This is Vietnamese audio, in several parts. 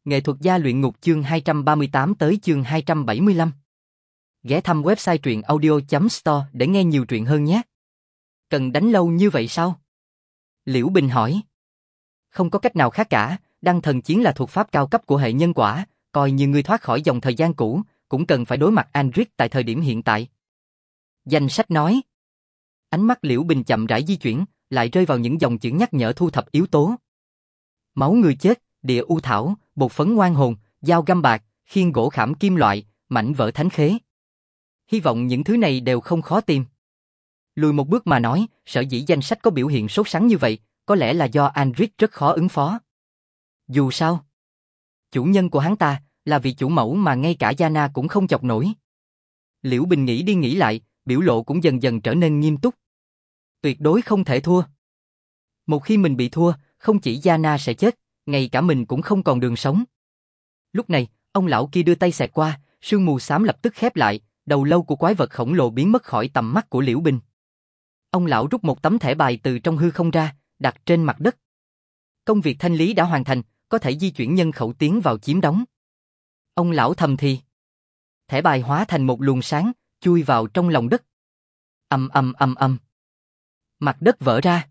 Nghệ thuật gia luyện ngục chương 238 tới chương 275. Ghé thăm website truyện audio.store để nghe nhiều truyện hơn nhé. Cần đánh lâu như vậy sao? Liễu Bình hỏi. Không có cách nào khác cả, đăng thần chiến là thuật pháp cao cấp của hệ nhân quả, coi như ngươi thoát khỏi dòng thời gian cũ, cũng cần phải đối mặt Andric tại thời điểm hiện tại. Danh sách nói. Ánh mắt Liễu Bình chậm rãi di chuyển, lại rơi vào những dòng chữ nhắc nhở thu thập yếu tố. Máu người chết, địa u thảo, bột phấn oan hồn, dao găm bạc, khiên gỗ khảm kim loại, mảnh vỡ thánh khế. Hy vọng những thứ này đều không khó tìm. Lùi một bước mà nói, sở dĩ danh sách có biểu hiện sốt sắng như vậy, có lẽ là do Andric rất khó ứng phó. Dù sao, chủ nhân của hắn ta là vị chủ mẫu mà ngay cả Yana cũng không chọc nổi. Liễu Bình nghĩ đi nghĩ lại, biểu lộ cũng dần dần trở nên nghiêm túc. Tuyệt đối không thể thua. Một khi mình bị thua, không chỉ Yana sẽ chết, ngay cả mình cũng không còn đường sống. Lúc này, ông lão kia đưa tay xẹt qua, sương mù xám lập tức khép lại, đầu lâu của quái vật khổng lồ biến mất khỏi tầm mắt của Liễu Bình. Ông lão rút một tấm thẻ bài từ trong hư không ra, đặt trên mặt đất. Công việc thanh lý đã hoàn thành, có thể di chuyển nhân khẩu tiến vào chiếm đóng. Ông lão thầm thì. Thẻ bài hóa thành một luồng sáng, chui vào trong lòng đất. Ầm ầm ầm ầm. Mặt đất vỡ ra.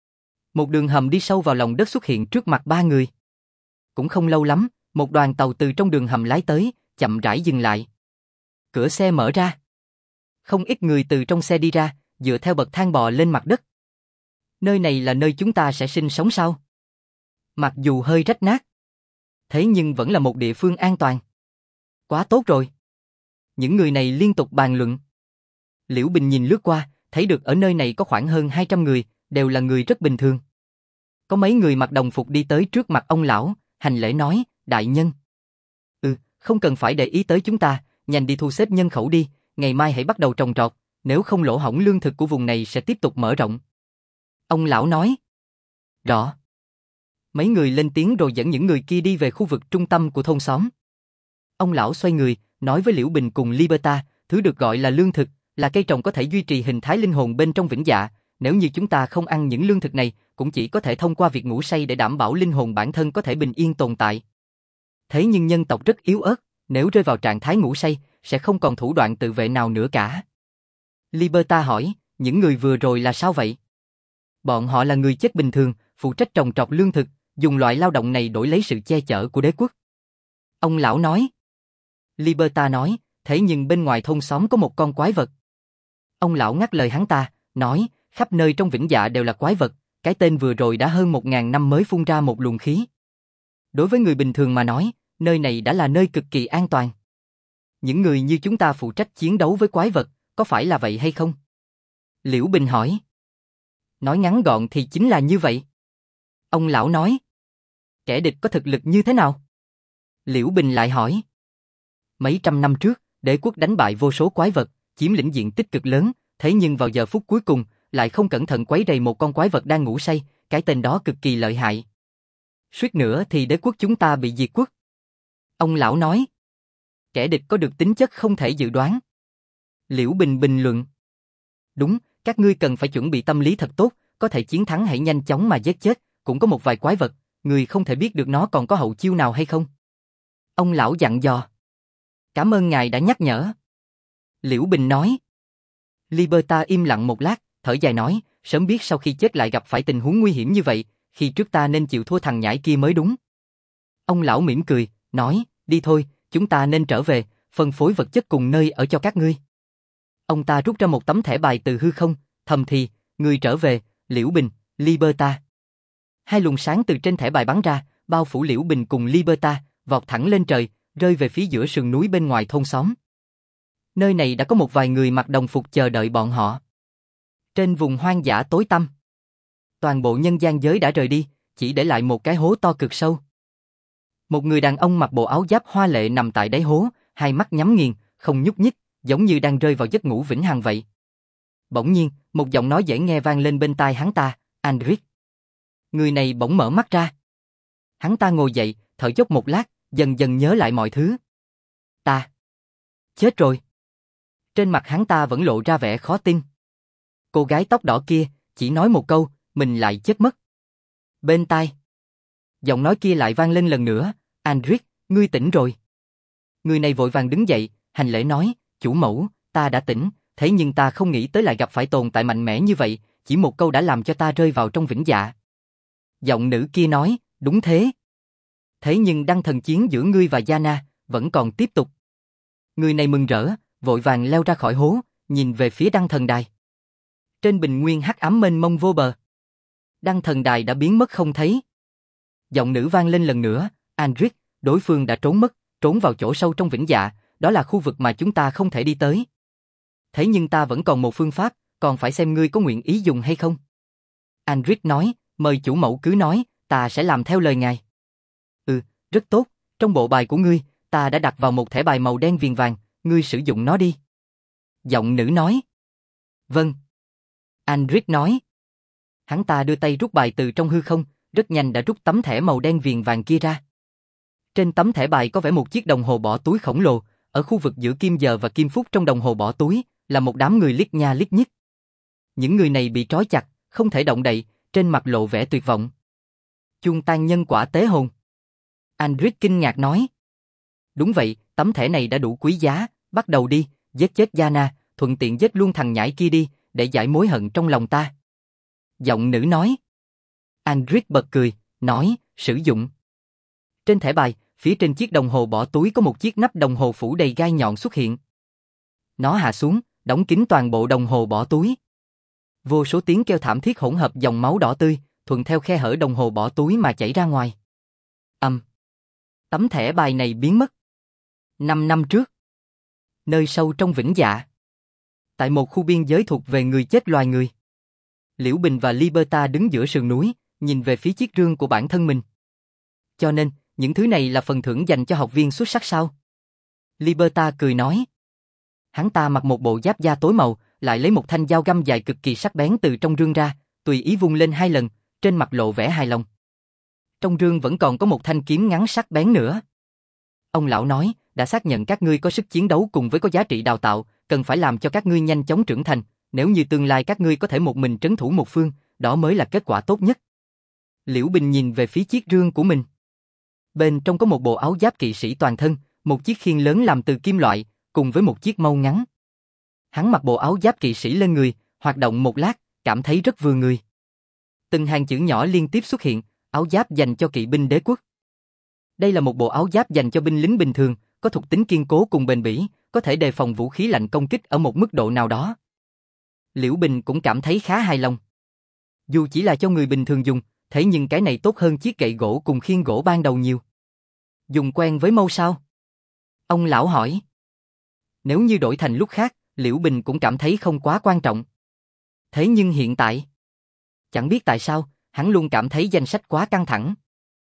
Một đường hầm đi sâu vào lòng đất xuất hiện trước mặt ba người. Cũng không lâu lắm, một đoàn tàu từ trong đường hầm lái tới, chậm rãi dừng lại. Cửa xe mở ra. Không ít người từ trong xe đi ra, dựa theo bậc thang bò lên mặt đất. Nơi này là nơi chúng ta sẽ sinh sống sao? Mặc dù hơi rách nát, thế nhưng vẫn là một địa phương an toàn. Quá tốt rồi. Những người này liên tục bàn luận. Liễu Bình nhìn lướt qua, thấy được ở nơi này có khoảng hơn 200 người, đều là người rất bình thường. Có mấy người mặc đồng phục đi tới trước mặt ông lão, hành lễ nói, đại nhân. Không cần phải để ý tới chúng ta, nhanh đi thu xếp nhân khẩu đi, ngày mai hãy bắt đầu trồng trọt, nếu không lỗ hổng lương thực của vùng này sẽ tiếp tục mở rộng. Ông lão nói. Rõ. Mấy người lên tiếng rồi dẫn những người kia đi về khu vực trung tâm của thôn xóm. Ông lão xoay người, nói với Liễu Bình cùng Liberta, thứ được gọi là lương thực, là cây trồng có thể duy trì hình thái linh hồn bên trong vĩnh dạ, nếu như chúng ta không ăn những lương thực này, cũng chỉ có thể thông qua việc ngủ say để đảm bảo linh hồn bản thân có thể bình yên tồn tại. Thế nhưng nhân tộc rất yếu ớt, nếu rơi vào trạng thái ngủ say, sẽ không còn thủ đoạn tự vệ nào nữa cả. Liberta hỏi, những người vừa rồi là sao vậy? Bọn họ là người chết bình thường, phụ trách trồng trọt lương thực, dùng loại lao động này đổi lấy sự che chở của đế quốc. Ông lão nói. Liberta nói, thế nhưng bên ngoài thôn xóm có một con quái vật. Ông lão ngắt lời hắn ta, nói, khắp nơi trong vĩnh dạ đều là quái vật, cái tên vừa rồi đã hơn 1000 năm mới phun ra một luồng khí. Đối với người bình thường mà nói, nơi này đã là nơi cực kỳ an toàn. Những người như chúng ta phụ trách chiến đấu với quái vật, có phải là vậy hay không? Liễu Bình hỏi. Nói ngắn gọn thì chính là như vậy. Ông lão nói. Kẻ địch có thực lực như thế nào? Liễu Bình lại hỏi. Mấy trăm năm trước, đế quốc đánh bại vô số quái vật, chiếm lĩnh diện tích cực lớn, thế nhưng vào giờ phút cuối cùng, lại không cẩn thận quấy rầy một con quái vật đang ngủ say, cái tên đó cực kỳ lợi hại. Suýt nữa thì đế quốc chúng ta bị diệt quốc. Ông lão nói. Kẻ địch có được tính chất không thể dự đoán. Liễu Bình bình luận. Đúng, các ngươi cần phải chuẩn bị tâm lý thật tốt, có thể chiến thắng hãy nhanh chóng mà giết chết, cũng có một vài quái vật, người không thể biết được nó còn có hậu chiêu nào hay không. Ông lão dặn dò. Cảm ơn ngài đã nhắc nhở. Liễu Bình nói. Liberta im lặng một lát, thở dài nói, sớm biết sau khi chết lại gặp phải tình huống nguy hiểm như vậy, khi trước ta nên chịu thua thằng nhãi kia mới đúng. Ông lão mỉm cười, nói, đi thôi, chúng ta nên trở về, phân phối vật chất cùng nơi ở cho các ngươi. Ông ta rút ra một tấm thẻ bài từ hư không, thầm thì, người trở về, Liễu Bình, Liberta. Hai luồng sáng từ trên thẻ bài bắn ra, bao phủ Liễu Bình cùng Liberta, vọt thẳng lên trời, rơi về phía giữa sườn núi bên ngoài thôn xóm. Nơi này đã có một vài người mặc đồng phục chờ đợi bọn họ. Trên vùng hoang dã tối tăm, toàn bộ nhân gian giới đã rời đi, chỉ để lại một cái hố to cực sâu. Một người đàn ông mặc bộ áo giáp hoa lệ nằm tại đáy hố, hai mắt nhắm nghiền, không nhúc nhích, giống như đang rơi vào giấc ngủ vĩnh hằng vậy. Bỗng nhiên, một giọng nói dễ nghe vang lên bên tai hắn ta, Andric. Người này bỗng mở mắt ra. Hắn ta ngồi dậy, thở dốc một lát, dần dần nhớ lại mọi thứ. Ta chết rồi. Trên mặt hắn ta vẫn lộ ra vẻ khó tin. Cô gái tóc đỏ kia chỉ nói một câu, mình lại chết mất. Bên tai, giọng nói kia lại vang lên lần nữa, Andric, ngươi tỉnh rồi. Người này vội vàng đứng dậy, hành lễ nói, chủ mẫu, ta đã tỉnh, thế nhưng ta không nghĩ tới lại gặp phải tồn tại mạnh mẽ như vậy, chỉ một câu đã làm cho ta rơi vào trong vĩnh dạ. Giọng nữ kia nói, đúng thế. Thế nhưng đăng thần chiến giữa ngươi và Yana vẫn còn tiếp tục. Người này mừng rỡ, vội vàng leo ra khỏi hố, nhìn về phía đăng thần đài. Trên bình nguyên hắc ám mênh mông vô bờ. Đăng thần đài đã biến mất không thấy. Giọng nữ vang lên lần nữa, Andric, đối phương đã trốn mất, trốn vào chỗ sâu trong vĩnh dạ, đó là khu vực mà chúng ta không thể đi tới. Thế nhưng ta vẫn còn một phương pháp, còn phải xem ngươi có nguyện ý dùng hay không. Andric nói, mời chủ mẫu cứ nói, ta sẽ làm theo lời ngài. Rất tốt, trong bộ bài của ngươi, ta đã đặt vào một thẻ bài màu đen viền vàng, ngươi sử dụng nó đi. Giọng nữ nói. Vâng. Andric nói. Hắn ta đưa tay rút bài từ trong hư không, rất nhanh đã rút tấm thẻ màu đen viền vàng kia ra. Trên tấm thẻ bài có vẽ một chiếc đồng hồ bỏ túi khổng lồ, ở khu vực giữa kim giờ và kim phút trong đồng hồ bỏ túi, là một đám người liếc nha liếc nhích. Những người này bị trói chặt, không thể động đậy, trên mặt lộ vẻ tuyệt vọng. Chuông tan nhân quả tế hồn. Andric kinh ngạc nói. Đúng vậy, tấm thẻ này đã đủ quý giá, bắt đầu đi, giết chết Yana, thuận tiện giết luôn thằng nhãi kia đi, để giải mối hận trong lòng ta. Giọng nữ nói. Andric bật cười, nói, sử dụng. Trên thẻ bài, phía trên chiếc đồng hồ bỏ túi có một chiếc nắp đồng hồ phủ đầy gai nhọn xuất hiện. Nó hạ xuống, đóng kín toàn bộ đồng hồ bỏ túi. Vô số tiếng kêu thảm thiết hỗn hợp dòng máu đỏ tươi, thuận theo khe hở đồng hồ bỏ túi mà chảy ra ngoài. Tấm thẻ bài này biến mất. 5 năm trước. Nơi sâu trong vĩnh dạ. Tại một khu biên giới thuộc về người chết loài người. Liễu Bình và Liberta đứng giữa sườn núi, nhìn về phía chiếc rương của bản thân mình. Cho nên, những thứ này là phần thưởng dành cho học viên xuất sắc sao? Liberta cười nói. Hắn ta mặc một bộ giáp da tối màu, lại lấy một thanh dao găm dài cực kỳ sắc bén từ trong rương ra, tùy ý vung lên 2 lần, trên mặt lộ vẻ hài lòng. Trong rương vẫn còn có một thanh kiếm ngắn sắc bén nữa. Ông lão nói, đã xác nhận các ngươi có sức chiến đấu cùng với có giá trị đào tạo, cần phải làm cho các ngươi nhanh chóng trưởng thành, nếu như tương lai các ngươi có thể một mình trấn thủ một phương, đó mới là kết quả tốt nhất. Liễu Bình nhìn về phía chiếc rương của mình. Bên trong có một bộ áo giáp kỵ sĩ toàn thân, một chiếc khiên lớn làm từ kim loại, cùng với một chiếc mâu ngắn. Hắn mặc bộ áo giáp kỵ sĩ lên người, hoạt động một lát, cảm thấy rất vừa người. Từng hàng chữ nhỏ liên tiếp xuất hiện, áo giáp dành cho kỵ binh đế quốc. Đây là một bộ áo giáp dành cho binh lính bình thường, có thuộc tính kiên cố cùng bền bỉ, có thể đề phòng vũ khí lạnh công kích ở một mức độ nào đó. Liễu Bình cũng cảm thấy khá hài lòng. Dù chỉ là cho người bình thường dùng, thế nhưng cái này tốt hơn chiếc gậy gỗ cùng khiên gỗ ban đầu nhiều. Dùng quen với mâu sao? Ông lão hỏi. Nếu như đổi thành lúc khác, Liễu Bình cũng cảm thấy không quá quan trọng. Thế nhưng hiện tại, chẳng biết tại sao, hắn luôn cảm thấy danh sách quá căng thẳng.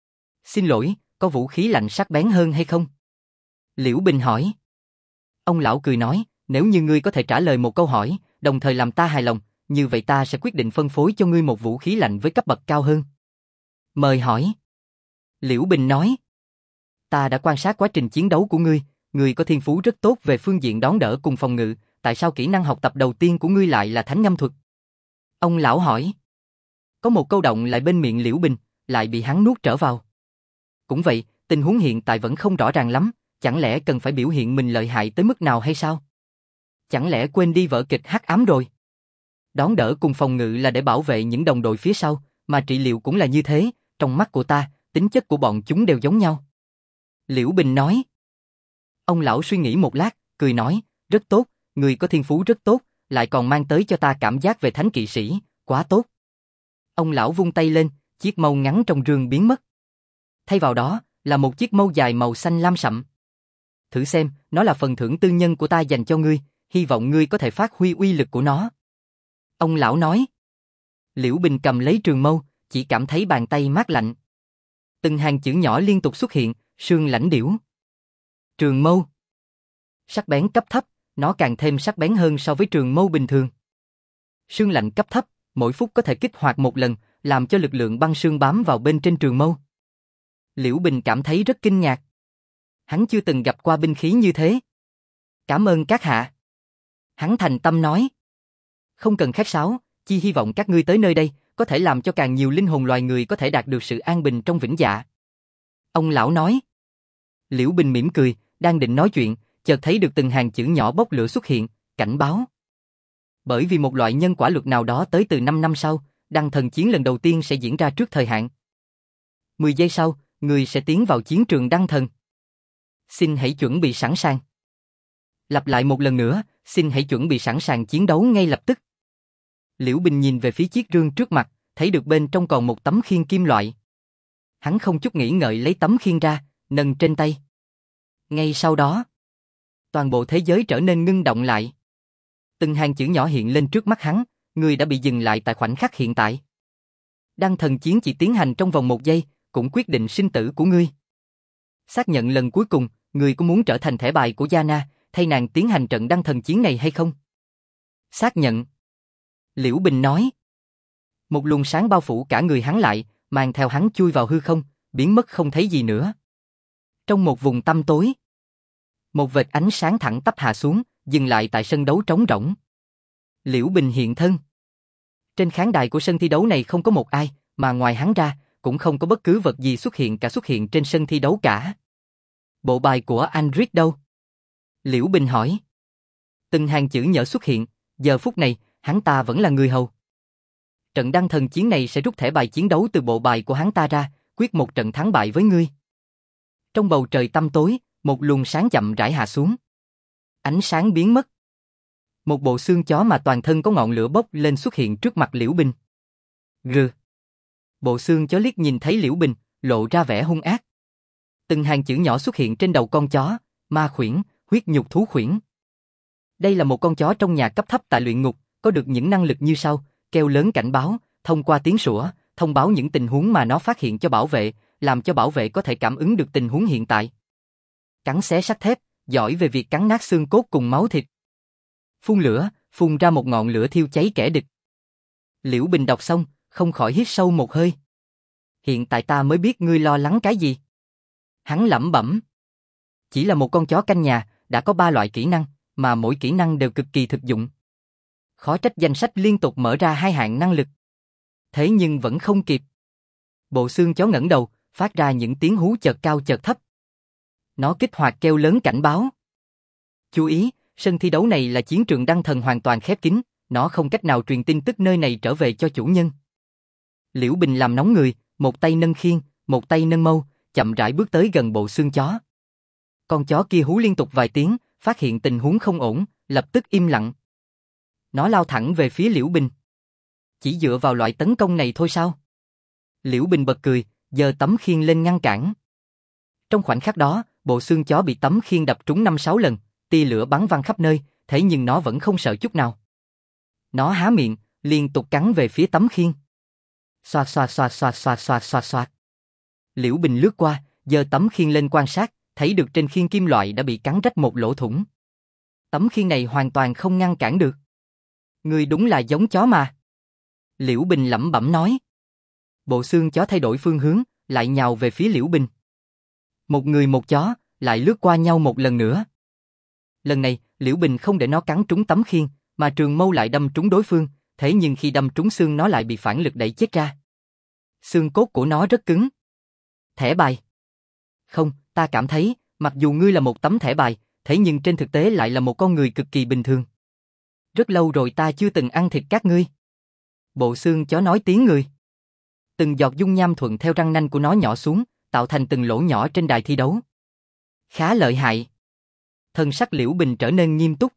Xin lỗi, có vũ khí lạnh sắc bén hơn hay không? Liễu Bình hỏi. Ông lão cười nói, nếu như ngươi có thể trả lời một câu hỏi, đồng thời làm ta hài lòng, như vậy ta sẽ quyết định phân phối cho ngươi một vũ khí lạnh với cấp bậc cao hơn. Mời hỏi. Liễu Bình nói. Ta đã quan sát quá trình chiến đấu của ngươi, ngươi có thiên phú rất tốt về phương diện đón đỡ cùng phòng ngự, tại sao kỹ năng học tập đầu tiên của ngươi lại là thánh ngâm thuật? Ông lão hỏi. Có một câu động lại bên miệng Liễu Bình, lại bị hắn nuốt trở vào. Cũng vậy, tình huống hiện tại vẫn không rõ ràng lắm, chẳng lẽ cần phải biểu hiện mình lợi hại tới mức nào hay sao? Chẳng lẽ quên đi vở kịch hắc ám rồi? Đón đỡ cùng phòng ngự là để bảo vệ những đồng đội phía sau, mà trị liệu cũng là như thế, trong mắt của ta, tính chất của bọn chúng đều giống nhau. Liễu Bình nói. Ông lão suy nghĩ một lát, cười nói, rất tốt, người có thiên phú rất tốt, lại còn mang tới cho ta cảm giác về thánh kỵ sĩ, quá tốt. Ông lão vung tay lên, chiếc mâu ngắn trong rương biến mất. Thay vào đó, là một chiếc mâu dài màu xanh lam sậm. Thử xem, nó là phần thưởng tư nhân của ta dành cho ngươi, hy vọng ngươi có thể phát huy uy lực của nó. Ông lão nói. Liễu Bình cầm lấy trường mâu, chỉ cảm thấy bàn tay mát lạnh. Từng hàng chữ nhỏ liên tục xuất hiện, sương lãnh điểu. Trường mâu. Sắc bén cấp thấp, nó càng thêm sắc bén hơn so với trường mâu bình thường. Sương lạnh cấp thấp, mỗi phút có thể kích hoạt một lần, làm cho lực lượng băng sương bám vào bên trên trường mâu. Liễu Bình cảm thấy rất kinh ngạc. Hắn chưa từng gặp qua binh khí như thế. Cảm ơn các hạ. Hắn thành tâm nói. Không cần khách sáo, chỉ hy vọng các ngươi tới nơi đây, có thể làm cho càng nhiều linh hồn loài người có thể đạt được sự an bình trong vĩnh dạ. Ông lão nói. Liễu Bình mỉm cười, đang định nói chuyện, chợt thấy được từng hàng chữ nhỏ bốc lửa xuất hiện, cảnh báo. Bởi vì một loại nhân quả luật nào đó tới từ 5 năm sau, đăng thần chiến lần đầu tiên sẽ diễn ra trước thời hạn. 10 giây sau, người sẽ tiến vào chiến trường đăng thần. Xin hãy chuẩn bị sẵn sàng. Lặp lại một lần nữa, xin hãy chuẩn bị sẵn sàng chiến đấu ngay lập tức. Liễu Bình nhìn về phía chiếc rương trước mặt, thấy được bên trong còn một tấm khiên kim loại. Hắn không chút nghĩ ngợi lấy tấm khiên ra, nâng trên tay. Ngay sau đó, toàn bộ thế giới trở nên ngưng động lại. Từng hàng chữ nhỏ hiện lên trước mắt hắn, người đã bị dừng lại tại khoảnh khắc hiện tại. Đăng thần chiến chỉ tiến hành trong vòng 1 giây, cũng quyết định sinh tử của ngươi. Xác nhận lần cuối cùng, ngươi có muốn trở thành thẻ bài của Yana, thay nàng tiến hành trận đăng thần chiến này hay không? Xác nhận. Liễu Bình nói. Một luồng sáng bao phủ cả người hắn lại, mang theo hắn chui vào hư không, biến mất không thấy gì nữa. Trong một vùng tăm tối, một vệt ánh sáng thẳng tắp hạ xuống, dừng lại tại sân đấu trống rỗng. Liễu Bình hiện thân. Trên khán đài của sân thi đấu này không có một ai, mà ngoài hắn ra, cũng không có bất cứ vật gì xuất hiện trên sân thi đấu cả. Bộ bài của Andric đâu? Liễu Bình hỏi. Từng hàng chữ nhỡ xuất hiện, giờ phút này, hắn ta vẫn là người hầu. Trận đăng thần chiến này sẽ rút thẻ bài chiến đấu từ bộ bài của hắn ta ra, quyết một trận thắng bại với ngươi. Trong bầu trời tăm tối, một luồng sáng chậm rãi hạ xuống. Ánh sáng biến mất. Một bộ xương chó mà toàn thân có ngọn lửa bốc lên xuất hiện trước mặt Liễu Bình. Gừ. Bộ xương chó liếc nhìn thấy Liễu Bình, lộ ra vẻ hung ác. Từng hàng chữ nhỏ xuất hiện trên đầu con chó, ma khuyển, huyết nhục thú khuyển. Đây là một con chó trong nhà cấp thấp tại luyện ngục, có được những năng lực như sau: kêu lớn cảnh báo, thông qua tiếng sủa, thông báo những tình huống mà nó phát hiện cho bảo vệ, làm cho bảo vệ có thể cảm ứng được tình huống hiện tại. Cắn xé sắt thép, giỏi về việc cắn nát xương cốt cùng máu thịt. Phun lửa, phun ra một ngọn lửa thiêu cháy kẻ địch. Liễu Bình đọc xong, không khỏi hít sâu một hơi. Hiện tại ta mới biết ngươi lo lắng cái gì. Hắn lẩm bẩm. Chỉ là một con chó canh nhà, đã có 3 loại kỹ năng, mà mỗi kỹ năng đều cực kỳ thực dụng. Khó trách danh sách liên tục mở ra 2 hạng năng lực. Thế nhưng vẫn không kịp. Bộ xương chó ngẩng đầu, phát ra những tiếng hú chợt cao chợt thấp. Nó kích hoạt kêu lớn cảnh báo. Chú ý, sân thi đấu này là chiến trường đăng thần hoàn toàn khép kín, nó không cách nào truyền tin tức nơi này trở về cho chủ nhân. Liễu Bình làm nóng người, một tay nâng khiên, một tay nâng mâu, chậm rãi bước tới gần bộ xương chó. Con chó kia hú liên tục vài tiếng, phát hiện tình huống không ổn, lập tức im lặng. Nó lao thẳng về phía Liễu Bình. Chỉ dựa vào loại tấn công này thôi sao? Liễu Bình bật cười, giơ tấm khiên lên ngăn cản. Trong khoảnh khắc đó, bộ xương chó bị tấm khiên đập trúng 5-6 lần, tia lửa bắn văng khắp nơi, thế nhưng nó vẫn không sợ chút nào. Nó há miệng, liên tục cắn về phía tấm khiên. Xoạt xoạt xoạt xoạt xoạt xoạt xoạt xoạt. Liễu Bình lướt qua, giơ tấm khiên lên quan sát, thấy được trên khiên kim loại đã bị cắn rách một lỗ thủng. Tấm khiên này hoàn toàn không ngăn cản được. Ngươi đúng là giống chó mà. Liễu Bình lẩm bẩm nói. Bộ xương chó thay đổi phương hướng, lại nhào về phía Liễu Bình. Một người một chó, lại lướt qua nhau một lần nữa. Lần này, Liễu Bình không để nó cắn trúng tấm khiên, mà trường mâu lại đâm trúng đối phương, thế nhưng khi đâm trúng xương nó lại bị phản lực đẩy chết ra. Xương cốt của nó rất cứng. Thẻ bài. Không, ta cảm thấy, mặc dù ngươi là một tấm thẻ bài, thế nhưng trên thực tế lại là một con người cực kỳ bình thường. Rất lâu rồi ta chưa từng ăn thịt các ngươi. Bộ xương chó nói tiếng người. Từng giọt dung nham thuận theo răng nanh của nó nhỏ xuống, tạo thành từng lỗ nhỏ trên đài thi đấu. Khá lợi hại. Thân sắc Liễu Bình trở nên nghiêm túc.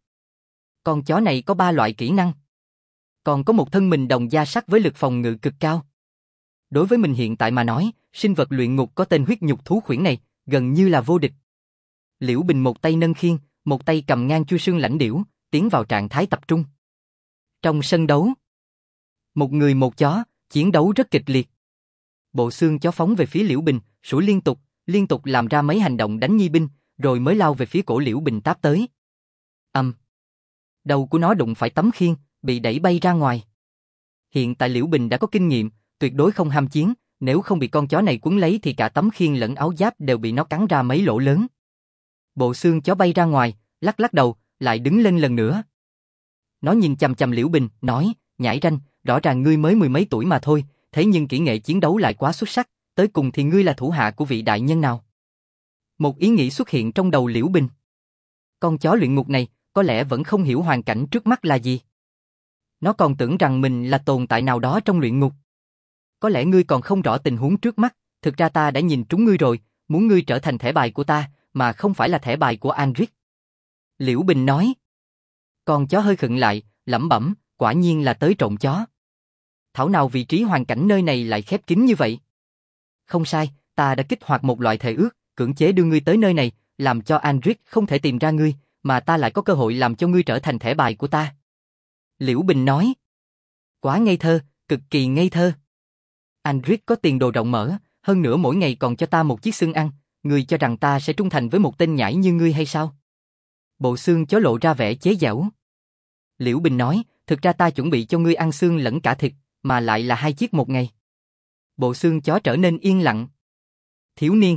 Con chó này có 3 loại kỹ năng. Còn có một thân mình đồng da sắt với lực phòng ngự cực cao. Đối với mình hiện tại mà nói, sinh vật luyện ngục có tên huyết nhục thú khuyển này, gần như là vô địch. Liễu Bình một tay nâng khiên, một tay cầm ngang chui xương lãnh điểu, tiến vào trạng thái tập trung. Trong sân đấu, một người một chó, chiến đấu rất kịch liệt. Bộ xương chó phóng về phía Liễu Bình, sủa liên tục làm ra mấy hành động đánh nghi binh, rồi mới lao về phía cổ Liễu Bình táp tới. Đầu của nó đụng phải tấm khiên, bị đẩy bay ra ngoài. Hiện tại Liễu Bình đã có kinh nghiệm, tuyệt đối không ham chiến, nếu không bị con chó này quấn lấy thì cả tấm khiên lẫn áo giáp đều bị nó cắn ra mấy lỗ lớn. Bộ xương chó bay ra ngoài, lắc lắc đầu, lại đứng lên lần nữa. Nó nhìn chằm chằm Liễu Bình, nói, nhãi ranh, rõ ràng ngươi mới 10 mấy tuổi mà thôi, thế nhưng kỹ nghệ chiến đấu lại quá xuất sắc, tới cùng thì ngươi là thủ hạ của vị đại nhân nào? Một ý nghĩ xuất hiện trong đầu Liễu Bình. Con chó luyện ngục này, có lẽ vẫn không hiểu hoàn cảnh trước mắt là gì. Nó còn tưởng rằng mình là tồn tại nào đó trong luyện ngục. Có lẽ ngươi còn không rõ tình huống trước mắt, thực ra ta đã nhìn trúng ngươi rồi, muốn ngươi trở thành thẻ bài của ta, mà không phải là thẻ bài của Andric. Liễu Bình nói. Con chó hơi khựng lại, lẩm bẩm, quả nhiên là tới trộm chó. Thảo nào vị trí hoàn cảnh nơi này lại khép kín như vậy. Không sai, ta đã kích hoạt một loại thể ước, cưỡng chế đưa ngươi tới nơi này, làm cho Andric không thể tìm ra ngươi, mà ta lại có cơ hội làm cho ngươi trở thành thẻ bài của ta. Liễu Bình nói. Quá ngây thơ, cực kỳ ngây thơ. Andric có tiền đồ rộng mở, hơn nữa mỗi ngày còn cho ta một chiếc xương ăn, ngươi cho rằng ta sẽ trung thành với một tên nhãi như ngươi hay sao? Bộ xương chó lộ ra vẻ chế giễu. Liễu Bình nói, thực ra ta chuẩn bị cho ngươi ăn xương lẫn cả thịt, mà lại là 2 chiếc một ngày. Bộ xương chó trở nên yên lặng. Thiếu niên.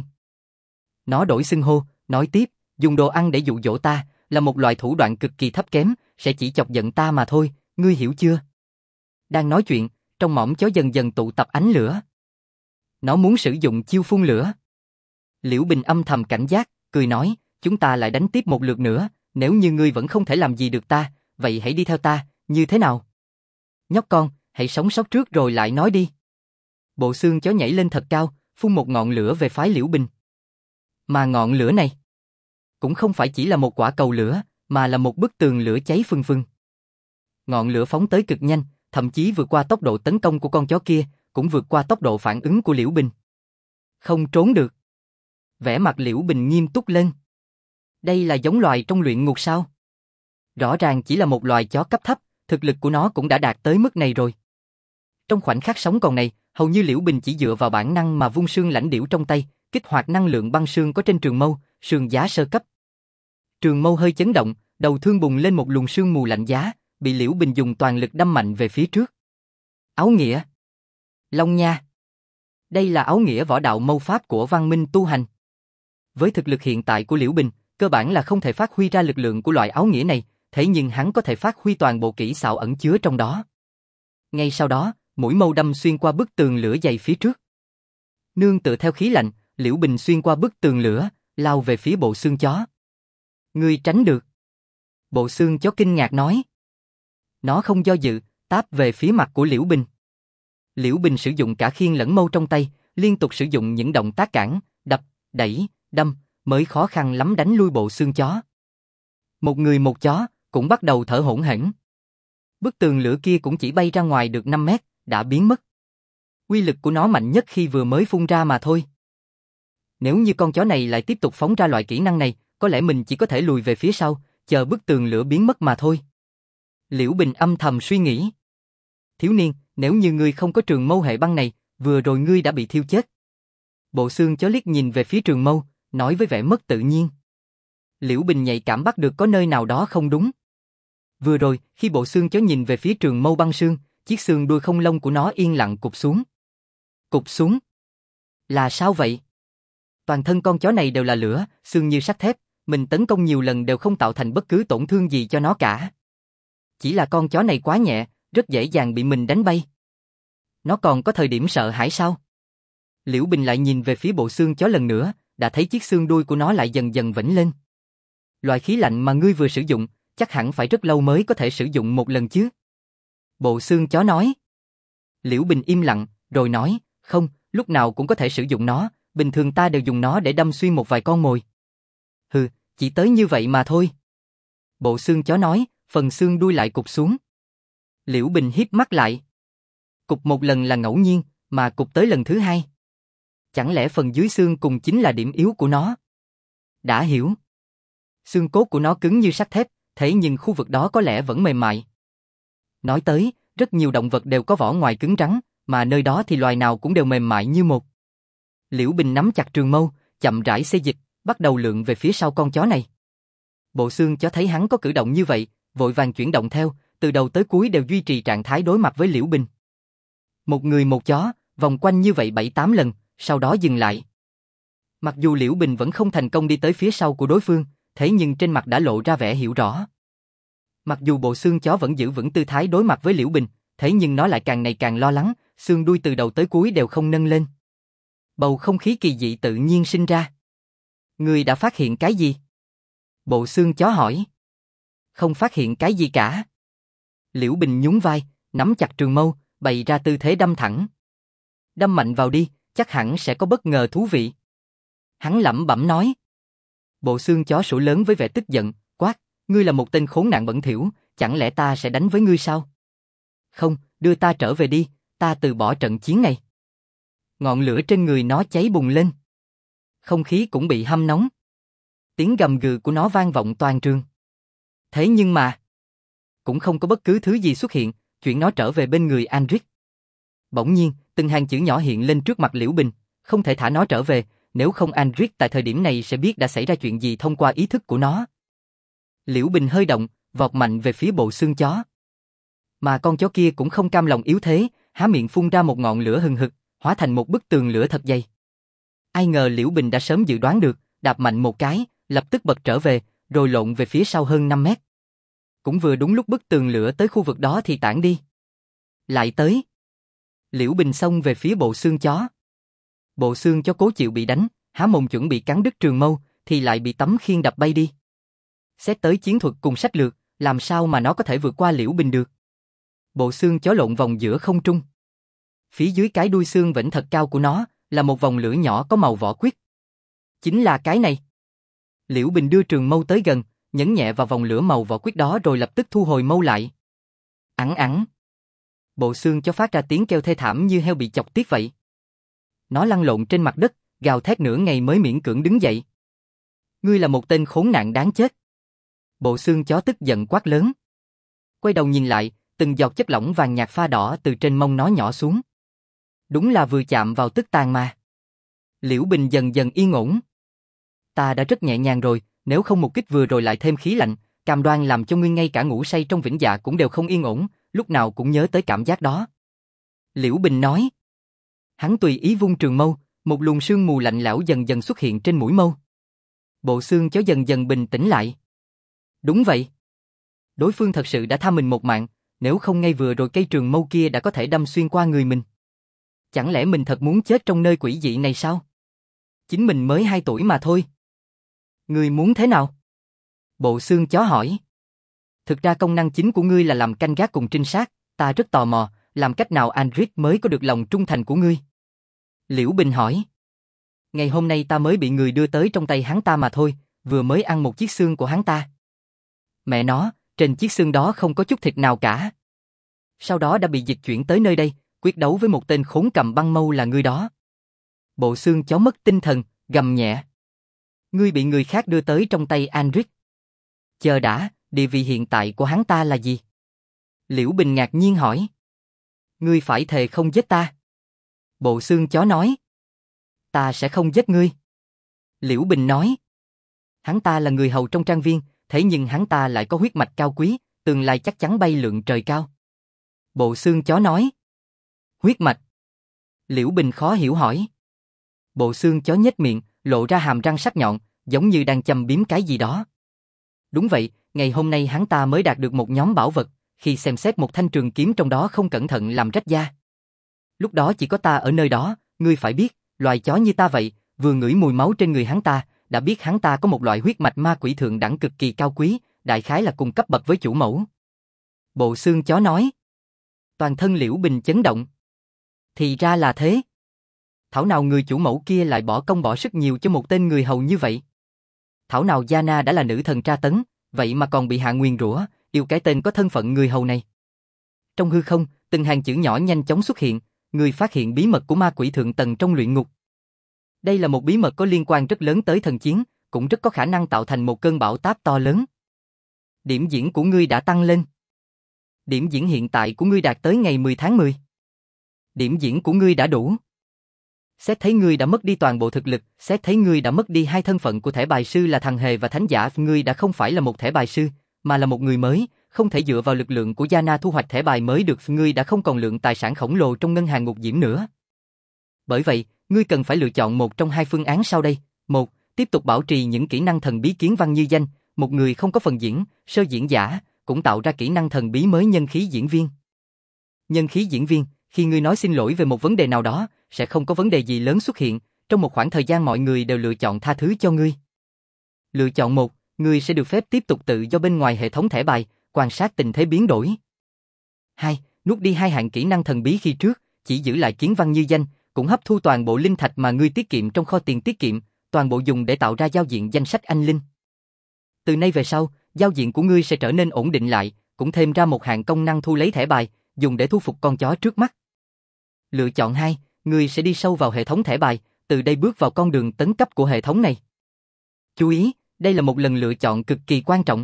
Nó đổi xưng hô, nói tiếp, dùng đồ ăn để dụ dỗ ta, là một loại thủ đoạn cực kỳ thấp kém, sẽ chỉ chọc giận ta mà thôi, ngươi hiểu chưa? Đang nói chuyện, trong mõm chó dần dần tụ tập ánh lửa. Nó muốn sử dụng chiêu phun lửa. Liễu Bình âm thầm cảnh giác, cười nói, chúng ta lại đánh tiếp một lượt nữa, nếu như ngươi vẫn không thể làm gì được ta, vậy hãy đi theo ta, như thế nào? Nhóc con, hãy sống sót trước rồi lại nói đi. Bộ xương chó nhảy lên thật cao, phun một ngọn lửa về phái Liễu Bình. Mà ngọn lửa này cũng không phải chỉ là một quả cầu lửa, mà là một bức tường lửa cháy phừng phừng. Ngọn lửa phóng tới cực nhanh, thậm chí vượt qua tốc độ tấn công của con chó kia, cũng vượt qua tốc độ phản ứng của Liễu Bình. Không trốn được. Vẻ mặt Liễu Bình nghiêm túc lên. Đây là giống loài trong luyện ngục sao? Rõ ràng chỉ là một loài chó cấp thấp, thực lực của nó cũng đã đạt tới mức này rồi. Trong khoảnh khắc sống còn này, hầu như Liễu Bình chỉ dựa vào bản năng mà vung sương lãnh điểu trong tay, kích hoạt năng lượng băng sương có trên trường mâu, sương giá sơ cấp. Trường mâu hơi chấn động, đầu thương bùng lên một luồng sương mù lạnh giá, bị Liễu Bình dùng toàn lực đâm mạnh về phía trước. Áo nghĩa. Long nha. Đây là áo nghĩa võ đạo mâu pháp của văn minh tu hành. Với thực lực hiện tại của Liễu Bình, cơ bản là không thể phát huy ra lực lượng của loại áo nghĩa này, thế nhưng hắn có thể phát huy toàn bộ kỹ xảo ẩn chứa trong đó. Ngay sau đó, mũi mâu đâm xuyên qua bức tường lửa dày phía trước. Nương tựa theo khí lạnh, Liễu Bình xuyên qua bức tường lửa, lao về phía bộ xương chó. Ngươi tránh được. Bộ xương chó kinh ngạc nói. Nó không do dự, táp về phía mặt của Liễu Bình. Liễu Bình sử dụng cả khiên lẫn mâu trong tay, liên tục sử dụng những động tác cản, đập, đẩy, đâm, mới khó khăn lắm đánh lui bộ xương chó. Một người một chó, cũng bắt đầu thở hổn hển. Bức tường lửa kia cũng chỉ bay ra ngoài được 5 mét, đã biến mất. Uy lực của nó mạnh nhất khi vừa mới phun ra mà thôi. Nếu như con chó này lại tiếp tục phóng ra loại kỹ năng này, có lẽ mình chỉ có thể lùi về phía sau, chờ bức tường lửa biến mất mà thôi. Liễu Bình âm thầm suy nghĩ. Thiếu niên, nếu như ngươi không có trường mâu hệ băng này, vừa rồi ngươi đã bị thiêu chết. Bộ xương chó liếc nhìn về phía trường mâu, nói với vẻ mất tự nhiên. Liễu Bình nhạy cảm bắt được có nơi nào đó không đúng. Vừa rồi, khi bộ xương chó nhìn về phía trường mâu băng sương, chiếc xương đuôi không lông của nó yên lặng cụp xuống. Cụp xuống? Là sao vậy? Toàn thân con chó này đều là lửa, xương như sắt thép, mình tấn công nhiều lần đều không tạo thành bất cứ tổn thương gì cho nó cả. Chỉ là con chó này quá nhẹ, rất dễ dàng bị mình đánh bay. Nó còn có thời điểm sợ hãi sao? Liễu Bình lại nhìn về phía bộ xương chó lần nữa, đã thấy chiếc xương đuôi của nó lại dần dần vểnh lên. Loại khí lạnh mà ngươi vừa sử dụng, chắc hẳn phải rất lâu mới có thể sử dụng một lần chứ? Bộ xương chó nói. Liễu Bình im lặng, rồi nói, không, lúc nào cũng có thể sử dụng nó, bình thường ta đều dùng nó để đâm xuyên một vài con mồi. Hừ, chỉ tới như vậy mà thôi. Bộ xương chó nói, phần xương đuôi lại cụp xuống. Liễu Bình híp mắt lại. Cụp một lần là ngẫu nhiên, mà cụp tới lần thứ hai. Chẳng lẽ phần dưới xương cùng chính là điểm yếu của nó? Đã hiểu. Xương cốt của nó cứng như sắt thép, thế nhưng khu vực đó có lẽ vẫn mềm mại. Nói tới, rất nhiều động vật đều có vỏ ngoài cứng rắn, mà nơi đó thì loài nào cũng đều mềm mại như một. Liễu Bình nắm chặt trường mâu, chậm rãi xê dịch, bắt đầu lượn về phía sau con chó này. Bộ xương chó thấy hắn có cử động như vậy, vội vàng chuyển động theo, từ đầu tới cuối đều duy trì trạng thái đối mặt với Liễu Bình. Một người một chó, vòng quanh như vậy 7-8 lần, sau đó dừng lại. Mặc dù Liễu Bình vẫn không thành công đi tới phía sau của đối phương, thế nhưng trên mặt đã lộ ra vẻ hiểu rõ. Mặc dù bộ xương chó vẫn giữ vững tư thái đối mặt với Liễu Bình, thế nhưng nó lại càng ngày càng lo lắng, xương đuôi từ đầu tới cuối đều không nâng lên. Bầu không khí kỳ dị tự nhiên sinh ra. Ngươi đã phát hiện cái gì? Bộ xương chó hỏi. Không phát hiện cái gì cả. Liễu Bình nhún vai, nắm chặt trường mâu, bày ra tư thế đâm thẳng. Đâm mạnh vào đi, chắc hẳn sẽ có bất ngờ thú vị. Hắn lẩm bẩm nói. Bộ xương chó sủa lớn với vẻ tức giận, quát, ngươi là một tên khốn nạn bẩn thỉu, chẳng lẽ ta sẽ đánh với ngươi sao? Không, đưa ta trở về đi, ta từ bỏ trận chiến này. Ngọn lửa trên người nó cháy bùng lên. Không khí cũng bị hâm nóng. Tiếng gầm gừ của nó vang vọng toàn trường. Thế nhưng mà, cũng không có bất cứ thứ gì xuất hiện, chuyển nó trở về bên người Andric. Bỗng nhiên, từng hàng chữ nhỏ hiện lên trước mặt Liễu Bình, không thể thả nó trở về, nếu không Andric tại thời điểm này sẽ biết đã xảy ra chuyện gì thông qua ý thức của nó. Liễu Bình hơi động, vọt mạnh về phía bộ xương chó. Mà con chó kia cũng không cam lòng yếu thế, há miệng phun ra một ngọn lửa hừng hực, hóa thành một bức tường lửa thật dày. Ai ngờ Liễu Bình đã sớm dự đoán được, đạp mạnh một cái, lập tức bật trở về, rồi lộn về phía sau hơn 5 mét. Cũng vừa đúng lúc bức tường lửa tới khu vực đó thì tản đi. Lại tới. Liễu Bình xông về phía bộ xương chó. Bộ xương chó cố chịu bị đánh, há mồm chuẩn bị cắn đứt trường mâu, thì lại bị tấm khiên đập bay đi. Xét tới chiến thuật cùng sách lược, làm sao mà nó có thể vượt qua Liễu Bình được. Bộ xương chó lộn vòng giữa không trung. Phía dưới cái đuôi xương vểnh thật cao của nó, là một vòng lửa nhỏ có màu vỏ quýt. Chính là cái này. Liễu Bình đưa trường mâu tới gần, nhấn nhẹ vào vòng lửa màu vỏ quýt đó rồi lập tức thu hồi mâu lại. Ẳng ẳng. Bộ xương chó phát ra tiếng kêu thê thảm như heo bị chọc tiết vậy. Nó lăn lộn trên mặt đất, gào thét nửa ngày mới miễn cưỡng đứng dậy. Ngươi là một tên khốn nạn đáng chết. Bộ xương chó tức giận quát lớn. Quay đầu nhìn lại, từng giọt chất lỏng vàng nhạt pha đỏ từ trên mông nó nhỏ xuống. Đúng là vừa chạm vào tức tàn mà. Liễu Bình dần dần yên ổn. Ta đã rất nhẹ nhàng rồi, nếu không một kích vừa rồi lại thêm khí lạnh, cam đoan làm cho ngươi ngay cả ngủ say trong vĩnh dạ cũng đều không yên ổn, lúc nào cũng nhớ tới cảm giác đó. Liễu Bình nói. Hắn tùy ý vung trường mâu, một luồng sương mù lạnh lẽo dần dần xuất hiện trên mũi mâu. Bộ xương chó dần dần bình tĩnh lại. Đúng vậy. Đối phương thật sự đã tha mình một mạng, nếu không ngay vừa rồi cây trường mâu kia đã có thể đâm xuyên qua người mình. Chẳng lẽ mình thật muốn chết trong nơi quỷ dị này sao? Chính mình mới 2 tuổi mà thôi. Ngươi muốn thế nào? Bộ xương chó hỏi. Thực ra công năng chính của ngươi là làm canh gác cùng trinh sát, ta rất tò mò, làm cách nào Andric mới có được lòng trung thành của ngươi? Liễu Bình hỏi. Ngày hôm nay ta mới bị người đưa tới trong tay hắn ta mà thôi, vừa mới ăn một chiếc xương của hắn ta. Mẹ nó, trên chiếc xương đó không có chút thịt nào cả. Sau đó đã bị dịch chuyển tới nơi đây, quyết đấu với một tên khốn cầm băng mâu là ngươi đó. Bộ xương chó mất tinh thần, gầm nhẹ. Ngươi bị người khác đưa tới trong tay Andric. Chờ đã, địa vị hiện tại của hắn ta là gì? Liễu Bình ngạc nhiên hỏi. Ngươi phải thề không giết ta. Bộ xương chó nói. Ta sẽ không giết ngươi. Liễu Bình nói. Hắn ta là người hầu trong trang viên, thế nhưng hắn ta lại có huyết mạch cao quý, tương lai chắc chắn bay lượn trời cao. Bộ xương chó nói. Huyết mạch. Liễu Bình khó hiểu hỏi. Bộ xương chó nhếch miệng, lộ ra hàm răng sắc nhọn, giống như đang châm biếm cái gì đó. Đúng vậy, ngày hôm nay hắn ta mới đạt được một nhóm bảo vật, khi xem xét một thanh trường kiếm trong đó không cẩn thận làm rách da. Lúc đó chỉ có ta ở nơi đó, ngươi phải biết, loài chó như ta vậy, vừa ngửi mùi máu trên người hắn ta, đã biết hắn ta có một loại huyết mạch ma quỷ thượng đẳng cực kỳ cao quý, đại khái là cùng cấp bậc với chủ mẫu. Bộ xương chó nói. Toàn thân Liễu Bình chấn động. Thì ra là thế. Thảo nào người chủ mẫu kia lại bỏ công bỏ sức nhiều cho một tên người hầu như vậy. Thảo nào Gianna đã là nữ thần tra tấn, vậy mà còn bị hạ nguyền rủa, yêu cái tên có thân phận người hầu này. Trong hư không, từng hàng chữ nhỏ nhanh chóng xuất hiện, người phát hiện bí mật của ma quỷ thượng tầng trong luyện ngục. Đây là một bí mật có liên quan rất lớn tới thần chiến, cũng rất có khả năng tạo thành một cơn bão táp to lớn. Điểm diễn của ngươi đã tăng lên. Điểm diễn hiện tại của ngươi đạt tới ngày 10 tháng 10. Điểm diễn của ngươi đã đủ. Xét thấy ngươi đã mất đi toàn bộ thực lực, xét thấy ngươi đã mất đi 2 thân phận của thẻ bài sư là thằng hề và thánh giả, ngươi đã không phải là một thẻ bài sư, mà là một người mới, không thể dựa vào lực lượng của Gianna thu hoạch thẻ bài mới được, ngươi đã không còn lượng tài sản khổng lồ trong ngân hàng ngục diễm nữa. Bởi vậy, ngươi cần phải lựa chọn một trong 2 phương án sau đây. 1. Tiếp tục bảo trì những kỹ năng thần bí kiến văn như danh, một người không có phần diễn, sơ diễn giả, cũng tạo ra kỹ năng thần bí mới nhân khí diễn viên. Nhân khí diễn viên, khi ngươi nói xin lỗi về một vấn đề nào đó, sẽ không có vấn đề gì lớn xuất hiện, trong một khoảng thời gian mọi người đều lựa chọn tha thứ cho ngươi. Lựa chọn 1, ngươi sẽ được phép tiếp tục tự do bên ngoài hệ thống thẻ bài, quan sát tình thế biến đổi. 2. Nuốt đi 2 hạng kỹ năng thần bí khi trước, chỉ giữ lại kiến văn như danh, cũng hấp thu toàn bộ linh thạch mà ngươi tiết kiệm trong kho tiền tiết kiệm, toàn bộ dùng để tạo ra giao diện danh sách anh linh. Từ nay về sau, giao diện của ngươi sẽ trở nên ổn định lại, cũng thêm ra một hạng công năng thu lấy thẻ bài, dùng để thu phục con chó trước mắt. Lựa chọn 2, ngươi sẽ đi sâu vào hệ thống thẻ bài, từ đây bước vào con đường tấn cấp của hệ thống này. Chú ý, đây là một lần lựa chọn cực kỳ quan trọng.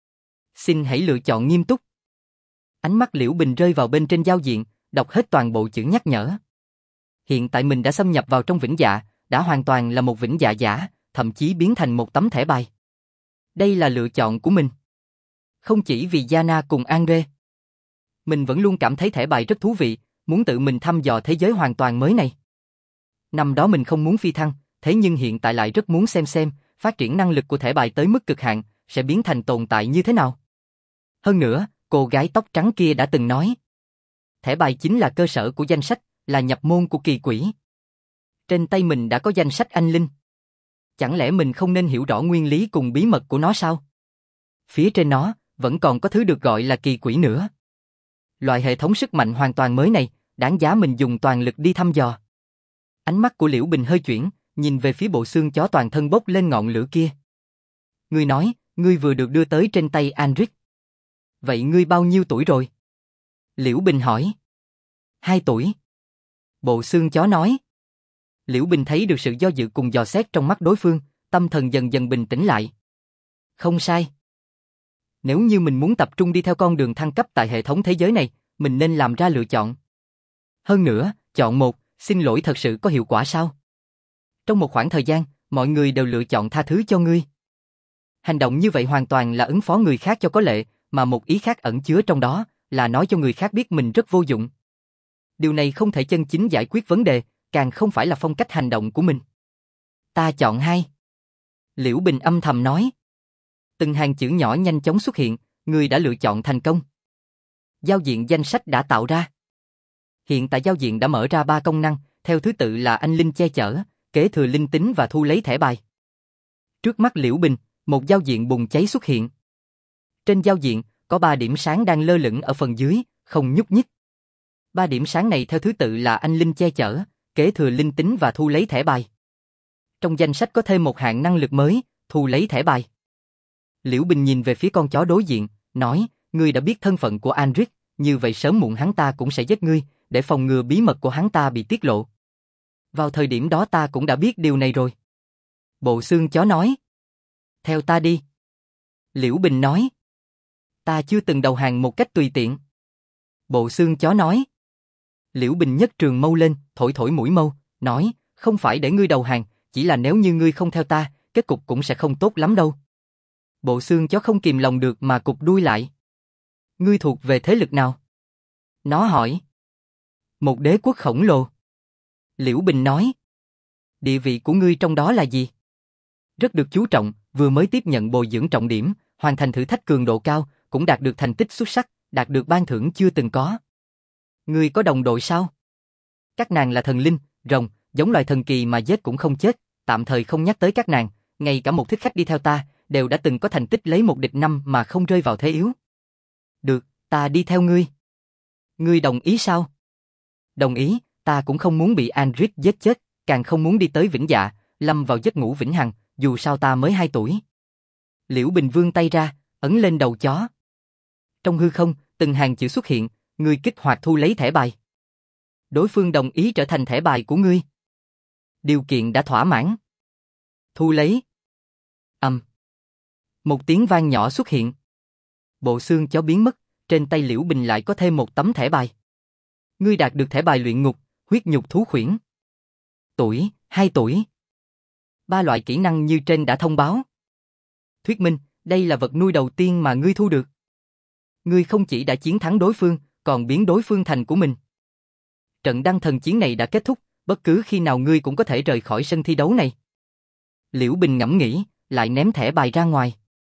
Xin hãy lựa chọn nghiêm túc. Ánh mắt Liễu Bình rơi vào bên trên giao diện, đọc hết toàn bộ chữ nhắc nhở. Hiện tại mình đã xâm nhập vào trong vĩnh dạ, đã hoàn toàn là một vĩnh dạ giả, thậm chí biến thành một tấm thẻ bài. Đây là lựa chọn của mình. Không chỉ vì Yana cùng Andre. Mình vẫn luôn cảm thấy thẻ bài rất thú vị, muốn tự mình thăm dò thế giới hoàn toàn mới này. Năm đó mình không muốn phi thăng, thế nhưng hiện tại lại rất muốn xem, phát triển năng lực của thẻ bài tới mức cực hạn, sẽ biến thành tồn tại như thế nào. Hơn nữa, cô gái tóc trắng kia đã từng nói. Thẻ bài chính là cơ sở của danh sách, là nhập môn của kỳ quỷ. Trên tay mình đã có danh sách anh linh. Chẳng lẽ mình không nên hiểu rõ nguyên lý cùng bí mật của nó sao? Phía trên nó, vẫn còn có thứ được gọi là kỳ quỷ nữa. Loại hệ thống sức mạnh hoàn toàn mới này, đáng giá mình dùng toàn lực đi thăm dò. Ánh mắt của Liễu Bình hơi chuyển, nhìn về phía bộ xương chó toàn thân bốc lên ngọn lửa kia. Ngươi nói, ngươi vừa được đưa tới trên tay Anric. Vậy ngươi bao nhiêu tuổi rồi? Liễu Bình hỏi. 2 tuổi. Bộ xương chó nói. Liễu Bình thấy được sự do dự cùng dò xét trong mắt đối phương, tâm thần dần dần bình tĩnh lại. Không sai. Nếu như mình muốn tập trung đi theo con đường thăng cấp tại hệ thống thế giới này, mình nên làm ra lựa chọn. Hơn nữa, chọn 1, xin lỗi thật sự có hiệu quả sao? Trong một khoảng thời gian, mọi người đều lựa chọn tha thứ cho ngươi. Hành động như vậy hoàn toàn là ứng phó người khác cho có lệ, mà một ý khác ẩn chứa trong đó, là nói cho người khác biết mình rất vô dụng. Điều này không thể chân chính giải quyết vấn đề, càng không phải là phong cách hành động của mình. Ta chọn 2. Liễu Bình âm thầm nói. Từng hàng chữ nhỏ nhanh chóng xuất hiện, người đã lựa chọn thành công. Giao diện danh sách đã tạo ra. Hiện tại giao diện đã mở ra 3 công năng, theo thứ tự là anh linh che chở, kế thừa linh tính và thu lấy thẻ bài. Trước mắt Liễu Bình, một giao diện bùng cháy xuất hiện. Trên giao diện, có 3 điểm sáng đang lơ lửng ở phần dưới, không nhúc nhích. 3 điểm sáng này theo thứ tự là anh linh che chở, kế thừa linh tính và thu lấy thẻ bài. Trong danh sách có thêm một hạng năng lực mới, thu lấy thẻ bài. Liễu Bình nhìn về phía con chó đối diện, nói, ngươi đã biết thân phận của Anric, như vậy sớm muộn hắn ta cũng sẽ giết ngươi, để phòng ngừa bí mật của hắn ta bị tiết lộ. Vào thời điểm đó ta cũng đã biết điều này rồi. Bộ xương chó nói. Theo ta đi. Liễu Bình nói. Ta chưa từng đầu hàng một cách tùy tiện. Bộ xương chó nói. Liễu Bình nhấc trường mâu lên, thổi thổi mũi mâu, nói, không phải để ngươi đầu hàng, chỉ là nếu như ngươi không theo ta, kết cục cũng sẽ không tốt lắm đâu. Bộ xương chó không kìm lòng được mà cụp đuôi lại. Ngươi thuộc về thế lực nào? Nó hỏi. Một đế quốc khổng lồ. Liễu Bình nói. Địa vị của ngươi trong đó là gì? Rất được chú trọng, vừa mới tiếp nhận bồi dưỡng trọng điểm, hoàn thành thử thách cường độ cao, cũng đạt được thành tích xuất sắc, đạt được ban thưởng chưa từng có. Ngươi có đồng đội sao? Các nàng là thần linh, rồng, giống loài thần kỳ mà giết cũng không chết, tạm thời không nhắc tới các nàng, ngay cả một thích khách đi theo ta, đều đã từng có thành tích lấy 1 địch 5 mà không rơi vào thế yếu. Được, ta đi theo ngươi. Ngươi đồng ý sao? Đồng ý, ta cũng không muốn bị Anric giết chết, càng không muốn đi tới vĩnh dạ, lâm vào giấc ngủ vĩnh hằng, dù sao ta mới 2 tuổi. Liễu Bình vươn tay ra, ấn lên đầu chó. Trong hư không, từng hàng chữ xuất hiện, ngươi kích hoạt thu lấy thẻ bài. Đối phương đồng ý trở thành thẻ bài của ngươi. Điều kiện đã thỏa mãn. Thu lấy. Một tiếng vang nhỏ xuất hiện. Bộ xương chó biến mất, trên tay Liễu Bình lại có thêm một tấm thẻ bài. Ngươi đạt được thẻ bài luyện ngục, huyết nhục thú khuyển. Tuổi, 2 tuổi. 3 loại kỹ năng như trên đã thông báo. Thuyết minh, đây là vật nuôi đầu tiên mà ngươi thu được. Ngươi không chỉ đã chiến thắng đối phương, còn biến đối phương thành của mình. Trận đăng thần chiến này đã kết thúc, bất cứ khi nào ngươi cũng có thể rời khỏi sân thi đấu này. Liễu Bình ngẫm nghĩ, lại ném thẻ bài ra ngoài.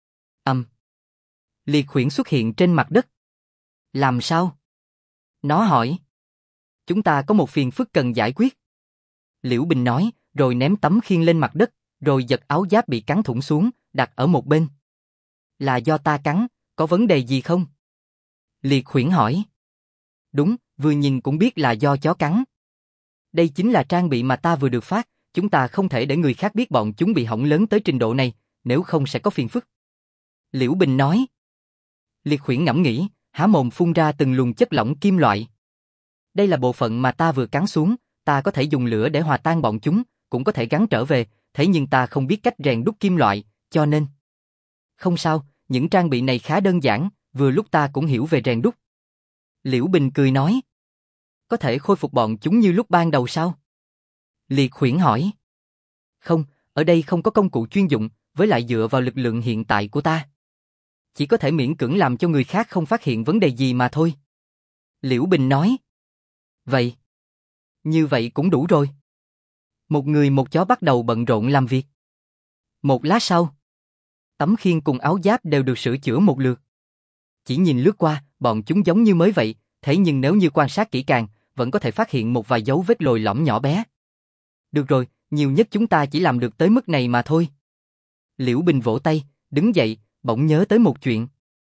Liệt khuyển xuất hiện trên mặt đất. Làm sao? Nó hỏi. Chúng ta có một phiền phức cần giải quyết. Liễu Bình nói, rồi ném tấm khiên lên mặt đất, rồi giật áo giáp bị cắn thủng xuống, đặt ở một bên. Là do ta cắn, có vấn đề gì không? Liệt Huyễn hỏi. Đúng, vừa nhìn cũng biết là do chó cắn. Đây chính là trang bị mà ta vừa được phát, chúng ta không thể để người khác biết bọn chúng bị hỏng lớn tới trình độ này, nếu không sẽ có phiền phức. Liễu Bình nói. Liệt Huyễn ngẫm nghĩ, há mồm phun ra từng luồng chất lỏng kim loại. Đây là bộ phận mà ta vừa cắn xuống, ta có thể dùng lửa để hòa tan bọn chúng, cũng có thể gắn trở về, thế nhưng ta không biết cách rèn đúc kim loại, cho nên... Không sao, những trang bị này khá đơn giản, vừa lúc ta cũng hiểu về rèn đúc. Liễu Bình cười nói. Có thể khôi phục bọn chúng như lúc ban đầu sao? Liệt Huyễn hỏi. Không, ở đây không có công cụ chuyên dụng, với lại dựa vào lực lượng hiện tại của ta. Chỉ có thể miễn cưỡng làm cho người khác không phát hiện vấn đề gì mà thôi. Liễu Bình nói. Vậy? Như vậy cũng đủ rồi. Một người một chó bắt đầu bận rộn làm việc. Một lát sau, tấm khiên cùng áo giáp đều được sửa chữa một lượt. Chỉ nhìn lướt qua, bọn chúng giống như mới vậy, thế nhưng nếu như quan sát kỹ càng, vẫn có thể phát hiện một vài dấu vết lồi lõm nhỏ bé. Được rồi, nhiều nhất chúng ta chỉ làm được tới mức này mà thôi. Liễu Bình vỗ tay, đứng dậy, bỗng nhớ tới một chuyện.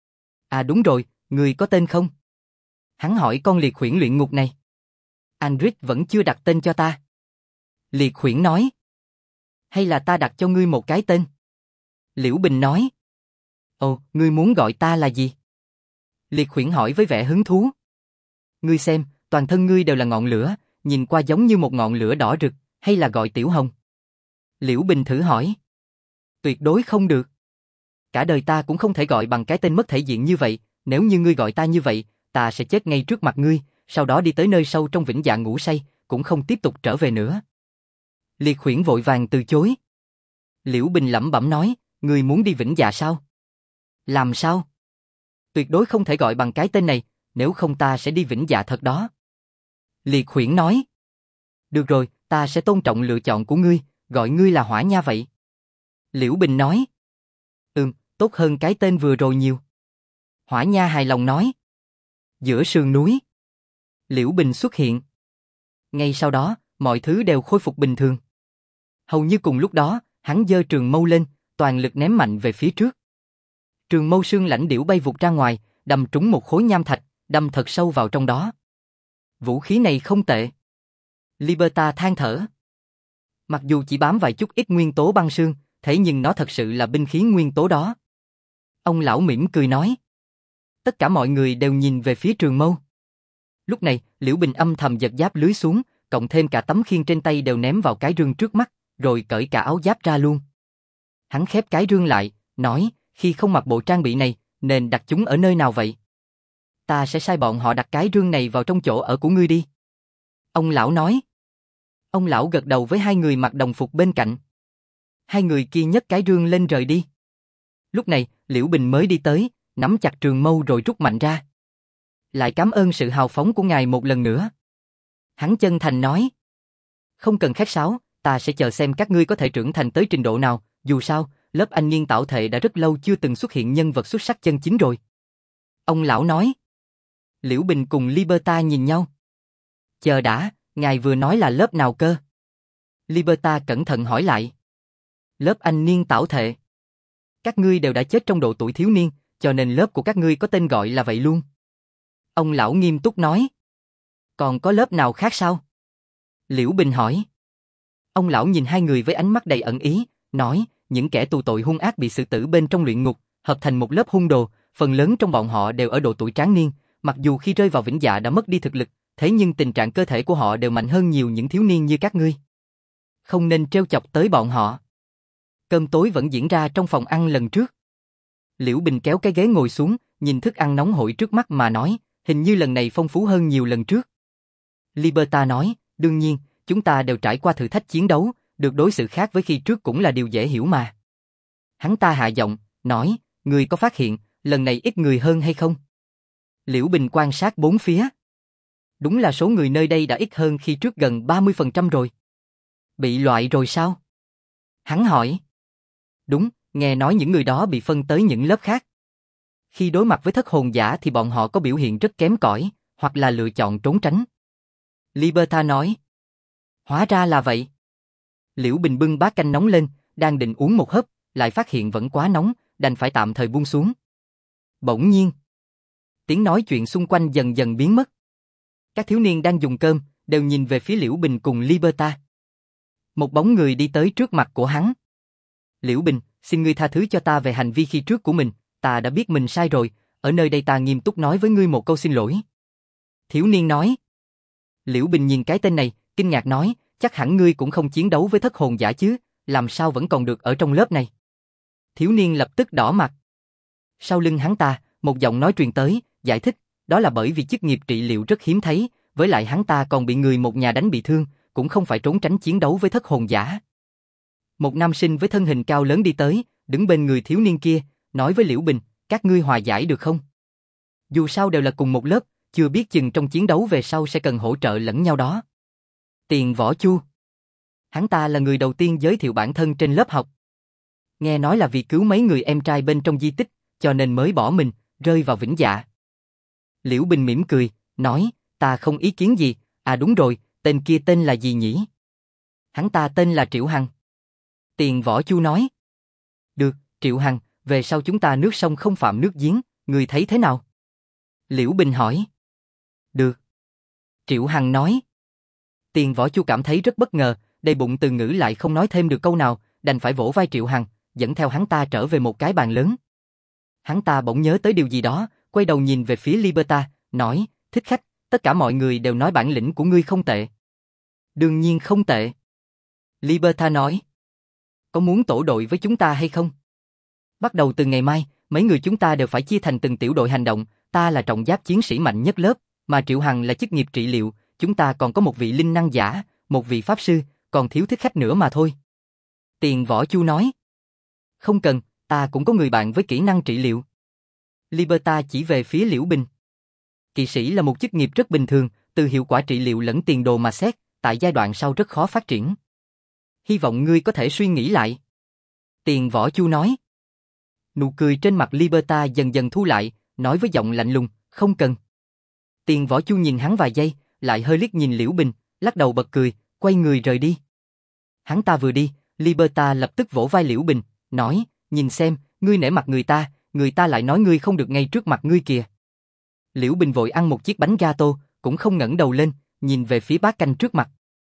À đúng rồi, người có tên không? Hắn hỏi con Liệt Huyễn luyện ngục này. Andric vẫn chưa đặt tên cho ta. Liệt Huyễn nói. Hay là ta đặt cho ngươi một cái tên? Liễu Bình nói. Ồ, ngươi muốn gọi ta là gì? Liệt Huyễn hỏi với vẻ hứng thú. Ngươi xem, toàn thân ngươi đều là ngọn lửa, nhìn qua giống như một ngọn lửa đỏ rực, hay là gọi Tiểu Hồng? Liễu Bình thử hỏi. Tuyệt đối không được. Cả đời ta cũng không thể gọi bằng cái tên mất thể diện như vậy, nếu như ngươi gọi ta như vậy, ta sẽ chết ngay trước mặt ngươi, sau đó đi tới nơi sâu trong vĩnh dạ ngủ say, cũng không tiếp tục trở về nữa. Liệt Huyễn vội vàng từ chối. Liễu Bình lẩm bẩm nói, ngươi muốn đi vĩnh dạ sao? Làm sao? Tuyệt đối không thể gọi bằng cái tên này, nếu không ta sẽ đi vĩnh dạ thật đó. Liệt Huyễn nói. Được rồi, ta sẽ tôn trọng lựa chọn của ngươi, gọi ngươi là Hỏa Nha vậy. Liễu Bình nói. Tốt hơn cái tên vừa rồi nhiều. Hỏa Nha hài lòng nói. Giữa sườn núi, Liễu Bình xuất hiện. Ngay sau đó, mọi thứ đều khôi phục bình thường. Hầu như cùng lúc đó, hắn giơ trường mâu lên, toàn lực ném mạnh về phía trước. Trường mâu sương lãnh điểu bay vụt ra ngoài, đâm trúng một khối nham thạch, đâm thật sâu vào trong đó. Vũ khí này không tệ. Liberta than thở. Mặc dù chỉ bám vài chút ít nguyên tố băng sương, thế nhưng nó thật sự là binh khí nguyên tố đó. Ông lão mỉm cười nói. Tất cả mọi người đều nhìn về phía trường mâu. Lúc này, Liễu Bình âm thầm giật giáp lưới xuống, cộng thêm cả tấm khiên trên tay đều ném vào cái rương trước mắt, rồi cởi cả áo giáp ra luôn. Hắn khép cái rương lại, nói, khi không mặc bộ trang bị này, nên đặt chúng ở nơi nào vậy? Ta sẽ sai bọn họ đặt cái rương này vào trong chỗ ở của ngươi đi. Ông lão nói. Ông lão gật đầu với hai người mặc đồng phục bên cạnh. Hai người kia nhấc cái rương lên rời đi. Lúc này, Liễu Bình mới đi tới, nắm chặt trường mâu rồi rút mạnh ra. Lại cảm ơn sự hào phóng của ngài một lần nữa. Hắn chân thành nói. Không cần khách sáo, ta sẽ chờ xem các ngươi có thể trưởng thành tới trình độ nào, dù sao, lớp anh niên tạo thể đã rất lâu chưa từng xuất hiện nhân vật xuất sắc chân chính rồi. Ông lão nói. Liễu Bình cùng Liberta nhìn nhau. Chờ đã, ngài vừa nói là lớp nào cơ? Liberta cẩn thận hỏi lại. Lớp anh niên tạo thể. Các ngươi đều đã chết trong độ tuổi thiếu niên, cho nên lớp của các ngươi có tên gọi là vậy luôn. Ông lão nghiêm túc nói. Còn có lớp nào khác sao? Liễu Bình hỏi. Ông lão nhìn hai người với ánh mắt đầy ẩn ý, nói, những kẻ tù tội hung ác bị xử tử bên trong luyện ngục, hợp thành một lớp hung đồ, phần lớn trong bọn họ đều ở độ tuổi tráng niên, mặc dù khi rơi vào vĩnh dạ đã mất đi thực lực, thế nhưng tình trạng cơ thể của họ đều mạnh hơn nhiều những thiếu niên như các ngươi. Không nên trêu chọc tới bọn họ. Cơm tối vẫn diễn ra trong phòng ăn lần trước. Liễu Bình kéo cái ghế ngồi xuống, nhìn thức ăn nóng hổi trước mắt mà nói, hình như lần này phong phú hơn nhiều lần trước. Liberta nói, đương nhiên, chúng ta đều trải qua thử thách chiến đấu, được đối xử khác với khi trước cũng là điều dễ hiểu mà. Hắn ta hạ giọng, nói, ngươi có phát hiện, lần này ít người hơn hay không? Liễu Bình quan sát bốn phía. Đúng là số người nơi đây đã ít hơn khi trước gần 30% rồi. Bị loại rồi sao? Hắn hỏi. Đúng, nghe nói những người đó bị phân tới những lớp khác. Khi đối mặt với thất hồn giả thì bọn họ có biểu hiện rất kém cỏi, hoặc là lựa chọn trốn tránh. Liberta nói. Hóa ra là vậy. Liễu Bình bưng bát canh nóng lên, đang định uống một hớp, lại phát hiện vẫn quá nóng, đành phải tạm thời buông xuống. Bỗng nhiên, tiếng nói chuyện xung quanh dần dần biến mất. Các thiếu niên đang dùng cơm, đều nhìn về phía Liễu Bình cùng Liberta. Một bóng người đi tới trước mặt của hắn. Liễu Bình, xin ngươi tha thứ cho ta về hành vi khi trước của mình, ta đã biết mình sai rồi, ở nơi đây ta nghiêm túc nói với ngươi một câu xin lỗi. Thiếu niên nói. Liễu Bình nhìn cái tên này, kinh ngạc nói, chắc hẳn ngươi cũng không chiến đấu với thất hồn giả chứ, làm sao vẫn còn được ở trong lớp này. Thiếu niên lập tức đỏ mặt. Sau lưng hắn ta, một giọng nói truyền tới, giải thích, đó là bởi vì chức nghiệp trị liệu rất hiếm thấy, với lại hắn ta còn bị người một nhà đánh bị thương, cũng không phải trốn tránh chiến đấu với thất hồn giả. Một nam sinh với thân hình cao lớn đi tới, đứng bên người thiếu niên kia, nói với Liễu Bình, các ngươi hòa giải được không? Dù sao đều là cùng một lớp, chưa biết chừng trong chiến đấu về sau sẽ cần hỗ trợ lẫn nhau đó. Tiền Võ Chu. Hắn ta là người đầu tiên giới thiệu bản thân trên lớp học. Nghe nói là vì cứu mấy người em trai bên trong di tích, cho nên mới bỏ mình, rơi vào vĩnh dạ. Liễu Bình mỉm cười, nói, ta không ý kiến gì, à đúng rồi, tên kia tên là gì nhỉ? Hắn ta tên là Triệu Hằng. Tiền Võ Chu nói. Được, Triệu Hằng, về sau chúng ta nước sông không phạm nước giếng, người thấy thế nào? Liễu Bình hỏi. Được. Triệu Hằng nói. Tiền Võ Chu cảm thấy rất bất ngờ, đầy bụng từ ngữ lại không nói thêm được câu nào, đành phải vỗ vai Triệu Hằng, dẫn theo hắn ta trở về một cái bàn lớn. Hắn ta bỗng nhớ tới điều gì đó, quay đầu nhìn về phía Liberta, nói, thích khách, tất cả mọi người đều nói bản lĩnh của ngươi không tệ. Đương nhiên không tệ. Liberta nói. Có muốn tổ đội với chúng ta hay không? Bắt đầu từ ngày mai, mấy người chúng ta đều phải chia thành từng tiểu đội hành động, ta là trọng giáp chiến sĩ mạnh nhất lớp, mà Triệu Hằng là chức nghiệp trị liệu, chúng ta còn có một vị linh năng giả, một vị pháp sư, còn thiếu thích khách nữa mà thôi. Tiền Võ Chu nói. Không cần, ta cũng có người bạn với kỹ năng trị liệu. Liberta chỉ về phía Liễu Bình. Kỵ sĩ là một chức nghiệp rất bình thường, từ hiệu quả trị liệu lẫn tiền đồ mà xét, tại giai đoạn sau rất khó phát triển. Hy vọng ngươi có thể suy nghĩ lại. Tiền Võ Chu nói. Nụ cười trên mặt Liberta dần dần thu lại, nói với giọng lạnh lùng, không cần. Tiền Võ Chu nhìn hắn vài giây, lại hơi liếc nhìn Liễu Bình, lắc đầu bật cười, quay người rời đi. Hắn ta vừa đi, Liberta lập tức vỗ vai Liễu Bình, nói, nhìn xem, ngươi nể mặt người ta lại nói ngươi không được ngay trước mặt ngươi kìa. Liễu Bình vội ăn một chiếc bánh gato, cũng không ngẩng đầu lên, nhìn về phía bát canh trước mặt.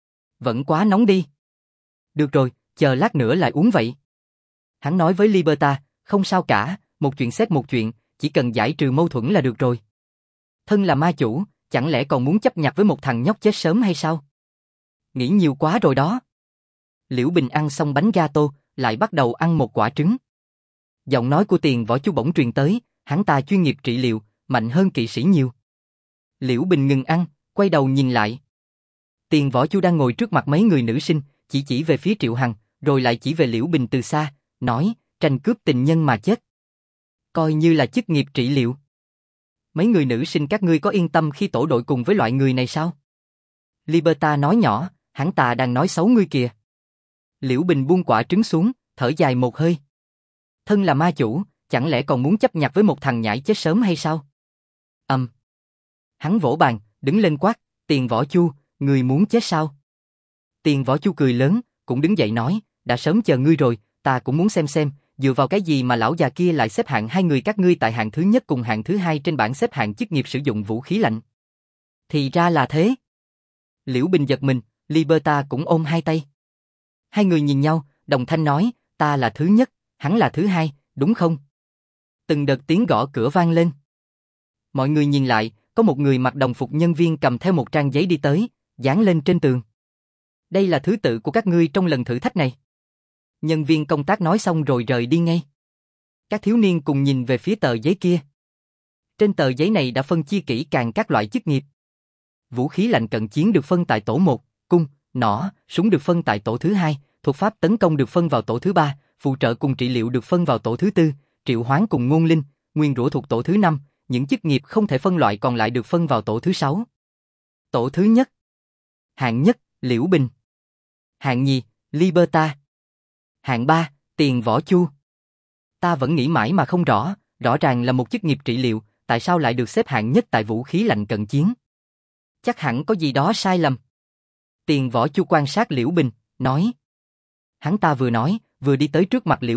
Vẫn quá nóng đi. Được rồi, chờ lát nữa lại uống vậy. Hắn nói với Liberta, không sao cả, một chuyện xếp một chuyện, chỉ cần giải trừ mâu thuẫn là được rồi. Thân là ma chủ, chẳng lẽ còn muốn chấp nhặt với một thằng nhóc chết sớm hay sao? Nghĩ nhiều quá rồi đó. Liễu Bình ăn xong bánh gato, lại bắt đầu ăn một quả trứng. Giọng nói của Tiền Võ Chu bỗng truyền tới, hắn ta chuyên nghiệp trị liệu, mạnh hơn kỵ sĩ nhiều. Liễu Bình ngừng ăn, quay đầu nhìn lại. Tiền Võ Chu đang ngồi trước mặt mấy người nữ sinh, chỉ về phía Triệu Hằng, rồi lại chỉ về Liễu Bình từ xa, nói, tranh cướp tình nhân mà chết. Coi như là chức nghiệp trị liệu. Mấy người nữ sinh các ngươi có yên tâm khi tổ đội cùng với loại người này sao? Liberta nói nhỏ, hắn ta đang nói xấu ngươi kìa. Liễu Bình buông quả trứng xuống, thở dài một hơi. Thân là ma chủ, chẳng lẽ còn muốn chấp nhặt với một thằng nhãi chết sớm hay sao? Hắn vỗ bàn, đứng lên quát, Tiền Võ Chu, ngươi muốn chết sao? Tiền Võ Chu cười lớn, cũng đứng dậy nói, đã sớm chờ ngươi rồi, ta cũng muốn xem, dựa vào cái gì mà lão già kia lại xếp hạng hai người các ngươi tại hạng thứ nhất cùng hạng thứ hai trên bảng xếp hạng chức nghiệp sử dụng vũ khí lạnh. Thì ra là thế. Liễu Bình giật mình, Liberta cũng ôm hai tay. Hai người nhìn nhau, đồng thanh nói, ta là thứ nhất, hắn là thứ hai, đúng không? Từng đợt tiếng gõ cửa vang lên. Mọi người nhìn lại, có một người mặc đồng phục nhân viên cầm theo một trang giấy đi tới, dán lên trên tường. Đây là thứ tự của các ngươi trong lần thử thách này. Nhân viên công tác nói xong rồi rời đi ngay. Các thiếu niên cùng nhìn về phía tờ giấy kia. Trên tờ giấy này đã phân chia kỹ càng các loại chức nghiệp. Vũ khí lạnh cận chiến được phân tại tổ 1, cung, nỏ, súng được phân tại tổ thứ 2, thuật pháp tấn công được phân vào tổ thứ 3, phụ trợ cùng trị liệu được phân vào tổ thứ 4, triệu hoán cùng ngôn linh, nguyên rủa thuộc tổ thứ 5, những chức nghiệp không thể phân loại còn lại được phân vào tổ thứ 6. Tổ thứ nhất. Hạng nhất, Liễu Bình. Hạng nhì, Liberta. Hạng 3, Tiền Võ Chu. Ta vẫn nghĩ mãi mà không rõ, rõ ràng là một chức nghiệp trị liệu, tại sao lại được xếp hạng nhất tại vũ khí lạnh cận chiến? Chắc hẳn có gì đó sai lầm. Tiền Võ Chu quan sát Liễu Bình, nói. Hắn ta vừa nói, vừa đi tới trước mặt Liễu Bình,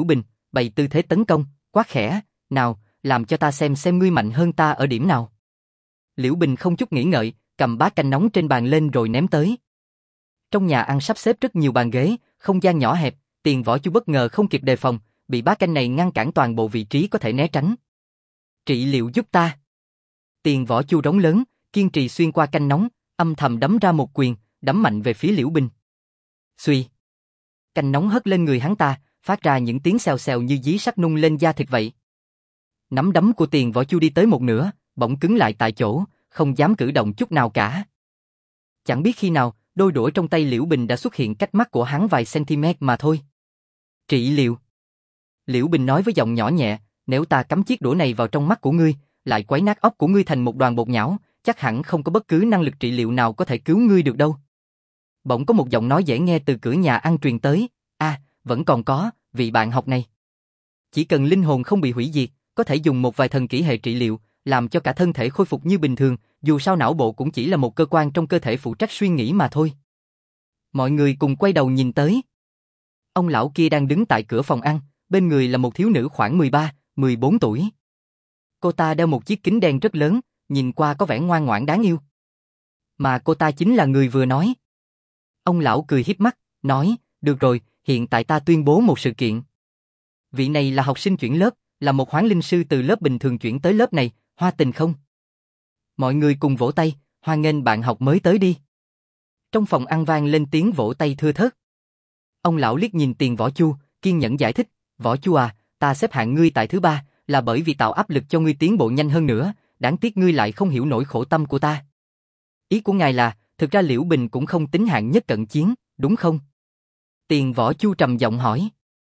bày tư thế tấn công, quát khẽ, nào, làm cho ta xem ngươi mạnh hơn ta ở điểm nào. Liễu Bình không chút nghĩ ngợi, cầm bát canh nóng trên bàn lên rồi ném tới. Trong nhà ăn sắp xếp rất nhiều bàn ghế, không gian nhỏ hẹp, Tiền Võ Chu bất ngờ không kịp đề phòng, bị bát canh này ngăn cản toàn bộ vị trí có thể né tránh. Trị liệu giúp ta. Tiền Võ Chu rống lớn, kiên trì xuyên qua canh nóng, âm thầm đấm ra một quyền, đấm mạnh về phía Liễu Bình. Xuy. Canh nóng hất lên người hắn ta, phát ra những tiếng xèo xèo như dí sắt nung lên da thịt vậy. Nắm đấm của Tiền Võ Chu đi tới một nửa, bỗng cứng lại tại chỗ, không dám cử động chút nào cả. Chẳng biết khi nào, đôi đũa trong tay Liễu Bình đã xuất hiện cách mắt của hắn vài cm mà thôi. Trị liệu. Liễu Bình nói với giọng nhỏ nhẹ, nếu ta cắm chiếc đũa này vào trong mắt của ngươi, lại quấy nát óc của ngươi thành một đoàn bột nhão, chắc hẳn không có bất cứ năng lực trị liệu nào có thể cứu ngươi được đâu. Bỗng có một giọng nói dễ nghe từ cửa nhà ăn truyền tới, vẫn còn có, vị bạn học này. Chỉ cần linh hồn không bị hủy diệt, có thể dùng một vài thần kỹ hệ trị liệu, làm cho cả thân thể khôi phục như bình thường, dù sao não bộ cũng chỉ là một cơ quan trong cơ thể phụ trách suy nghĩ mà thôi. Mọi người cùng quay đầu nhìn tới. Ông lão kia đang đứng tại cửa phòng ăn, bên người là một thiếu nữ khoảng 13, 14 tuổi. Cô ta đeo một chiếc kính đen rất lớn, nhìn qua có vẻ ngoan ngoãn đáng yêu. Mà cô ta chính là người vừa nói. Ông lão cười híp mắt, nói, được rồi, hiện tại ta tuyên bố một sự kiện. Vị này là học sinh chuyển lớp, là một hoán linh sư từ lớp bình thường chuyển tới lớp này, Hoa Tình không? Mọi người cùng vỗ tay, hoan nghênh bạn học mới tới đi. Trong phòng ăn vang lên tiếng vỗ tay thưa thớt. Ông lão liếc nhìn Tiền Võ Chu, kiên nhẫn giải thích, Võ Chu à, ta xếp hạng ngươi tại thứ 3, là bởi vì tạo áp lực cho ngươi tiến bộ nhanh hơn nữa, đáng tiếc ngươi lại không hiểu nỗi khổ tâm của ta. Ý của ngài là, thực ra Liễu Bình cũng không tính hạng nhất cận chiến, đúng không? Tiền Võ Chu trầm giọng hỏi.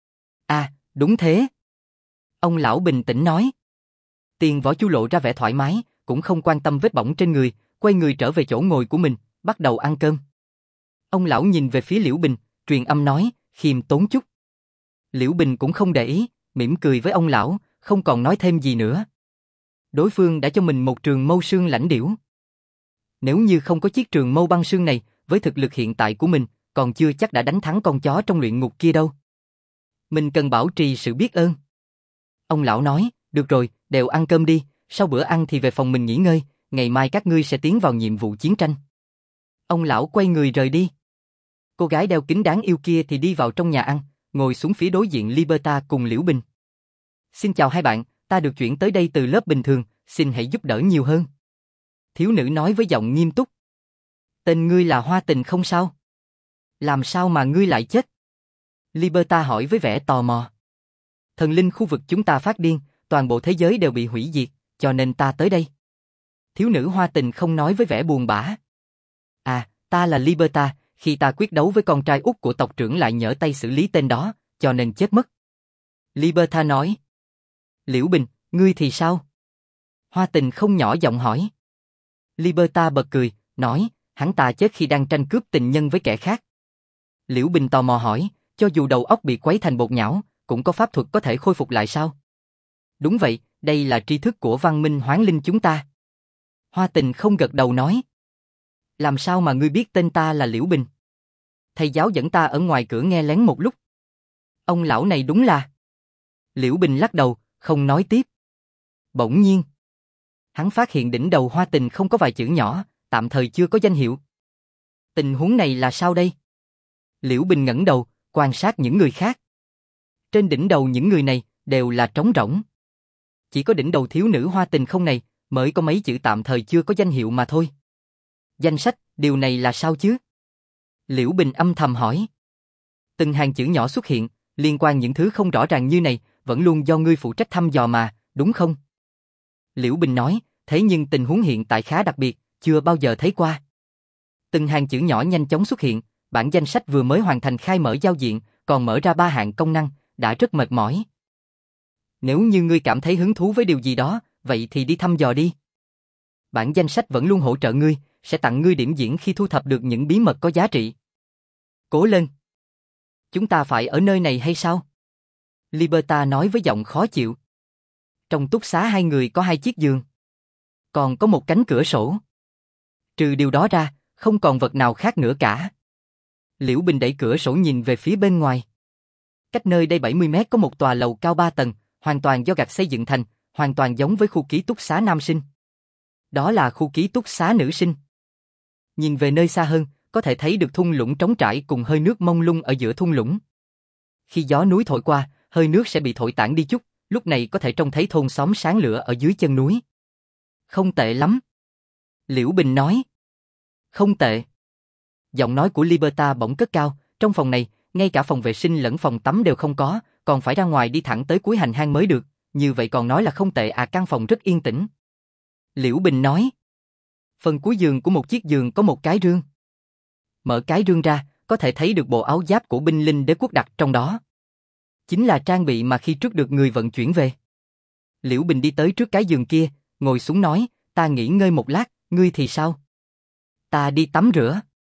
Đúng thế. Ông lão bình tĩnh nói. Tiền Võ Chu lộ ra vẻ thoải mái, cũng không quan tâm vết bỏng trên người, quay người trở về chỗ ngồi của mình, bắt đầu ăn cơm. Ông lão nhìn về phía Liễu Bình, truyền âm nói, khiêm tốn chút. Liễu Bình cũng không để ý, mỉm cười với ông lão, không còn nói thêm gì nữa. Đối phương đã cho mình một trường mâu sương lãnh điểu. Nếu như không có chiếc trường mâu băng sương này, với thực lực hiện tại của mình, còn chưa chắc đã đánh thắng con chó trong luyện ngục kia đâu. Mình cần bảo trì sự biết ơn. Ông lão nói, được rồi, đều ăn cơm đi, sau bữa ăn thì về phòng mình nghỉ ngơi, ngày mai các ngươi sẽ tiến vào nhiệm vụ chiến tranh. Ông lão quay người rời đi. Cô gái đeo kính đáng yêu kia thì đi vào trong nhà ăn, ngồi xuống phía đối diện Liberta cùng Liễu Bình. Xin chào hai bạn, ta được chuyển tới đây từ lớp bình thường, xin hãy giúp đỡ nhiều hơn. Thiếu nữ nói với giọng nghiêm túc. Tên ngươi là Hoa Tình không sao? Làm sao mà ngươi lại chết? Liberta hỏi với vẻ tò mò. Thần linh khu vực chúng ta phát điên, toàn bộ thế giới đều bị hủy diệt, cho nên ta tới đây. Thiếu nữ Hoa Tình không nói với vẻ buồn bã. Ta là Liberta, khi ta quyết đấu với con trai út của tộc trưởng lại nhỡ tay xử lý tên đó, cho nên chết mất. Liberta nói. Liễu Bình, ngươi thì sao? Hoa Tình không nhỏ giọng hỏi. Liberta bật cười, nói, hắn ta chết khi đang tranh cướp tình nhân với kẻ khác. Liễu Bình tò mò hỏi, cho dù đầu óc bị quấy thành bột nhão, cũng có pháp thuật có thể khôi phục lại sao? Đúng vậy, đây là tri thức của văn minh hoán linh chúng ta. Hoa Tình không gật đầu nói. Làm sao mà ngươi biết tên ta là Liễu Bình? Thầy giáo dẫn ta ở ngoài cửa nghe lén một lúc. Ông lão này đúng là... Liễu Bình lắc đầu, không nói tiếp. Bỗng nhiên, hắn phát hiện đỉnh đầu Hoa Tình không có vài chữ nhỏ, tạm thời chưa có danh hiệu. Tình huống này là sao đây? Liễu Bình ngẩng đầu, quan sát những người khác. Trên đỉnh đầu những người này đều là trống rỗng. Chỉ có đỉnh đầu thiếu nữ Hoa Tình không này mới có mấy chữ tạm thời chưa có danh hiệu mà thôi. Danh sách, điều này là sao chứ? Liễu Bình âm thầm hỏi. Từng hàng chữ nhỏ xuất hiện, liên quan những thứ không rõ ràng như này, vẫn luôn do ngươi phụ trách thăm dò mà, đúng không? Liễu Bình nói, thế nhưng tình huống hiện tại khá đặc biệt, chưa bao giờ thấy qua. Từng hàng chữ nhỏ nhanh chóng xuất hiện, bản danh sách vừa mới hoàn thành khai mở giao diện, còn mở ra 3 hạng công năng, đã rất mệt mỏi. Nếu như ngươi cảm thấy hứng thú với điều gì đó, vậy thì đi thăm dò đi. Bản danh sách vẫn luôn hỗ trợ ngươi, sẽ tặng ngươi điểm diễn khi thu thập được những bí mật có giá trị. Cố lên. Chúng ta phải ở nơi này hay sao? Liberta nói với giọng khó chịu. Trong túc xá hai người có 2 chiếc giường. Còn có một cánh cửa sổ. Trừ điều đó ra, không còn vật nào khác nữa cả. Liễu Bình đẩy cửa sổ nhìn về phía bên ngoài. Cách nơi đây 70 mét có một tòa lầu cao 3 tầng, hoàn toàn do gạch xây dựng thành, hoàn toàn giống với khu ký túc xá nam sinh. Đó là khu ký túc xá nữ sinh. Nhìn về nơi xa hơn, có thể thấy được thung lũng trống trải cùng hơi nước mông lung ở giữa thung lũng. Khi gió núi thổi qua, hơi nước sẽ bị thổi tản đi chút, lúc này có thể trông thấy thôn xóm sáng lửa ở dưới chân núi. Không tệ lắm. Liễu Bình nói. Không tệ. Giọng nói của Liberta bỗng cất cao, trong phòng này, ngay cả phòng vệ sinh lẫn phòng tắm đều không có, còn phải ra ngoài đi thẳng tới cuối hành lang mới được, như vậy còn nói là không tệ à, căn phòng rất yên tĩnh. Liễu Bình nói. Phần cuối giường của một chiếc giường có một cái rương. Mở cái rương ra, có thể thấy được bộ áo giáp của binh linh đế quốc đặt trong đó. Chính là trang bị mà khi trước được người vận chuyển về. Liễu Bình đi tới trước cái giường kia, ngồi xuống nói, ta nghỉ ngơi một lát, ngươi thì sao? Ta đi tắm rửa.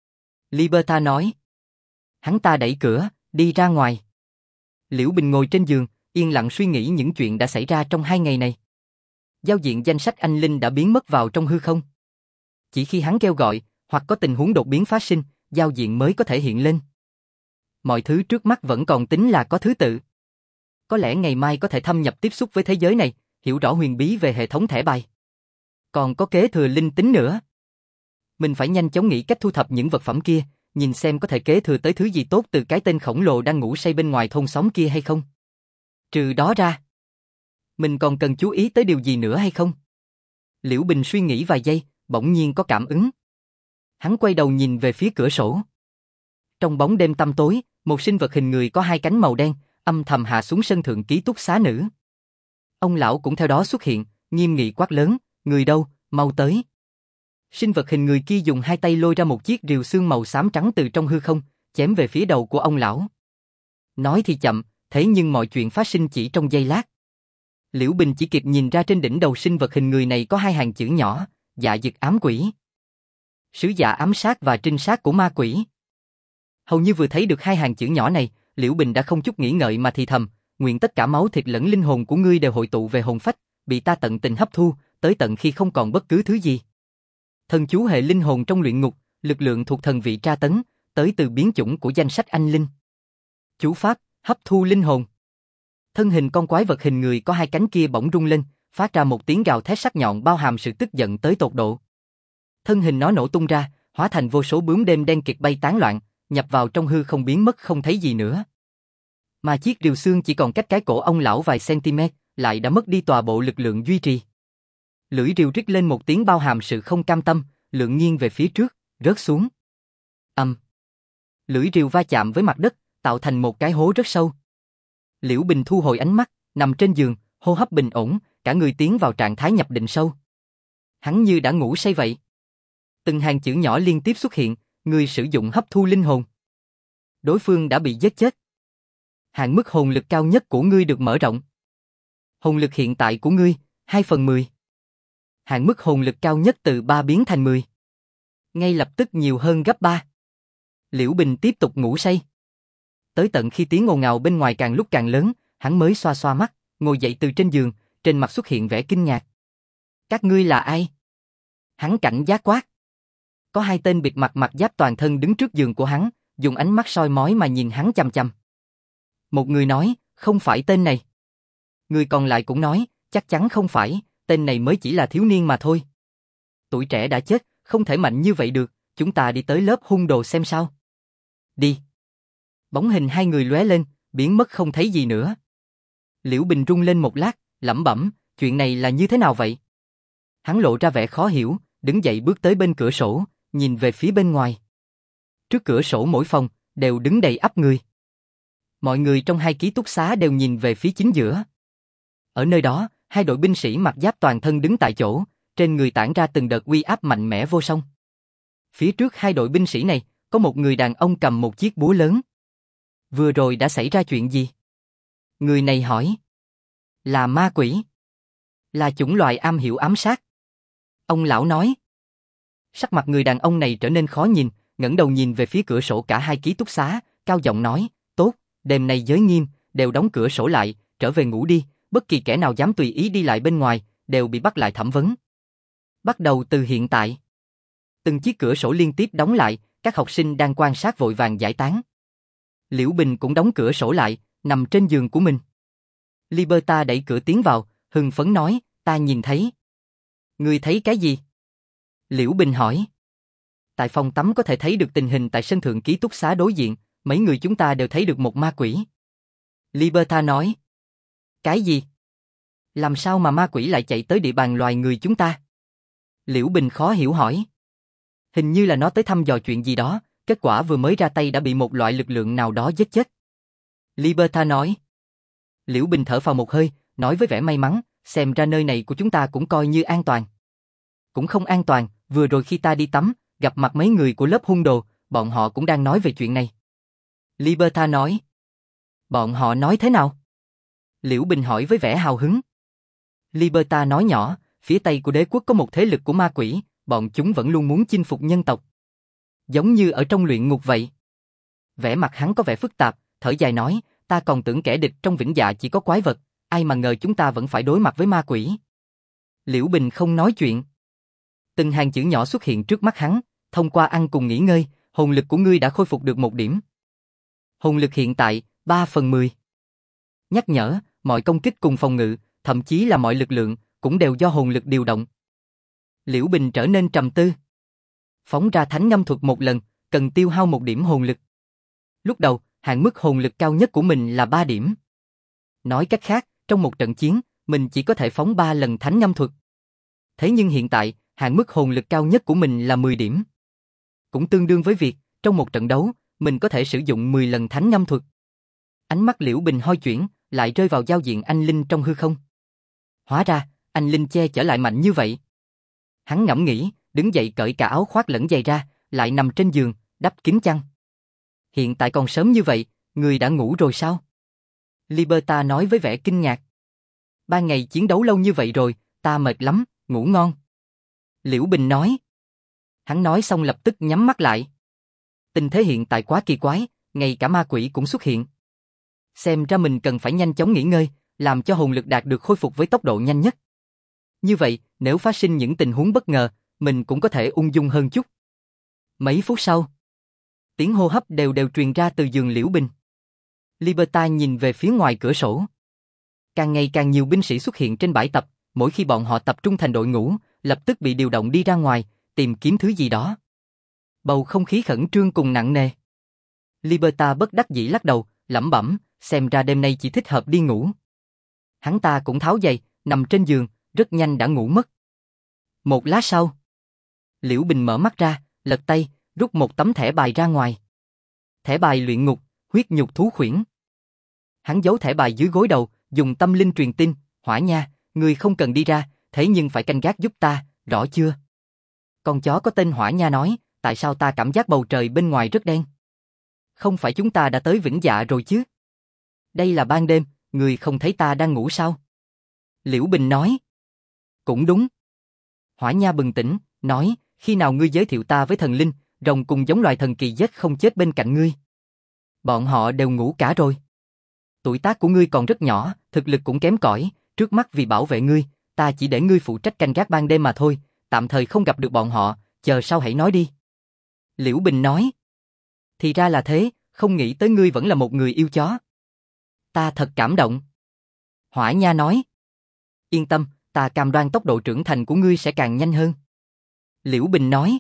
Liberta nói. Hắn ta đẩy cửa, đi ra ngoài. Liễu Bình ngồi trên giường, yên lặng suy nghĩ những chuyện đã xảy ra trong 2 ngày này. Giao diện danh sách anh Linh đã biến mất vào trong hư không. Chỉ khi hắn kêu gọi, hoặc có tình huống đột biến phát sinh, giao diện mới có thể hiện lên. Mọi thứ trước mắt vẫn còn tính là có thứ tự. Có lẽ ngày mai có thể thâm nhập tiếp xúc với thế giới này, hiểu rõ huyền bí về hệ thống thẻ bài. Còn có kế thừa linh tính nữa. Mình phải nhanh chóng nghĩ cách thu thập những vật phẩm kia, nhìn xem có thể kế thừa tới thứ gì tốt từ cái tên khổng lồ đang ngủ say bên ngoài thôn xóm kia hay không. Trừ đó ra, mình còn cần chú ý tới điều gì nữa hay không? Liễu Bình suy nghĩ vài giây, bỗng nhiên có cảm ứng. Hắn quay đầu nhìn về phía cửa sổ. Trong bóng đêm tăm tối, một sinh vật hình người có 2 cánh màu đen, âm thầm hạ xuống sân thượng ký túc xá nữ. Ông lão cũng theo đó xuất hiện, nghiêm nghị quát lớn, người đâu, mau tới. Sinh vật hình người kia dùng 2 tay lôi ra một chiếc rìu xương màu xám trắng từ trong hư không, chém về phía đầu của ông lão. Nói thì chậm, thế nhưng mọi chuyện phát sinh chỉ trong giây lát. Liễu Bình chỉ kịp nhìn ra trên đỉnh đầu sinh vật hình người này có 2 hàng chữ nhỏ, dạ dực ám quỷ. Sứ giả ám sát và trinh sát của ma quỷ. Hầu như vừa thấy được 2 hàng chữ nhỏ này, Liễu Bình đã không chút nghĩ ngợi mà thì thầm, nguyện tất cả máu thịt lẫn linh hồn của ngươi đều hội tụ về hồn phách, bị ta tận tình hấp thu, tới tận khi không còn bất cứ thứ gì. Thần chú hệ linh hồn trong luyện ngục, lực lượng thuộc thần vị tra tấn, tới từ biến chủng của danh sách anh linh. Chú pháp, hấp thu linh hồn. Thân hình con quái vật hình người có 2 cánh kia bỗng rung lên, phát ra một tiếng gào thét sắc nhọn bao hàm sự tức giận tới tột độ. Thân hình nó nổ tung ra, hóa thành vô số bướm đêm đen kịt bay tán loạn, nhập vào trong hư không biến mất không thấy gì nữa. Mà chiếc rìu xương chỉ còn cách cái cổ ông lão vài cm, lại đã mất đi tòa bộ lực lượng duy trì. Lưỡi rìu rít lên một tiếng bao hàm sự không cam tâm, lượn nghiêng về phía trước, rớt xuống. Lưỡi rìu va chạm với mặt đất, tạo thành một cái hố rất sâu. Liễu Bình thu hồi ánh mắt, nằm trên giường, hô hấp bình ổn, cả người tiến vào trạng thái nhập định sâu. Hắn như đã ngủ say vậy. Từng hàng chữ nhỏ liên tiếp xuất hiện, người sử dụng hấp thu linh hồn. Đối phương đã bị giết chết. Hạn mức hồn lực cao nhất của ngươi được mở rộng. Hồn lực hiện tại của ngươi, 2/10. Hạn mức hồn lực cao nhất từ 3 biến thành 10. Ngay lập tức nhiều hơn gấp 3. Liễu Bình tiếp tục ngủ say. Tới tận khi tiếng ồn ào bên ngoài càng lúc càng lớn, hắn mới xoa xoa mắt, ngồi dậy từ trên giường, trên mặt xuất hiện vẻ kinh ngạc. Các ngươi là ai? Hắn cảnh giác quát. Có 2 tên bịt mặt mặc giáp toàn thân đứng trước giường của hắn, dùng ánh mắt soi mói mà nhìn hắn chằm chằm. Một người nói, không phải tên này. Người còn lại cũng nói, chắc chắn không phải, tên này mới chỉ là thiếu niên mà thôi. Tuổi trẻ đã chết, không thể mạnh như vậy được, chúng ta đi tới lớp hung đồ xem sao. Đi. Bóng hình 2 người lóe lên, biến mất không thấy gì nữa. Liễu Bình rung lên một lát, lẩm bẩm, chuyện này là như thế nào vậy? Hắn lộ ra vẻ khó hiểu, đứng dậy bước tới bên cửa sổ, nhìn về phía bên ngoài. Trước cửa sổ mỗi phòng, đều đứng đầy ắp người. Mọi người trong 2 ký túc xá đều nhìn về phía chính giữa. Ở nơi đó, 2 đội binh sĩ mặc giáp toàn thân đứng tại chỗ, trên người tản ra từng đợt uy áp mạnh mẽ vô song. Phía trước 2 đội binh sĩ này, có một người đàn ông cầm một chiếc búa lớn. Vừa rồi đã xảy ra chuyện gì? Người này hỏi. Là ma quỷ. Là chủng loài am hiểu ám sát. Ông lão nói. Sắc mặt người đàn ông này trở nên khó nhìn, ngẩng đầu nhìn về phía cửa sổ cả 2 ký túc xá, cao giọng nói, tốt, đêm nay giới nghiêm, đều đóng cửa sổ lại, trở về ngủ đi, bất kỳ kẻ nào dám tùy ý đi lại bên ngoài, đều bị bắt lại thẩm vấn. Bắt đầu từ hiện tại. Từng chiếc cửa sổ liên tiếp đóng lại, các học sinh đang quan sát vội vàng giải tán. Liễu Bình cũng đóng cửa sổ lại, nằm trên giường của mình. Liberta đẩy cửa tiến vào, hưng phấn nói, ta nhìn thấy. Ngươi thấy cái gì? Liễu Bình hỏi. Tại phòng tắm có thể thấy được tình hình tại sân thượng ký túc xá đối diện, mấy người chúng ta đều thấy được một ma quỷ. Liberta nói. Cái gì? Làm sao mà ma quỷ lại chạy tới địa bàn loài người chúng ta? Liễu Bình khó hiểu hỏi. Hình như là nó tới thăm dò chuyện gì đó, kết quả vừa mới ra tay đã bị một loại lực lượng nào đó giết chết. Liberta nói. Liễu Bình thở phào một hơi, nói với vẻ may mắn, xem ra nơi này của chúng ta cũng coi như an toàn. Cũng không an toàn, vừa rồi khi ta đi tắm, gặp mặt mấy người của lớp hung đồ, bọn họ cũng đang nói về chuyện này. Liberta nói. Bọn họ nói thế nào? Liễu Bình hỏi với vẻ hào hứng. Liberta nói nhỏ, phía tây của đế quốc có một thế lực của ma quỷ, bọn chúng vẫn luôn muốn chinh phục nhân tộc. Giống như ở trong luyện ngục vậy. Vẻ mặt hắn có vẻ phức tạp, thở dài nói, ta còn tưởng kẻ địch trong Vĩnh Dạ chỉ có quái vật, ai mà ngờ chúng ta vẫn phải đối mặt với ma quỷ. Liễu Bình không nói chuyện. Từng hàng chữ nhỏ xuất hiện trước mắt hắn, thông qua ăn cùng nghỉ ngơi, hồn lực của ngươi đã khôi phục được 1 điểm. Hồn lực hiện tại, 3/10. Nhắc nhở, mọi công kích cùng phòng ngự, thậm chí là mọi lực lượng, cũng đều do hồn lực điều động. Liễu Bình trở nên trầm tư. Phóng ra thánh ngâm thuật một lần, cần tiêu hao 1 điểm hồn lực. Lúc đầu, hạn mức hồn lực cao nhất của mình là 3 điểm. Nói cách khác, trong một trận chiến, mình chỉ có thể phóng 3 lần thánh ngâm thuật. Thế nhưng hiện tại, hạn mức hồn lực cao nhất của mình là 10 điểm. Cũng tương đương với việc, trong một trận đấu, mình có thể sử dụng 10 lần thánh ngâm thuật. Ánh mắt Liễu Bình hoi chuyển, lại rơi vào giao diện anh Linh trong hư không. Hóa ra, anh Linh che chở lại mạnh như vậy. Hắn ngẫm nghĩ, đứng dậy cởi cả áo khoác lẫn giày ra, lại nằm trên giường, đắp kín chăn. Hiện tại còn sớm như vậy, người đã ngủ rồi sao? Liberta nói với vẻ kinh ngạc. Ban ngày chiến đấu lâu như vậy rồi, ta mệt lắm, ngủ ngon. Liễu Bình nói. Hắn nói xong lập tức nhắm mắt lại. Tình thế hiện tại quá kỳ quái, ngay cả ma quỷ cũng xuất hiện. Xem ra mình cần phải nhanh chóng nghỉ ngơi, làm cho hồn lực đạt được khôi phục với tốc độ nhanh nhất. Như vậy, nếu phát sinh những tình huống bất ngờ, mình cũng có thể ung dung hơn chút. Mấy phút sau, tiếng hô hấp đều đều truyền ra từ giường Liễu Bình. Liberta nhìn về phía ngoài cửa sổ. Càng ngày càng nhiều binh sĩ xuất hiện trên bãi tập, mỗi khi bọn họ tập trung thành đội ngũ, lập tức bị điều động đi ra ngoài, tìm kiếm thứ gì đó. Bầu không khí khẩn trương cùng nặng nề. Liberta bất đắc dĩ lắc đầu, lẩm bẩm, xem ra đêm nay chỉ thích hợp đi ngủ. Hắn ta cũng tháo giày, nằm trên giường, rất nhanh đã ngủ mất. Một lát sau, Liễu Bình mở mắt ra, lật tay, rút một tấm thẻ bài ra ngoài. Thẻ bài luyện ngục, huyết nhục thú khuyển. Hắn giấu thẻ bài dưới gối đầu, dùng tâm linh truyền tin, Hỏa Nha, ngươi không cần đi ra, thế nhưng phải canh gác giúp ta, rõ chưa? Con chó có tên Hỏa Nha nói, tại sao ta cảm giác bầu trời bên ngoài rất đen? Không phải chúng ta đã tới Vĩnh Dạ rồi chứ? Đây là ban đêm, ngươi không thấy ta đang ngủ sao? Liễu Bình nói. Cũng đúng. Hỏa Nha bừng tỉnh, nói, khi nào ngươi giới thiệu ta với thần linh, rồng cùng giống loài thần kỳ giết không chết bên cạnh ngươi? Bọn họ đều ngủ cả rồi. Tuổi tác của ngươi còn rất nhỏ, thực lực cũng kém cỏi, trước mắt vì bảo vệ ngươi, ta chỉ để ngươi phụ trách canh gác ban đêm mà thôi, tạm thời không gặp được bọn họ, chờ sau hãy nói đi. Liễu Bình nói. Thì ra là thế, không nghĩ tới ngươi vẫn là một người yêu chó. Ta thật cảm động. Hỏa Nha nói. Yên tâm, ta cam đoan tốc độ trưởng thành của ngươi sẽ càng nhanh hơn. Liễu Bình nói.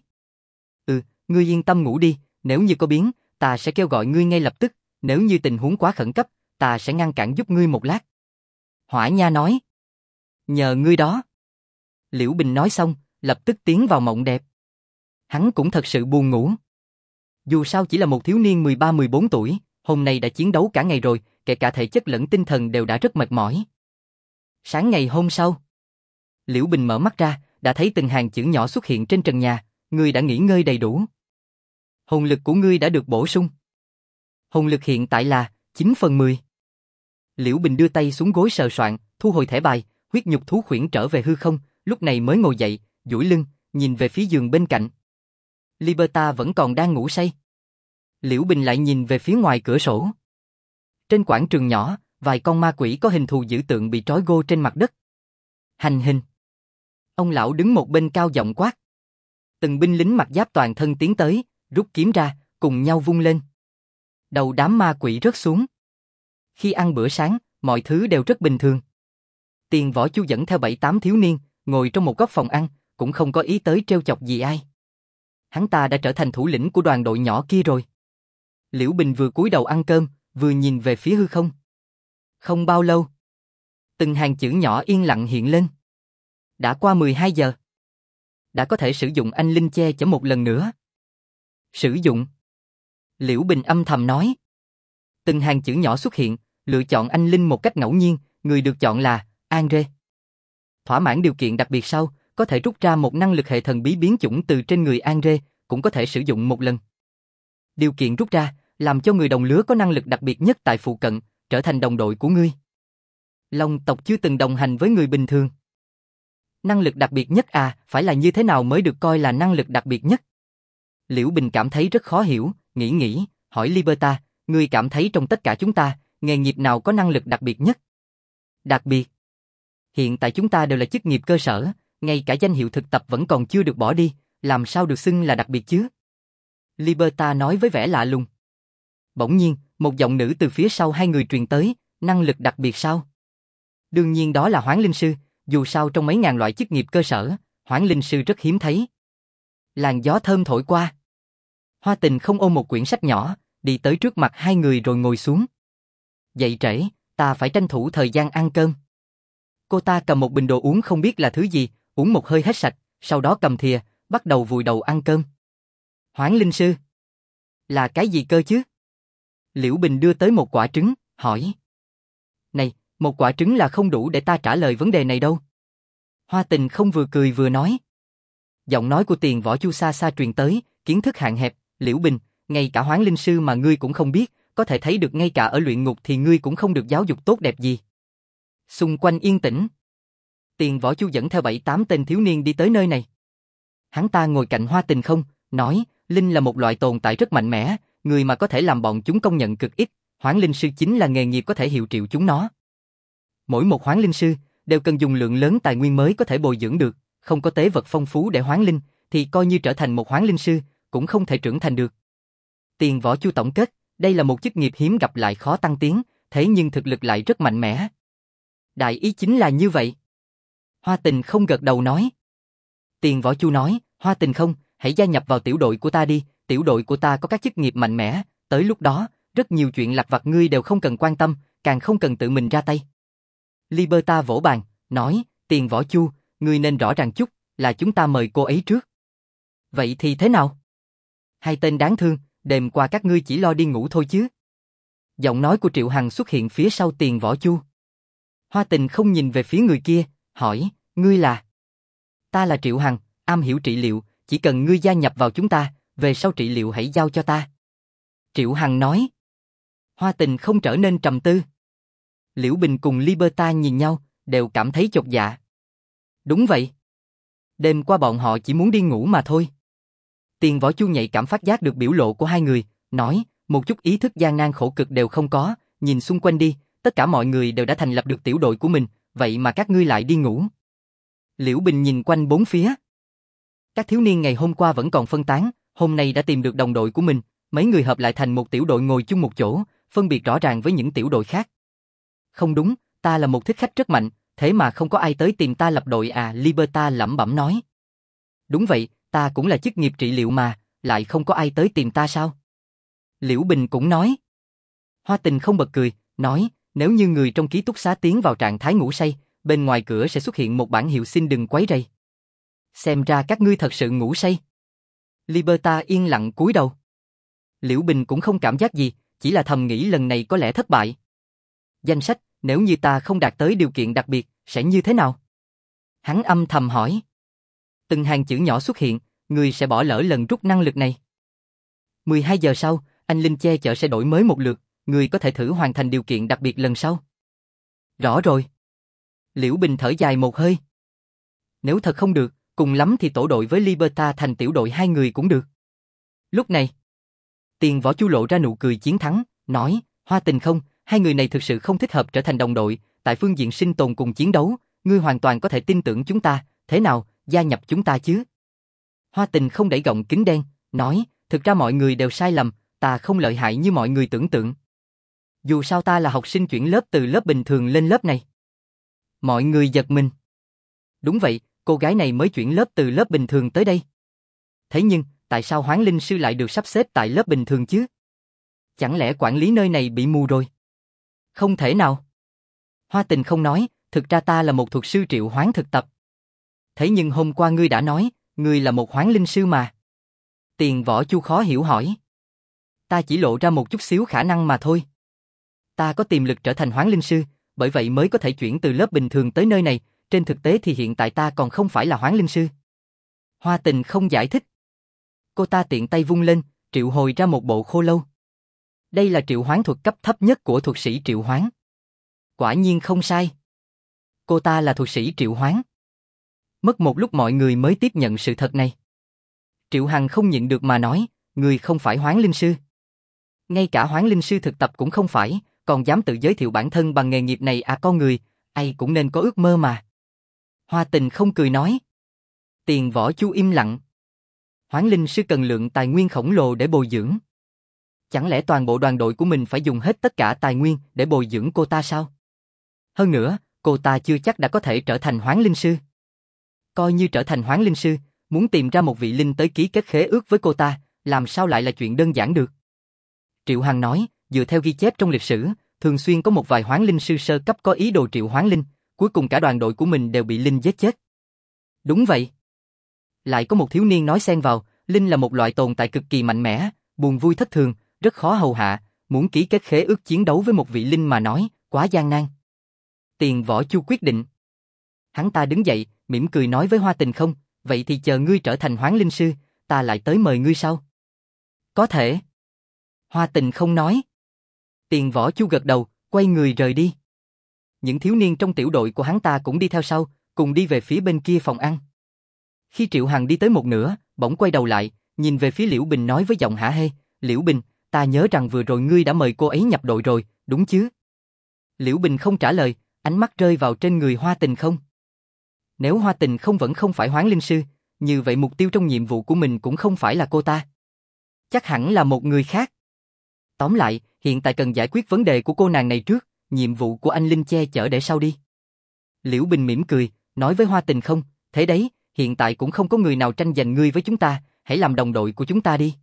Ngươi yên tâm ngủ đi, nếu như có biến, ta sẽ kêu gọi ngươi ngay lập tức, nếu như tình huống quá khẩn cấp, ta sẽ ngăn cản giúp ngươi một lát. Hỏa Nha nói. Nhờ ngươi đó. Liễu Bình nói xong, lập tức tiến vào mộng đẹp. Hắn cũng thật sự buồn ngủ. Dù sao chỉ là một thiếu niên 13-14 tuổi, hôm nay đã chiến đấu cả ngày rồi, kể cả thể chất lẫn tinh thần đều đã rất mệt mỏi. Sáng ngày hôm sau, Liễu Bình mở mắt ra, đã thấy từng hàng chữ nhỏ xuất hiện trên trần nhà, ngươi đã nghỉ ngơi đầy đủ. Hồn lực của ngươi đã được bổ sung. Hồn lực hiện tại là 9/10. Liễu Bình đưa tay xuống gối sờ soạn, thu hồi thẻ bài, huyết nhục thú khuyển trở về hư không, lúc này mới ngồi dậy, duỗi lưng, nhìn về phía giường bên cạnh. Liberta vẫn còn đang ngủ say. Liễu Bình lại nhìn về phía ngoài cửa sổ. Trên quảng trường nhỏ, vài con ma quỷ có hình thù dữ tợn bị trói gô trên mặt đất. Hành hình. Ông lão đứng một bên cao giọng quát. Từng binh lính mặc giáp toàn thân tiến tới, rút kiếm ra, cùng nhau vung lên. Đầu đám ma quỷ rớt xuống. Khi ăn bữa sáng, mọi thứ đều rất bình thường. Tiền Võ Chu dẫn theo 7-8 thiếu niên, ngồi trong một góc phòng ăn, cũng không có ý tới trêu chọc gì ai. Hắn ta đã trở thành thủ lĩnh của đoàn đội nhỏ kia rồi. Liễu Bình vừa cúi đầu ăn cơm, vừa nhìn về phía hư không. Không bao lâu, từng hàng chữ nhỏ yên lặng hiện lên. Đã qua 12 giờ. Đã có thể sử dụng anh linh che chở một lần nữa. Sử dụng. Liễu Bình âm thầm nói. Từng hàng chữ nhỏ xuất hiện, lựa chọn anh linh một cách ngẫu nhiên, người được chọn là Andre. Thỏa mãn điều kiện đặc biệt sau, có thể rút ra một năng lực hệ thần bí biến chủng từ trên người Andre, cũng có thể sử dụng một lần. Điều kiện rút ra, làm cho người đồng lứa có năng lực đặc biệt nhất tại phụ cận, trở thành đồng đội của ngươi. Long tộc chưa từng đồng hành với người bình thường. Năng lực đặc biệt nhất à, phải là như thế nào mới được coi là năng lực đặc biệt nhất? Liễu Bình cảm thấy rất khó hiểu, nghĩ, hỏi Liberta, ngươi cảm thấy trong tất cả chúng ta, nghề nghiệp nào có năng lực đặc biệt nhất? Đặc biệt. Hiện tại chúng ta đều là chức nghiệp cơ sở, ngay cả danh hiệu thực tập vẫn còn chưa được bỏ đi, làm sao được xưng là đặc biệt chứ? Liberta nói với vẻ lạ lùng. Bỗng nhiên, một giọng nữ từ phía sau hai người truyền tới, năng lực đặc biệt sao? Đương nhiên đó là Hoán Linh Sư, dù sao trong mấy ngàn loại chức nghiệp cơ sở, Hoán Linh Sư rất hiếm thấy. Làn gió thơm thổi qua. Hoa Tình không ôm một quyển sách nhỏ, đi tới trước mặt hai người rồi ngồi xuống. Dậy trễ, ta phải tranh thủ thời gian ăn cơm. Cô ta cầm một bình đồ uống không biết là thứ gì, uống một hơi hết sạch, sau đó cầm thìa, bắt đầu vùi đầu ăn cơm. Hoán Linh Sư. Là cái gì cơ chứ? Liễu Bình đưa tới một quả trứng, hỏi. Này, một quả trứng là không đủ để ta trả lời vấn đề này đâu. Hoa Tình không vừa cười vừa nói. Giọng nói của Tiền Võ Chu xa xa truyền tới, kiến thức hạn hẹp, Liễu Bình, ngay cả Hoán Linh Sư mà ngươi cũng không biết, có thể thấy được ngay cả ở luyện ngục thì ngươi cũng không được giáo dục tốt đẹp gì. Xung quanh yên tĩnh. Tiền Võ Chu dẫn theo 7-8 tên thiếu niên đi tới nơi này. Hắn ta ngồi cạnh Hoa Tình không, nói, Linh là một loại tồn tại rất mạnh mẽ, người mà có thể làm bọn chúng công nhận cực ít, Hoán Linh Sư chính là nghề nghiệp có thể hiệu triệu chúng nó. Mỗi một Hoán Linh Sư đều cần dùng lượng lớn tài nguyên mới có thể bồi dưỡng được, không có tế vật phong phú để hoán linh, thì coi như trở thành một Hoán Linh Sư, cũng không thể trưởng thành được. Tiền Võ Chu tổng kết, đây là một chức nghiệp hiếm gặp lại khó tăng tiến, thế nhưng thực lực lại rất mạnh mẽ. Đại ý chính là như vậy. Hoa Tình không gật đầu nói. Tiền Võ Chu nói, Hoa Tình không, hãy gia nhập vào tiểu đội của ta đi, tiểu đội của ta có các chức nghiệp mạnh mẽ, tới lúc đó, rất nhiều chuyện lặt vặt ngươi đều không cần quan tâm, càng không cần tự mình ra tay. Liberta vỗ bàn, nói, Tiền Võ Chu, ngươi nên rõ ràng chút, là chúng ta mời cô ấy trước. Vậy thì thế nào? Hai tên đáng thương, đêm qua các ngươi chỉ lo đi ngủ thôi chứ. Giọng nói của Triệu Hằng xuất hiện phía sau Tiền Võ Chu. Hoa Tình không nhìn về phía người kia, hỏi, ngươi là? Ta là Triệu Hằng, am hiểu trị liệu, chỉ cần ngươi gia nhập vào chúng ta, về sau trị liệu hãy giao cho ta. Triệu Hằng nói. Hoa Tình không trở nên trầm tư. Liễu Bình cùng Liberta nhìn nhau, đều cảm thấy chột dạ. Đúng vậy. Đêm qua bọn họ chỉ muốn đi ngủ mà thôi. Tiền Võ Chu nhạy cảm phát giác được biểu lộ của hai người, nói, một chút ý thức gian nan khổ cực đều không có, nhìn xung quanh đi, tất cả mọi người đều đã thành lập được tiểu đội của mình, vậy mà các ngươi lại đi ngủ. Liễu Bình nhìn quanh bốn phía. Các thiếu niên ngày hôm qua vẫn còn phân tán, hôm nay đã tìm được đồng đội của mình, mấy người hợp lại thành một tiểu đội ngồi chung một chỗ, phân biệt rõ ràng với những tiểu đội khác. Không đúng, ta là một thích khách rất mạnh, thế mà không có ai tới tìm ta lập đội à, Liberta lẩm bẩm nói. Đúng vậy, ta cũng là chức nghiệp trị liệu mà, lại không có ai tới tìm ta sao? Liễu Bình cũng nói. Hoa Tình không bật cười, nói, nếu như người trong ký túc xá tiến vào trạng thái ngủ say, bên ngoài cửa sẽ xuất hiện một bảng hiệu xin đừng quấy rầy. Xem ra các ngươi thật sự ngủ say. Liberta yên lặng cúi đầu. Liễu Bình cũng không cảm giác gì, chỉ là thầm nghĩ lần này có lẽ thất bại. Danh sách, nếu như ta không đạt tới điều kiện đặc biệt, sẽ như thế nào? Hắn âm thầm hỏi. Từng hàng chữ nhỏ xuất hiện, người sẽ bỏ lỡ lần rút năng lực này. 12 giờ sau, anh linh che chở sẽ đổi mới một lượt, người có thể thử hoàn thành điều kiện đặc biệt lần sau. Rõ rồi. Liễu Bình thở dài một hơi. Nếu thật không được, cùng lắm thì tổ đội với Liberta thành tiểu đội hai người cũng được. Lúc này, Tiền Võ Chu lộ ra nụ cười chiến thắng, nói, Hoa Tình không, hai người này thực sự không thích hợp trở thành đồng đội, tại phương diện sinh tồn cùng chiến đấu, ngươi hoàn toàn có thể tin tưởng chúng ta, thế nào, gia nhập chúng ta chứ? Hoa Tình không đẩy gọng kính đen, nói, thực ra mọi người đều sai lầm, ta không lợi hại như mọi người tưởng tượng. Dù sao ta là học sinh chuyển lớp từ lớp bình thường lên lớp này. Mọi người giật mình. Đúng vậy, cô gái này mới chuyển lớp từ lớp bình thường tới đây. Thế nhưng, tại sao Hoán Linh Sư lại được sắp xếp tại lớp bình thường chứ? Chẳng lẽ quản lý nơi này bị mù rồi? Không thể nào. Hoa Tình không nói, thực ra ta là một thuật sư triệu hoán thực tập. Thế nhưng hôm qua ngươi đã nói, ngươi là một Hoán Linh Sư mà. Tiền Võ Chu khó hiểu hỏi. Ta chỉ lộ ra một chút xíu khả năng mà thôi. Ta có tiềm lực trở thành Hoán Linh Sư, bởi vậy mới có thể chuyển từ lớp bình thường tới nơi này, trên thực tế thì hiện tại ta còn không phải là Hoán Linh Sư. Hoa Tình không giải thích. Cô ta tiện tay vung lên, triệu hồi ra một bộ khô lâu. Đây là triệu hoán thuật cấp thấp nhất của thuật sĩ triệu hoán. Quả nhiên không sai. Cô ta là thuật sĩ triệu hoán. Mất một lúc mọi người mới tiếp nhận sự thật này. Triệu Hằng không nhịn được mà nói, người không phải Hoán Linh Sư. Ngay cả Hoán Linh Sư thực tập cũng không phải, còn dám tự giới thiệu bản thân bằng nghề nghiệp này à, con người, ai cũng nên có ước mơ mà. Hoa Tình không cười nói. Tiền Võ Chu im lặng. Hoán Linh Sư cần lượng tài nguyên khổng lồ để bồi dưỡng. Chẳng lẽ toàn bộ đoàn đội của mình phải dùng hết tất cả tài nguyên để bồi dưỡng cô ta sao? Hơn nữa, cô ta chưa chắc đã có thể trở thành Hoán Linh Sư. Coi như trở thành Hoán Linh Sư, muốn tìm ra một vị linh tới ký kết khế ước với cô ta, làm sao lại là chuyện đơn giản được? Triệu Hằng nói, dựa theo ghi chép trong lịch sử, thường xuyên có một vài Hoán Linh Sư sơ cấp có ý đồ triệu hoán linh, cuối cùng cả đoàn đội của mình đều bị linh giết chết. Đúng vậy. Lại có một thiếu niên nói xen vào, linh là một loại tồn tại cực kỳ mạnh mẽ, buồn vui thất thường, rất khó hầu hạ, muốn ký kết khế ước chiến đấu với một vị linh mà nói, quá gian nan. Tiền Võ Chu quyết định. Hắn ta đứng dậy, mỉm cười nói với Hoa Tình không, vậy thì chờ ngươi trở thành Hoán Linh Sư, ta lại tới mời ngươi sau. Có thể. Hoa Tình không nói. Tiền Võ Chu gật đầu, quay người rời đi. Những thiếu niên trong tiểu đội của hắn ta cũng đi theo sau, cùng đi về phía bên kia phòng ăn. Khi Triệu Hằng đi tới một nửa, bỗng quay đầu lại, nhìn về phía Liễu Bình nói với giọng hả hê, Liễu Bình, ta nhớ rằng vừa rồi ngươi đã mời cô ấy nhập đội rồi, đúng chứ? Liễu Bình không trả lời, ánh mắt rơi vào trên người Hoa Tình không. Nếu Hoa Tình không vẫn không phải Hoán Linh Sư, như vậy mục tiêu trong nhiệm vụ của mình cũng không phải là cô ta. Chắc hẳn là một người khác. Tóm lại, hiện tại cần giải quyết vấn đề của cô nàng này trước, nhiệm vụ của anh Linh che chở để sau đi. Liễu Bình mỉm cười, nói với Hoa Tình không, thế đấy, hiện tại cũng không có người nào tranh giành ngươi với chúng ta, hãy làm đồng đội của chúng ta đi.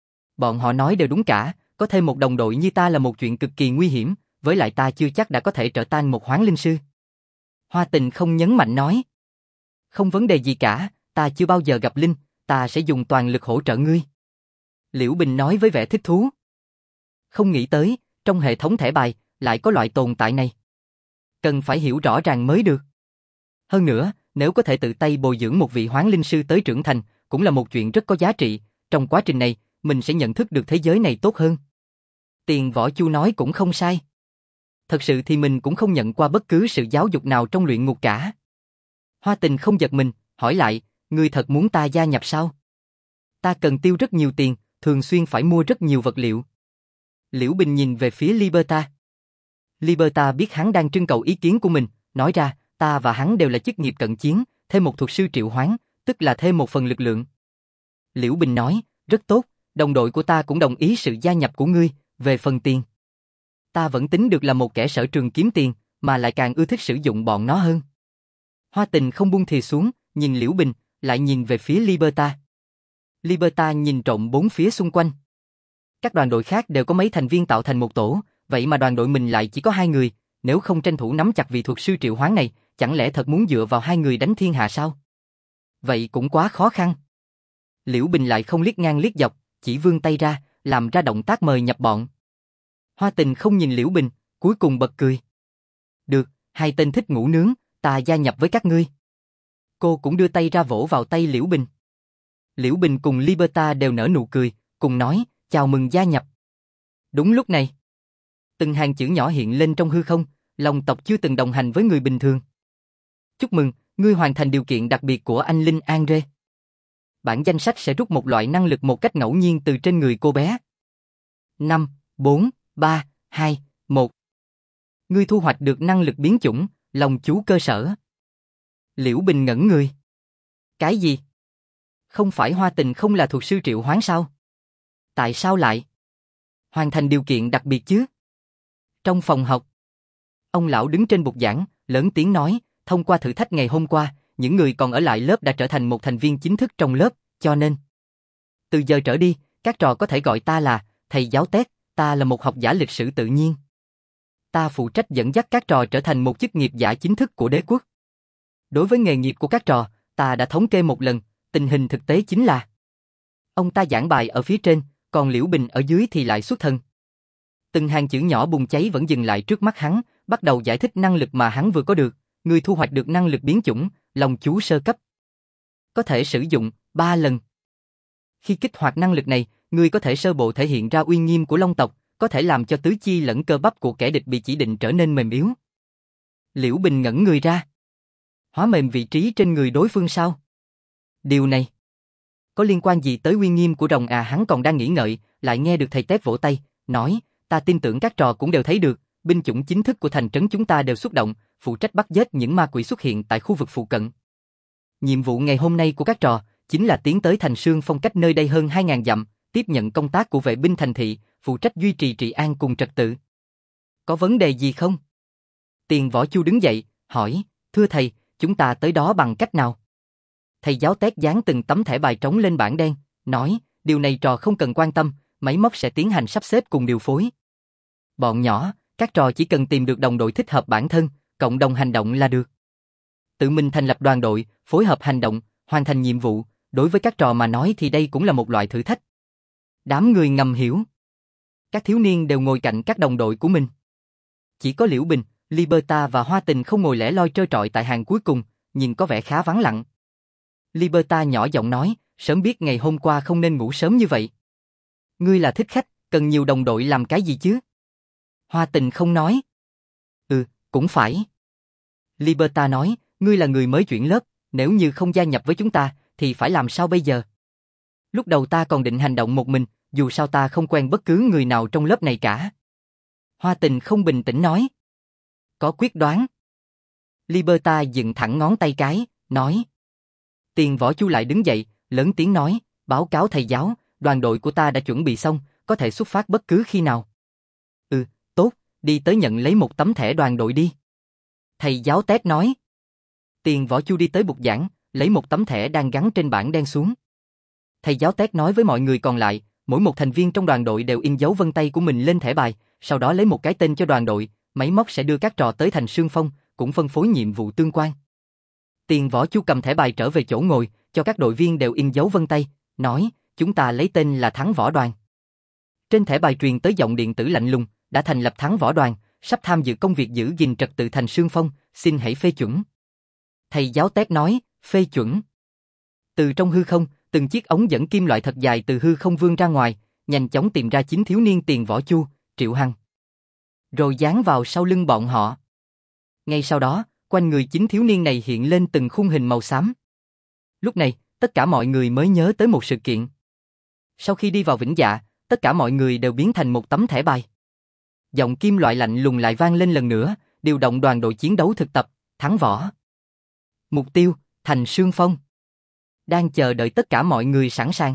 Bọn họ nói đều đúng cả, có thêm một đồng đội như ta là một chuyện cực kỳ nguy hiểm, với lại ta chưa chắc đã có thể trở thành một Hoán Linh Sư. Hoa Tình không nhấn mạnh nói. Không vấn đề gì cả, ta chưa bao giờ gặp Linh, ta sẽ dùng toàn lực hỗ trợ ngươi. Liễu Bình nói với vẻ thích thú. Không nghĩ tới, trong hệ thống thẻ bài, lại có loại tồn tại này. Cần phải hiểu rõ ràng mới được. Hơn nữa, nếu có thể tự tay bồi dưỡng một vị Hoán Linh Sư tới trưởng thành, cũng là một chuyện rất có giá trị, trong quá trình này, mình sẽ nhận thức được thế giới này tốt hơn. Tiền Võ Chu nói cũng không sai. Thật sự thì mình cũng không nhận qua bất cứ sự giáo dục nào trong luyện ngục cả. Hoa Tình không giật mình, hỏi lại, ngươi thật muốn ta gia nhập sao? Ta cần tiêu rất nhiều tiền, thường xuyên phải mua rất nhiều vật liệu. Liễu Bình nhìn về phía Liberta. Liberta biết hắn đang trưng cầu ý kiến của mình, nói ra, ta và hắn đều là chức nghiệp cận chiến, thêm một thuật sư triệu hoán, tức là thêm một phần lực lượng. Liễu Bình nói, rất tốt, đồng đội của ta cũng đồng ý sự gia nhập của ngươi, về phần tiền. Ta vẫn tính được là một kẻ sở trường kiếm tiền, mà lại càng ưa thích sử dụng bọn nó hơn. Hoa Tình không buông thìa xuống, nhìn Liễu Bình, lại nhìn về phía Liberta. Liberta nhìn trộm bốn phía xung quanh. Các đoàn đội khác đều có mấy thành viên tạo thành một tổ, vậy mà đoàn đội mình lại chỉ có 2 người, nếu không tranh thủ nắm chặt vị thuật sư triệu hoán này, chẳng lẽ thật muốn dựa vào 2 người đánh thiên hạ sao? Vậy cũng quá khó khăn. Liễu Bình lại không liếc ngang liếc dọc, chỉ vươn tay ra, làm ra động tác mời nhập bọn. Hoa Tình không nhìn Liễu Bình, cuối cùng bật cười. Được, 2 tên thích ngủ nướng, ta gia nhập với các ngươi. Cô cũng đưa tay ra vỗ vào tay Liễu Bình. Liễu Bình cùng Liberta đều nở nụ cười, cùng nói, chào mừng gia nhập. Đúng lúc này, từng hàng chữ nhỏ hiện lên trong hư không, long tộc chưa từng đồng hành với người bình thường. Chúc mừng, ngươi hoàn thành điều kiện đặc biệt của anh Linh Andre. Bản danh sách sẽ rút một loại năng lực một cách ngẫu nhiên từ trên người cô bé. 5, 4, 3, 2, 1. Ngươi thu hoạch được năng lực biến chủng, lòng chú cơ sở. Liễu Bình ngẩn người. Cái gì? Không phải Hoa Tình không là thuật sư triệu hoán sao? Tại sao lại hoàn thành điều kiện đặc biệt chứ? Trong phòng học, ông lão đứng trên bục giảng, lớn tiếng nói, thông qua thử thách ngày hôm qua, những người còn ở lại lớp đã trở thành một thành viên chính thức trong lớp, cho nên từ giờ trở đi, các trò có thể gọi ta là thầy giáo Tét, ta là một học giả lịch sử tự nhiên. Ta phụ trách dẫn dắt các trò trở thành một chức nghiệp giả chính thức của đế quốc. Đối với nghề nghiệp của các trò, ta đã thống kê một lần, tình hình thực tế chính là ông ta giảng bài ở phía trên, còn Liễu Bình ở dưới thì lại xuất thân. Từng hàng chữ nhỏ bùng cháy vẫn dừng lại trước mắt hắn, bắt đầu giải thích năng lực mà hắn vừa có được. Người thu hoạch được năng lực biến chủng, lòng chú sơ cấp. Có thể sử dụng 3 lần. Khi kích hoạt năng lực này, người có thể sơ bộ thể hiện ra uy nghiêm của Long tộc, có thể làm cho tứ chi lẫn cơ bắp của kẻ địch bị chỉ định trở nên mềm yếu. Liễu Bình ngẩn người ra. Hóa mềm vị trí trên người đối phương sao? Điều này có liên quan gì tới uy nghiêm của rồng à? Hắn còn đang nghĩ ngợi, lại nghe được thầy Tép vỗ tay, nói, ta tin tưởng các trò cũng đều thấy được, binh chủng chính thức của thành trấn chúng ta đều xuất động, phụ trách bắt giết những ma quỷ xuất hiện tại khu vực phụ cận. Nhiệm vụ ngày hôm nay của các trò chính là tiến tới thành Sương Phong cách nơi đây hơn 2.000 dặm, tiếp nhận công tác của vệ binh thành thị, phụ trách duy trì trị an cùng trật tự. Có vấn đề gì không? Tiền Võ Chu đứng dậy, hỏi, thưa thầy, chúng ta tới đó bằng cách nào? Thầy giáo Tét dán từng tấm thẻ bài trống lên bảng đen, nói, điều này trò không cần quan tâm, máy móc sẽ tiến hành sắp xếp cùng điều phối. Bọn nhỏ, các trò chỉ cần tìm được đồng đội thích hợp bản thân, cộng đồng hành động là được. Tự mình thành lập đoàn đội, phối hợp hành động, hoàn thành nhiệm vụ, đối với các trò mà nói thì đây cũng là một loại thử thách. Đám người ngầm hiểu. Các thiếu niên đều ngồi cạnh các đồng đội của mình. Chỉ có Liễu Bình, Liberta và Hoa Tình không ngồi lẻ loi trơ trọi tại hàng cuối cùng, nhưng có vẻ khá vắng lặng. Liberta nhỏ giọng nói, sớm biết ngày hôm qua không nên ngủ sớm như vậy. Ngươi là thích khách, cần nhiều đồng đội làm cái gì chứ? Hoa Tình không nói. Cũng phải. Liberta nói, ngươi là người mới chuyển lớp, nếu như không gia nhập với chúng ta, thì phải làm sao bây giờ? Lúc đầu ta còn định hành động một mình, dù sao ta không quen bất cứ người nào trong lớp này cả. Hoa Tình không bình tĩnh nói. Có quyết đoán. Liberta dựng thẳng ngón tay cái, nói. Tiền Võ Chu lại đứng dậy, lớn tiếng nói, báo cáo thầy giáo, đoàn đội của ta đã chuẩn bị xong, có thể xuất phát bất cứ khi nào. Tốt, đi tới nhận lấy một tấm thẻ đoàn đội đi. Thầy giáo Tét nói. Tiền Võ Chu đi tới bục giảng, lấy một tấm thẻ đang gắn trên bảng đen xuống. Thầy giáo Tét nói với mọi người còn lại, mỗi một thành viên trong đoàn đội đều in dấu vân tay của mình lên thẻ bài, sau đó lấy một cái tên cho đoàn đội, máy móc sẽ đưa các trò tới thành Sương Phong, cũng phân phối nhiệm vụ tương quan. Tiền Võ Chu cầm thẻ bài trở về chỗ ngồi, cho các đội viên đều in dấu vân tay, nói, chúng ta lấy tên là Thắng Võ Đoàn. Trên thẻ bài truyền tới giọng điện tử lạnh lùng, đã thành lập Thắng Võ Đoàn, sắp tham dự công việc giữ gìn trật tự thành Sương Phong, xin hãy phê chuẩn. Thầy giáo Tét nói, phê chuẩn. Từ trong hư không, từng chiếc ống dẫn kim loại thật dài từ hư không vươn ra ngoài, nhanh chóng tìm ra 9 thiếu niên Tiền Võ Chu, Triệu Hằng. Rồi dán vào sau lưng bọn họ. Ngay sau đó, quanh người 9 thiếu niên này hiện lên từng khung hình màu xám. Lúc này, tất cả mọi người mới nhớ tới một sự kiện. Sau khi đi vào Vĩnh Dạ, tất cả mọi người đều biến thành một tấm thẻ bài. Giọng kim loại lạnh lùng lại vang lên lần nữa, điều động đoàn đội chiến đấu thực tập, Thắng Võ. Mục tiêu, thành Sương Phong. Đang chờ đợi tất cả mọi người sẵn sàng.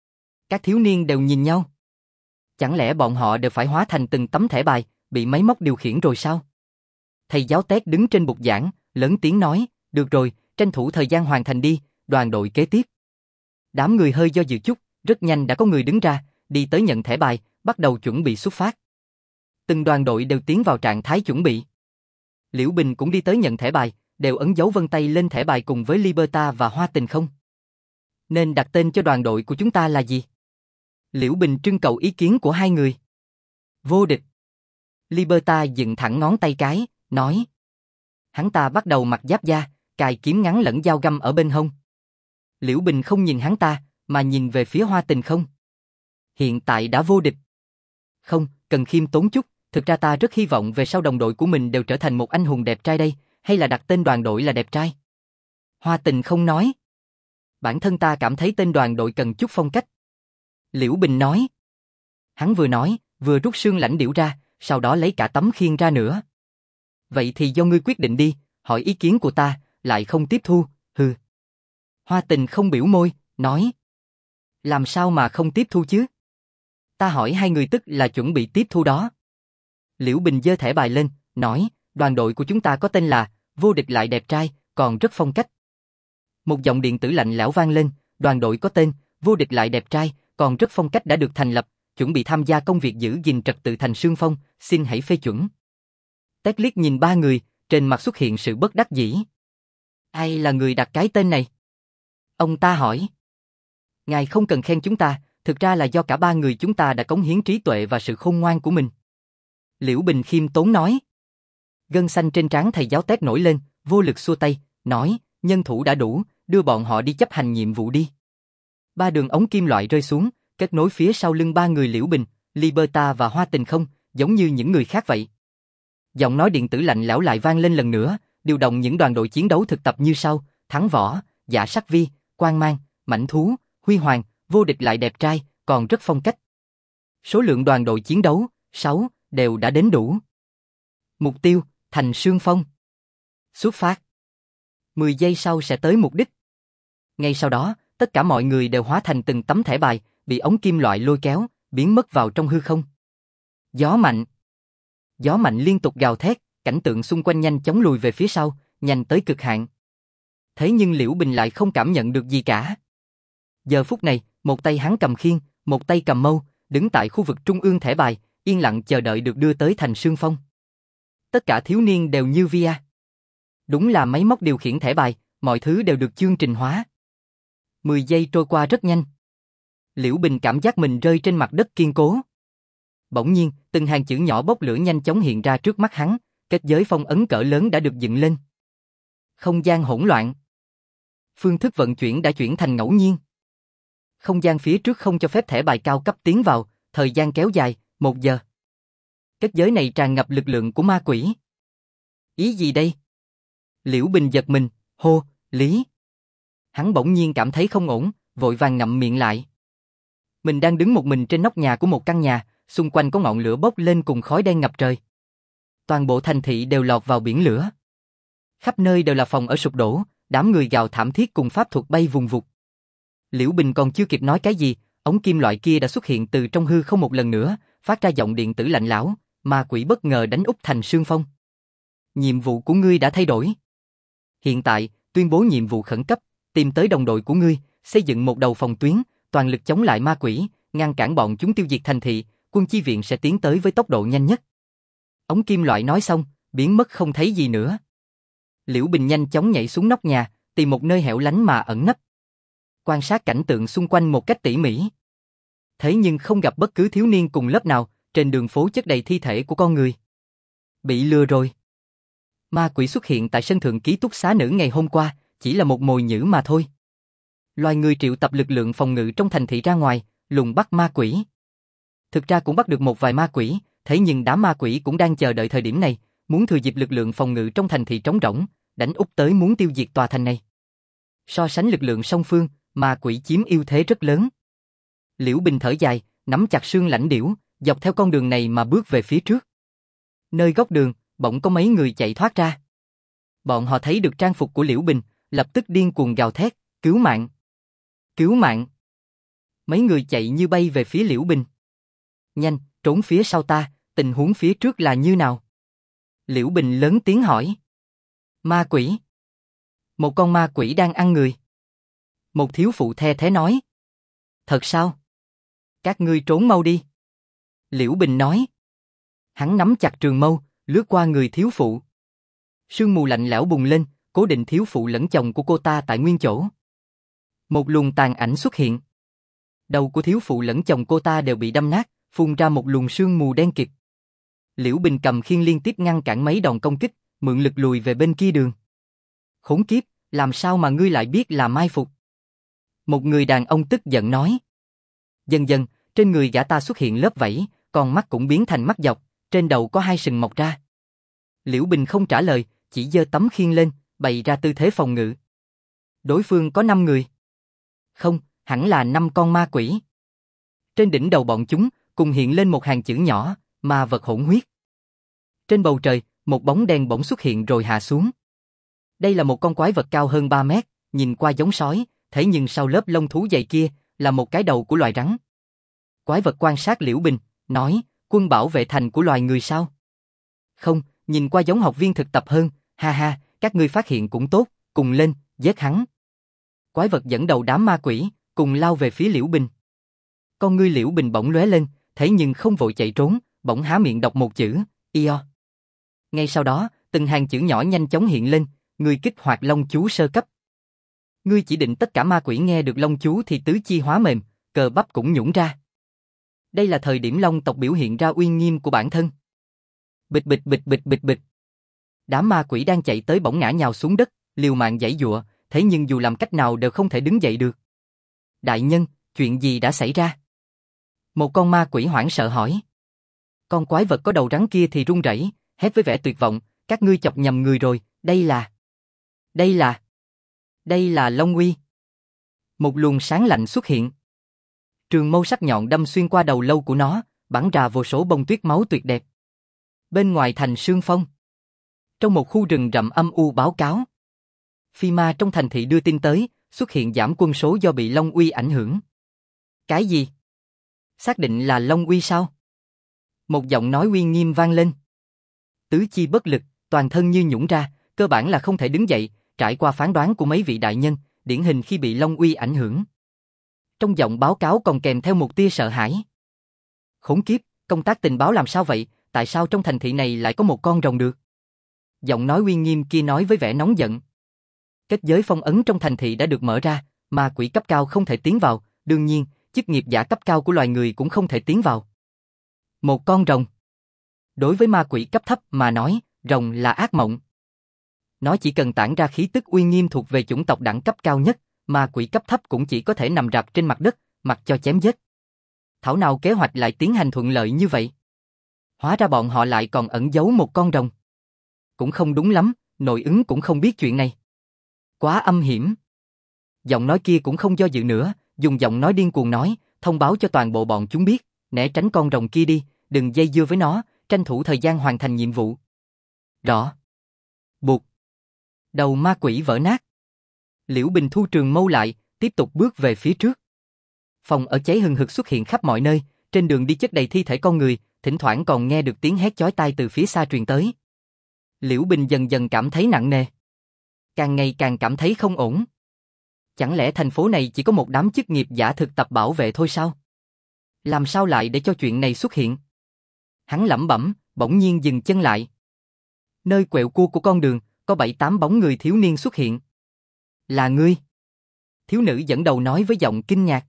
Các thiếu niên đều nhìn nhau. Chẳng lẽ bọn họ đều phải hóa thành từng tấm thẻ bài, bị máy móc điều khiển rồi sao? Thầy giáo Tét đứng trên bục giảng, lớn tiếng nói, được rồi, tranh thủ thời gian hoàn thành đi, đoàn đội kế tiếp. Đám người hơi do dự chút, rất nhanh đã có người đứng ra, đi tới nhận thẻ bài, bắt đầu chuẩn bị xuất phát. Từng đoàn đội đều tiến vào trạng thái chuẩn bị. Liễu Bình cũng đi tới nhận thẻ bài, đều ấn dấu vân tay lên thẻ bài cùng với Liberta và Hoa Tình không? Nên đặt tên cho đoàn đội của chúng ta là gì? Liễu Bình trưng cầu ý kiến của hai người. Vô địch. Liberta dựng thẳng ngón tay cái, nói. Hắn ta bắt đầu mặc giáp da, cài kiếm ngắn lẫn dao găm ở bên hông. Liễu Bình không nhìn hắn ta, mà nhìn về phía Hoa Tình không? Hiện tại đã vô địch. Không, cần khiêm tốn chút, thực ra ta rất hy vọng về sau đồng đội của mình đều trở thành một anh hùng đẹp trai đây, hay là đặt tên đoàn đội là đẹp trai? Hoa Tình không nói. Bản thân ta cảm thấy tên đoàn đội cần chút phong cách. Liễu Bình nói. Hắn vừa nói, vừa rút xương lãnh điểu ra, sau đó lấy cả tấm khiên ra nữa. Vậy thì do ngươi quyết định đi, hỏi ý kiến của ta, lại không tiếp thu, hừ. Hoa Tình không biểu môi, nói. Làm sao mà không tiếp thu chứ? Ta hỏi hai người tức là chuẩn bị tiếp thu đó. Liễu Bình giơ thẻ bài lên, nói, đoàn đội của chúng ta có tên là Vô địch lại đẹp trai, còn rất phong cách. Một giọng điện tử lạnh lẽo vang lên, đoàn đội có tên Vô địch lại đẹp trai, còn rất phong cách đã được thành lập, chuẩn bị tham gia công việc giữ gìn trật tự thành Sương Phong, xin hãy phê chuẩn. Tét liếc nhìn ba người, trên mặt xuất hiện sự bất đắc dĩ. Ai là người đặt cái tên này? Ông ta hỏi. Ngài không cần khen chúng ta, thực ra là do cả ba người chúng ta đã cống hiến trí tuệ và sự khôn ngoan của mình. Liễu Bình khiêm tốn nói. Gân xanh trên trán thầy giáo Tét nổi lên, vô lực xua tay, nói, nhân thủ đã đủ, đưa bọn họ đi chấp hành nhiệm vụ đi. Ba đường ống kim loại rơi xuống, kết nối phía sau lưng ba người Liễu Bình, Liberta và Hoa Tình không, giống như những người khác vậy. Giọng nói điện tử lạnh lẽo lại vang lên lần nữa, điều động những đoàn đội chiến đấu thực tập như sau, Thắng Võ, Dạ Sắc Vi, Quang Mang, Mãnh Thú, Huy Hoàng, Vô địch lại đẹp trai, còn rất phong cách. Số lượng đoàn đội chiến đấu, 6, đều đã đến đủ. Mục tiêu, thành Sương Phong. Xuất phát. 10 giây sau sẽ tới mục đích. Ngay sau đó, tất cả mọi người đều hóa thành từng tấm thẻ bài, bị ống kim loại lôi kéo, biến mất vào trong hư không. Gió mạnh. Gió mạnh liên tục gào thét, cảnh tượng xung quanh nhanh chóng lùi về phía sau, nhanh tới cực hạn. Thế nhưng Liễu Bình lại không cảm nhận được gì cả. Giờ phút này, một tay hắn cầm khiên, một tay cầm mâu, đứng tại khu vực trung ương thẻ bài, yên lặng chờ đợi được đưa tới thành Sương Phong. Tất cả thiếu niên đều như VR. Đúng là máy móc điều khiển thẻ bài, mọi thứ đều được chương trình hóa. 10 giây trôi qua rất nhanh. Liễu Bình cảm giác mình rơi trên mặt đất kiên cố. Bỗng nhiên, từng hàng chữ nhỏ bốc lửa nhanh chóng hiện ra trước mắt hắn, kết giới phong ấn cỡ lớn đã được dựng lên. Không gian hỗn loạn. Phương thức vận chuyển đã chuyển thành ngẫu nhiên. Không gian phía trước không cho phép thẻ bài cao cấp tiến vào, thời gian kéo dài, 1 giờ. Kết giới này tràn ngập lực lượng của ma quỷ. Ý gì đây? Liễu Bình giật mình, hô, Lý. Hắn bỗng nhiên cảm thấy không ổn, vội vàng ngậm miệng lại. Mình đang đứng một mình trên nóc nhà của một căn nhà, xung quanh có ngọn lửa bốc lên cùng khói đen ngập trời. Toàn bộ thành thị đều lọt vào biển lửa. Khắp nơi đều là phòng ở sụp đổ, đám người gào thảm thiết cùng pháp thuật bay vùng vụt. Liễu Bình còn chưa kịp nói cái gì, ống kim loại kia đã xuất hiện từ trong hư không một lần nữa, phát ra giọng điện tử lạnh lẽo, ma quỷ bất ngờ đánh úp thành Sương Phong. Nhiệm vụ của ngươi đã thay đổi. Hiện tại, tuyên bố nhiệm vụ khẩn cấp, tìm tới đồng đội của ngươi, xây dựng một đầu phòng tuyến, toàn lực chống lại ma quỷ, ngăn cản bọn chúng tiêu diệt thành thị, quân chi viện sẽ tiến tới với tốc độ nhanh nhất. Ống kim loại nói xong, biến mất không thấy gì nữa. Liễu Bình nhanh chóng nhảy xuống nóc nhà, tìm một nơi hẻo lánh mà ẩn nấp. Quan sát cảnh tượng xung quanh một cách tỉ mỉ. Thế nhưng không gặp bất cứ thiếu niên cùng lớp nào, trên đường phố chất đầy thi thể của con người. Bị lừa rồi. Ma quỷ xuất hiện tại sân thượng ký túc xá nữ ngày hôm qua, chỉ là một mồi nhử mà thôi. Loài người triệu tập lực lượng phòng ngự trong thành thị ra ngoài, lùng bắt ma quỷ. Thực ra cũng bắt được một vài ma quỷ, thế nhưng đám ma quỷ cũng đang chờ đợi thời điểm này, muốn thừa dịp lực lượng phòng ngự trong thành thị trống rỗng, đánh úp tới muốn tiêu diệt tòa thành này. So sánh lực lượng song phương, ma quỷ chiếm ưu thế rất lớn. Liễu Bình thở dài, nắm chặt xương lãnh điểu, dọc theo con đường này mà bước về phía trước. Nơi góc đường, bỗng có mấy người chạy thoát ra. Bọn họ thấy được trang phục của Liễu Bình, lập tức điên cuồng gào thét, cứu mạng! Cứu mạng! Mấy người chạy như bay về phía Liễu Bình. Nhanh, trốn phía sau ta, tình huống phía trước là như nào? Liễu Bình lớn tiếng hỏi. Ma quỷ! Một con ma quỷ đang ăn người. Một thiếu phụ the thế nói. Thật sao? Các ngươi trốn mau đi. Liễu Bình nói. Hắn nắm chặt trường mâu, lướt qua người thiếu phụ. Sương mù lạnh lẽo bùng lên, cố định thiếu phụ lẫn chồng của cô ta tại nguyên chỗ. Một luồng tàn ảnh xuất hiện. Đầu của thiếu phụ lẫn chồng cô ta đều bị đâm nát, phun ra một luồng sương mù đen kịt. Liễu Bình cầm khiên liên tiếp ngăn cản mấy đòn công kích, mượn lực lùi về bên kia đường. Khốn kiếp, làm sao mà ngươi lại biết là mai phục? Một người đàn ông tức giận nói. Dần dần, trên người gã ta xuất hiện lớp vảy, còn mắt cũng biến thành mắt dọc, trên đầu có 2 sừng mọc ra. Liễu Bình không trả lời, chỉ giơ tấm khiên lên, bày ra tư thế phòng ngự. Đối phương có 5 người. Không, hẳn là 5 con ma quỷ. Trên đỉnh đầu bọn chúng, cùng hiện lên một hàng chữ nhỏ, ma vật hỗn huyết. Trên bầu trời, một bóng đen bỗng xuất hiện rồi hạ xuống. Đây là một con quái vật cao hơn 3 mét, nhìn qua giống sói, thế nhưng sau lớp lông thú dày kia, là một cái đầu của loài rắn. Quái vật quan sát Liễu Bình, nói, quân bảo vệ thành của loài người sao? Không, nhìn qua giống học viên thực tập hơn, ha ha, các ngươi phát hiện cũng tốt, cùng lên, giết hắn. Quái vật dẫn đầu đám ma quỷ, cùng lao về phía Liễu Bình. Con ngươi Liễu Bình bỗng lóe lên, thế nhưng không vội chạy trốn, bỗng há miệng đọc một chữ, Io. Ngay sau đó, từng hàng chữ nhỏ nhanh chóng hiện lên, ngươi kích hoạt Long chú sơ cấp. Ngươi chỉ định tất cả ma quỷ nghe được Long chú thì tứ chi hóa mềm, cờ bắp cũng nhũn ra. Đây là thời điểm Long tộc biểu hiện ra uy nghiêm của bản thân. Bịch bịch bịch bịch bịch bịch. Đám ma quỷ đang chạy tới bỗng ngã nhào xuống đất, liều mạng giãy giụa, thế nhưng dù làm cách nào đều không thể đứng dậy được. Đại nhân, chuyện gì đã xảy ra? Một con ma quỷ hoảng sợ hỏi. Con quái vật có đầu rắn kia thì run rẩy, hét với vẻ tuyệt vọng, các ngươi chọc nhầm người rồi, đây là Long Uy. Một luồng sáng lạnh xuất hiện. Trường mâu sắc nhọn đâm xuyên qua đầu lâu của nó, bắn ra vô số bông tuyết máu tuyệt đẹp. Bên ngoài thành Sương Phong, trong một khu rừng rậm âm u báo cáo. Phi ma trong thành thị đưa tin tới, xuất hiện giảm quân số do bị Long Uy ảnh hưởng. Cái gì? Xác định là Long Uy sao? Một giọng nói uy nghiêm vang lên. Tứ chi bất lực, toàn thân như nhũn ra, cơ bản là không thể đứng dậy, trải qua phán đoán của mấy vị đại nhân, điển hình khi bị Long Uy ảnh hưởng. Trong giọng báo cáo còn kèm theo một tia sợ hãi. Khốn kiếp, công tác tình báo làm sao vậy, tại sao trong thành thị này lại có một con rồng được? Giọng nói uy nghiêm kia nói với vẻ nóng giận. Kết giới phong ấn trong thành thị đã được mở ra, ma quỷ cấp cao không thể tiến vào, đương nhiên, chức nghiệp giả cấp cao của loài người cũng không thể tiến vào. Một con rồng. Đối với ma quỷ cấp thấp mà nói, rồng là ác mộng. Nó chỉ cần tản ra khí tức uy nghiêm thuộc về chủng tộc đẳng cấp cao nhất, ma quỷ cấp thấp cũng chỉ có thể nằm rạp trên mặt đất, mặc cho chém giết. Thảo nào kế hoạch lại tiến hành thuận lợi như vậy? Hóa ra bọn họ lại còn ẩn giấu một con rồng. Cũng không đúng lắm, nội ứng cũng không biết chuyện này. Quá âm hiểm. Giọng nói kia cũng không do dự nữa, dùng giọng nói điên cuồng nói, thông báo cho toàn bộ bọn chúng biết, né tránh con rồng kia đi, đừng dây dưa với nó, tranh thủ thời gian hoàn thành nhiệm vụ. Rõ. Buộc. Đầu ma quỷ vỡ nát. Liễu Bình thu trường mâu lại, tiếp tục bước về phía trước. Phòng ở cháy hừng hực xuất hiện khắp mọi nơi, trên đường đi chất đầy thi thể con người, thỉnh thoảng còn nghe được tiếng hét chói tai từ phía xa truyền tới. Liễu Bình dần dần cảm thấy nặng nề. Càng ngày càng cảm thấy không ổn. Chẳng lẽ thành phố này chỉ có một đám chức nghiệp giả thực tập bảo vệ thôi sao? Làm sao lại để cho chuyện này xuất hiện? Hắn lẩm bẩm, bỗng nhiên dừng chân lại. Nơi quẹo cua của con đường, có 7-8 bóng người thiếu niên xuất hiện. Là ngươi? Thiếu nữ dẫn đầu nói với giọng kinh ngạc.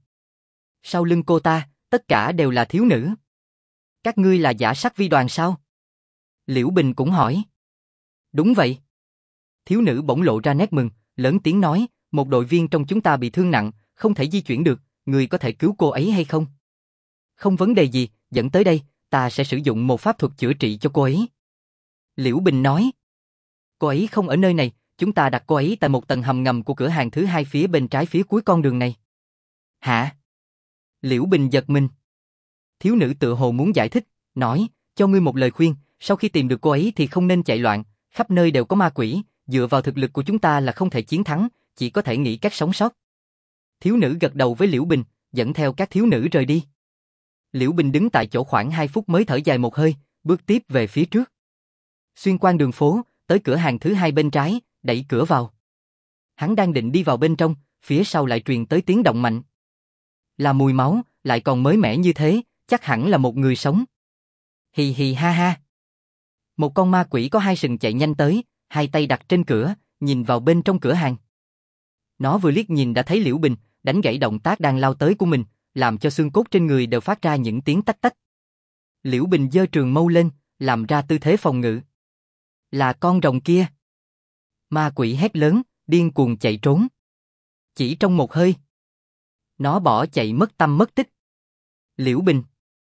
Sau lưng cô ta, tất cả đều là thiếu nữ. Các ngươi là giả sắc vi đoàn sao? Liễu Bình cũng hỏi. Đúng vậy. Thiếu nữ bỗng lộ ra nét mừng, lớn tiếng nói, một đội viên trong chúng ta bị thương nặng, không thể di chuyển được, người có thể cứu cô ấy hay không? Không vấn đề gì, dẫn tới đây, ta sẽ sử dụng một pháp thuật chữa trị cho cô ấy. Liễu Bình nói. Cô ấy không ở nơi này, chúng ta đặt cô ấy tại một tầng hầm ngầm của cửa hàng thứ hai phía bên trái phía cuối con đường này. Hả? Liễu Bình giật mình. Thiếu nữ tựa hồ muốn giải thích, nói, cho ngươi một lời khuyên, sau khi tìm được cô ấy thì không nên chạy loạn, khắp nơi đều có ma quỷ, dựa vào thực lực của chúng ta là không thể chiến thắng, chỉ có thể nghĩ cách sống sót. Thiếu nữ gật đầu với Liễu Bình, dẫn theo các thiếu nữ rời đi. Liễu Bình đứng tại chỗ khoảng 2 phút mới thở dài một hơi, bước tiếp về phía trước. Xuyên qua đường phố, tới cửa hàng thứ hai bên trái, đẩy cửa vào. Hắn đang định đi vào bên trong, phía sau lại truyền tới tiếng động mạnh. Là mùi máu, lại còn mới mẻ như thế, chắc hẳn là một người sống. Hì hì ha ha. Một con ma quỷ có 2 sừng chạy nhanh tới, 2 tay đặt trên cửa, nhìn vào bên trong cửa hàng. Nó vừa liếc nhìn đã thấy Liễu Bình, đánh gãy động tác đang lao tới của mình, làm cho xương cốt trên người đều phát ra những tiếng tách tách. Liễu Bình giơ trường mâu lên, làm ra tư thế phòng ngự. Là con rồng kia. Ma quỷ hét lớn, điên cuồng chạy trốn. Chỉ trong một hơi, nó bỏ chạy mất tăm mất tích. Liễu Bình.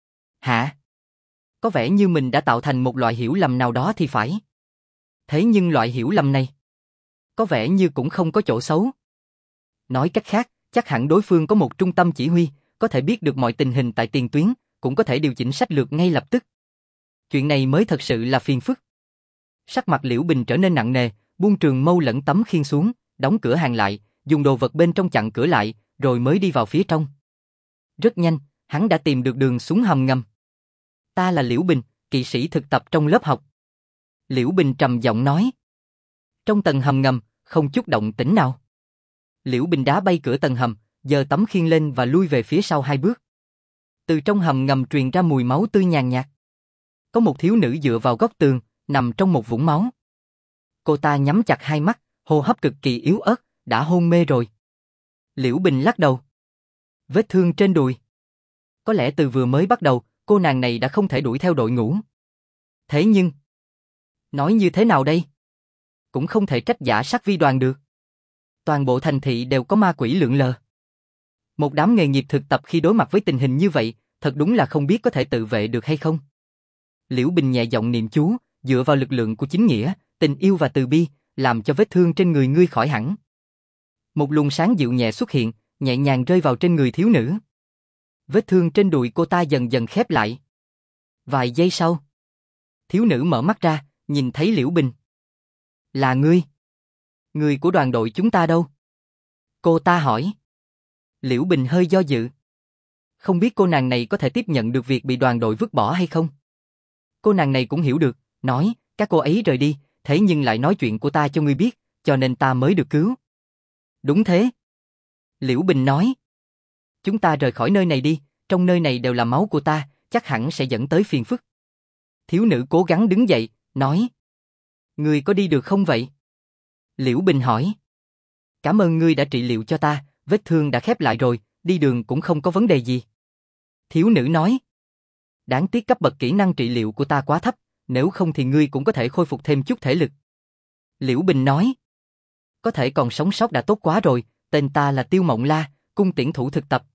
Hả? Có vẻ như mình đã tạo thành một loại hiểu lầm nào đó thì phải. Thế nhưng loại hiểu lầm này, có vẻ như cũng không có chỗ xấu. Nói cách khác, chắc hẳn đối phương có một trung tâm chỉ huy, có thể biết được mọi tình hình tại tiền tuyến, cũng có thể điều chỉnh sách lược ngay lập tức. Chuyện này mới thật sự là phiền phức. Sắc mặt Liễu Bình trở nên nặng nề, buông trường mâu lẫn tấm khiên xuống, đóng cửa hàng lại, dùng đồ vật bên trong chặn cửa lại, rồi mới đi vào phía trong. Rất nhanh, hắn đã tìm được đường xuống hầm ngầm. Ta là Liễu Bình, kỵ sĩ thực tập trong lớp học. Liễu Bình trầm giọng nói. Trong tầng hầm ngầm, không chút động tĩnh nào. Liễu Bình đá bay cửa tầng hầm, giơ tấm khiên lên và lui về phía sau 2 bước. Từ trong hầm ngầm truyền ra mùi máu tươi nhàn nhạt. Có một thiếu nữ dựa vào góc tường, nằm trong một vũng máu. Cô ta nhắm chặt hai mắt, hô hấp cực kỳ yếu ớt, đã hôn mê rồi. Liễu Bình lắc đầu. Vết thương trên đùi. Có lẽ từ vừa mới bắt đầu, cô nàng này đã không thể đuổi theo đội ngũ. Thế nhưng, nói như thế nào đây? Cũng không thể trách Giả Sắc Vi đoàn được. Toàn bộ thành thị đều có ma quỷ lượn lờ. Một đám nghề nghiệp thực tập khi đối mặt với tình hình như vậy, thật đúng là không biết có thể tự vệ được hay không. Liễu Bình nhẹ giọng niệm chú, dựa vào lực lượng của chính nghĩa, tình yêu và từ bi, làm cho vết thương trên người ngươi khỏi hẳn. Một luồng sáng dịu nhẹ xuất hiện, nhẹ nhàng rơi vào trên người thiếu nữ. Vết thương trên đùi cô ta dần dần khép lại. Vài giây sau, thiếu nữ mở mắt ra, nhìn thấy Liễu Bình. Là ngươi? Người của đoàn đội chúng ta đâu? Cô ta hỏi. Liễu Bình hơi do dự. Không biết cô nàng này có thể tiếp nhận được việc bị đoàn đội vứt bỏ hay không? Cô nàng này cũng hiểu được, nói, các cô ấy rời đi, thế nhưng lại nói chuyện của ta cho ngươi biết, cho nên ta mới được cứu. Đúng thế. Liễu Bình nói. Chúng ta rời khỏi nơi này đi, trong nơi này đều là máu của ta, chắc hẳn sẽ dẫn tới phiền phức. Thiếu nữ cố gắng đứng dậy, nói. Ngươi có đi được không vậy? Liễu Bình hỏi. Cảm ơn ngươi đã trị liệu cho ta, vết thương đã khép lại rồi, đi đường cũng không có vấn đề gì. Thiếu nữ nói. Đáng tiếc cấp bậc kỹ năng trị liệu của ta quá thấp, nếu không thì ngươi cũng có thể khôi phục thêm chút thể lực. Liễu Bình nói. Có thể còn sống sót đã tốt quá rồi, tên ta là Tiêu Mộng La, cung tiễn thủ thực tập.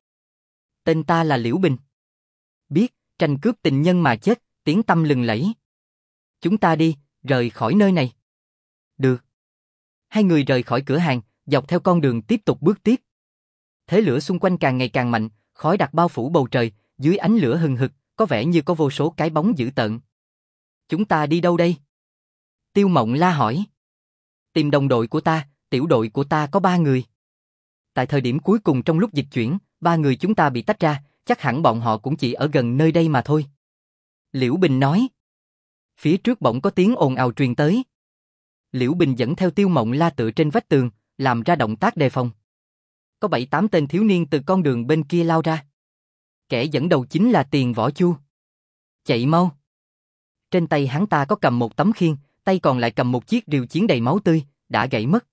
Tên ta là Liễu Bình. Biết, tranh cướp tình nhân mà chết, tiếng tăm lừng lẫy. Chúng ta đi, rời khỏi nơi này. Được. Hai người rời khỏi cửa hàng, dọc theo con đường tiếp tục bước tiếp. Thế lửa xung quanh càng ngày càng mạnh, khói đặc bao phủ bầu trời, dưới ánh lửa hừng hực, có vẻ như có vô số cái bóng dữ tợn. Chúng ta đi đâu đây? Tiêu Mộng La hỏi. Tìm đồng đội của ta, tiểu đội của ta có 3 người. Tại thời điểm cuối cùng trong lúc dịch chuyển, 3 người chúng ta bị tách ra, chắc hẳn bọn họ cũng chỉ ở gần nơi đây mà thôi. Liễu Bình nói. Phía trước bỗng có tiếng ồn ào truyền tới. Liễu Bình dẫn theo Tiêu Mộng La tựa trên vách tường, làm ra động tác đề phòng. Có 7-8 tên thiếu niên từ con đường bên kia lao ra. Kẻ dẫn đầu chính là Tiền Võ Chu. Chạy mau. Trên tay hắn ta có cầm một tấm khiên, tay còn lại cầm một chiếc rìu chiến đầy máu tươi, đã gãy mất.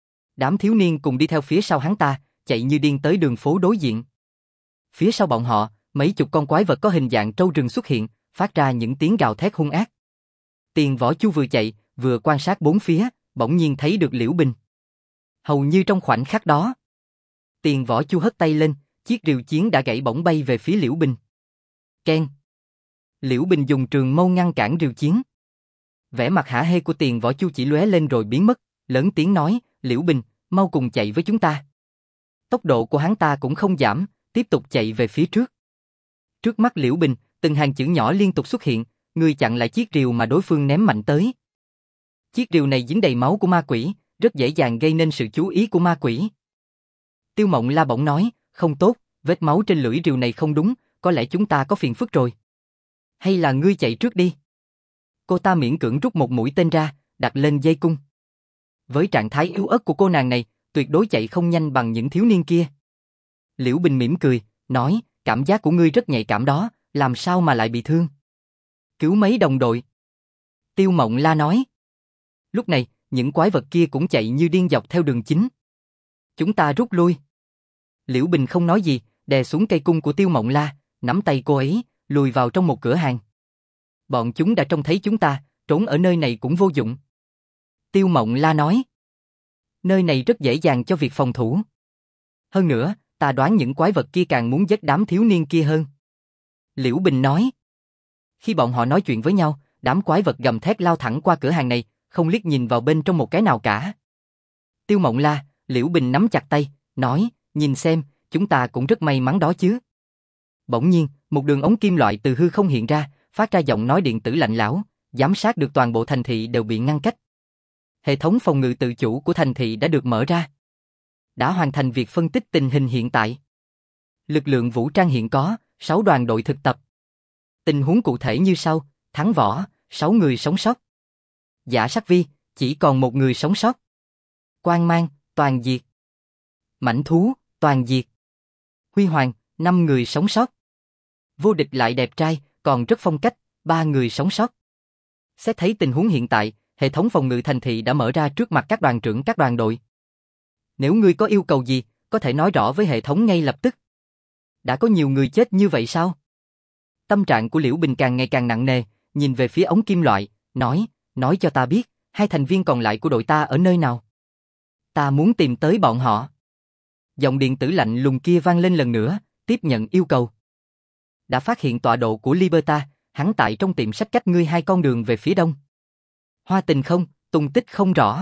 Đám thiếu niên cùng đi theo phía sau hắn ta, chạy như điên tới đường phố đối diện. Phía sau bọn họ, mấy chục con quái vật có hình dạng trâu rừng xuất hiện, phát ra những tiếng gào thét hung ác. Tiền Võ Chu vừa chạy, vừa quan sát bốn phía, bỗng nhiên thấy được Liễu Bình. Hầu như trong khoảnh khắc đó, Tiền Võ Chu hất tay lên, chiếc rìu chiến đã gãy bổng bay về phía Liễu Bình. Keng. Liễu Bình dùng trường mâu ngăn cản rìu chiến. Vẻ mặt hả hê của Tiền Võ Chu chỉ lóe lên rồi biến mất, lớn tiếng nói, Liễu Bình, mau cùng chạy với chúng ta. Tốc độ của hắn ta cũng không giảm, tiếp tục chạy về phía trước. Trước mắt Liễu Bình, từng hàng chữ nhỏ liên tục xuất hiện, người chặn lại chiếc rìu mà đối phương ném mạnh tới. Chiếc rìu này dính đầy máu của ma quỷ, rất dễ dàng gây nên sự chú ý của ma quỷ. Tiêu Mộng La bỗng nói, không tốt, vết máu trên lưỡi rìu này không đúng, có lẽ chúng ta có phiền phức rồi. Hay là ngươi chạy trước đi. Cô ta miễn cưỡng rút một mũi tên ra, đặt lên dây cung. Với trạng thái yếu ớt của cô nàng này, tuyệt đối chạy không nhanh bằng những thiếu niên kia. Liễu Bình mỉm cười, nói, cảm giác của ngươi rất nhạy cảm đó, làm sao mà lại bị thương. Cứu mấy đồng đội. Tiêu Mộng La nói. Lúc này, những quái vật kia cũng chạy như điên dọc theo đường chính. Chúng ta rút lui. Liễu Bình không nói gì, đè xuống cây cung của Tiêu Mộng La, nắm tay cô ấy, lùi vào trong một cửa hàng. Bọn chúng đã trông thấy chúng ta, trốn ở nơi này cũng vô dụng. Tiêu Mộng La nói. Nơi này rất dễ dàng cho việc phòng thủ. Hơn nữa, ta đoán những quái vật kia càng muốn giết đám thiếu niên kia hơn. Liễu Bình nói. Khi bọn họ nói chuyện với nhau, đám quái vật gầm thét lao thẳng qua cửa hàng này, không liếc nhìn vào bên trong một cái nào cả. Tiêu Mộng La, Liễu Bình nắm chặt tay, nói, nhìn xem, chúng ta cũng rất may mắn đó chứ. Bỗng nhiên, một đường ống kim loại từ hư không hiện ra, phát ra giọng nói điện tử lạnh lẽo, giám sát được toàn bộ thành thị đều bị ngăn cách. Hệ thống phòng ngự tự chủ của thành thị đã được mở ra. Đã hoàn thành việc phân tích tình hình hiện tại. Lực lượng vũ trang hiện có, 6 đoàn đội thực tập. Tình huống cụ thể như sau, thắng võ, 6 người sống sót. Giả Sắc Vi, chỉ còn một người sống sót. Quang Mang, toàn diệt. Mãnh Thú, toàn diệt. Huy Hoàng, 5 người sống sót. Vô Địch lại đẹp trai, còn rất phong cách, 3 người sống sót. Xét thấy tình huống hiện tại, hệ thống phòng ngự thành thị đã mở ra trước mặt các đoàn trưởng các đoàn đội. Nếu ngươi có yêu cầu gì, có thể nói rõ với hệ thống ngay lập tức. Đã có nhiều người chết như vậy sao? Tâm trạng của Liễu Bình càng ngày càng nặng nề, nhìn về phía ống kim loại, nói cho ta biết, 2 thành viên còn lại của đội ta ở nơi nào. Ta muốn tìm tới bọn họ. Giọng điện tử lạnh lùng kia vang lên lần nữa, tiếp nhận yêu cầu. Đã phát hiện tọa độ của Liberta, hắn tại trong tiệm sách cách ngươi 2 con đường về phía đông. Hoa Tình không, tung tích không rõ.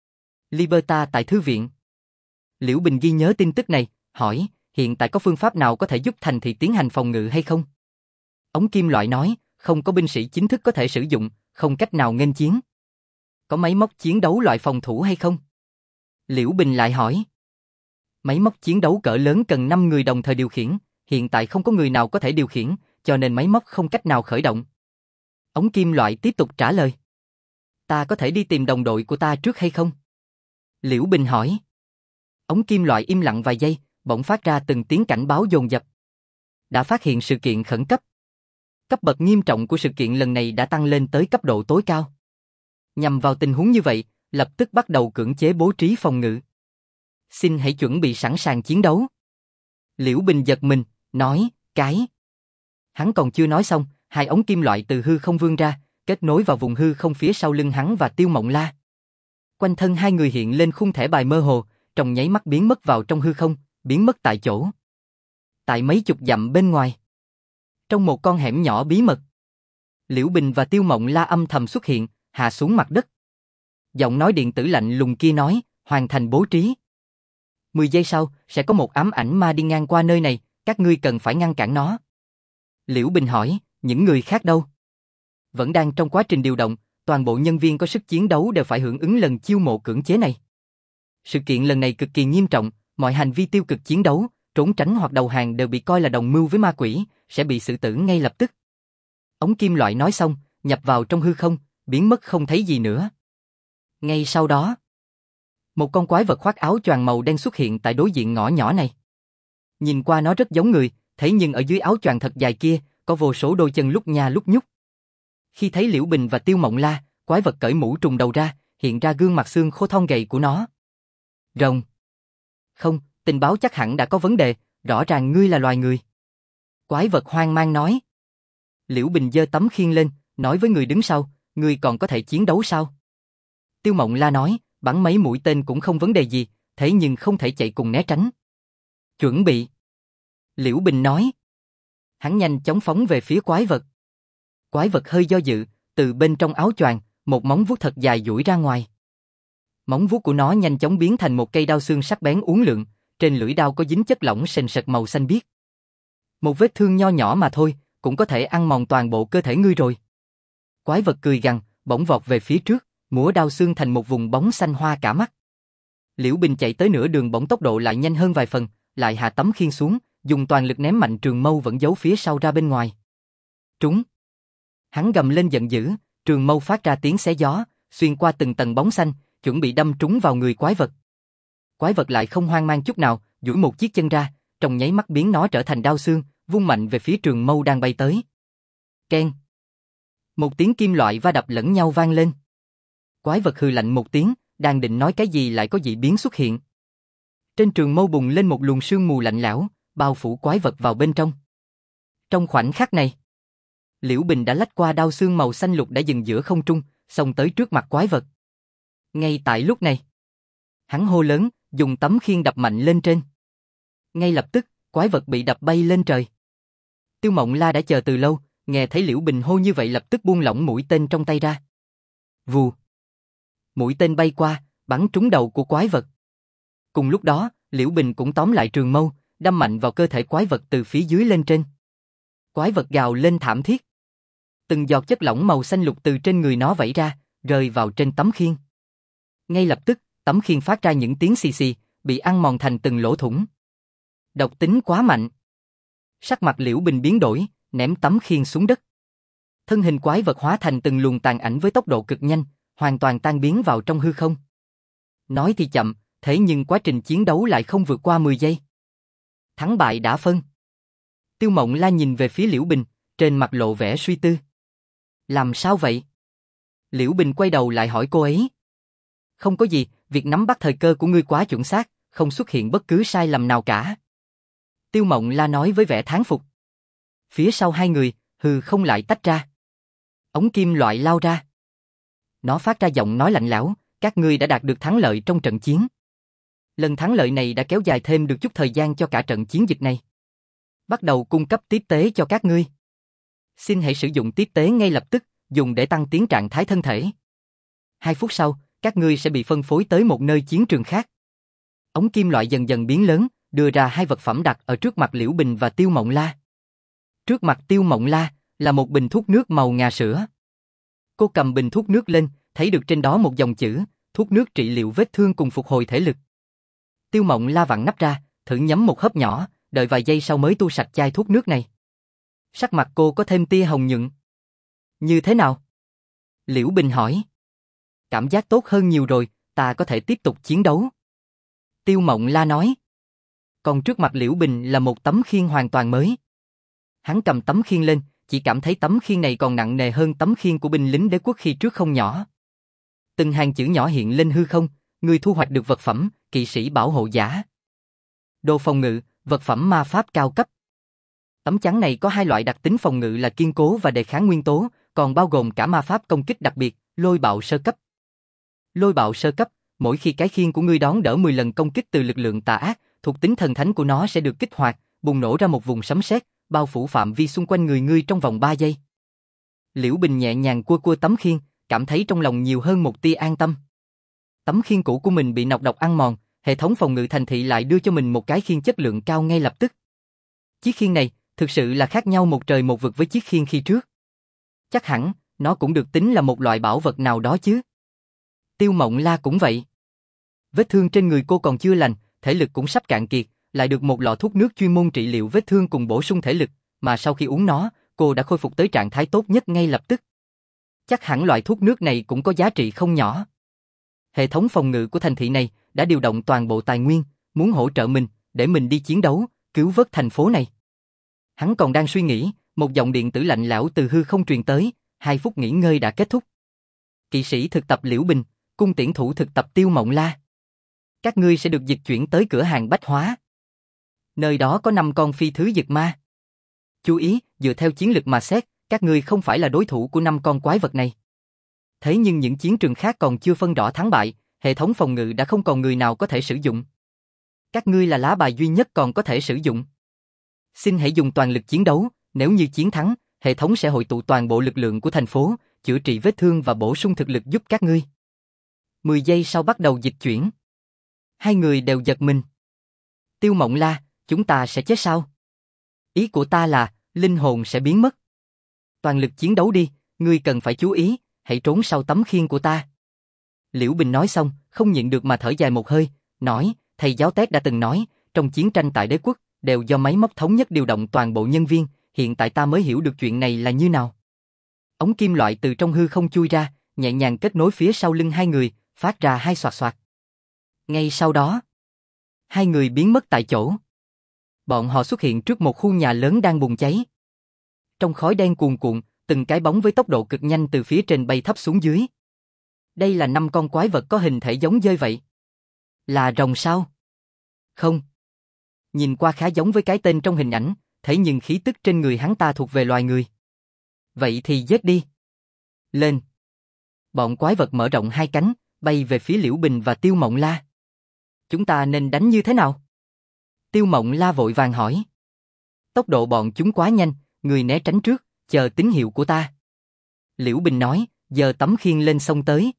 Liberta tại thư viện. Liễu Bình ghi nhớ tin tức này, hỏi, hiện tại có phương pháp nào có thể giúp thành thị tiến hành phòng ngự hay không? Ống kim loại nói, không có binh sĩ chính thức có thể sử dụng, không cách nào nghênh chiến. Có máy móc chiến đấu loại phòng thủ hay không? Liễu Bình lại hỏi. Máy móc chiến đấu cỡ lớn cần 5 người đồng thời điều khiển, hiện tại không có người nào có thể điều khiển, cho nên máy móc không cách nào khởi động. Ống kim loại tiếp tục trả lời. Ta có thể đi tìm đồng đội của ta trước hay không? Liễu Bình hỏi. Ống kim loại im lặng vài giây, bỗng phát ra từng tiếng cảnh báo dồn dập. Đã phát hiện sự kiện khẩn cấp. Cấp bậc nghiêm trọng của sự kiện lần này đã tăng lên tới cấp độ tối cao. Nhằm vào tình huống như vậy, lập tức bắt đầu cưỡng chế bố trí phòng ngự. Xin hãy chuẩn bị sẵn sàng chiến đấu. Liễu Bình giật mình, nói, cái. Hắn còn chưa nói xong, 2 ống kim loại từ hư không vươn ra, kết nối vào vùng hư không phía sau lưng hắn và Tiêu Mộng La. Quanh thân 2 người hiện lên khung thẻ bài mơ hồ, trong nháy mắt biến mất vào trong hư không, biến mất tại chỗ. Tại mấy chục dặm bên ngoài, trong một con hẻm nhỏ bí mật, Liễu Bình và Tiêu Mộng La âm thầm xuất hiện, hạ xuống mặt đất. Giọng nói điện tử lạnh lùng kia nói, hoàn thành bố trí. 10 giây sau, sẽ có một ám ảnh ma đi ngang qua nơi này, các ngươi cần phải ngăn cản nó. Liễu Bình hỏi, những người khác đâu? Vẫn đang trong quá trình điều động, toàn bộ nhân viên có sức chiến đấu đều phải hưởng ứng lần chiêu mộ cưỡng chế này. Sự kiện lần này cực kỳ nghiêm trọng, mọi hành vi tiêu cực chiến đấu, trốn tránh hoặc đầu hàng đều bị coi là đồng mưu với ma quỷ, sẽ bị xử tử ngay lập tức. Ống kim loại nói xong, nhập vào trong hư không, biến mất không thấy gì nữa. Ngay sau đó, một con quái vật khoác áo choàng màu đen xuất hiện tại đối diện ngõ nhỏ này. Nhìn qua nó rất giống người, thế nhưng ở dưới áo choàng thật dài kia, có vô số đôi chân lúc nha lúc nhúc. Khi thấy Liễu Bình và Tiêu Mộng La, quái vật cởi mũ trùng đầu ra, hiện ra gương mặt xương khô thon gầy của nó. Rồng. Không, tình báo chắc hẳn đã có vấn đề, rõ ràng ngươi là loài người. Quái vật hoang mang nói. Liễu Bình giơ tấm khiên lên, nói với người đứng sau, ngươi còn có thể chiến đấu sao? Tiêu Mộng La nói, bắn mấy mũi tên cũng không vấn đề gì, thế nhưng không thể chạy cùng né tránh. Chuẩn bị. Liễu Bình nói. Hắn nhanh chóng phóng về phía quái vật. Quái vật hơi do dự, từ bên trong áo choàng, một móng vuốt thật dài duỗi ra ngoài. Móng vuốt của nó nhanh chóng biến thành một cây đao xương sắc bén uốn lượn, trên lưỡi đao có dính chất lỏng sền sệt màu xanh biếc. Một vết thương nho nhỏ mà thôi, cũng có thể ăn mòn toàn bộ cơ thể ngươi rồi. Quái vật cười gằn, bỗng vọt về phía trước, múa đao xương thành một vùng bóng xanh hoa cả mắt. Liễu Bình chạy tới nửa đường bỗng tốc độ lại nhanh hơn vài phần, lại hạ tấm khiên xuống, dùng toàn lực ném mạnh trường mâu vẫn giấu phía sau ra bên ngoài. Trúng. Hắn gầm lên giận dữ, trường mâu phát ra tiếng xé gió, xuyên qua từng tầng bóng xanh, chuẩn bị đâm trúng vào người quái vật. Quái vật lại không hoang mang chút nào, duỗi một chiếc chân ra, trong nháy mắt biến nó trở thành đao xương, vung mạnh về phía trường mâu đang bay tới. Keng. Một tiếng kim loại va đập lẫn nhau vang lên. Quái vật hừ lạnh một tiếng, đang định nói cái gì lại có dị biến xuất hiện. Trên trường mâu bùng lên một luồng sương mù lạnh lẽo, bao phủ quái vật vào bên trong. Trong khoảnh khắc này, Liễu Bình đã lách qua đao xương màu xanh lục đã dừng giữa không trung, xông tới trước mặt quái vật. Ngay tại lúc này, hắn hô lớn, dùng tấm khiên đập mạnh lên trên. Ngay lập tức, quái vật bị đập bay lên trời. Tiêu Mộng La đã chờ từ lâu, nghe thấy Liễu Bình hô như vậy lập tức buông lỏng mũi tên trong tay ra. Vù. Mũi tên bay qua, bắn trúng đầu của quái vật. Cùng lúc đó, Liễu Bình cũng tóm lại trường mâu, đâm mạnh vào cơ thể quái vật từ phía dưới lên trên. Quái vật gào lên thảm thiết. Từng giọt chất lỏng màu xanh lục từ trên người nó vẩy ra, rơi vào trên tấm khiên. Ngay lập tức, tấm khiên phát ra những tiếng xì xì, bị ăn mòn thành từng lỗ thủng. Độc tính quá mạnh. Sắc mặt Liễu Bình biến đổi, ném tấm khiên xuống đất. Thân hình quái vật hóa thành từng luồng tàn ảnh với tốc độ cực nhanh, hoàn toàn tan biến vào trong hư không. Nói thì chậm, thế nhưng quá trình chiến đấu lại không vượt qua 10 giây. Thắng bại đã phân. Tiêu Mộng La nhìn về phía Liễu Bình, trên mặt lộ vẻ suy tư. Làm sao vậy? Liễu Bình quay đầu lại hỏi cô ấy. Không có gì, việc nắm bắt thời cơ của ngươi quá chuẩn xác, không xuất hiện bất cứ sai lầm nào cả. Tiêu Mộng La nói với vẻ thán phục. Phía sau hai người, hư không lại tách ra. Ống kim loại lao ra. Nó phát ra giọng nói lạnh lẽo, các ngươi đã đạt được thắng lợi trong trận chiến. Lần thắng lợi này đã kéo dài thêm được chút thời gian cho cả trận chiến dịch này. Bắt đầu cung cấp tiếp tế cho các ngươi. Xin hãy sử dụng tiếp tế ngay lập tức, dùng để tăng tiến trạng thái thân thể. 2 phút sau, các ngươi sẽ bị phân phối tới một nơi chiến trường khác. Ống kim loại dần dần biến lớn, đưa ra 2 vật phẩm đặt ở trước mặt Liễu Bình và Tiêu Mộng La. Trước mặt Tiêu Mộng La là một bình thuốc nước màu ngà sữa. Cô cầm bình thuốc nước lên, thấy được trên đó một dòng chữ, thuốc nước trị liệu vết thương cùng phục hồi thể lực. Tiêu Mộng La vặn nắp ra, thử nhấm một hớp nhỏ, đợi vài giây sau mới tu sạch chai thuốc nước này. Sắc mặt cô có thêm tia hồng nhuận. Như thế nào? Liễu Bình hỏi. Cảm giác tốt hơn nhiều rồi, ta có thể tiếp tục chiến đấu. Tiêu Mộng La nói. Còn trước mặt Liễu Bình là một tấm khiên hoàn toàn mới. Hắn cầm tấm khiên lên, chỉ cảm thấy tấm khiên này còn nặng nề hơn tấm khiên của binh lính đế quốc khi trước không nhỏ. Từng hàng chữ nhỏ hiện lên hư không, người thu hoạch được vật phẩm, kỵ sĩ bảo hộ giả. Đồ phòng ngự, vật phẩm ma pháp cao cấp. Tấm chắn này có 2 loại đặc tính phòng ngự là kiên cố và đề kháng nguyên tố, còn bao gồm cả ma pháp công kích đặc biệt, lôi bạo sơ cấp. Lôi bạo sơ cấp, mỗi khi cái khiên của ngươi đón đỡ 10 lần công kích từ lực lượng tà ác, thuộc tính thần thánh của nó sẽ được kích hoạt, bùng nổ ra một vùng sấm sét, bao phủ phạm vi xung quanh người ngươi trong vòng 3 giây. Liễu Bình nhẹ nhàng cua cua tấm khiên, cảm thấy trong lòng nhiều hơn một tia an tâm. Tấm khiên cũ của mình bị nọc độc ăn mòn, hệ thống phòng ngự thành thị lại đưa cho mình một cái khiên chất lượng cao ngay lập tức. Chiếc khiên này, thực sự là khác nhau một trời một vực với chiếc khiên khi trước. Chắc hẳn, nó cũng được tính là một loại bảo vật nào đó chứ. Tiêu Mộng La cũng vậy. Vết thương trên người cô còn chưa lành, thể lực cũng sắp cạn kiệt, lại được một lọ thuốc nước chuyên môn trị liệu vết thương cùng bổ sung thể lực, mà sau khi uống nó, cô đã khôi phục tới trạng thái tốt nhất ngay lập tức. Chắc hẳn loại thuốc nước này cũng có giá trị không nhỏ. Hệ thống phòng ngự của thành thị này đã điều động toàn bộ tài nguyên, muốn hỗ trợ mình, để mình đi chiến đấu, cứu vớt thành phố này. Hắn còn đang suy nghĩ, một giọng điện tử lạnh lẽo từ hư không truyền tới, 2 phút nghỉ ngơi đã kết thúc. Kỵ sĩ thực tập Liễu Bình, cung tiễn thủ thực tập Tiêu Mộng La. Các ngươi sẽ được dịch chuyển tới cửa hàng bách hóa. Nơi đó có 5 con phi thứ dực ma. Chú ý, dựa theo chiến lực mà xét, các ngươi không phải là đối thủ của 5 con quái vật này. Thế nhưng những chiến trường khác còn chưa phân rõ thắng bại, hệ thống phòng ngự đã không còn người nào có thể sử dụng. Các ngươi là lá bài duy nhất còn có thể sử dụng. Xin hãy dùng toàn lực chiến đấu, nếu như chiến thắng, hệ thống sẽ hội tụ toàn bộ lực lượng của thành phố, chữa trị vết thương và bổ sung thực lực giúp các ngươi. 10 giây sau bắt đầu dịch chuyển. Hai người đều giật mình. Tiêu Mộng La, chúng ta sẽ chết sao? Ý của ta là, linh hồn sẽ biến mất. Toàn lực chiến đấu đi, ngươi cần phải chú ý, hãy trốn sau tấm khiên của ta. Liễu Bình nói xong, không nhịn được mà thở dài một hơi, nói, thầy giáo Tét đã từng nói, trong chiến tranh tại đế quốc, đều do máy móc thống nhất điều động toàn bộ nhân viên, hiện tại ta mới hiểu được chuyện này là như nào. Ống kim loại từ trong hư không chui ra, nhẹ nhàng kết nối phía sau lưng hai người, phát ra 2 xoạt xoạt. Ngay sau đó, hai người biến mất tại chỗ. Bọn họ xuất hiện trước một khu nhà lớn đang bùng cháy. Trong khói đen cuồn cuộn, từng cái bóng với tốc độ cực nhanh từ phía trên bay thấp xuống dưới. Đây là 5 con quái vật có hình thể giống dơi vậy. Là rồng sao? Không. Nhìn qua khá giống với cái tên trong hình ảnh, thế nhưng khí tức trên người hắn ta thuộc về loài người. Vậy thì giết đi. Lên. Bọn quái vật mở rộng 2 cánh, bay về phía Liễu Bình và Tiêu Mộng La. Chúng ta nên đánh như thế nào? Tiêu Mộng La vội vàng hỏi. Tốc độ bọn chúng quá nhanh, người né tránh trước, chờ tín hiệu của ta. Liễu Bình nói, giờ tấm khiên lên xông tới.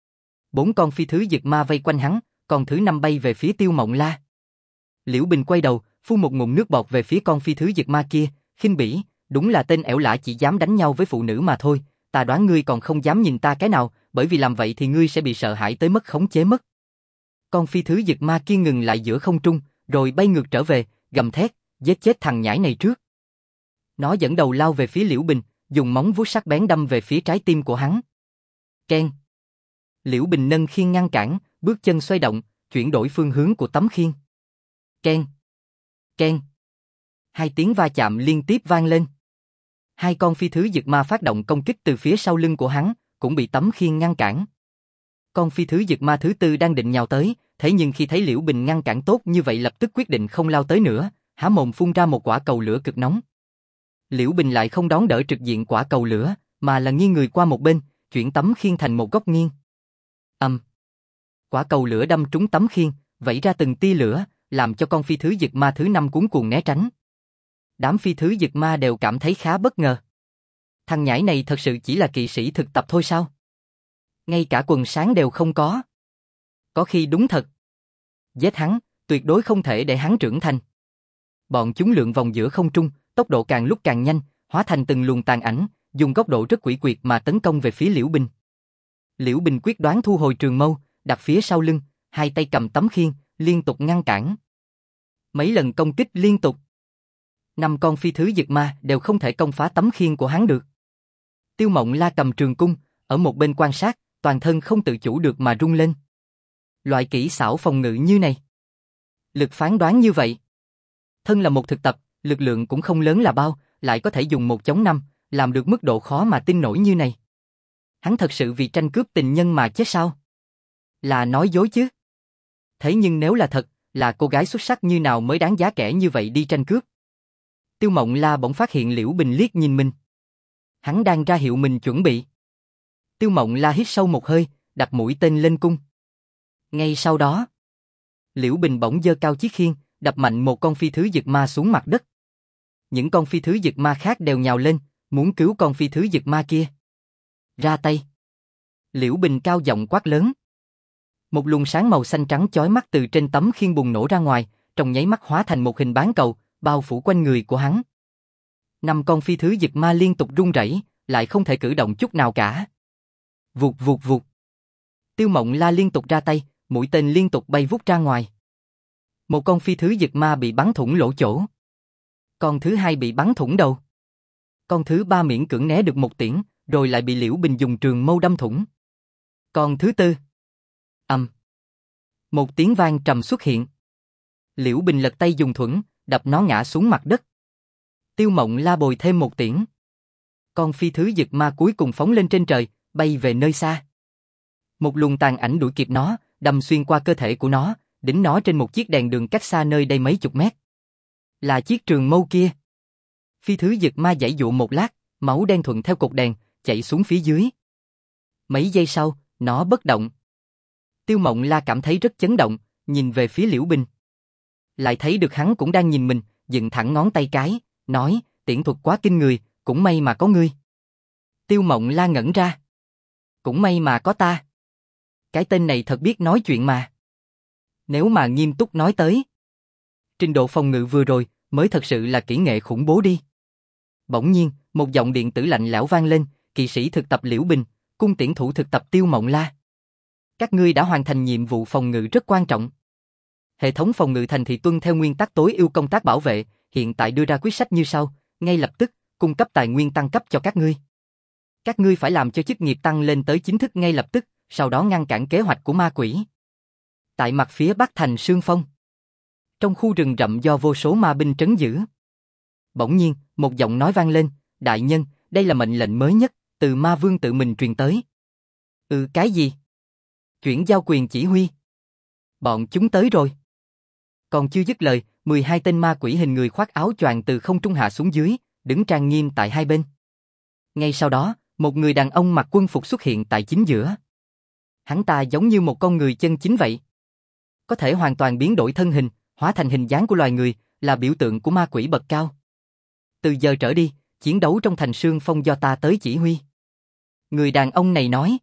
4 con phi thứ dực ma vây quanh hắn, còn thứ 5 bay về phía Tiêu Mộng La. Liễu Bình quay đầu, phun một ngụm nước bọt về phía con phi thứ dực ma kia, khinh bỉ, đúng là tên ẻo lả chỉ dám đánh nhau với phụ nữ mà thôi, ta đoán ngươi còn không dám nhìn ta cái nào, bởi vì làm vậy thì ngươi sẽ bị sợ hãi tới mất khống chế mất. Con phi thứ dực ma kia ngừng lại giữa không trung, rồi bay ngược trở về, gầm thét, giết chết thằng nhãi này trước. Nó dẫn đầu lao về phía Liễu Bình, dùng móng vuốt sắc bén đâm về phía trái tim của hắn. Keng. Liễu Bình nâng khiên ngăn cản, bước chân xoay động, chuyển đổi phương hướng của tấm khiên. Keng, keng. Hai tiếng va chạm liên tiếp vang lên. Hai con phi thứ dực ma phát động công kích từ phía sau lưng của hắn, cũng bị tấm khiên ngăn cản. Con phi thứ dực ma thứ tư đang định nhào tới, thế nhưng khi thấy Liễu Bình ngăn cản tốt như vậy lập tức quyết định không lao tới nữa, há mồm phun ra một quả cầu lửa cực nóng. Liễu Bình lại không đón đỡ trực diện quả cầu lửa, mà là nghiêng người qua một bên, chuyển tấm khiên thành một góc nghiêng. Quả cầu lửa đâm trúng tấm khiên, vẩy ra từng tia lửa, làm cho con phi thứ dực ma thứ năm cuống cuồng né tránh. Đám phi thứ dực ma đều cảm thấy khá bất ngờ. Thằng nhãi này thật sự chỉ là kỵ sĩ thực tập thôi sao? Ngay cả quần sáng đều không có. Có khi đúng thật. Giết hắn, tuyệt đối không thể để hắn trưởng thành. Bọn chúng lượn vòng giữa không trung, tốc độ càng lúc càng nhanh, hóa thành từng luồng tàn ảnh, dùng góc độ rất quỷ quyệt mà tấn công về phía Liễu Bình. Liễu Bình quyết đoán thu hồi trường mâu, đặt phía sau lưng, hai tay cầm tấm khiên, liên tục ngăn cản. Mấy lần công kích liên tục. 5 con phi thứ dực ma đều không thể công phá tấm khiên của hắn được. Tiêu Mộng La cầm trường cung, ở một bên quan sát, toàn thân không tự chủ được mà rung lên. Loại kỹ xảo phòng ngự như này, lực phán đoán như vậy. Thân là một thực tập, lực lượng cũng không lớn là bao, lại có thể dùng 1-5, làm được mức độ khó mà tin nổi như này. Hắn thật sự vì tranh cướp tình nhân mà chết sao? Là nói dối chứ? Thế nhưng nếu là thật, là cô gái xuất sắc như nào mới đáng giá kẻ như vậy đi tranh cướp? Tiêu Mộng La bỗng phát hiện Liễu Bình liếc nhìn mình. Hắn đang ra hiệu mình chuẩn bị. Tiêu Mộng La hít sâu một hơi, đặt mũi tên lên cung. Ngay sau đó, Liễu Bình bỗng giơ cao chiếc khiên, đập mạnh một con phi thứ dực ma xuống mặt đất. Những con phi thứ dực ma khác đều nhào lên, muốn cứu con phi thứ dực ma kia. Ra tay. Liễu Bình cao giọng quát lớn. Một luồng sáng màu xanh trắng chói mắt từ trên tấm khiên bùng nổ ra ngoài, trong nháy mắt hóa thành một hình bán cầu, bao phủ quanh người của hắn. 5 con phi thứ dực ma liên tục run rẩy, lại không thể cử động chút nào cả. Vụt vụt vụt. Tiêu Mộng La liên tục ra tay, mũi tên liên tục bay vút ra ngoài. Một con phi thứ dực ma bị bắn thủng lỗ chỗ. Con thứ hai bị bắn thủng đầu. Con thứ ba miễn cưỡng né được một tiễn, rồi lại bị Liễu Bình dùng trường mâu đâm thủng. Con thứ tư. Một tiếng vang trầm xuất hiện. Liễu Bình lật tay dùng thuẫn, đập nó ngã xuống mặt đất. Tiêu Mộng La bồi thêm một tiễn. Con phi thứ dực ma cuối cùng phóng lên trên trời, bay về nơi xa. Một luồng tàn ảnh đuổi kịp nó, đâm xuyên qua cơ thể của nó, đính nó trên một chiếc đèn đường cách xa nơi đây mấy chục mét. Là chiếc trường mâu kia. Phi thứ dực ma giãy dụa một lát, máu đen thuận theo cột đèn, chảy xuống phía dưới. Mấy giây sau, nó bất động. Tiêu Mộng La cảm thấy rất chấn động, nhìn về phía Liễu Bình. Lại thấy được hắn cũng đang nhìn mình, dựng thẳng ngón tay cái, nói, tiễn thuật quá kinh người, cũng may mà có ngươi. Tiêu Mộng La ngẩn ra. Cũng may mà có ta. Cái tên này thật biết nói chuyện mà. Nếu mà nghiêm túc nói tới, trình độ phòng ngự vừa rồi mới thật sự là kỹ nghệ khủng bố đi. Bỗng nhiên, một giọng điện tử lạnh lẽo vang lên, kỵ sĩ thực tập Liễu Bình, cung tiễn thủ thực tập Tiêu Mộng La. Các ngươi đã hoàn thành nhiệm vụ phòng ngự rất quan trọng. Hệ thống phòng ngự thành thị tuân theo nguyên tắc tối ưu công tác bảo vệ, hiện tại đưa ra quyết sách như sau, ngay lập tức, cung cấp tài nguyên tăng cấp cho các ngươi. Các ngươi phải làm cho chức nghiệp tăng lên tới chính thức ngay lập tức, sau đó ngăn cản kế hoạch của ma quỷ. Tại mặt phía bắc thành Sương Phong, trong khu rừng rậm do vô số ma binh trấn giữ. Bỗng nhiên, một giọng nói vang lên, đại nhân, đây là mệnh lệnh mới nhất, từ ma vương tự mình truyền tới. Cái gì? Chuyển giao quyền chỉ huy. Bọn chúng tới rồi. Còn chưa dứt lời, 12 tên ma quỷ hình người khoác áo choàng từ không trung hạ xuống dưới, đứng trang nghiêm tại hai bên. Ngay sau đó, một người đàn ông mặc quân phục xuất hiện tại chính giữa. Hắn ta giống như một con người chân chính vậy. Có thể hoàn toàn biến đổi thân hình, hóa thành hình dáng của loài người, là biểu tượng của ma quỷ bậc cao. Từ giờ trở đi, chiến đấu trong thành Sương Phong do ta tới chỉ huy. Người đàn ông này nói.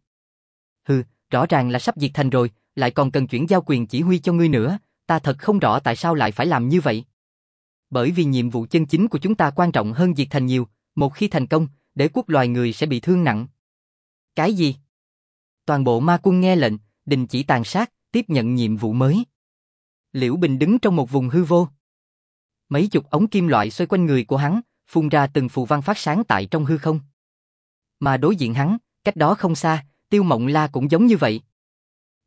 Rõ ràng là sắp diệt thành rồi, lại còn cần chuyển giao quyền chỉ huy cho ngươi nữa, ta thật không rõ tại sao lại phải làm như vậy. Bởi vì nhiệm vụ chân chính của chúng ta quan trọng hơn diệt thành nhiều, một khi thành công, đế quốc loài người sẽ bị thương nặng. Cái gì? Toàn bộ ma quân nghe lệnh, đình chỉ tàn sát, tiếp nhận nhiệm vụ mới. Liễu Bình đứng trong một vùng hư vô. Mấy chục ống kim loại xoay quanh người của hắn, phun ra từng phù văn phát sáng tại trong hư không. Mà đối diện hắn, cách đó không xa, Tiêu Mộng La cũng giống như vậy,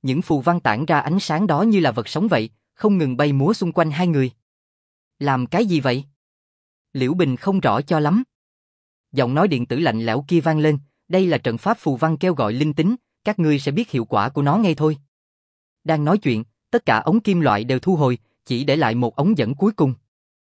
Những phù văn tản ra ánh sáng đó như là vật sống vậy, không ngừng bay múa xung quanh hai người. Làm cái gì vậy? Liễu Bình không rõ cho lắm. Giọng nói điện tử lạnh lẽo kia vang lên, đây là trận pháp phù văn kêu gọi linh tính, các ngươi sẽ biết hiệu quả của nó ngay thôi. Đang nói chuyện, tất cả ống kim loại đều thu hồi, chỉ để lại một ống dẫn cuối cùng.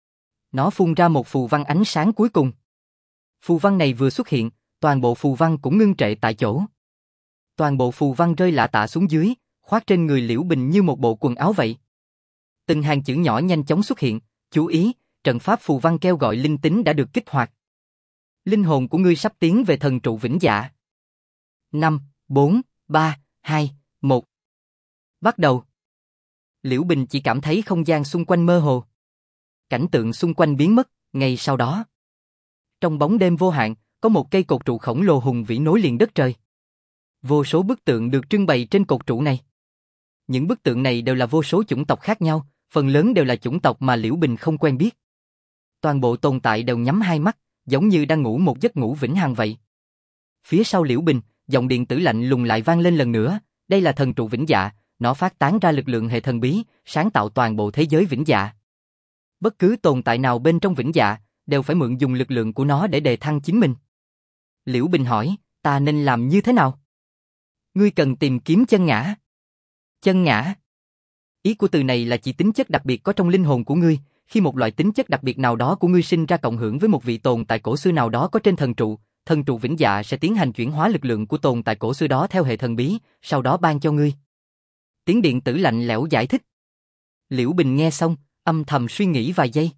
Nó phun ra một phù văn ánh sáng cuối cùng. Phù văn này vừa xuất hiện, toàn bộ phù văn cũng ngưng trệ tại chỗ. Toàn bộ phù văn rơi lả tả xuống dưới, khoác trên người Liễu Bình như một bộ quần áo vậy. Từng hàng chữ nhỏ nhanh chóng xuất hiện, chú ý, trận pháp phù văn kêu gọi linh tính đã được kích hoạt. Linh hồn của ngươi sắp tiến về thần trụ vĩnh dạ. 5, 4, 3, 2, 1. Bắt đầu. Liễu Bình chỉ cảm thấy không gian xung quanh mơ hồ. Cảnh tượng xung quanh biến mất, ngay sau đó. Trong bóng đêm vô hạn, có một cây cột trụ khổng lồ hùng vĩ nối liền đất trời. Vô số bức tượng được trưng bày trên cột trụ này. Những bức tượng này đều là vô số chủng tộc khác nhau, phần lớn đều là chủng tộc mà Liễu Bình không quen biết. Toàn bộ tồn tại đều nhắm hai mắt, giống như đang ngủ một giấc ngủ vĩnh hằng vậy. Phía sau Liễu Bình, giọng điện tử lạnh lùng lại vang lên lần nữa, đây là thần trụ vĩnh dạ, nó phát tán ra lực lượng hệ thần bí, sáng tạo toàn bộ thế giới vĩnh dạ. Bất cứ tồn tại nào bên trong vĩnh dạ, đều phải mượn dùng lực lượng của nó để đề thăng chính mình. Liễu Bình hỏi, ta nên làm như thế nào? Ngươi cần tìm kiếm chân ngã. Chân ngã. Ý của từ này là chỉ tính chất đặc biệt có trong linh hồn của ngươi, khi một loại tính chất đặc biệt nào đó của ngươi sinh ra cộng hưởng với một vị tồn tại cổ xưa nào đó có trên thần trụ vĩnh dạ sẽ tiến hành chuyển hóa lực lượng của tồn tại cổ xưa đó theo hệ thần bí, sau đó ban cho ngươi. Tiếng điện tử lạnh lẽo giải thích. Liễu Bình nghe xong, âm thầm suy nghĩ vài giây.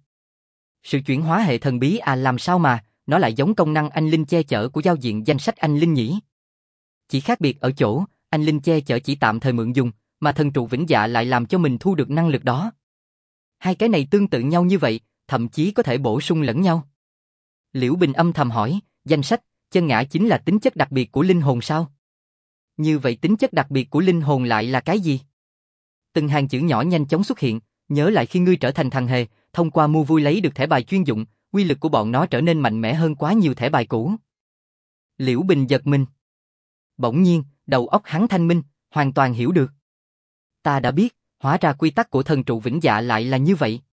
Sự chuyển hóa hệ thần bí làm sao mà, nó lại giống công năng anh linh che chở của giao diện danh sách anh linh nhỉ? Chỉ khác biệt ở chỗ, anh linh che chở chỉ tạm thời mượn dùng, mà thần trụ vĩnh dạ lại làm cho mình thu được năng lực đó. Hai cái này tương tự nhau như vậy, thậm chí có thể bổ sung lẫn nhau. Liễu Bình âm thầm hỏi, danh sách, chân ngã chính là tính chất đặc biệt của linh hồn sao? Như vậy tính chất đặc biệt của linh hồn lại là cái gì? Từng hàng chữ nhỏ nhanh chóng xuất hiện, nhớ lại khi ngươi trở thành thằng hề, thông qua mua vui lấy được thẻ bài chuyên dụng, uy lực của bọn nó trở nên mạnh mẽ hơn quá nhiều thẻ bài cũ. Liễu Bình giật mình. Bỗng nhiên, đầu óc hắn thanh minh, hoàn toàn hiểu được. Ta đã biết, hóa ra quy tắc của thần trụ vĩnh dạ lại là như vậy.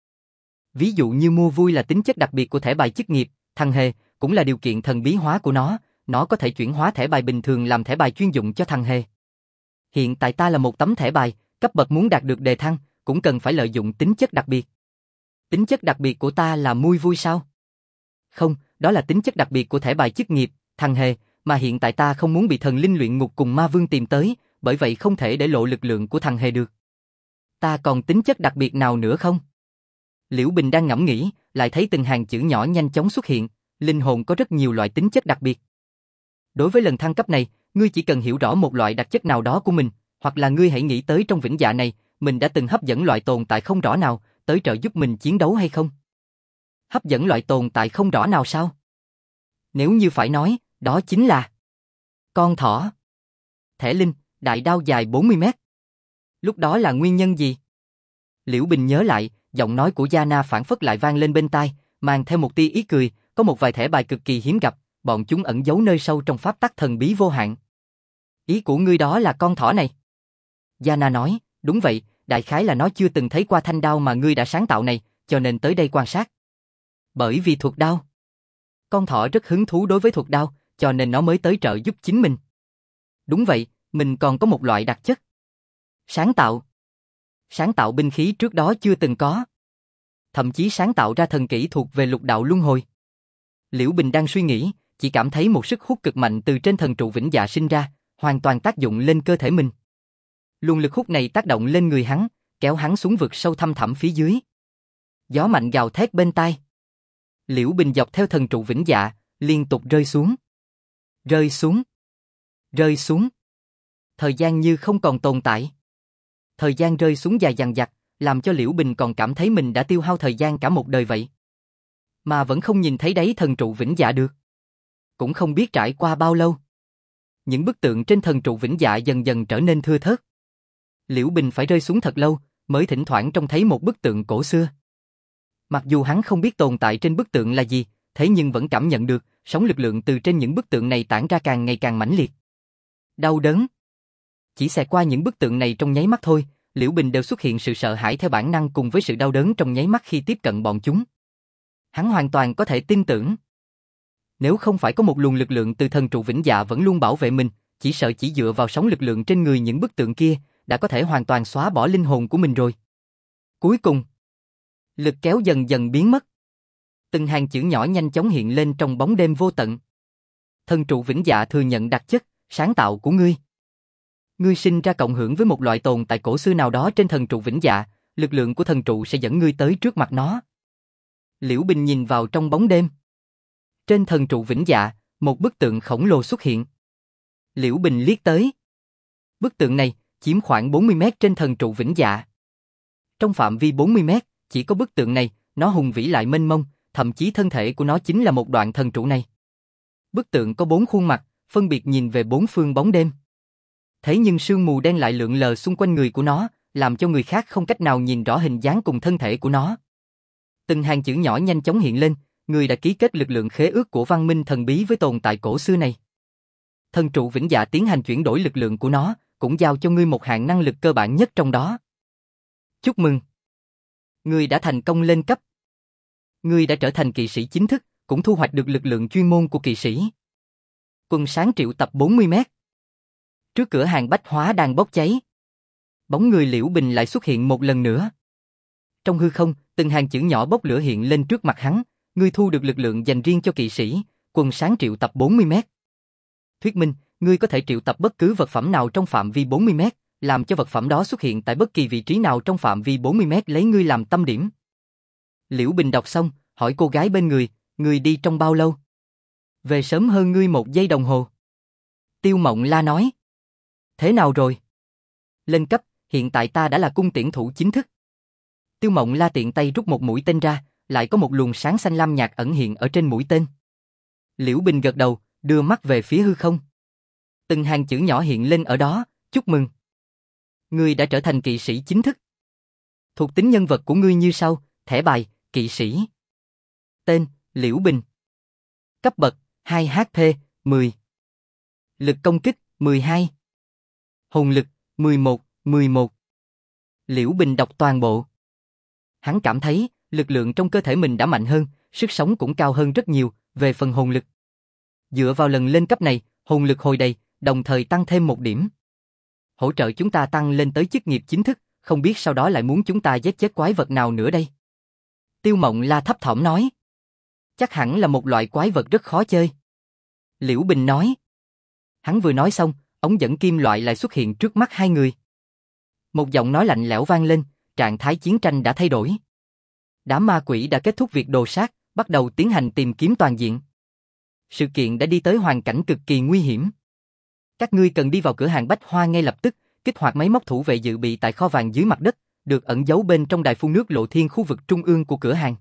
Ví dụ như mua vui là tính chất đặc biệt của thẻ bài chức nghiệp, thằng hề cũng là điều kiện thần bí hóa của nó có thể chuyển hóa thẻ bài bình thường làm thẻ bài chuyên dụng cho thằng hề. Hiện tại ta là một tấm thẻ bài, cấp bậc muốn đạt được đề thăng, cũng cần phải lợi dụng tính chất đặc biệt. Tính chất đặc biệt của ta là mua vui sao? Không, đó là tính chất đặc biệt của thẻ bài chức nghiệp, thằng hề, mà hiện tại ta không muốn bị thần linh luyện ngục cùng ma vương tìm tới, bởi vậy không thể để lộ lực lượng của thằng hề được. Ta còn tính chất đặc biệt nào nữa không? Liễu Bình đang ngẫm nghĩ, lại thấy từng hàng chữ nhỏ nhanh chóng xuất hiện, linh hồn có rất nhiều loại tính chất đặc biệt. Đối với lần thăng cấp này, ngươi chỉ cần hiểu rõ một loại đặc chất nào đó của mình, hoặc là ngươi hãy nghĩ tới trong vĩnh dạ này, mình đã từng hấp dẫn loại tồn tại không rõ nào, tới trợ giúp mình chiến đấu hay không? Hấp dẫn loại tồn tại không rõ nào sao? Nếu như phải nói, đó chính là con thỏ. Thẻ linh, đại đao dài 40 mét. Lúc đó là nguyên nhân gì? Liễu Bình nhớ lại, giọng nói của Yana phảng phất lại vang lên bên tai, mang theo một tia ý cười, có một vài thẻ bài cực kỳ hiếm gặp, bọn chúng ẩn giấu nơi sâu trong pháp tắc thần bí vô hạn. Ý của ngươi đó là con thỏ này? Yana nói, đúng vậy, đại khái là nó chưa từng thấy qua thanh đao mà ngươi đã sáng tạo này, cho nên tới đây quan sát. Bởi vì thuật đao. Con thỏ rất hứng thú đối với thuật đao, cho nên nó mới tới trợ giúp chính mình. Đúng vậy, mình còn có một loại đặc chất. Sáng tạo. Sáng tạo binh khí trước đó chưa từng có. Thậm chí sáng tạo ra thần kỹ thuộc về lục đạo luân hồi. Liễu Bình đang suy nghĩ, chỉ cảm thấy một sức hút cực mạnh từ trên thần trụ vĩnh dạ sinh ra, hoàn toàn tác dụng lên cơ thể mình. Luồng lực hút này tác động lên người hắn, kéo hắn xuống vực sâu thăm thẳm phía dưới. Gió mạnh gào thét bên tai. Liễu Bình dọc theo thần trụ vĩnh dạ, liên tục rơi xuống. Rơi xuống. Rơi xuống. Thời gian như không còn tồn tại. Thời gian rơi xuống dài dằng dặc, làm cho Liễu Bình còn cảm thấy mình đã tiêu hao thời gian cả một đời vậy. Mà vẫn không nhìn thấy đáy thần trụ vĩnh dạ được. Cũng không biết trải qua bao lâu. Những bức tượng trên thần trụ vĩnh dạ dần dần trở nên thưa thớt. Liễu Bình phải rơi xuống thật lâu, mới thỉnh thoảng trông thấy một bức tượng cổ xưa. Mặc dù hắn không biết tồn tại trên bức tượng là gì, thế nhưng vẫn cảm nhận được, sóng lực lượng từ trên những bức tượng này tản ra càng ngày càng mãnh liệt. Đau đớn. Chỉ xẹt qua những bức tượng này trong nháy mắt thôi, Liễu Bình đều xuất hiện sự sợ hãi theo bản năng cùng với sự đau đớn trong nháy mắt khi tiếp cận bọn chúng. Hắn hoàn toàn có thể tin tưởng. Nếu không phải có một luồng lực lượng từ thần trụ vĩnh dạ vẫn luôn bảo vệ mình, chỉ sợ chỉ dựa vào sóng lực lượng trên người những bức tượng kia, đã có thể hoàn toàn xóa bỏ linh hồn của mình rồi. Cuối cùng, lực kéo dần dần biến mất. Từng hàng chữ nhỏ nhanh chóng hiện lên trong bóng đêm vô tận. Thần trụ vĩnh dạ thừa nhận đặc chất, sáng tạo của ngươi. Ngươi sinh ra cộng hưởng với một loại tồn tại cổ xưa nào đó trên thần trụ vĩnh dạ, lực lượng của thần trụ sẽ dẫn ngươi tới trước mặt nó. Liễu Bình nhìn vào trong bóng đêm. Trên thần trụ vĩnh dạ, một bức tượng khổng lồ xuất hiện. Liễu Bình liếc tới. Bức tượng này chiếm khoảng 40 mét trên thần trụ vĩnh dạ. Trong phạm vi 40 mét, chỉ có bức tượng này, nó hùng vĩ lại mênh mông, thậm chí thân thể của nó chính là một đoạn thần trụ này. Bức tượng có 4 khuôn mặt, phân biệt nhìn về 4 phương bóng đêm. Thế nhưng sương mù đen lại lượn lờ xung quanh người của nó, làm cho người khác không cách nào nhìn rõ hình dáng cùng thân thể của nó. Từng hàng chữ nhỏ nhanh chóng hiện lên, người đã ký kết lực lượng khế ước của văn minh thần bí với tồn tại cổ xưa này. Thần trụ vĩnh dạ tiến hành chuyển đổi lực lượng của nó, cũng giao cho ngươi một hạng năng lực cơ bản nhất trong đó. Chúc mừng! Ngươi đã thành công lên cấp. Ngươi đã trở thành kỵ sĩ chính thức, cũng thu hoạch được lực lượng chuyên môn của kỵ sĩ. Quần sáng triệu tập 40 mét. Trước cửa hàng bách hóa đang bốc cháy. Bóng người Liễu Bình lại xuất hiện một lần nữa. Trong hư không, từng hàng chữ nhỏ bốc lửa hiện lên trước mặt hắn, ngươi thu được lực lượng dành riêng cho kỵ sĩ, quần sáng triệu tập 40 mét. Thuyết minh, ngươi có thể triệu tập bất cứ vật phẩm nào trong phạm vi 40 mét, làm cho vật phẩm đó xuất hiện tại bất kỳ vị trí nào trong phạm vi 40 mét lấy ngươi làm tâm điểm. Liễu Bình đọc xong, hỏi cô gái bên người, ngươi đi trong bao lâu? Về sớm hơn ngươi 1 giây đồng hồ. Tiêu Mộng La nói. Thế nào rồi? Lên cấp, hiện tại ta đã là cung tiễn thủ chính thức. Tiêu Mộng La tiện tay rút một mũi tên ra, lại có một luồng sáng xanh lam nhạt ẩn hiện ở trên mũi tên. Liễu Bình gật đầu, đưa mắt về phía hư không. Từng hàng chữ nhỏ hiện lên ở đó, chúc mừng. Ngươi đã trở thành kỵ sĩ chính thức. Thuộc tính nhân vật của ngươi như sau, thẻ bài, kỵ sĩ. Tên, Liễu Bình. Cấp bậc, 2 HP, 10. Lực công kích, 12. Hồn lực, 11. Liễu Bình đọc toàn bộ. Hắn cảm thấy, lực lượng trong cơ thể mình đã mạnh hơn, sức sống cũng cao hơn rất nhiều, về phần hồn lực. Dựa vào lần lên cấp này, hồn lực hồi đầy, đồng thời tăng thêm 1 điểm. Hỗ trợ chúng ta tăng lên tới chức nghiệp chính thức, không biết sau đó lại muốn chúng ta giết chết quái vật nào nữa đây. Tiêu Mộng La thấp thỏm nói. Chắc hẳn là một loại quái vật rất khó chơi. Liễu Bình nói. Hắn vừa nói xong, ống dẫn kim loại lại xuất hiện trước mắt hai người. Một giọng nói lạnh lẽo vang lên, trạng thái chiến tranh đã thay đổi. Đám ma quỷ đã kết thúc việc đồ sát, bắt đầu tiến hành tìm kiếm toàn diện. Sự kiện đã đi tới hoàn cảnh cực kỳ nguy hiểm. Các ngươi cần đi vào cửa hàng bách hoa ngay lập tức, kích hoạt máy móc thủ vệ dự bị tại kho vàng dưới mặt đất, được ẩn giấu bên trong đài phun nước lộ thiên khu vực trung ương của cửa hàng.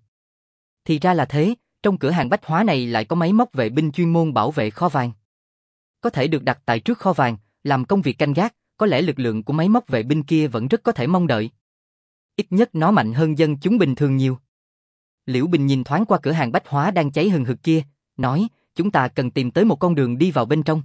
Thì ra là thế, trong cửa hàng bách hóa này lại có máy móc vệ binh chuyên môn bảo vệ kho vàng. Có thể được đặt tại trước kho vàng, làm công việc canh gác, có lẽ lực lượng của máy móc vệ binh kia vẫn rất có thể mong đợi. Ít nhất nó mạnh hơn dân chúng bình thường nhiều. Liễu Bình nhìn thoáng qua cửa hàng bách hóa đang cháy hừng hực kia, nói, chúng ta cần tìm tới một con đường đi vào bên trong.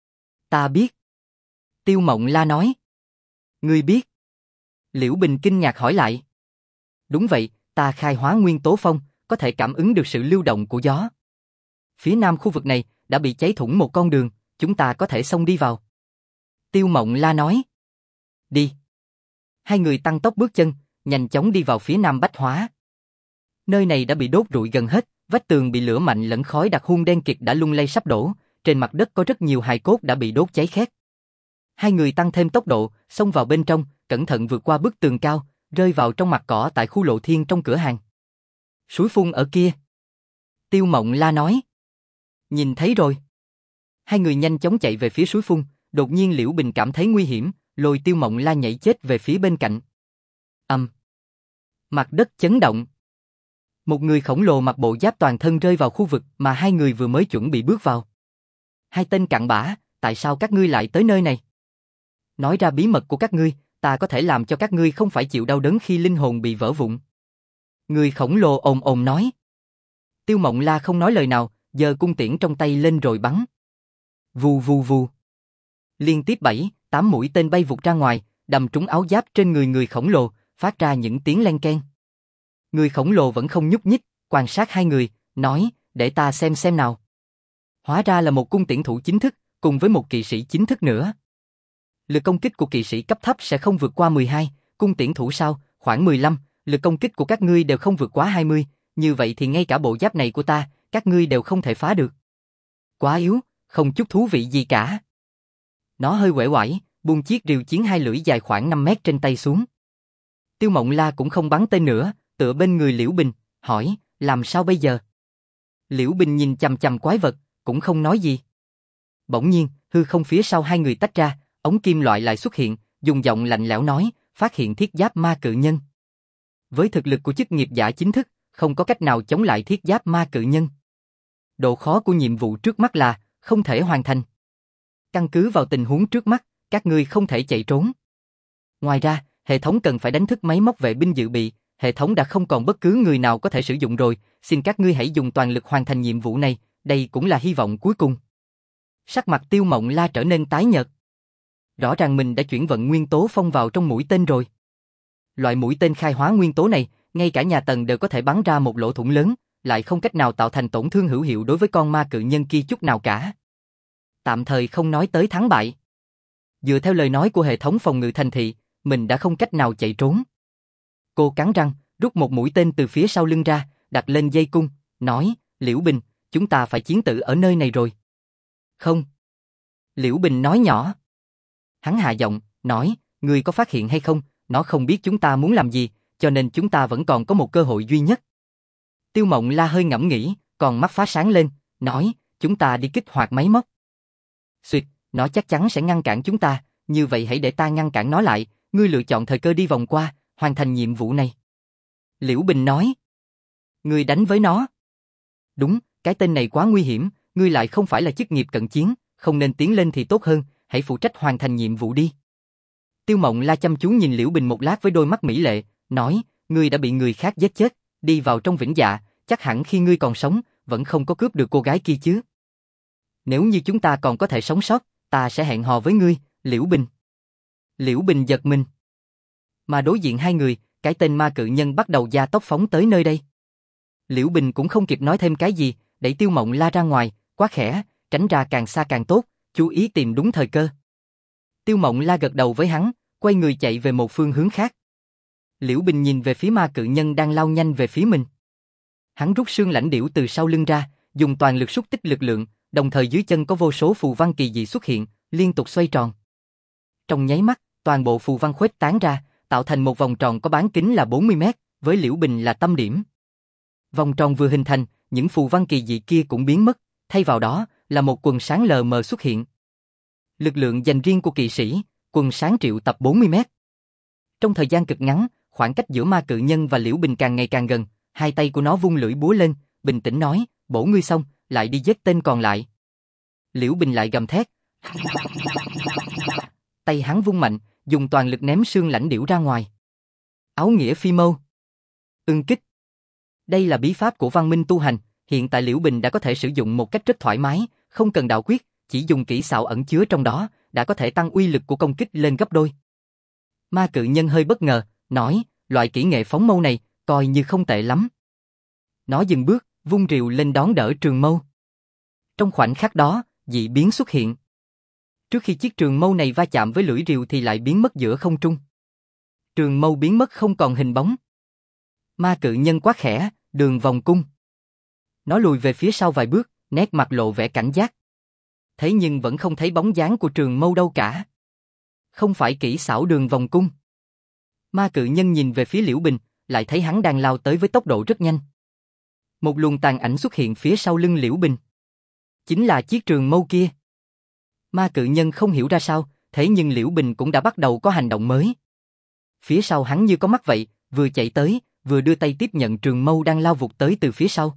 Ta biết. Tiêu Mộng La nói. Ngươi biết? Liễu Bình kinh ngạc hỏi lại. Đúng vậy, ta khai hóa nguyên tố phong, có thể cảm ứng được sự lưu động của gió. Phía nam khu vực này đã bị cháy thủng một con đường, chúng ta có thể xông đi vào. Tiêu Mộng La nói. Đi. Hai người tăng tốc bước chân, nhanh chóng đi vào phía nam bách hóa. Nơi này đã bị đốt rụi gần hết, vách tường bị lửa mạnh lẫn khói đặc hun đen kịt đã lung lay sắp đổ, trên mặt đất có rất nhiều hài cốt đã bị đốt cháy khét. Hai người tăng thêm tốc độ, xông vào bên trong, cẩn thận vượt qua bức tường cao, rơi vào trong mặt cỏ tại khu lộ thiên trong cửa hàng. Suối phun ở kia. Tiêu Mộng La nói. Nhìn thấy rồi. Hai người nhanh chóng chạy về phía suối phun, đột nhiên Liễu Bình cảm thấy nguy hiểm, lôi Tiêu Mộng La nhảy chết về phía bên cạnh. Mặt đất chấn động. Một người khổng lồ mặc bộ giáp toàn thân rơi vào khu vực mà hai người vừa mới chuẩn bị bước vào. Hai tên cặn bã, tại sao các ngươi lại tới nơi này? Nói ra bí mật của các ngươi, ta có thể làm cho các ngươi không phải chịu đau đớn khi linh hồn bị vỡ vụn. Người khổng lồ ồm ồm nói. Tiêu Mộng La không nói lời nào, giơ cung tiễn trong tay lên rồi bắn. Vù vù vù. Liên tiếp 7, 8 mũi tên bay vụt ra ngoài, đâm trúng áo giáp trên người khổng lồ, phát ra những tiếng len keng. Người khổng lồ vẫn không nhúc nhích, quan sát hai người, nói, để ta xem nào. Hóa ra là một cung tiễn thủ chính thức, cùng với một kỵ sĩ chính thức nữa. Lực công kích của kỵ sĩ cấp thấp sẽ không vượt qua 12, cung tiễn thủ sao, khoảng 15, lực công kích của các ngươi đều không vượt quá 20, như vậy thì ngay cả bộ giáp này của ta, các ngươi đều không thể phá được. Quá yếu, không chút thú vị gì cả. Nó hơi uể oải, buông chiếc rìu chiến hai lưỡi dài khoảng 5 mét trên tay xuống. Tiêu Mộng La cũng không bắn tên nữa, tựa bên người Liễu Bình, hỏi, làm sao bây giờ? Liễu Bình nhìn chằm chằm quái vật, cũng không nói gì. Bỗng nhiên, hư không phía sau hai người tách ra, ống kim loại lại xuất hiện, dùng giọng lạnh lẽo nói, phát hiện thiết giáp ma cự nhân. Với thực lực của chức nghiệp giả chính thức, không có cách nào chống lại thiết giáp ma cự nhân. Độ khó của nhiệm vụ trước mắt là, không thể hoàn thành. Căn cứ vào tình huống trước mắt, các ngươi không thể chạy trốn. Ngoài ra, hệ thống cần phải đánh thức máy móc vệ binh dự bị, hệ thống đã không còn bất cứ người nào có thể sử dụng rồi, xin các ngươi hãy dùng toàn lực hoàn thành nhiệm vụ này, đây cũng là hy vọng cuối cùng. Sắc mặt Tiêu Mộng La trở nên tái nhợt. Rõ ràng mình đã chuyển vận nguyên tố phong vào trong mũi tên rồi. Loại mũi tên khai hóa nguyên tố này, ngay cả nhà Tần đều có thể bắn ra một lỗ thủng lớn, lại không cách nào tạo thành tổn thương hữu hiệu đối với con ma cự nhân kia chút nào cả. Tạm thời không nói tới thắng bại. Dựa theo lời nói của hệ thống phòng ngự thành thị, mình đã không cách nào chạy trốn. Cô cắn răng, rút một mũi tên từ phía sau lưng ra, đặt lên dây cung, nói, Liễu Bình, chúng ta phải chiến tử ở nơi này rồi. Không. Liễu Bình nói nhỏ. Hắn hạ giọng, nói, ngươi có phát hiện hay không, nó không biết chúng ta muốn làm gì, cho nên chúng ta vẫn còn có một cơ hội duy nhất. Tiêu Mộng La hơi ngẫm nghĩ, còn mắt phá sáng lên, nói, chúng ta đi kích hoạt máy móc. Xuyệt, nó chắc chắn sẽ ngăn cản chúng ta, như vậy hãy để ta ngăn cản nó lại, ngươi lựa chọn thời cơ đi vòng qua, hoàn thành nhiệm vụ này. Liễu Bình nói. Ngươi đánh với nó. Đúng, cái tên này quá nguy hiểm, ngươi lại không phải là chức nghiệp cận chiến, không nên tiến lên thì tốt hơn, hãy phụ trách hoàn thành nhiệm vụ đi. Tiêu Mộng La chăm chú nhìn Liễu Bình một lát với đôi mắt mỹ lệ, nói, ngươi đã bị người khác giết chết, đi vào trong vĩnh dạ, chắc hẳn khi ngươi còn sống, vẫn không có cướp được cô gái kia chứ. Nếu như chúng ta còn có thể sống sót, ta sẽ hẹn hò với ngươi, Liễu Bình. Liễu Bình giật mình. Mà đối diện hai người, cái tên ma cự nhân bắt đầu gia tốc phóng tới nơi đây. Liễu Bình cũng không kịp nói thêm cái gì, đẩy Tiêu Mộng La ra ngoài, quá khẽ, tránh ra càng xa càng tốt, chú ý tìm đúng thời cơ. Tiêu Mộng La gật đầu với hắn, quay người chạy về một phương hướng khác. Liễu Bình nhìn về phía ma cự nhân đang lao nhanh về phía mình. Hắn rút xương lãnh điểu từ sau lưng ra, dùng toàn lực xúc tích lực lượng, đồng thời dưới chân có vô số phù văn kỳ dị xuất hiện, liên tục xoay tròn. Trong nháy mắt, toàn bộ phù văn khuếch tán ra, tạo thành một vòng tròn có bán kính là 40 mét, với Liễu Bình là tâm điểm. Vòng tròn vừa hình thành, những phù văn kỳ dị kia cũng biến mất, thay vào đó là một quần sáng lờ mờ xuất hiện. Lực lượng dành riêng của kỵ sĩ, quần sáng triệu tập 40 mét. Trong thời gian cực ngắn, khoảng cách giữa ma cự nhân và Liễu Bình càng ngày càng gần, hai tay của nó vung lưỡi búa lên, bình tĩnh nói, bổ ngươi xong, lại đi giết tên còn lại. Liễu Bình lại gầm thét. Tay hắn vung mạnh, dùng toàn lực ném xương lãnh điểu ra ngoài. Áo nghĩa phi mâu. Ưng kích. Đây là bí pháp của văn minh tu hành, hiện tại Liễu Bình đã có thể sử dụng một cách rất thoải mái, không cần đạo quyết, chỉ dùng kỹ xảo ẩn chứa trong đó, đã có thể tăng uy lực của công kích lên gấp đôi. Ma cự nhân hơi bất ngờ, nói, loại kỹ nghệ phóng mâu này, coi như không tệ lắm. Nó dừng bước, vung rìu lên đón đỡ trường mâu. Trong khoảnh khắc đó, dị biến xuất hiện. Trước khi chiếc trường mâu này va chạm với lưỡi rìu thì lại biến mất giữa không trung. Trường mâu biến mất không còn hình bóng. Ma cự nhân quá khẽ, đường vòng cung. Nó lùi về phía sau vài bước, nét mặt lộ vẻ cảnh giác. Thế nhưng vẫn không thấy bóng dáng của trường mâu đâu cả. Không phải kỹ xảo đường vòng cung. Ma cự nhân nhìn về phía Liễu Bình, lại thấy hắn đang lao tới với tốc độ rất nhanh. Một luồng tàn ảnh xuất hiện phía sau lưng Liễu Bình. Chính là chiếc trường mâu kia. Ma cự nhân không hiểu ra sao, thế nhưng Liễu Bình cũng đã bắt đầu có hành động mới. Phía sau hắn như có mắt vậy, vừa chạy tới, vừa đưa tay tiếp nhận trường mâu đang lao vụt tới từ phía sau.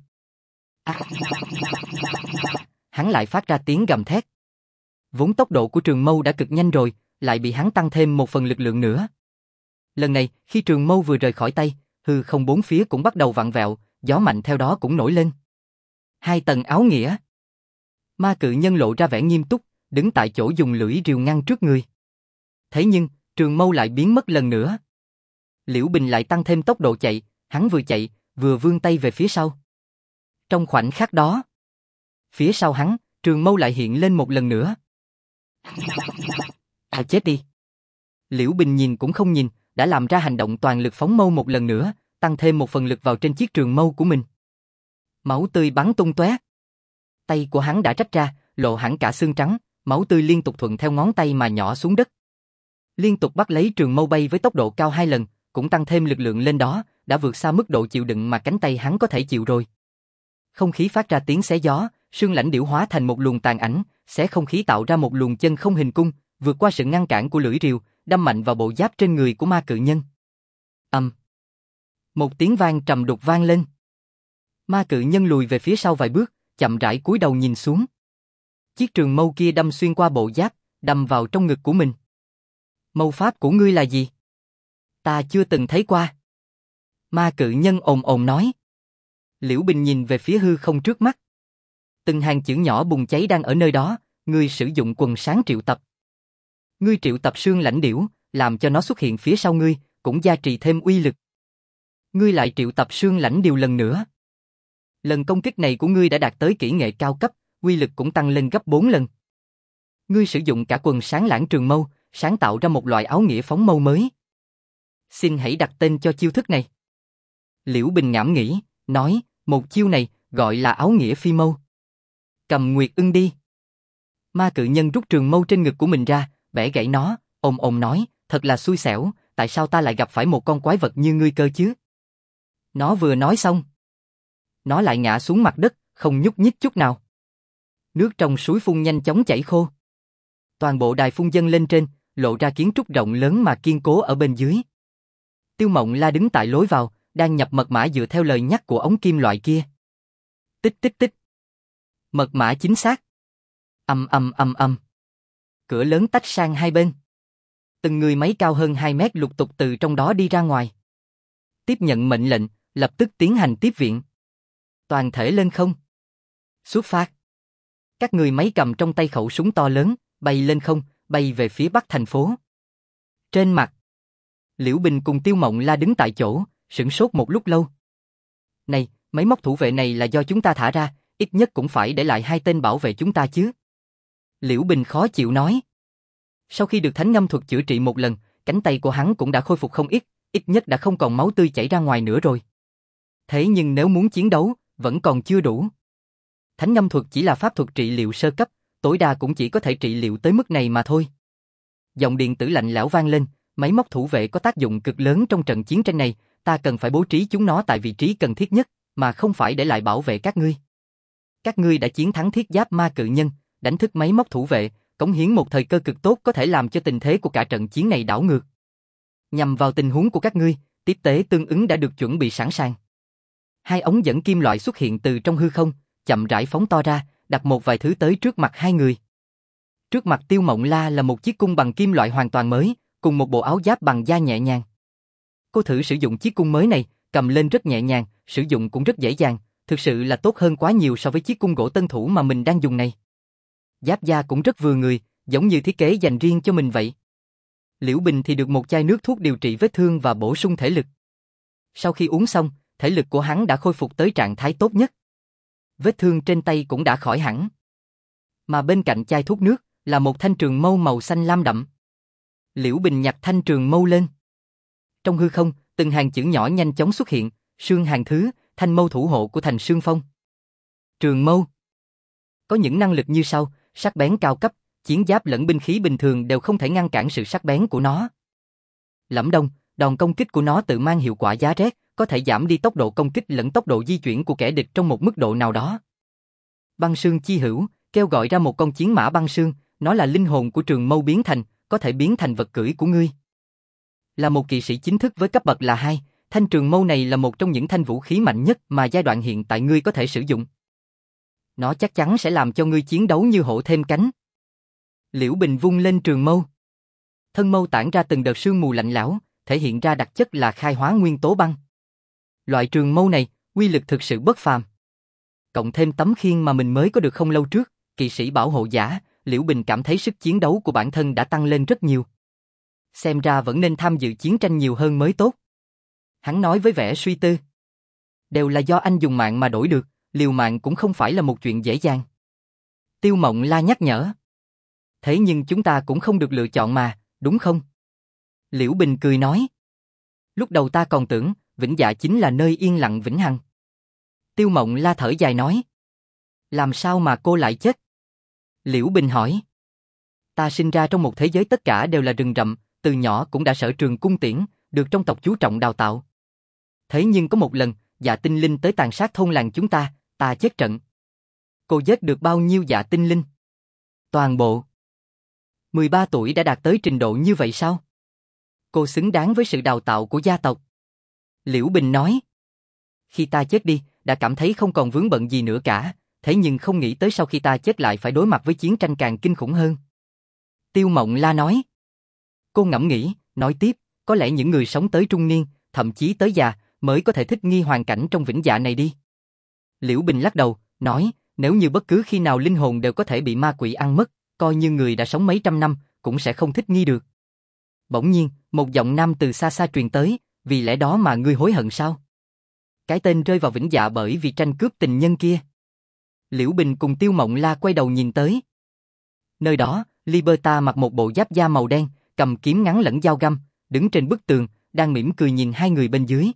Hắn lại phát ra tiếng gầm thét. Vốn tốc độ của trường mâu đã cực nhanh rồi, lại bị hắn tăng thêm một phần lực lượng nữa. Lần này, khi trường mâu vừa rời khỏi tay, hư không bốn phía cũng bắt đầu vặn vẹo, gió mạnh theo đó cũng nổi lên. 2 tầng áo nghĩa. Ma cự nhân lộ ra vẻ nghiêm túc, đứng tại chỗ dùng lưỡi rìu ngăn trước người. Thế nhưng, trường mâu lại biến mất lần nữa. Liễu Bình lại tăng thêm tốc độ chạy, hắn vừa chạy, vừa vươn tay về phía sau. Trong khoảnh khắc đó, phía sau hắn, trường mâu lại hiện lên một lần nữa. À chết đi! Liễu Bình nhìn cũng không nhìn, đã làm ra hành động toàn lực phóng mâu một lần nữa, tăng thêm một phần lực vào trên chiếc trường mâu của mình. Máu tươi bắn tung tóe. Tay của hắn đã rách ra, lộ hẳn cả xương trắng, máu tươi liên tục thuận theo ngón tay mà nhỏ xuống đất. Liên tục bắt lấy trường mâu bay với tốc độ cao 2 lần, cũng tăng thêm lực lượng lên đó, đã vượt xa mức độ chịu đựng mà cánh tay hắn có thể chịu rồi. Không khí phát ra tiếng xé gió, sương lãnh điểu hóa thành một luồng tàn ảnh, xé không khí tạo ra một luồng chân không hình cung, vượt qua sự ngăn cản của lưỡi rìu, đâm mạnh vào bộ giáp trên người của ma cự nhân. Một tiếng vang trầm đục vang lên. Ma cự nhân lùi về phía sau vài bước, chậm rãi cúi đầu nhìn xuống. Chiếc trường mâu kia đâm xuyên qua bộ giáp, đâm vào trong ngực của mình. Mâu pháp của ngươi là gì? Ta chưa từng thấy qua. Ma cự nhân ồm ồm nói. Liễu Bình nhìn về phía hư không trước mắt. Từng hàng chữ nhỏ bùng cháy đang ở nơi đó, ngươi sử dụng quần sáng triệu tập. Ngươi triệu tập sương lãnh điểu, làm cho nó xuất hiện phía sau ngươi, cũng gia trì thêm uy lực. Ngươi lại triệu tập sương lãnh điều lần nữa. Lần công kích này của ngươi đã đạt tới kỹ nghệ cao cấp, uy lực cũng tăng lên gấp 4 lần. Ngươi sử dụng cả quần sáng lãng trường mâu, sáng tạo ra một loại áo nghĩa phóng mâu mới. Xin hãy đặt tên cho chiêu thức này. Liễu Bình ngẫm nghĩ, nói, một chiêu này gọi là áo nghĩa phi mâu. Cầm Nguyệt Ưng đi. Ma cự nhân rút trường mâu trên ngực của mình ra, bẻ gãy nó, ồm ồm nói, thật là xui xẻo, tại sao ta lại gặp phải một con quái vật như ngươi cơ chứ? Nó vừa nói xong, nó lại ngã xuống mặt đất, không nhúc nhích chút nào. Nước trong suối phun nhanh chóng chảy khô. Toàn bộ đài phun dâng lên trên, lộ ra kiến trúc rộng lớn mà kiên cố ở bên dưới. Tiêu Mộng La đứng tại lối vào, đang nhập mật mã dựa theo lời nhắc của ống kim loại kia. Tích tích tích. Mật mã chính xác. Ầm ầm ầm ầm. Cửa lớn tách sang hai bên. Từng người máy cao hơn 2 mét lục tục từ trong đó đi ra ngoài. Tiếp nhận mệnh lệnh, lập tức tiến hành tiếp viện. Toàn thể lên không. Xuất phát. Các người máy cầm trong tay khẩu súng to lớn, bay lên không, bay về phía bắc thành phố. Trên mặt, Liễu Bình cùng Tiêu Mộng La đứng tại chỗ, sửng sốt một lúc lâu. Này, máy móc thủ vệ này là do chúng ta thả ra, ít nhất cũng phải để lại 2 tên bảo vệ chúng ta chứ. Liễu Bình khó chịu nói. Sau khi được thánh ngâm thuật chữa trị một lần, cánh tay của hắn cũng đã khôi phục không ít, ít nhất đã không còn máu tươi chảy ra ngoài nữa rồi. Thế nhưng nếu muốn chiến đấu, vẫn còn chưa đủ. Thánh ngâm thuật chỉ là pháp thuật trị liệu sơ cấp, tối đa cũng chỉ có thể trị liệu tới mức này mà thôi. Giọng điện tử lạnh lẽo vang lên, máy móc thủ vệ có tác dụng cực lớn trong trận chiến tranh này, ta cần phải bố trí chúng nó tại vị trí cần thiết nhất, mà không phải để lại bảo vệ các ngươi. Các ngươi đã chiến thắng thiết giáp ma cự nhân, đánh thức máy móc thủ vệ, cống hiến một thời cơ cực tốt có thể làm cho tình thế của cả trận chiến này đảo ngược. Nhằm vào tình huống của các ngươi, tiếp tế tương ứng đã được chuẩn bị sẵn sàng. 2 ống dẫn kim loại xuất hiện từ trong hư không, chậm rãi phóng to ra, đặt một vài thứ tới trước mặt 2 người. Trước mặt Tiêu Mộng La là một chiếc cung bằng kim loại hoàn toàn mới, cùng một bộ áo giáp bằng da nhẹ nhàng. Cô thử sử dụng chiếc cung mới này, cầm lên rất nhẹ nhàng, sử dụng cũng rất dễ dàng, thực sự là tốt hơn quá nhiều so với chiếc cung gỗ tân thủ mà mình đang dùng này. Giáp da cũng rất vừa người, giống như thiết kế dành riêng cho mình vậy. Liễu Bình thì được một chai nước thuốc điều trị vết thương và bổ sung thể lực. Sau khi uống xong, thể lực của hắn đã khôi phục tới trạng thái tốt nhất. Vết thương trên tay cũng đã khỏi hẳn. Mà bên cạnh chai thuốc nước là một thanh trường mâu màu xanh lam đậm. Liễu Bình nhặt thanh trường mâu lên. Trong hư không, từng hàng chữ nhỏ nhanh chóng xuất hiện, Sương Hàng Thứ, thanh mâu thủ hộ của Thành Sương Phong. Trường mâu có những năng lực như sau, sắc bén cao cấp, chiến giáp lẫn binh khí bình thường đều không thể ngăn cản sự sắc bén của nó. Lẫm Đông, đòn công kích của nó tự mang hiệu quả giá rét, có thể giảm đi tốc độ công kích lẫn tốc độ di chuyển của kẻ địch trong một mức độ nào đó. Băng Sương Chi Hữu, kêu gọi ra một con chiến mã băng sương, nó là linh hồn của trường mâu biến thành, có thể biến thành vật cưỡi của ngươi. Là một kỵ sĩ chính thức với cấp bậc là 2, thanh trường mâu này là một trong những thanh vũ khí mạnh nhất mà giai đoạn hiện tại ngươi có thể sử dụng. Nó chắc chắn sẽ làm cho ngươi chiến đấu như hổ thêm cánh. Liễu Bình vung lên trường mâu. Thân mâu tản ra từng đợt sương mù lạnh lẽo, thể hiện ra đặc chất là khai hóa nguyên tố băng. Loại trường mâu này, uy lực thực sự bất phàm. Cộng thêm tấm khiên mà mình mới có được không lâu trước, kỵ sĩ bảo hộ giả, Liễu Bình cảm thấy sức chiến đấu của bản thân đã tăng lên rất nhiều. Xem ra vẫn nên tham dự chiến tranh nhiều hơn mới tốt. Hắn nói với vẻ suy tư. Đều là do anh dùng mạng mà đổi được, liều mạng cũng không phải là một chuyện dễ dàng. Tiêu Mộng La nhắc nhở. Thế nhưng chúng ta cũng không được lựa chọn mà, đúng không? Liễu Bình cười nói. Lúc đầu ta còn tưởng, Vĩnh Dạ chính là nơi yên lặng vĩnh hằng. Tiêu Mộng La thở dài nói. Làm sao mà cô lại chết? Liễu Bình hỏi. Ta sinh ra trong một thế giới tất cả đều là rừng rậm, từ nhỏ cũng đã sở trường cung tiễn, được trong tộc chú trọng đào tạo. Thế nhưng có một lần, Dạ Tinh Linh tới tàn sát thôn làng chúng ta chết trận. Cô giết được bao nhiêu Dạ Tinh Linh? Toàn bộ. 13 tuổi đã đạt tới trình độ như vậy sao? Cô xứng đáng với sự đào tạo của gia tộc. Liễu Bình nói. Khi ta chết đi, đã cảm thấy không còn vướng bận gì nữa cả, thế nhưng không nghĩ tới sau khi ta chết lại phải đối mặt với chiến tranh càng kinh khủng hơn. Tiêu Mộng La nói. Cô ngẫm nghĩ, nói tiếp, có lẽ những người sống tới trung niên, thậm chí tới già, mới có thể thích nghi hoàn cảnh trong Vĩnh Dạ này đi. Liễu Bình lắc đầu, nói, nếu như bất cứ khi nào linh hồn đều có thể bị ma quỷ ăn mất, coi như người đã sống mấy trăm năm, cũng sẽ không thích nghi được. Bỗng nhiên, một giọng nam từ xa xa truyền tới, vì lẽ đó mà ngươi hối hận sao? Cái tên rơi vào Vĩnh Dạ bởi vì tranh cướp tình nhân kia. Liễu Bình cùng Tiêu Mộng La quay đầu nhìn tới. Nơi đó, Liberta mặc một bộ giáp da màu đen, cầm kiếm ngắn lẫn dao găm, đứng trên bức tường, đang mỉm cười nhìn hai người bên dưới.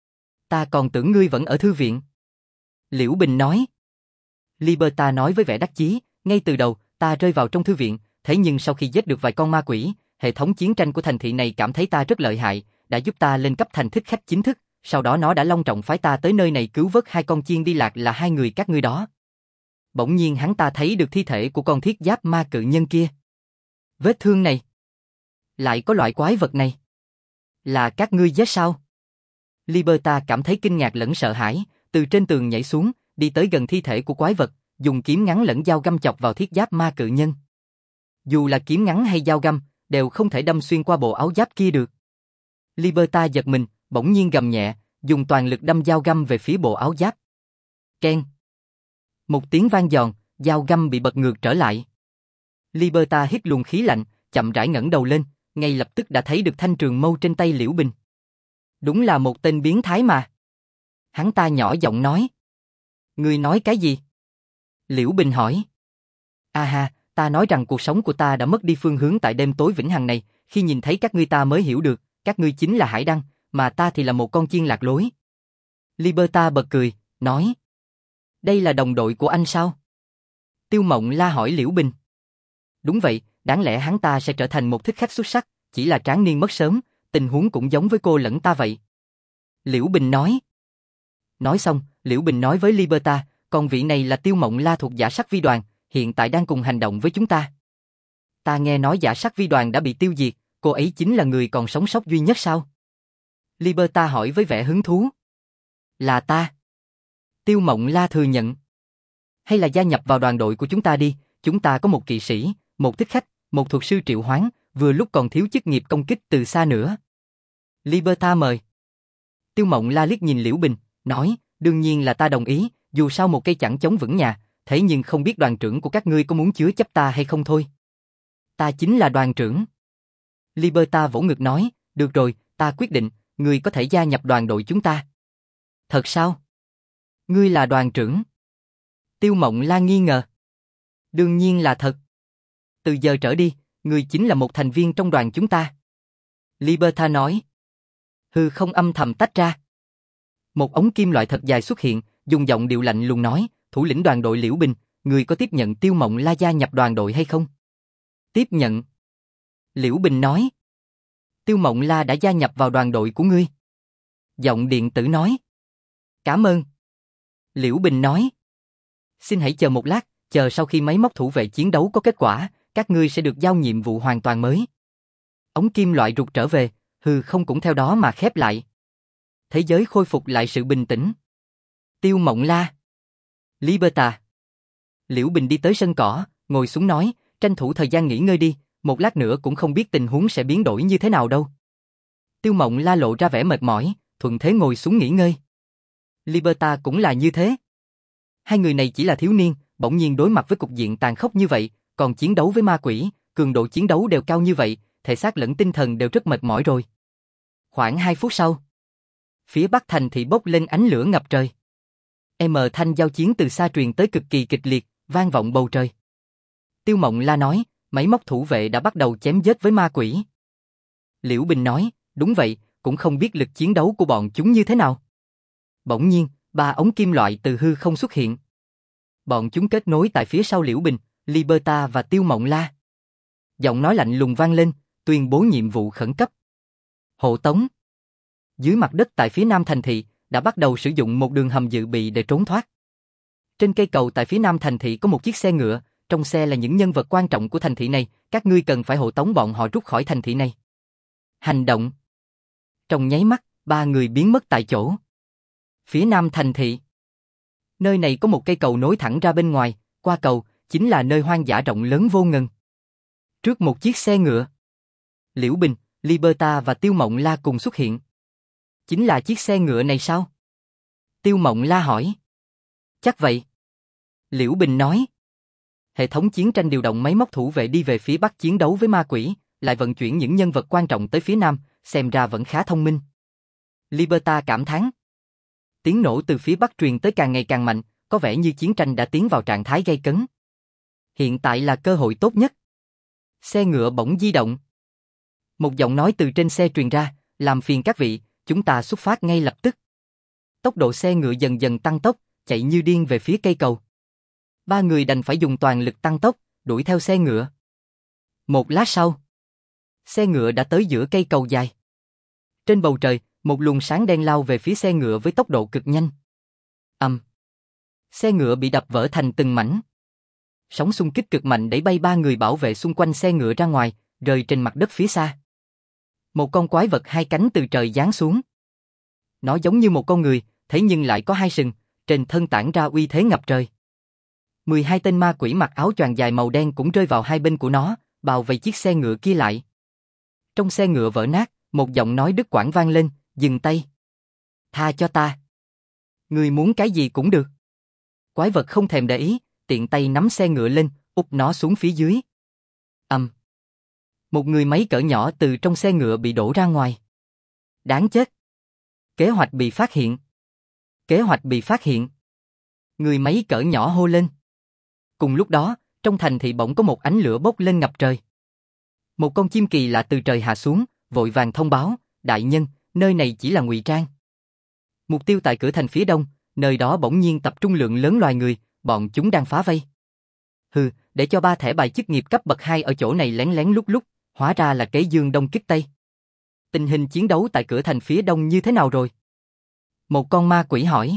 Ta còn tưởng ngươi vẫn ở thư viện. Liễu Bình nói. Liberta nói với vẻ đắc chí, ngay từ đầu, ta rơi vào trong thư viện, thế nhưng sau khi giết được vài con ma quỷ, hệ thống chiến tranh của thành thị này cảm thấy ta rất lợi hại, đã giúp ta lên cấp thành thích khách chính thức, sau đó nó đã long trọng phái ta tới nơi này cứu vớt hai con chiên đi lạc là hai người các ngươi đó. Bỗng nhiên hắn ta thấy được thi thể của con thiết giáp ma cự nhân kia. Vết thương này, lại có loại quái vật này. Là các ngươi giết sao? Liberta cảm thấy kinh ngạc lẫn sợ hãi, từ trên tường nhảy xuống, đi tới gần thi thể của quái vật, dùng kiếm ngắn lẫn dao găm chọc vào thiết giáp ma cự nhân. Dù là kiếm ngắn hay dao găm, đều không thể đâm xuyên qua bộ áo giáp kia được. Liberta giật mình, bỗng nhiên gầm nhẹ, dùng toàn lực đâm dao găm về phía bộ áo giáp. Keng. Một tiếng vang giòn, dao găm bị bật ngược trở lại. Liberta hít luồng khí lạnh, chậm rãi ngẩng đầu lên, ngay lập tức đã thấy được thanh trường mâu trên tay Liễu Bình. Đúng là một tên biến thái mà. Hắn ta nhỏ giọng nói. Ngươi nói cái gì? Liễu Bình hỏi. À ha, ta nói rằng cuộc sống của ta đã mất đi phương hướng tại đêm tối vĩnh hằng này, khi nhìn thấy các ngươi ta mới hiểu được, các ngươi chính là hải đăng, mà ta thì là một con chiên lạc lối. Liberta bật cười, nói. Đây là đồng đội của anh sao? Tiêu Mộng La hỏi Liễu Bình. Đúng vậy, đáng lẽ hắn ta sẽ trở thành một thích khách xuất sắc, chỉ là tráng niên mất sớm, tình huống cũng giống với cô lẫn ta vậy. Liễu Bình nói. Nói xong, Liễu Bình nói với Liberta, còn vị này là Tiêu Mộng La thuộc Giả Sắc Vi Đoàn, hiện tại đang cùng hành động với chúng ta. Ta nghe nói Giả Sắc Vi Đoàn đã bị tiêu diệt, cô ấy chính là người còn sống sót duy nhất sao? Liberta hỏi với vẻ hứng thú. Là ta. Tiêu Mộng La thừa nhận. Hay là gia nhập vào đoàn đội của chúng ta đi, chúng ta có một kỵ sĩ, một thích khách, một thuật sư triệu hoán, vừa lúc còn thiếu chức nghiệp công kích từ xa nữa. Liberta mời. Tiêu Mộng La liếc nhìn Liễu Bình, nói, đương nhiên là ta đồng ý, dù sao một cây chẳng chống vững nhà, thế nhưng không biết đoàn trưởng của các ngươi có muốn chứa chấp ta hay không thôi. Ta chính là đoàn trưởng. Liberta vỗ ngực nói, được rồi, ta quyết định, ngươi có thể gia nhập đoàn đội chúng ta. Thật sao? Ngươi là đoàn trưởng? Tiêu Mộng La nghi ngờ. Đương nhiên là thật. Từ giờ trở đi, ngươi chính là một thành viên trong đoàn chúng ta. Liberta nói. Hư không âm thầm tách ra. Một ống kim loại thật dài xuất hiện, dùng giọng điệu lạnh lùng nói, thủ lĩnh đoàn đội Liễu Bình, ngươi có tiếp nhận Tiêu Mộng La gia nhập đoàn đội hay không? Tiếp nhận. Liễu Bình nói. Tiêu Mộng La đã gia nhập vào đoàn đội của ngươi. Giọng điện tử nói. Cảm ơn. Liễu Bình nói. Xin hãy chờ một lát, chờ sau khi máy móc thủ vệ chiến đấu có kết quả, các ngươi sẽ được giao nhiệm vụ hoàn toàn mới. Ống kim loại rụt trở về, hư không cũng theo đó mà khép lại. Thế giới khôi phục lại sự bình tĩnh. Tiêu Mộng La. Liberta. Liễu Bình đi tới sân cỏ, ngồi xuống nói, tranh thủ thời gian nghỉ ngơi đi, một lát nữa cũng không biết tình huống sẽ biến đổi như thế nào đâu. Tiêu Mộng La lộ ra vẻ mệt mỏi, thuận thế ngồi xuống nghỉ ngơi. Liberta cũng là như thế. Hai người này chỉ là thiếu niên, bỗng nhiên đối mặt với cục diện tàn khốc như vậy, còn chiến đấu với ma quỷ, cường độ chiến đấu đều cao như vậy, thể xác lẫn tinh thần đều rất mệt mỏi rồi. Khoảng 2 phút sau, phía bắc thành thị bốc lên ánh lửa ngập trời. Thanh giao chiến từ xa truyền tới cực kỳ kịch liệt, vang vọng bầu trời. Tiêu Mộng La nói, máy móc thủ vệ đã bắt đầu chém giết với ma quỷ. Liễu Bình nói, đúng vậy, cũng không biết lực chiến đấu của bọn chúng như thế nào. Bỗng nhiên, 3 ống kim loại từ hư không xuất hiện. Bọn chúng kết nối tại phía sau Liễu Bình, Liberta và Tiêu Mộng La. Giọng nói lạnh lùng vang lên, tuyên bố nhiệm vụ khẩn cấp. Hộ tống. Dưới mặt đất tại phía nam thành thị, đã bắt đầu sử dụng một đường hầm dự bị để trốn thoát. Trên cây cầu tại phía nam thành thị có một chiếc xe ngựa, trong xe là những nhân vật quan trọng của thành thị này, các ngươi cần phải hộ tống bọn họ rút khỏi thành thị này. Hành động. Trong nháy mắt, 3 người biến mất tại chỗ. Phía nam thành thị. Nơi này có một cây cầu nối thẳng ra bên ngoài, qua cầu, chính là nơi hoang dã rộng lớn vô ngần. Trước một chiếc xe ngựa, Liễu Bình, Liberta và Tiêu Mộng La cùng xuất hiện. Chính là chiếc xe ngựa này sao? Tiêu Mộng La hỏi. Chắc vậy. Liễu Bình nói. Hệ thống chiến tranh điều động máy móc thủ vệ đi về phía bắc chiến đấu với ma quỷ, lại vận chuyển những nhân vật quan trọng tới phía nam, xem ra vẫn khá thông minh. Liberta cảm thán. Tiếng nổ từ phía bắc truyền tới càng ngày càng mạnh, có vẻ như chiến tranh đã tiến vào trạng thái gay cấn. Hiện tại là cơ hội tốt nhất. Xe ngựa bỗng di động. Một giọng nói từ trên xe truyền ra, làm phiền các vị, chúng ta xuất phát ngay lập tức. Tốc độ xe ngựa dần dần tăng tốc, chạy như điên về phía cây cầu. 3 người đành phải dùng toàn lực tăng tốc, đuổi theo xe ngựa. Một lát sau, xe ngựa đã tới giữa cây cầu dài. Trên bầu trời, một luồng sáng đen lao về phía xe ngựa với tốc độ cực nhanh. Xe ngựa bị đập vỡ thành từng mảnh. Sóng xung kích cực mạnh đẩy bay 3 người bảo vệ xung quanh xe ngựa ra ngoài, rơi trên mặt đất phía xa. Một con quái vật 2 cánh từ trời giáng xuống. Nó giống như một con người, thế nhưng lại có 2 sừng, trên thân tản ra uy thế ngập trời. 12 tên ma quỷ mặc áo choàng dài màu đen cũng rơi vào hai bên của nó, bao vây chiếc xe ngựa kia lại. Trong xe ngựa vỡ nát, một giọng nói đứt quãng vang lên, dừng tay. Tha cho ta. Người muốn cái gì cũng được. Quái vật không thèm để ý, tiện tay nắm xe ngựa lên, úp nó xuống phía dưới. Một người máy cỡ nhỏ từ trong xe ngựa bị đổ ra ngoài. Đáng chết. Kế hoạch bị phát hiện. Kế hoạch bị phát hiện. Người máy cỡ nhỏ hô lên. Cùng lúc đó, trong thành thị bỗng có một ánh lửa bốc lên ngập trời. Một con chim kỳ lạ từ trời hạ xuống, vội vàng thông báo, đại nhân, nơi này chỉ là ngụy trang. Mục tiêu tại cửa thành phía đông, nơi đó bỗng nhiên tập trung lượng lớn loài người, bọn chúng đang phá vây. Hừ, để cho 3 thẻ bài chức nghiệp cấp bậc 2 ở chỗ này lén lén lút lút, hóa ra là kế dương đông kích tây. Tình hình chiến đấu tại cửa thành phía đông như thế nào rồi? Một con ma quỷ hỏi.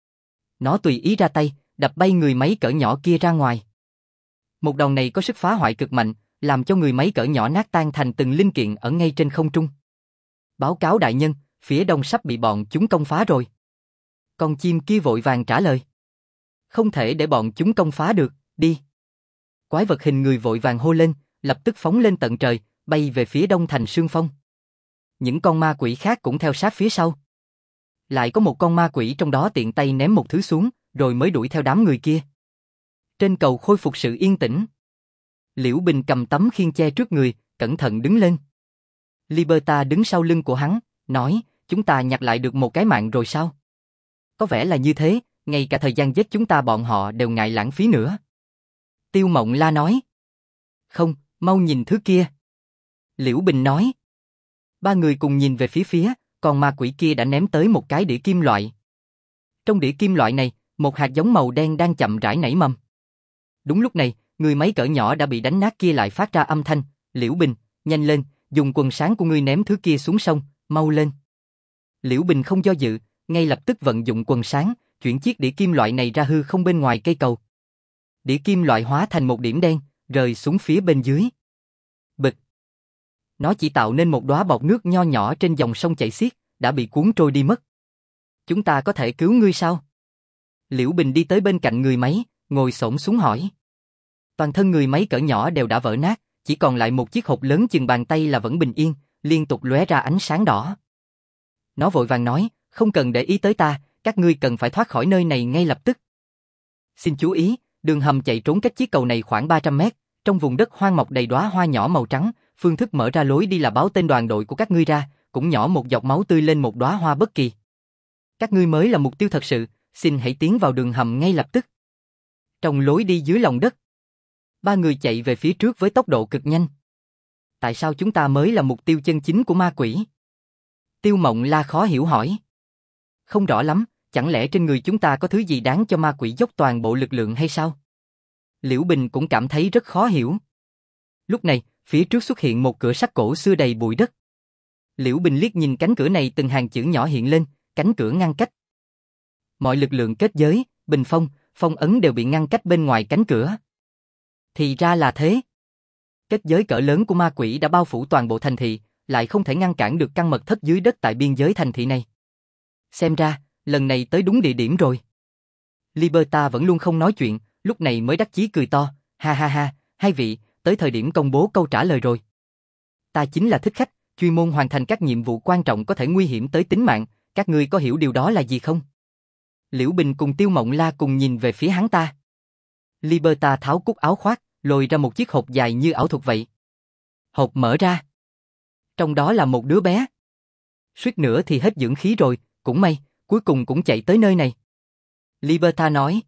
Nó tùy ý ra tay, đập bay người máy cỡ nhỏ kia ra ngoài. Một đòn này có sức phá hoại cực mạnh, làm cho người máy cỡ nhỏ nát tan thành từng linh kiện ở ngay trên không trung. Báo cáo đại nhân, phía đông sắp bị bọn chúng công phá rồi. Con chim kia vội vàng trả lời. Không thể để bọn chúng công phá được, đi. Quái vật hình người vội vàng hô lên, lập tức phóng lên tận trời, bay về phía đông thành Sương Phong. Những con ma quỷ khác cũng theo sát phía sau. Lại có một con ma quỷ trong đó tiện tay ném một thứ xuống, rồi mới đuổi theo đám người kia. Trên cầu khôi phục sự yên tĩnh. Liễu Bình cầm tấm khiên che trước người, cẩn thận đứng lên. Liberta đứng sau lưng của hắn, nói, chúng ta nhặt lại được một cái mạng rồi sao? Có vẻ là như thế, ngay cả thời gian giết chúng ta bọn họ đều ngại lãng phí nữa. Tiêu Mộng La nói. Không, mau nhìn thứ kia. Liễu Bình nói. 3 người cùng nhìn về phía, còn ma quỷ kia đã ném tới một cái đĩa kim loại. Trong đĩa kim loại này, một hạt giống màu đen đang chậm rãi nảy mầm. Đúng lúc này, người máy cỡ nhỏ đã bị đánh nát kia lại phát ra âm thanh, Liễu Bình, nhanh lên, dùng quần sáng của ngươi ném thứ kia xuống sông, mau lên. Liễu Bình không do dự, ngay lập tức vận dụng quần sáng, chuyển chiếc đĩa kim loại này ra hư không bên ngoài cây cầu. Đĩa kim loại hóa thành một điểm đen, rơi xuống phía bên dưới. Bịch. Nó chỉ tạo nên một đóa bọt nước nho nhỏ trên dòng sông chảy xiết, đã bị cuốn trôi đi mất. Chúng ta có thể cứu ngươi sao? Liễu Bình đi tới bên cạnh người máy, ngồi xổm xuống hỏi. Toàn thân người máy cỡ nhỏ đều đã vỡ nát, chỉ còn lại một chiếc hộp lớn chừng bàn tay là vẫn bình yên, liên tục lóe ra ánh sáng đỏ. Nó vội vàng nói, không cần để ý tới ta, các ngươi cần phải thoát khỏi nơi này ngay lập tức. Xin chú ý, đường hầm chạy trốn cách chiếc cầu này khoảng 300 mét, trong vùng đất hoang mọc đầy đóa hoa nhỏ màu trắng, phương thức mở ra lối đi là báo tên đoàn đội của các ngươi ra, cũng nhỏ một giọt máu tươi lên một đóa hoa bất kỳ. Các ngươi mới là mục tiêu thật sự, xin hãy tiến vào đường hầm ngay lập tức. Trong lối đi dưới lòng đất, ba người chạy về phía trước với tốc độ cực nhanh. Tại sao chúng ta mới là mục tiêu chân chính của ma quỷ? Tiêu Mộng La khó hiểu hỏi. Không rõ lắm, chẳng lẽ trên người chúng ta có thứ gì đáng cho ma quỷ dốc toàn bộ lực lượng hay sao? Liễu Bình cũng cảm thấy rất khó hiểu. Lúc này, phía trước xuất hiện một cửa sắt cổ xưa đầy bụi đất. Liễu Bình liếc nhìn cánh cửa này, từng hàng chữ nhỏ hiện lên, cánh cửa ngăn cách. Mọi lực lượng kết giới, bình phong, phong ấn đều bị ngăn cách bên ngoài cánh cửa. Thì ra là thế. Kết giới cỡ lớn của ma quỷ đã bao phủ toàn bộ thành thị, lại không thể ngăn cản được căn mật thất dưới đất tại biên giới thành thị này. Xem ra, lần này tới đúng địa điểm rồi. Liberta vẫn luôn không nói chuyện, lúc này mới đắc chí cười to, ha ha ha, hai vị, tới thời điểm công bố câu trả lời rồi. Ta chính là thích khách, chuyên môn hoàn thành các nhiệm vụ quan trọng có thể nguy hiểm tới tính mạng, các ngươi có hiểu điều đó là gì không? Liễu Bình cùng Tiêu Mộng La cùng nhìn về phía hắn ta. Liberta tháo cúc áo khoác, lôi ra một chiếc hộp dài như ảo thuật vậy. Hộp mở ra. Trong đó là một đứa bé. Suýt nữa thì hết dưỡng khí rồi, cũng may, cuối cùng cũng chạy tới nơi này. Liberta nói.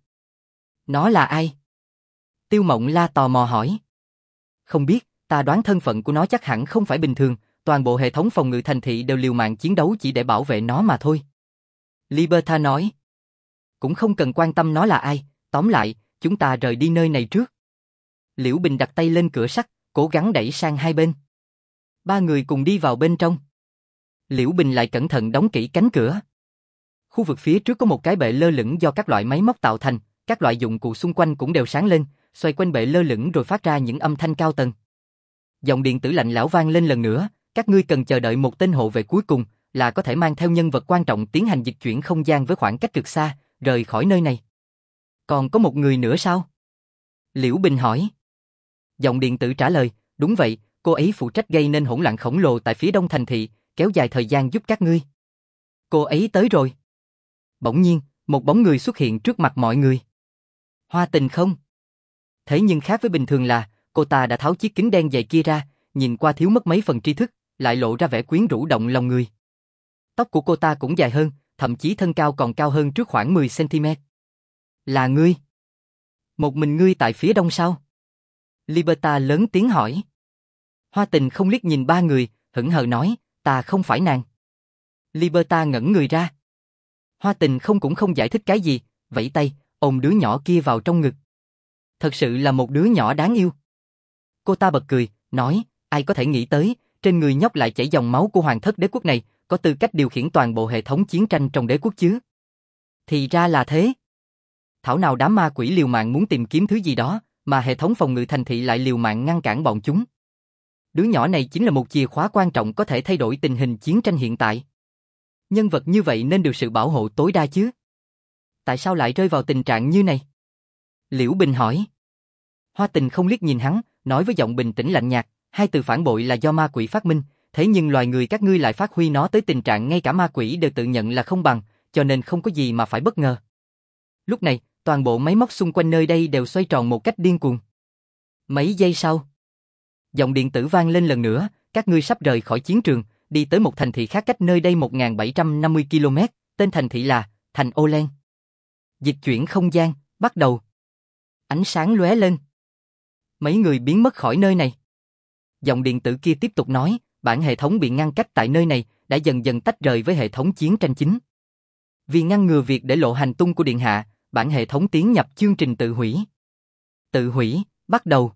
Nó là ai? Tiêu Mộng La tò mò hỏi. Không biết, ta đoán thân phận của nó chắc hẳn không phải bình thường, toàn bộ hệ thống phòng ngự thành thị đều liều mạng chiến đấu chỉ để bảo vệ nó mà thôi. Liberta nói. Cũng không cần quan tâm nó là ai, tóm lại, chúng ta rời đi nơi này trước. Liễu Bình đặt tay lên cửa sắt, cố gắng đẩy sang hai bên. Ba người cùng đi vào bên trong. Liễu Bình lại cẩn thận đóng kỹ cánh cửa. Khu vực phía trước có một cái bệ lơ lửng do các loại máy móc tạo thành, các loại dụng cụ xung quanh cũng đều sáng lên, xoay quanh bệ lơ lửng rồi phát ra những âm thanh cao tầng. Giọng điện tử lạnh lẽo vang lên lần nữa, các ngươi cần chờ đợi một tên hộ vệ cuối cùng, là có thể mang theo nhân vật quan trọng tiến hành dịch chuyển không gian với khoảng cách cực xa, rời khỏi nơi này. Còn có một người nữa sao? Liễu Bình hỏi. Giọng điện tử trả lời, đúng vậy, cô ấy phụ trách gây nên hỗn loạn khổng lồ tại phía đông thành thị, kéo dài thời gian giúp các ngươi. Cô ấy tới rồi. Bỗng nhiên, một bóng người xuất hiện trước mặt mọi người. Hoa Tình không? Thế nhưng khác với bình thường là, cô ta đã tháo chiếc kính đen dày kia ra, nhìn qua thiếu mất mấy phần tri thức, lại lộ ra vẻ quyến rũ động lòng người. Tóc của cô ta cũng dài hơn, thậm chí thân cao còn cao hơn trước khoảng 10 cm. Là ngươi? Một mình ngươi tại phía đông sao? Liberta lớn tiếng hỏi. Hoa Tình không liếc nhìn ba người, hững hờ nói, ta không phải nàng. Liberta ngẩn người ra. Hoa Tình cũng không giải thích cái gì, vẫy tay, ôm đứa nhỏ kia vào trong ngực. Thật sự là một đứa nhỏ đáng yêu. Cô ta bật cười, nói, ai có thể nghĩ tới, trên người nhóc lại chảy dòng máu của hoàng thất đế quốc này, có tư cách điều khiển toàn bộ hệ thống chiến tranh trong đế quốc chứ. Thì ra là thế. Thảo nào đám ma quỷ liều mạng muốn tìm kiếm thứ gì đó, mà hệ thống phòng ngự thành thị lại liều mạng ngăn cản bọn chúng. Đứa nhỏ này chính là một chìa khóa quan trọng có thể thay đổi tình hình chiến tranh hiện tại. Nhân vật như vậy nên được sự bảo hộ tối đa chứ. Tại sao lại rơi vào tình trạng như này? Liễu Bình hỏi. Hoa Tình không liếc nhìn hắn, nói với giọng bình tĩnh lạnh nhạt, hai từ phản bội là do ma quỷ phát minh, thế nhưng loài người các ngươi lại phát huy nó tới tình trạng ngay cả ma quỷ đều tự nhận là không bằng, cho nên không có gì mà phải bất ngờ. Lúc này, toàn bộ máy móc xung quanh nơi đây đều xoay tròn một cách điên cuồng. Mấy giây sau, giọng điện tử vang lên lần nữa, các ngươi sắp rời khỏi chiến trường, đi tới một thành thị khác cách nơi đây 1750 km, tên thành thị là Thành Olen. Dịch chuyển không gian, bắt đầu. Ánh sáng lóe lên. Mấy người biến mất khỏi nơi này. Giọng điện tử kia tiếp tục nói, bản hệ thống bị ngăn cách tại nơi này, đã dần dần tách rời với hệ thống chiến tranh chính. Vì ngăn ngừa việc để lộ hành tung của Điện Hạ, bản hệ thống tiến nhập chương trình tự hủy. Tự hủy, bắt đầu.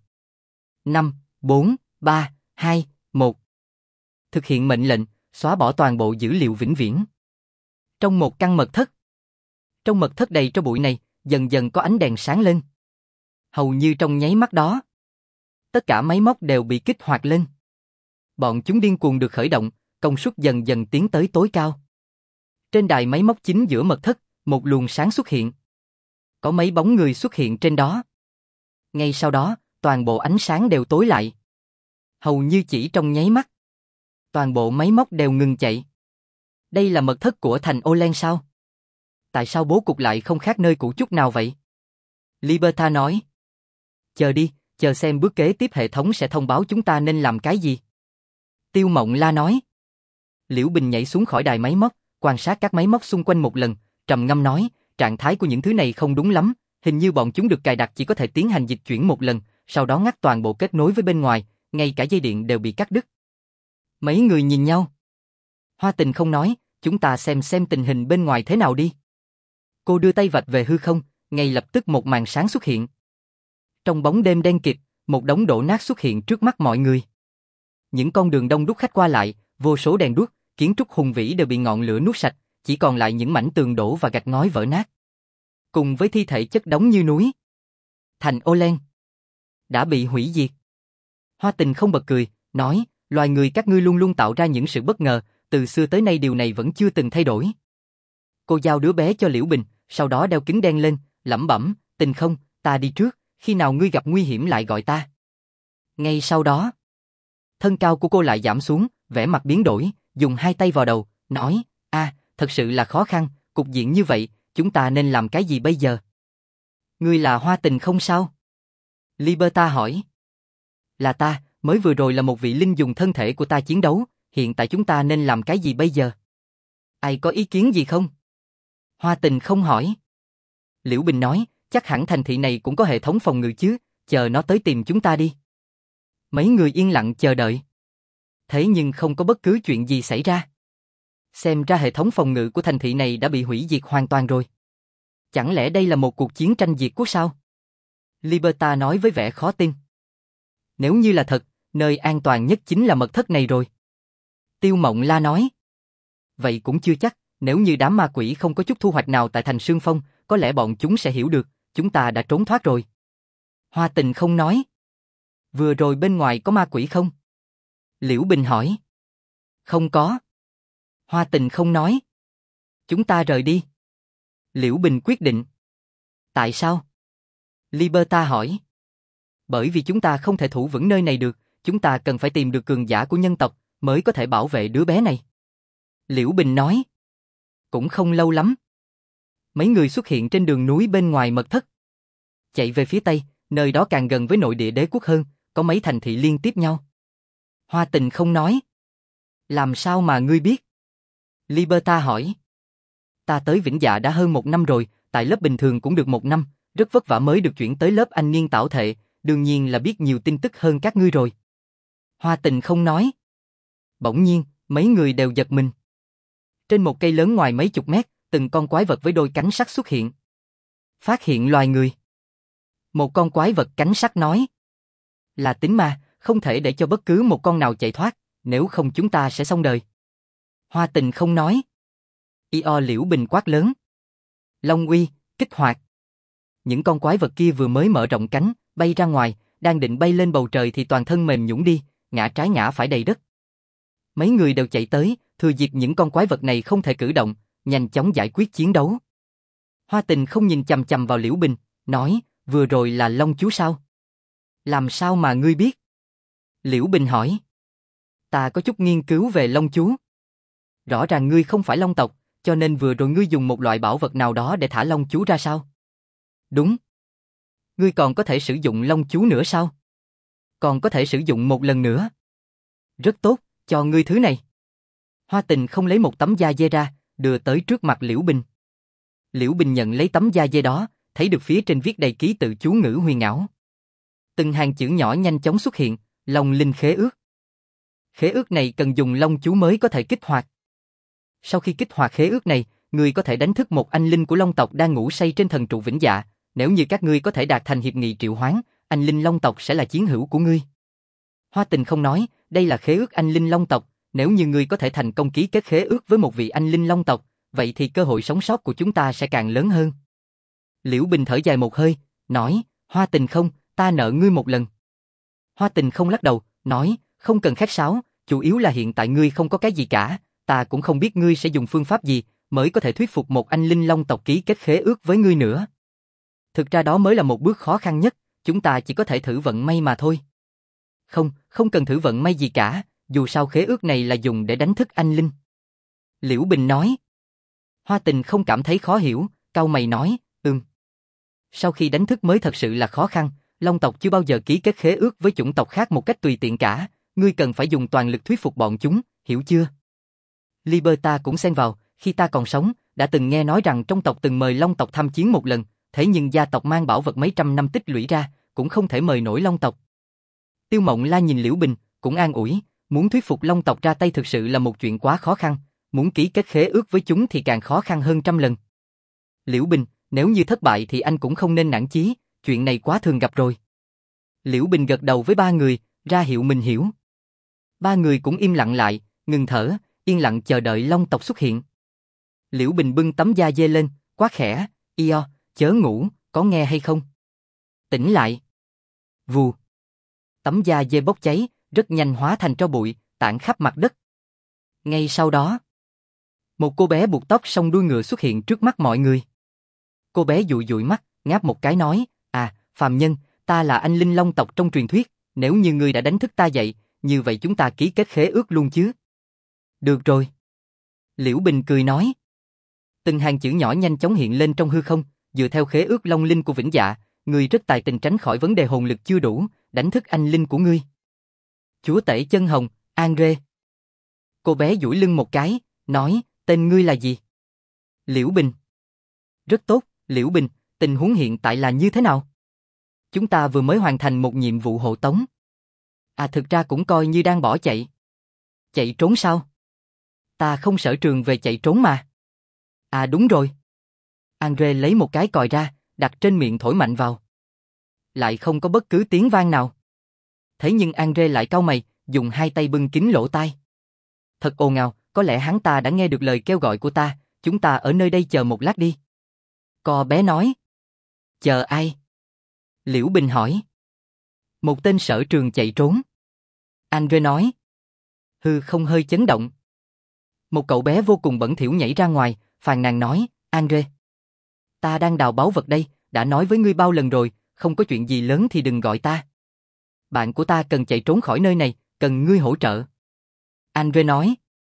5, 4, 3, 2, 1. Thực hiện mệnh lệnh, xóa bỏ toàn bộ dữ liệu vĩnh viễn. Trong một căn mật thất. Trong mật thất đầy tro bụi này, dần dần có ánh đèn sáng lên. Hầu như trong nháy mắt đó, tất cả máy móc đều bị kích hoạt lên. Bọn chúng điên cuồng được khởi động, công suất dần dần tiến tới tối cao. Trên đài máy móc chính giữa mật thất, một luồng sáng xuất hiện. Có mấy bóng người xuất hiện trên đó. Ngay sau đó, toàn bộ ánh sáng đều tối lại. Hầu như chỉ trong nháy mắt, toàn bộ máy móc đều ngừng chạy. Đây là mật thất của thành Olen sao? Tại sao bố cục lại không khác nơi cũ chút nào vậy? Liberta nói. Chờ đi, chờ xem bước kế tiếp hệ thống sẽ thông báo chúng ta nên làm cái gì. Tiêu Mộng La nói. Liễu Bình nhảy xuống khỏi đài máy móc, quan sát các máy móc xung quanh một lần, trầm ngâm nói, trạng thái của những thứ này không đúng lắm, hình như bọn chúng được cài đặt chỉ có thể tiến hành dịch chuyển một lần, sau đó ngắt toàn bộ kết nối với bên ngoài, ngay cả dây điện đều bị cắt đứt. Mấy người nhìn nhau. Hoa Tình không nói, chúng ta xem tình hình bên ngoài thế nào đi. Cô đưa tay vạch về hư không, ngay lập tức một màn sáng xuất hiện. Trong bóng đêm đen kịt, một đống đổ nát xuất hiện trước mắt mọi người. Những con đường đông đúc khách qua lại, vô số đèn đuốc, kiến trúc hùng vĩ đều bị ngọn lửa nuốt sạch, chỉ còn lại những mảnh tường đổ và gạch ngói vỡ nát. Cùng với thi thể chất đống như núi. Thành Olen đã bị hủy diệt. Hoa Tình không bật cười, nói, loài người các ngươi luôn luôn tạo ra những sự bất ngờ, từ xưa tới nay điều này vẫn chưa từng thay đổi. Cô giao đứa bé cho Liễu Bình, sau đó đeo kính đen lên, lẩm bẩm, Tình không, ta đi trước, khi nào ngươi gặp nguy hiểm lại gọi ta. Ngay sau đó, thân cao của cô lại giảm xuống, vẻ mặt biến đổi, dùng hai tay vào đầu, nói, thật sự là khó khăn, cục diện như vậy, chúng ta nên làm cái gì bây giờ? Ngươi là Hoa Tình không sao? Liberta hỏi. Là ta, mới vừa rồi là một vị linh dùng thân thể của ta chiến đấu, hiện tại chúng ta nên làm cái gì bây giờ? Ai có ý kiến gì không? Hoa Tình không hỏi. Liễu Bình nói, chắc hẳn thành thị này cũng có hệ thống phòng ngự chứ, chờ nó tới tìm chúng ta đi. Mấy người yên lặng chờ đợi. Thế nhưng không có bất cứ chuyện gì xảy ra. Xem ra hệ thống phòng ngự của thành thị này đã bị hủy diệt hoàn toàn rồi. Chẳng lẽ đây là một cuộc chiến tranh diệt quốc sao? Liberta nói với vẻ khó tin. Nếu như là thật, nơi an toàn nhất chính là mật thất này rồi. Tiêu Mộng La nói. Vậy cũng chưa chắc, nếu như đám ma quỷ không có chút thu hoạch nào tại thành Sương Phong, có lẽ bọn chúng sẽ hiểu được, chúng ta đã trốn thoát rồi. Hoa Tình không nói. Vừa rồi bên ngoài có ma quỷ không? Liễu Bình hỏi. Không có. Hoa Tình không nói. Chúng ta rời đi. Liễu Bình quyết định. Tại sao? Liberta hỏi. Bởi vì chúng ta không thể thủ vững nơi này được, chúng ta cần phải tìm được cường giả của nhân tộc, mới có thể bảo vệ đứa bé này. Liễu Bình nói. Cũng không lâu lắm. Mấy người xuất hiện trên đường núi bên ngoài mật thất. Chạy về phía tây, nơi đó càng gần với nội địa đế quốc hơn, có mấy thành thị liên tiếp nhau. Hoa Tình không nói. Làm sao mà ngươi biết? Liberta hỏi. Ta tới Vĩnh Dạ đã hơn 1 năm rồi, tại lớp bình thường cũng được 1 năm, rất vất vả mới được chuyển tới lớp anh niên tảo thệ, đương nhiên là biết nhiều tin tức hơn các ngươi rồi. Hoa Tình không nói. Bỗng nhiên, mấy người đều giật mình. Trên một cây lớn ngoài mấy chục mét, từng con quái vật với đôi cánh sắt xuất hiện. Phát hiện loài người. Một con quái vật cánh sắt nói. Là tín ma, không thể để cho bất cứ một con nào chạy thoát, nếu không chúng ta sẽ xong đời. Hoa Tình không nói. Liễu Bình quát lớn. Long uy, kích hoạt. Những con quái vật kia vừa mới mở rộng cánh, bay ra ngoài, đang định bay lên bầu trời thì toàn thân mềm nhũn đi, ngã trái ngã phải đầy đất. Mấy người đều chạy tới, thừa dịp những con quái vật này không thể cử động, nhanh chóng giải quyết chiến đấu. Hoa Tình không nhìn chằm chằm vào Liễu Bình, nói, vừa rồi là Long Chú sao? Làm sao mà ngươi biết? Liễu Bình hỏi. Ta có chút nghiên cứu về Long Chú. Rõ ràng ngươi không phải Long tộc, cho nên vừa rồi ngươi dùng một loại bảo vật nào đó để thả Long Chú ra sao? Đúng. Ngươi còn có thể sử dụng Long Chú nữa sao? Còn có thể sử dụng một lần nữa. Rất tốt, cho ngươi thứ này. Hoa Tình không lấy một tấm da dê ra, đưa tới trước mặt Liễu Bình. Liễu Bình nhận lấy tấm da dê đó, thấy được phía trên viết đầy ký tự chú ngữ huyền ảo. Từng hàng chữ nhỏ nhanh chóng xuất hiện, Long Linh khế ước. Khế ước này cần dùng Long Chú mới có thể kích hoạt. Sau khi kích hoạt khế ước này, ngươi có thể đánh thức một anh linh của Long tộc đang ngủ say trên thần trụ Vĩnh Dạ. Nếu như các ngươi có thể đạt thành hiệp nghị triệu hoán, anh linh Long tộc sẽ là chiến hữu của ngươi. Hoa Tình không nói, đây là khế ước anh linh Long tộc. Nếu như ngươi có thể thành công ký kết khế ước với một vị anh linh Long tộc, vậy thì cơ hội sống sót của chúng ta sẽ càng lớn hơn. Liễu Bình thở dài một hơi, nói, Hoa Tình không, ta nợ ngươi một lần. Hoa Tình không lắc đầu, nói, không cần khách sáo, chủ yếu là hiện tại ngươi không có cái gì cả, ta cũng không biết ngươi sẽ dùng phương pháp gì mới có thể thuyết phục một anh linh Long tộc ký kết khế ước với ngươi nữa. Thực ra đó mới là một bước khó khăn nhất, chúng ta chỉ có thể thử vận may mà thôi. Không cần thử vận may gì cả, dù sao khế ước này là dùng để đánh thức anh linh. Liễu Bình nói. Hoa Tình không cảm thấy khó hiểu, cau mày nói, Sau khi đánh thức mới thật sự là khó khăn, Long tộc chưa bao giờ ký kết khế ước với chủng tộc khác một cách tùy tiện cả, ngươi cần phải dùng toàn lực thuyết phục bọn chúng, hiểu chưa? Liberta cũng xen vào, khi ta còn sống, đã từng nghe nói rằng trong tộc từng mời Long tộc tham chiến một lần, thế nhưng gia tộc mang bảo vật mấy trăm năm tích lũy ra, cũng không thể mời nổi Long tộc. Tiêu Mộng La nhìn Liễu Bình, cũng an ủi, muốn thuyết phục Long tộc ra tay thực sự là một chuyện quá khó khăn, muốn ký kết khế ước với chúng thì càng khó khăn hơn trăm lần. Liễu Bình, nếu như thất bại thì anh cũng không nên nản chí, chuyện này quá thường gặp rồi. Liễu Bình gật đầu với ba người, ra hiệu mình hiểu. Ba người cũng im lặng lại, ngừng thở, yên lặng chờ đợi Long tộc xuất hiện. Liễu Bình bưng tấm da dê lên, quát khẽ, Io, chớ ngủ, có nghe hay không? Tỉnh lại. Vù. Tấm da dê bốc cháy, rất nhanh hóa thành tro bụi, tản khắp mặt đất. Ngay sau đó, một cô bé buộc tóc song đuôi ngựa xuất hiện trước mắt mọi người. Cô bé dụi dụi mắt, ngáp một cái nói, phàm nhân, ta là anh linh Long tộc trong truyền thuyết, nếu như ngươi đã đánh thức ta dậy, như vậy chúng ta ký kết khế ước luôn chứ? Được rồi. Liễu Bình cười nói. Từng hàng chữ nhỏ nhanh chóng hiện lên trong hư không, dựa theo khế ước Long linh của Vĩnh Dạ, ngươi rất tài tình tránh khỏi vấn đề hồn lực chưa đủ, đánh thức anh linh của ngươi. Chúa tể chân hồng, Andre. Cô bé duỗi lưng một cái, nói, tên ngươi là gì? Liễu Bình. Rất tốt, Liễu Bình, tình huống hiện tại là như thế nào? Chúng ta vừa mới hoàn thành một nhiệm vụ hộ tống. Thực ra cũng coi như đang bỏ chạy. Chạy trốn sao? Ta không sở trường về chạy trốn mà. Đúng rồi. Andre lấy một cái còi ra, đặt trên miệng thổi mạnh vào. Lại không có bất cứ tiếng vang nào. Thế nhưng Andre lại cau mày, dùng hai tay bưng kín lỗ tai. Thật ồn ào, có lẽ hắn ta đã nghe được lời kêu gọi của ta, chúng ta ở nơi đây chờ một lát đi. Cô bé nói. Chờ ai? Liễu Bình hỏi. Một tên sở trường chạy trốn. Andre nói. Hư không hơi chấn động. Một cậu bé vô cùng bẩn thỉu nhảy ra ngoài, phàn nàn nói, Andre. Ta đang đào báu vật đây, đã nói với ngươi bao lần rồi, không có chuyện gì lớn thì đừng gọi ta. Bạn của ta cần chạy trốn khỏi nơi này, cần ngươi hỗ trợ. Andre nói.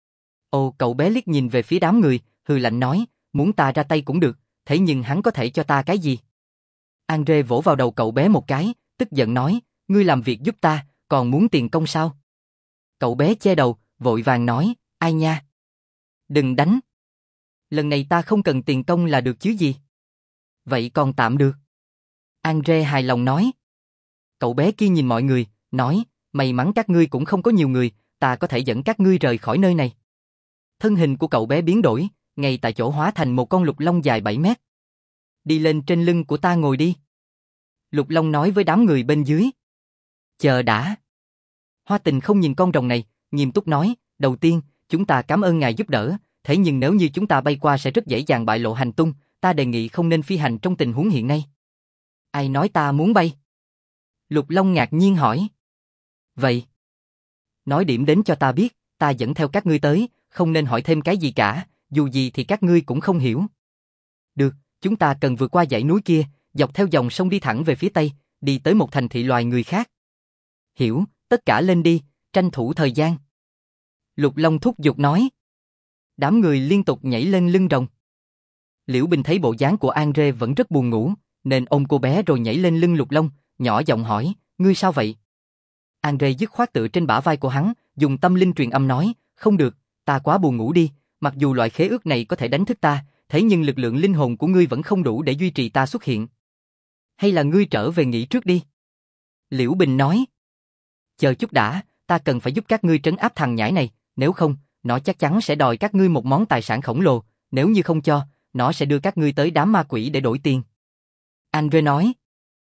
Cậu bé liếc nhìn về phía đám người, hừ lạnh nói, muốn ta ra tay cũng được, thế nhưng hắn có thể cho ta cái gì? Andre vỗ vào đầu cậu bé một cái, tức giận nói, ngươi làm việc giúp ta, còn muốn tiền công sao? Cậu bé che đầu, vội vàng nói, ai nha? Đừng đánh. Lần này ta không cần tiền công là được chứ gì? Vậy còn tạm được. Andre hài lòng nói. Cậu bé kia nhìn mọi người, nói, may mắn các ngươi cũng không có nhiều người, ta có thể dẫn các ngươi rời khỏi nơi này. Thân hình của cậu bé biến đổi, ngay tại chỗ hóa thành một con lục long dài 7 mét. Đi lên trên lưng của ta ngồi đi. Lục long nói với đám người bên dưới. Chờ đã. Hoa Tình không nhìn con rồng này, nghiêm túc nói, đầu tiên, chúng ta cảm ơn ngài giúp đỡ, thế nhưng nếu như chúng ta bay qua sẽ rất dễ dàng bại lộ hành tung, ta đề nghị không nên phi hành trong tình huống hiện nay. Ai nói ta muốn bay? Lục Long ngạc nhiên hỏi. Vậy, nói điểm đến cho ta biết, ta dẫn theo các ngươi tới, không nên hỏi thêm cái gì cả, dù gì thì các ngươi cũng không hiểu. Được, chúng ta cần vượt qua dãy núi kia, dọc theo dòng sông đi thẳng về phía tây, đi tới một thành thị loài người khác. Hiểu, tất cả lên đi, tranh thủ thời gian. Lục Long thúc giục nói. Đám người liên tục nhảy lên lưng rồng. Liễu Bình thấy bộ dáng của Andre vẫn rất buồn ngủ, nên ôm cô bé rồi nhảy lên lưng Lục Long, nhỏ giọng hỏi, ngươi sao vậy? Andre dứt khoát tựa trên bả vai của hắn, dùng tâm linh truyền âm nói, không được, ta quá buồn ngủ đi, mặc dù loại khế ước này có thể đánh thức ta, thế nhưng lực lượng linh hồn của ngươi vẫn không đủ để duy trì ta xuất hiện. Hay là ngươi trở về nghỉ trước đi? Liễu Bình nói. Chờ chút đã, ta cần phải giúp các ngươi trấn áp thằng nhãi này, nếu không, nó chắc chắn sẽ đòi các ngươi một món tài sản khổng lồ, nếu như không cho, nó sẽ đưa các ngươi tới đám ma quỷ để đổi tiền. Andre nói.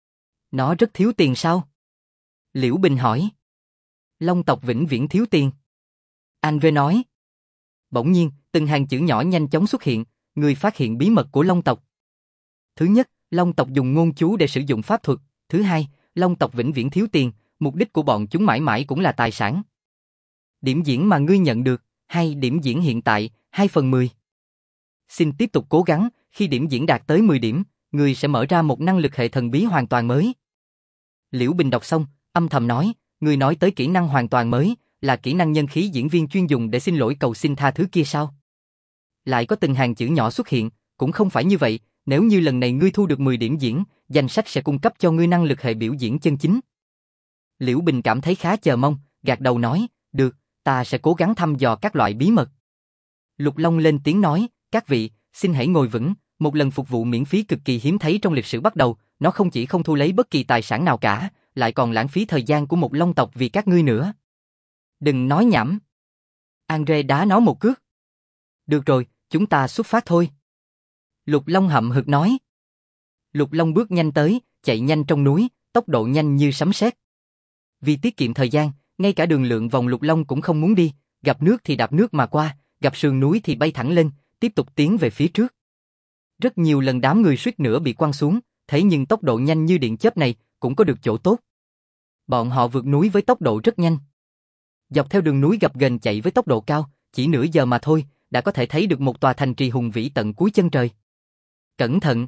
Nó rất thiếu tiền sao? Liễu Bình hỏi. Long tộc vĩnh viễn thiếu tiền. Andre nói. Bỗng nhiên, từng hàng chữ nhỏ nhanh chóng xuất hiện, người phát hiện bí mật của Long tộc. Thứ nhất, Long tộc dùng ngôn chú để sử dụng pháp thuật. Thứ hai, Long tộc vĩnh viễn thiếu tiền, mục đích của bọn chúng mãi mãi cũng là tài sản. Điểm diễn mà ngươi nhận được, hay điểm diễn hiện tại, 2/10. Xin tiếp tục cố gắng, khi điểm diễn đạt tới 10 điểm, ngươi sẽ mở ra một năng lực hệ thần bí hoàn toàn mới. Liễu Bình đọc xong, âm thầm nói, ngươi nói tới kỹ năng hoàn toàn mới, là kỹ năng nhân khí diễn viên chuyên dùng để xin lỗi cầu xin tha thứ kia sao? Lại có từng hàng chữ nhỏ xuất hiện, cũng không phải như vậy, nếu như lần này ngươi thu được 10 điểm diễn, danh sách sẽ cung cấp cho ngươi năng lực hệ biểu diễn chân chính. Liễu Bình cảm thấy khá chờ mong, gật đầu nói, được, ta sẽ cố gắng thăm dò các loại bí mật. Lục Long lên tiếng nói, các vị, xin hãy ngồi vững, một lần phục vụ miễn phí cực kỳ hiếm thấy trong lịch sử bắt đầu, nó không chỉ không thu lấy bất kỳ tài sản nào cả, lại còn lãng phí thời gian của một Long tộc vì các ngươi nữa. Đừng nói nhảm. Andre đá nó một cước. Được rồi, chúng ta xuất phát thôi. Lục Long hậm hực nói. Lục Long bước nhanh tới, chạy nhanh trong núi, tốc độ nhanh như sấm sét. Vì tiết kiệm thời gian, ngay cả đường lượn vòng Lục Long cũng không muốn đi, gặp nước thì đạp nước mà qua, gặp sườn núi thì bay thẳng lên, tiếp tục tiến về phía trước. Rất nhiều lần đám người suýt nữa bị quăng xuống, thế nhưng tốc độ nhanh như điện chớp này cũng có được chỗ tốt. Bọn họ vượt núi với tốc độ rất nhanh. Dọc theo đường núi gập ghềnh chạy với tốc độ cao, chỉ nửa giờ mà thôi, đã có thể thấy được một tòa thành trì hùng vĩ tận cuối chân trời. Cẩn thận!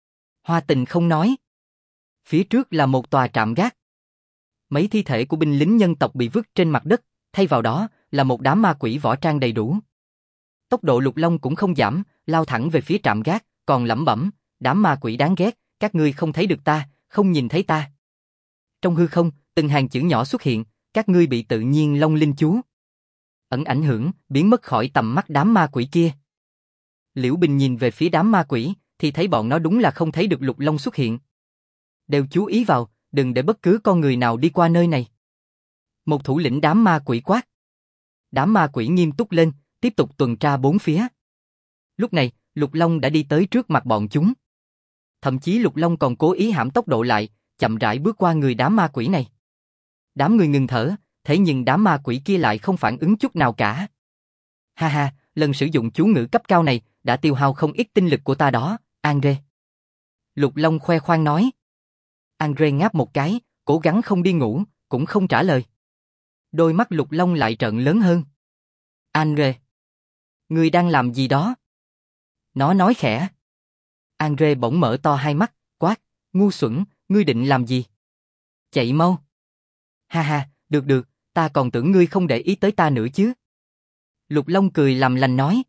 Hoa Tình không nói. Phía trước là một tòa trạm gác. Mấy thi thể của binh lính nhân tộc bị vứt trên mặt đất, thay vào đó là một đám ma quỷ võ trang đầy đủ. Tốc độ Lục Long cũng không giảm, lao thẳng về phía trạm gác, còn lẩm bẩm, đám ma quỷ đáng ghét, các ngươi không thấy được ta, không nhìn thấy ta. Trong hư không, từng hàng chữ nhỏ xuất hiện, các ngươi bị tự nhiên Long Linh chú ẩn ảnh hưởng, biến mất khỏi tầm mắt đám ma quỷ kia. Liễu Bình nhìn về phía đám ma quỷ, thì thấy bọn nó đúng là không thấy được Lục Long xuất hiện. Đều chú ý vào, đừng để bất cứ con người nào đi qua nơi này. Một thủ lĩnh đám ma quỷ quát. Đám ma quỷ nghiêm túc lên, tiếp tục tuần tra bốn phía. Lúc này, Lục Long đã đi tới trước mặt bọn chúng. Thậm chí Lục Long còn cố ý giảm tốc độ lại, chậm rãi bước qua người đám ma quỷ này. Đám người ngừng thở, thế nhưng đám ma quỷ kia lại không phản ứng chút nào cả. Ha ha, lần sử dụng chú ngữ cấp cao này đã tiêu hao không ít tinh lực của ta đó, Andre. Lục Long khoe khoang nói. Andre ngáp một cái, cố gắng không đi ngủ, cũng không trả lời. Đôi mắt Lục Long lại trợn lớn hơn. Andre, ngươi đang làm gì đó? Nó nói khẽ. Andre bỗng mở to hai mắt, quát, ngu xuẩn, ngươi định làm gì? Chạy mau. Ha ha, được, ta còn tưởng ngươi không để ý tới ta nữa chứ. Lục Long cười làm lành nói.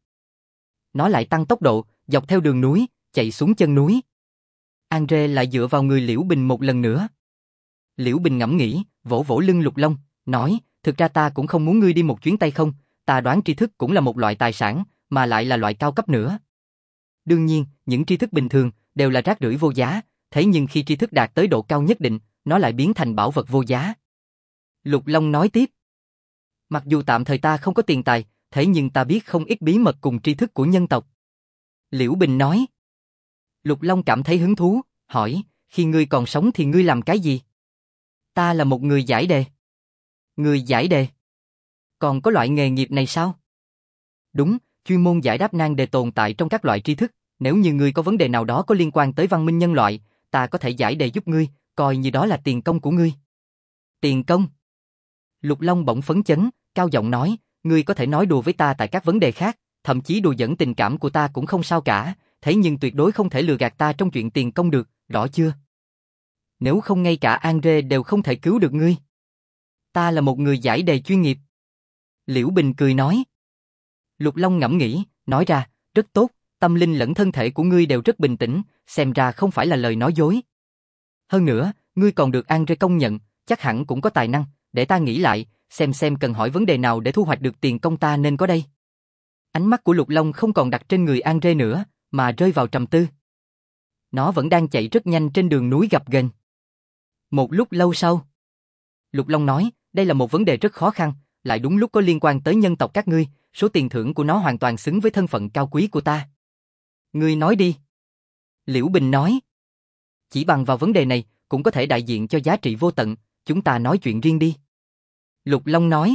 Nó lại tăng tốc độ, dọc theo đường núi, chạy xuống chân núi. Andre lại dựa vào người Liễu Bình một lần nữa. Liễu Bình ngẫm nghĩ, vỗ vỗ lưng Lục Long, nói, thực ra ta cũng không muốn ngươi đi một chuyến tay không, ta đoán tri thức cũng là một loại tài sản, mà lại là loại cao cấp nữa. Đương nhiên, những tri thức bình thường đều là rác rưởi vô giá, thế nhưng khi tri thức đạt tới độ cao nhất định, nó lại biến thành bảo vật vô giá. Lục Long nói tiếp. Mặc dù tạm thời ta không có tiền tài, thế nhưng ta biết không ít bí mật cùng tri thức của nhân tộc. Liễu Bình nói. Lục Long cảm thấy hứng thú, hỏi, khi ngươi còn sống thì ngươi làm cái gì? Ta là một người giải đề. Người giải đề? Còn có loại nghề nghiệp này sao? Đúng, chuyên môn giải đáp nan đề tồn tại trong các loại tri thức, nếu như ngươi có vấn đề nào đó có liên quan tới văn minh nhân loại, ta có thể giải đề giúp ngươi, coi như đó là tiền công của ngươi. Tiền công? Lục Long bỗng phấn chấn, cao giọng nói, ngươi có thể nói đùa với ta tại các vấn đề khác, thậm chí đùa giỡn tình cảm của ta cũng không sao cả, thế nhưng tuyệt đối không thể lừa gạt ta trong chuyện tiền công được, rõ chưa? Nếu không ngay cả Andre đều không thể cứu được ngươi. Ta là một người giải đề chuyên nghiệp. Liễu Bình cười nói. Lục Long ngẫm nghĩ, nói ra, rất tốt, tâm linh lẫn thân thể của ngươi đều rất bình tĩnh, xem ra không phải là lời nói dối. Hơn nữa, ngươi còn được Andre công nhận, chắc hẳn cũng có tài năng, để ta nghĩ lại, xem cần hỏi vấn đề nào để thu hoạch được tiền công ta nên có đây. Ánh mắt của Lục Long không còn đặt trên người Andre nữa, mà rơi vào trầm tư. Nó vẫn đang chạy rất nhanh trên đường núi gập ghềnh. Một lúc lâu sau, Lục Long nói, đây là một vấn đề rất khó khăn, lại đúng lúc có liên quan tới nhân tộc các ngươi, số tiền thưởng của nó hoàn toàn xứng với thân phận cao quý của ta. Ngươi nói đi. Liễu Bình nói. Chỉ bằng vào vấn đề này, cũng có thể đại diện cho giá trị vô tận, chúng ta nói chuyện riêng đi. Lục Long nói.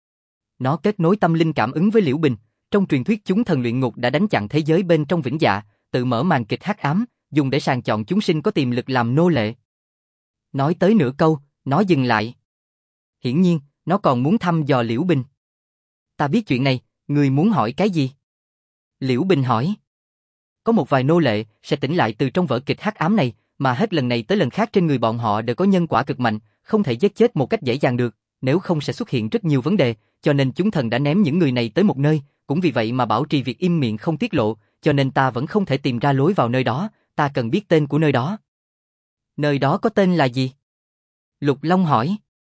Nó kết nối tâm linh cảm ứng với Liễu Bình, trong truyền thuyết chúng thần luyện ngục đã đánh chặn thế giới bên trong vĩnh dạ, tự mở màn kịch hắc ám, dùng để sàng chọn chúng sinh có tiềm lực làm nô lệ. Nói tới nửa câu, nó dừng lại. Hiển nhiên, nó còn muốn thăm dò Liễu Bình. Ta biết chuyện này, ngươi muốn hỏi cái gì? Liễu Bình hỏi. Có một vài nô lệ sẽ tỉnh lại từ trong vở kịch hắc ám này, mà hết lần này tới lần khác trên người bọn họ đều có nhân quả cực mạnh, không thể giết chết một cách dễ dàng được, nếu không sẽ xuất hiện rất nhiều vấn đề, cho nên chúng thần đã ném những người này tới một nơi, cũng vì vậy mà bảo trì việc im miệng không tiết lộ, cho nên ta vẫn không thể tìm ra lối vào nơi đó, ta cần biết tên của nơi đó. Nơi đó có tên là gì? Lục Long hỏi.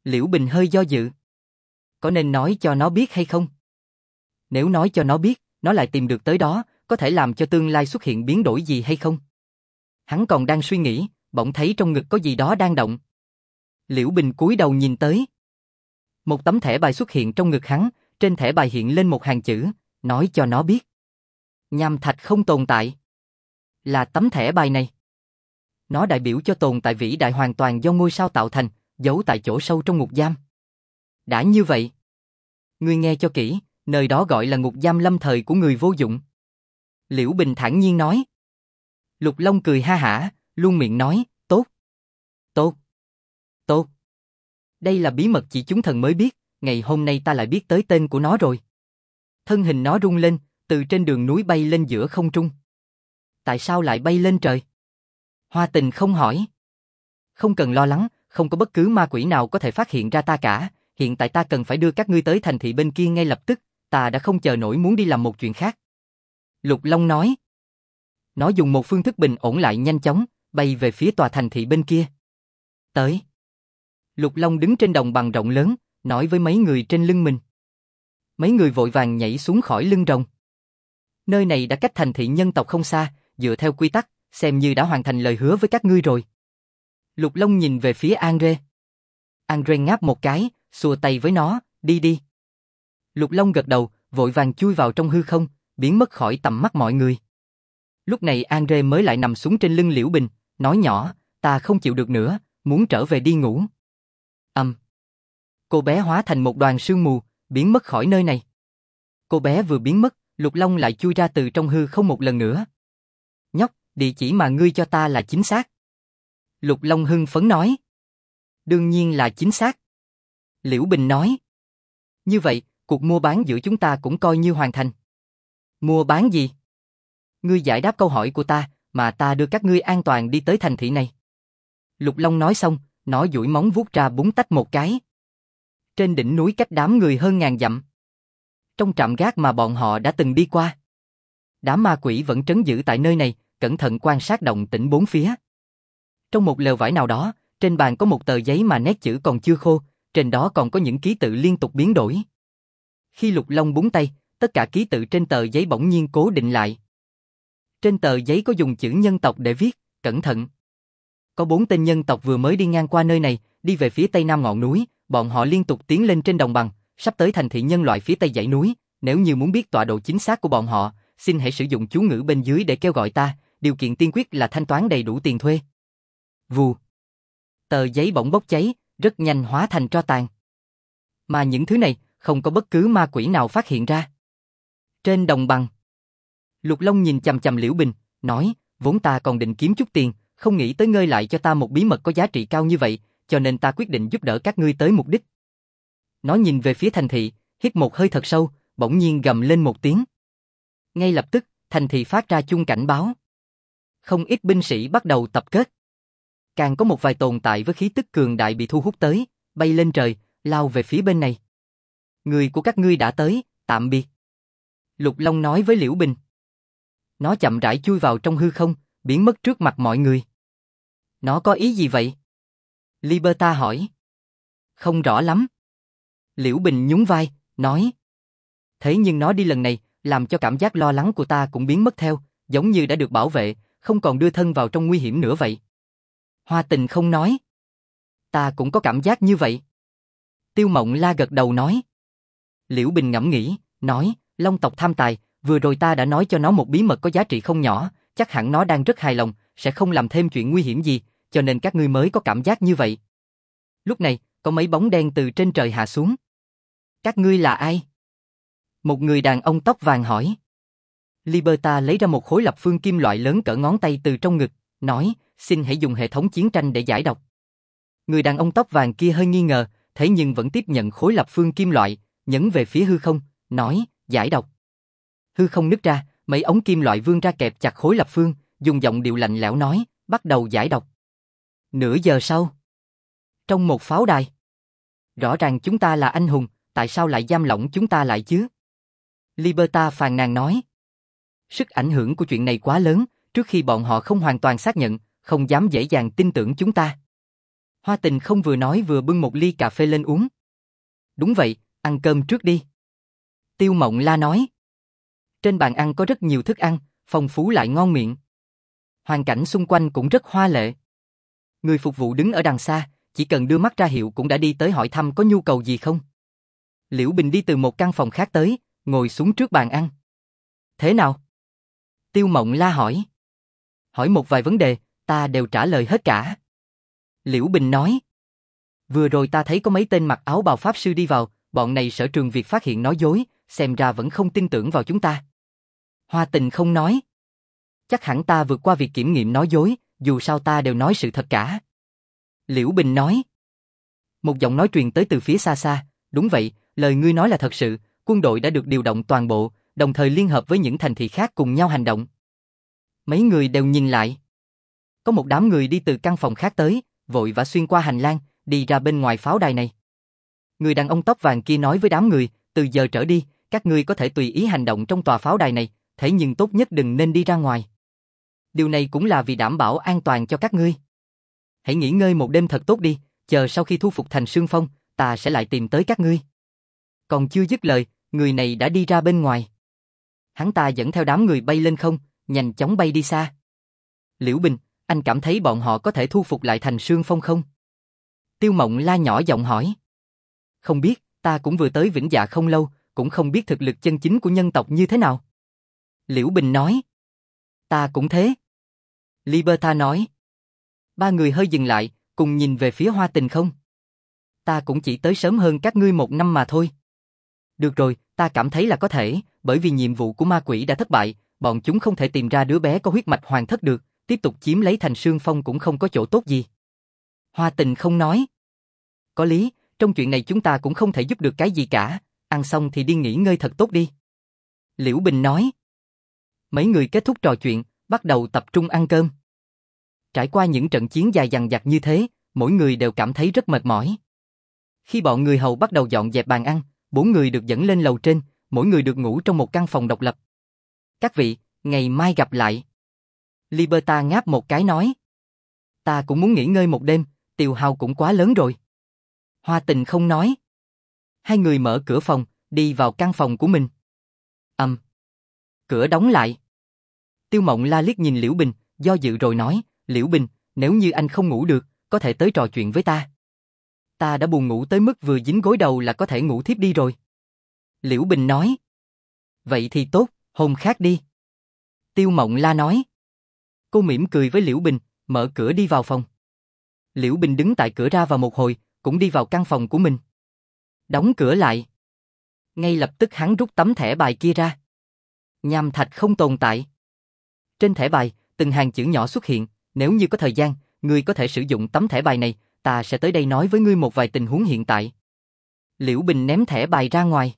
Liễu Bình hơi do dự. Có nên nói cho nó biết hay không? Nếu nói cho nó biết, nó lại tìm được tới đó, có thể làm cho tương lai xuất hiện biến đổi gì hay không? Hắn còn đang suy nghĩ, bỗng thấy trong ngực có gì đó đang động. Liễu Bình cúi đầu nhìn tới. Một tấm thẻ bài xuất hiện trong ngực hắn, trên thẻ bài hiện lên một hàng chữ, nói cho nó biết. Nham thạch không tồn tại. Là tấm thẻ bài này. Nó đại biểu cho tồn tại vĩ đại hoàn toàn do ngôi sao tạo thành, giấu tại chỗ sâu trong ngục giam. Đã như vậy, ngươi nghe cho kỹ, nơi đó gọi là ngục giam lâm thời của người vô dụng. Liễu Bình thản nhiên nói. Lục Long cười ha hả, luôn miệng nói, tốt, tốt, tốt. Đây là bí mật chỉ chúng thần mới biết, ngày hôm nay ta lại biết tới tên của nó rồi. Thân hình nó rung lên, từ trên đường núi bay lên giữa không trung. Tại sao lại bay lên trời? Hoa Tình không hỏi. Không cần lo lắng, không có bất cứ ma quỷ nào có thể phát hiện ra ta cả, hiện tại ta cần phải đưa các ngươi tới thành thị bên kia ngay lập tức, ta đã không chờ nổi muốn đi làm một chuyện khác. Lục Long nói. Nó dùng một phương thức bình ổn lại nhanh chóng, bay về phía tòa thành thị bên kia. Tới. Lục Long đứng trên đồng bằng rộng lớn, nói với mấy người trên lưng mình. Mấy người vội vàng nhảy xuống khỏi lưng rồng. Nơi này đã cách thành thị nhân tộc không xa, dựa theo quy tắc, xem như đã hoàn thành lời hứa với các ngươi rồi. Lục Long nhìn về phía Andre. Andre ngáp một cái, xua tay với nó, đi đi. Lục Long gật đầu, vội vàng chui vào trong hư không, biến mất khỏi tầm mắt mọi người. Lúc này Andre mới lại nằm xuống trên lưng Liễu Bình, nói nhỏ, ta không chịu được nữa, muốn trở về đi ngủ. Cô bé hóa thành một đoàn sương mù, biến mất khỏi nơi này. Cô bé vừa biến mất, Lục Long lại chui ra từ trong hư không một lần nữa. Nhóc, địa chỉ mà ngươi cho ta là chính xác. Lục Long hưng phấn nói. Đương nhiên là chính xác. Liễu Bình nói. Như vậy, cuộc mua bán giữa chúng ta cũng coi như hoàn thành. Mua bán gì? Ngươi giải đáp câu hỏi của ta, mà ta đưa các ngươi an toàn đi tới thành thị này. Lục Long nói xong, nó duỗi móng vuốt ra búng tách một cái. Trên đỉnh núi cách đám người hơn ngàn dặm. Trong trạm gác mà bọn họ đã từng đi qua. Đám ma quỷ vẫn trấn giữ tại nơi này, cẩn thận quan sát động tĩnh bốn phía. Trong một lều vải nào đó, trên bàn có một tờ giấy mà nét chữ còn chưa khô, trên đó còn có những ký tự liên tục biến đổi. Khi Lục Long búng tay, tất cả ký tự trên tờ giấy bỗng nhiên cố định lại. Trên tờ giấy có dùng chữ nhân tộc để viết, cẩn thận. Có 4 tên nhân tộc vừa mới đi ngang qua nơi này, đi về phía tây nam ngọn núi, bọn họ liên tục tiến lên trên đồng bằng, sắp tới thành thị nhân loại phía tây dãy núi, nếu như muốn biết tọa độ chính xác của bọn họ, xin hãy sử dụng chú ngữ bên dưới để kêu gọi ta, điều kiện tiên quyết là thanh toán đầy đủ tiền thuê. Vù. Tờ giấy bỗng bốc cháy, rất nhanh hóa thành tro tàn. Mà những thứ này, không có bất cứ ma quỷ nào phát hiện ra. Trên đồng bằng, Lục Long nhìn chằm chằm Liễu Bình, nói, vốn ta còn định kiếm chút tiền, không nghĩ tới ngươi lại cho ta một bí mật có giá trị cao như vậy, cho nên ta quyết định giúp đỡ các ngươi tới mục đích. Nó nhìn về phía thành thị, hít một hơi thật sâu, bỗng nhiên gầm lên một tiếng. Ngay lập tức, thành thị phát ra chuông cảnh báo. Không ít binh sĩ bắt đầu tập kết. Càng có một vài tồn tại với khí tức cường đại bị thu hút tới, bay lên trời, lao về phía bên này. Người của các ngươi đã tới, tạm biệt. Lục Long nói với Liễu Bình. Nó chậm rãi chui vào trong hư không, biến mất trước mặt mọi người. Nó có ý gì vậy? Liberta hỏi. Không rõ lắm. Liễu Bình nhún vai, nói. Thế nhưng nó đi lần này, làm cho cảm giác lo lắng của ta cũng biến mất theo, giống như đã được bảo vệ, không còn đưa thân vào trong nguy hiểm nữa vậy. Hoa Tình không nói. Ta cũng có cảm giác như vậy. Tiêu Mộng La gật đầu nói. Liễu Bình ngẫm nghĩ, nói, Long tộc tham tài, vừa rồi ta đã nói cho nó một bí mật có giá trị không nhỏ, chắc hẳn nó đang rất hài lòng, sẽ không làm thêm chuyện nguy hiểm gì, cho nên các ngươi mới có cảm giác như vậy. Lúc này, có mấy bóng đen từ trên trời hạ xuống. Các ngươi là ai? Một người đàn ông tóc vàng hỏi. Liberta lấy ra một khối lập phương kim loại lớn cỡ ngón tay từ trong ngực, nói, xin hãy dùng hệ thống chiến tranh để giải đọc. Người đàn ông tóc vàng kia hơi nghi ngờ, thế nhưng vẫn tiếp nhận khối lập phương kim loại, nhấn về phía hư không, nói, giải đọc. Hư không nứt ra, mấy ống kim loại vươn ra kẹp chặt khối lập phương, dùng giọng điệu lạnh lẽo nói, bắt đầu giải đọc. Nửa giờ sau, trong một pháo đài. Rõ ràng chúng ta là anh hùng, tại sao lại giam lỏng chúng ta lại chứ? Liberta phàn nàn nói. Sức ảnh hưởng của chuyện này quá lớn, trước khi bọn họ không hoàn toàn xác nhận, không dám dễ dàng tin tưởng chúng ta. Hoa Tình không vừa nói vừa bưng một ly cà phê lên uống. Đúng vậy, ăn cơm trước đi. Tiêu Mộng La nói. Trên bàn ăn có rất nhiều thức ăn, phong phú lại ngon miệng. Hoàn cảnh xung quanh cũng rất hoa lệ. Người phục vụ đứng ở đằng xa, chỉ cần đưa mắt ra hiệu cũng đã đi tới hỏi thăm có nhu cầu gì không. Liễu Bình đi từ một căn phòng khác tới, ngồi xuống trước bàn ăn. Thế nào? Tiêu Mộng La hỏi. Hỏi một vài vấn đề, ta đều trả lời hết cả. Liễu Bình nói. Vừa rồi ta thấy có mấy tên mặc áo bào pháp sư đi vào, bọn này sở trường việc phát hiện nói dối, xem ra vẫn không tin tưởng vào chúng ta. Hoa Tình không nói. Chắc hẳn ta vượt qua việc kiểm nghiệm nói dối, dù sao ta đều nói sự thật cả. Liễu Bình nói. Một giọng nói truyền tới từ phía xa xa, đúng vậy, lời ngươi nói là thật sự, quân đội đã được điều động toàn bộ, đồng thời liên hợp với những thành thị khác cùng nhau hành động. Mấy người đều nhìn lại. Có một đám người đi từ căn phòng khác tới, vội vã xuyên qua hành lang, đi ra bên ngoài pháo đài này. Người đàn ông tóc vàng kia nói với đám người, từ giờ trở đi, các ngươi có thể tùy ý hành động trong tòa pháo đài này, thế nhưng tốt nhất đừng nên đi ra ngoài. Điều này cũng là vì đảm bảo an toàn cho các ngươi. Hãy nghỉ ngơi một đêm thật tốt đi, chờ sau khi thu phục thành Sương Phong, ta sẽ lại tìm tới các ngươi. Còn chưa dứt lời, người này đã đi ra bên ngoài. Hắn ta dẫn theo đám người bay lên không, nhanh chóng bay đi xa. Liễu Bình, anh cảm thấy bọn họ có thể thu phục lại thành Sương Phong không? Tiêu Mộng La nhỏ giọng hỏi. Không biết, ta cũng vừa tới Vĩnh Dạ không lâu, cũng không biết thực lực chân chính của nhân tộc như thế nào. Liễu Bình nói. Ta cũng thế. Liberta nói. Ba người hơi dừng lại, cùng nhìn về phía Hoa Tình không? Ta cũng chỉ tới sớm hơn các ngươi 1 năm mà thôi. Được rồi, ta cảm thấy là có thể, bởi vì nhiệm vụ của ma quỷ đã thất bại, bọn chúng không thể tìm ra đứa bé có huyết mạch hoàng thất được, tiếp tục chiếm lấy thành Sương Phong cũng không có chỗ tốt gì. Hoa Tình không nói. Có lý, trong chuyện này chúng ta cũng không thể giúp được cái gì cả, ăn xong thì đi nghỉ ngơi thật tốt đi. Liễu Bình nói. Mấy người kết thúc trò chuyện, bắt đầu tập trung ăn cơm. Trải qua những trận chiến dài dằng dặc như thế, mỗi người đều cảm thấy rất mệt mỏi. Khi bọn người hầu bắt đầu dọn dẹp bàn ăn, 4 người được dẫn lên lầu trên, mỗi người được ngủ trong một căn phòng độc lập. Các vị, ngày mai gặp lại. Liberta ngáp một cái nói. Ta cũng muốn nghỉ ngơi một đêm, tiêu hao cũng quá lớn rồi. Hoa Tình không nói. Hai người mở cửa phòng, đi vào căn phòng của mình. Cửa đóng lại. Tiêu Mộng La liếc nhìn Liễu Bình, do dự rồi nói, Liễu Bình, nếu như anh không ngủ được, có thể tới trò chuyện với ta. Ta đã buồn ngủ tới mức vừa dính gối đầu là có thể ngủ thiếp đi rồi. Liễu Bình nói. Vậy thì tốt, hôm khác đi. Tiêu Mộng La nói. Cô mỉm cười với Liễu Bình, mở cửa đi vào phòng. Liễu Bình đứng tại cửa ra vào một hồi, cũng đi vào căn phòng của mình. Đóng cửa lại. Ngay lập tức hắn rút tấm thẻ bài kia ra. Nham thạch không tồn tại. Trên thẻ bài, từng hàng chữ nhỏ xuất hiện, nếu như có thời gian, ngươi có thể sử dụng tấm thẻ bài này, ta sẽ tới đây nói với ngươi một vài tình huống hiện tại. Liễu Bình ném thẻ bài ra ngoài.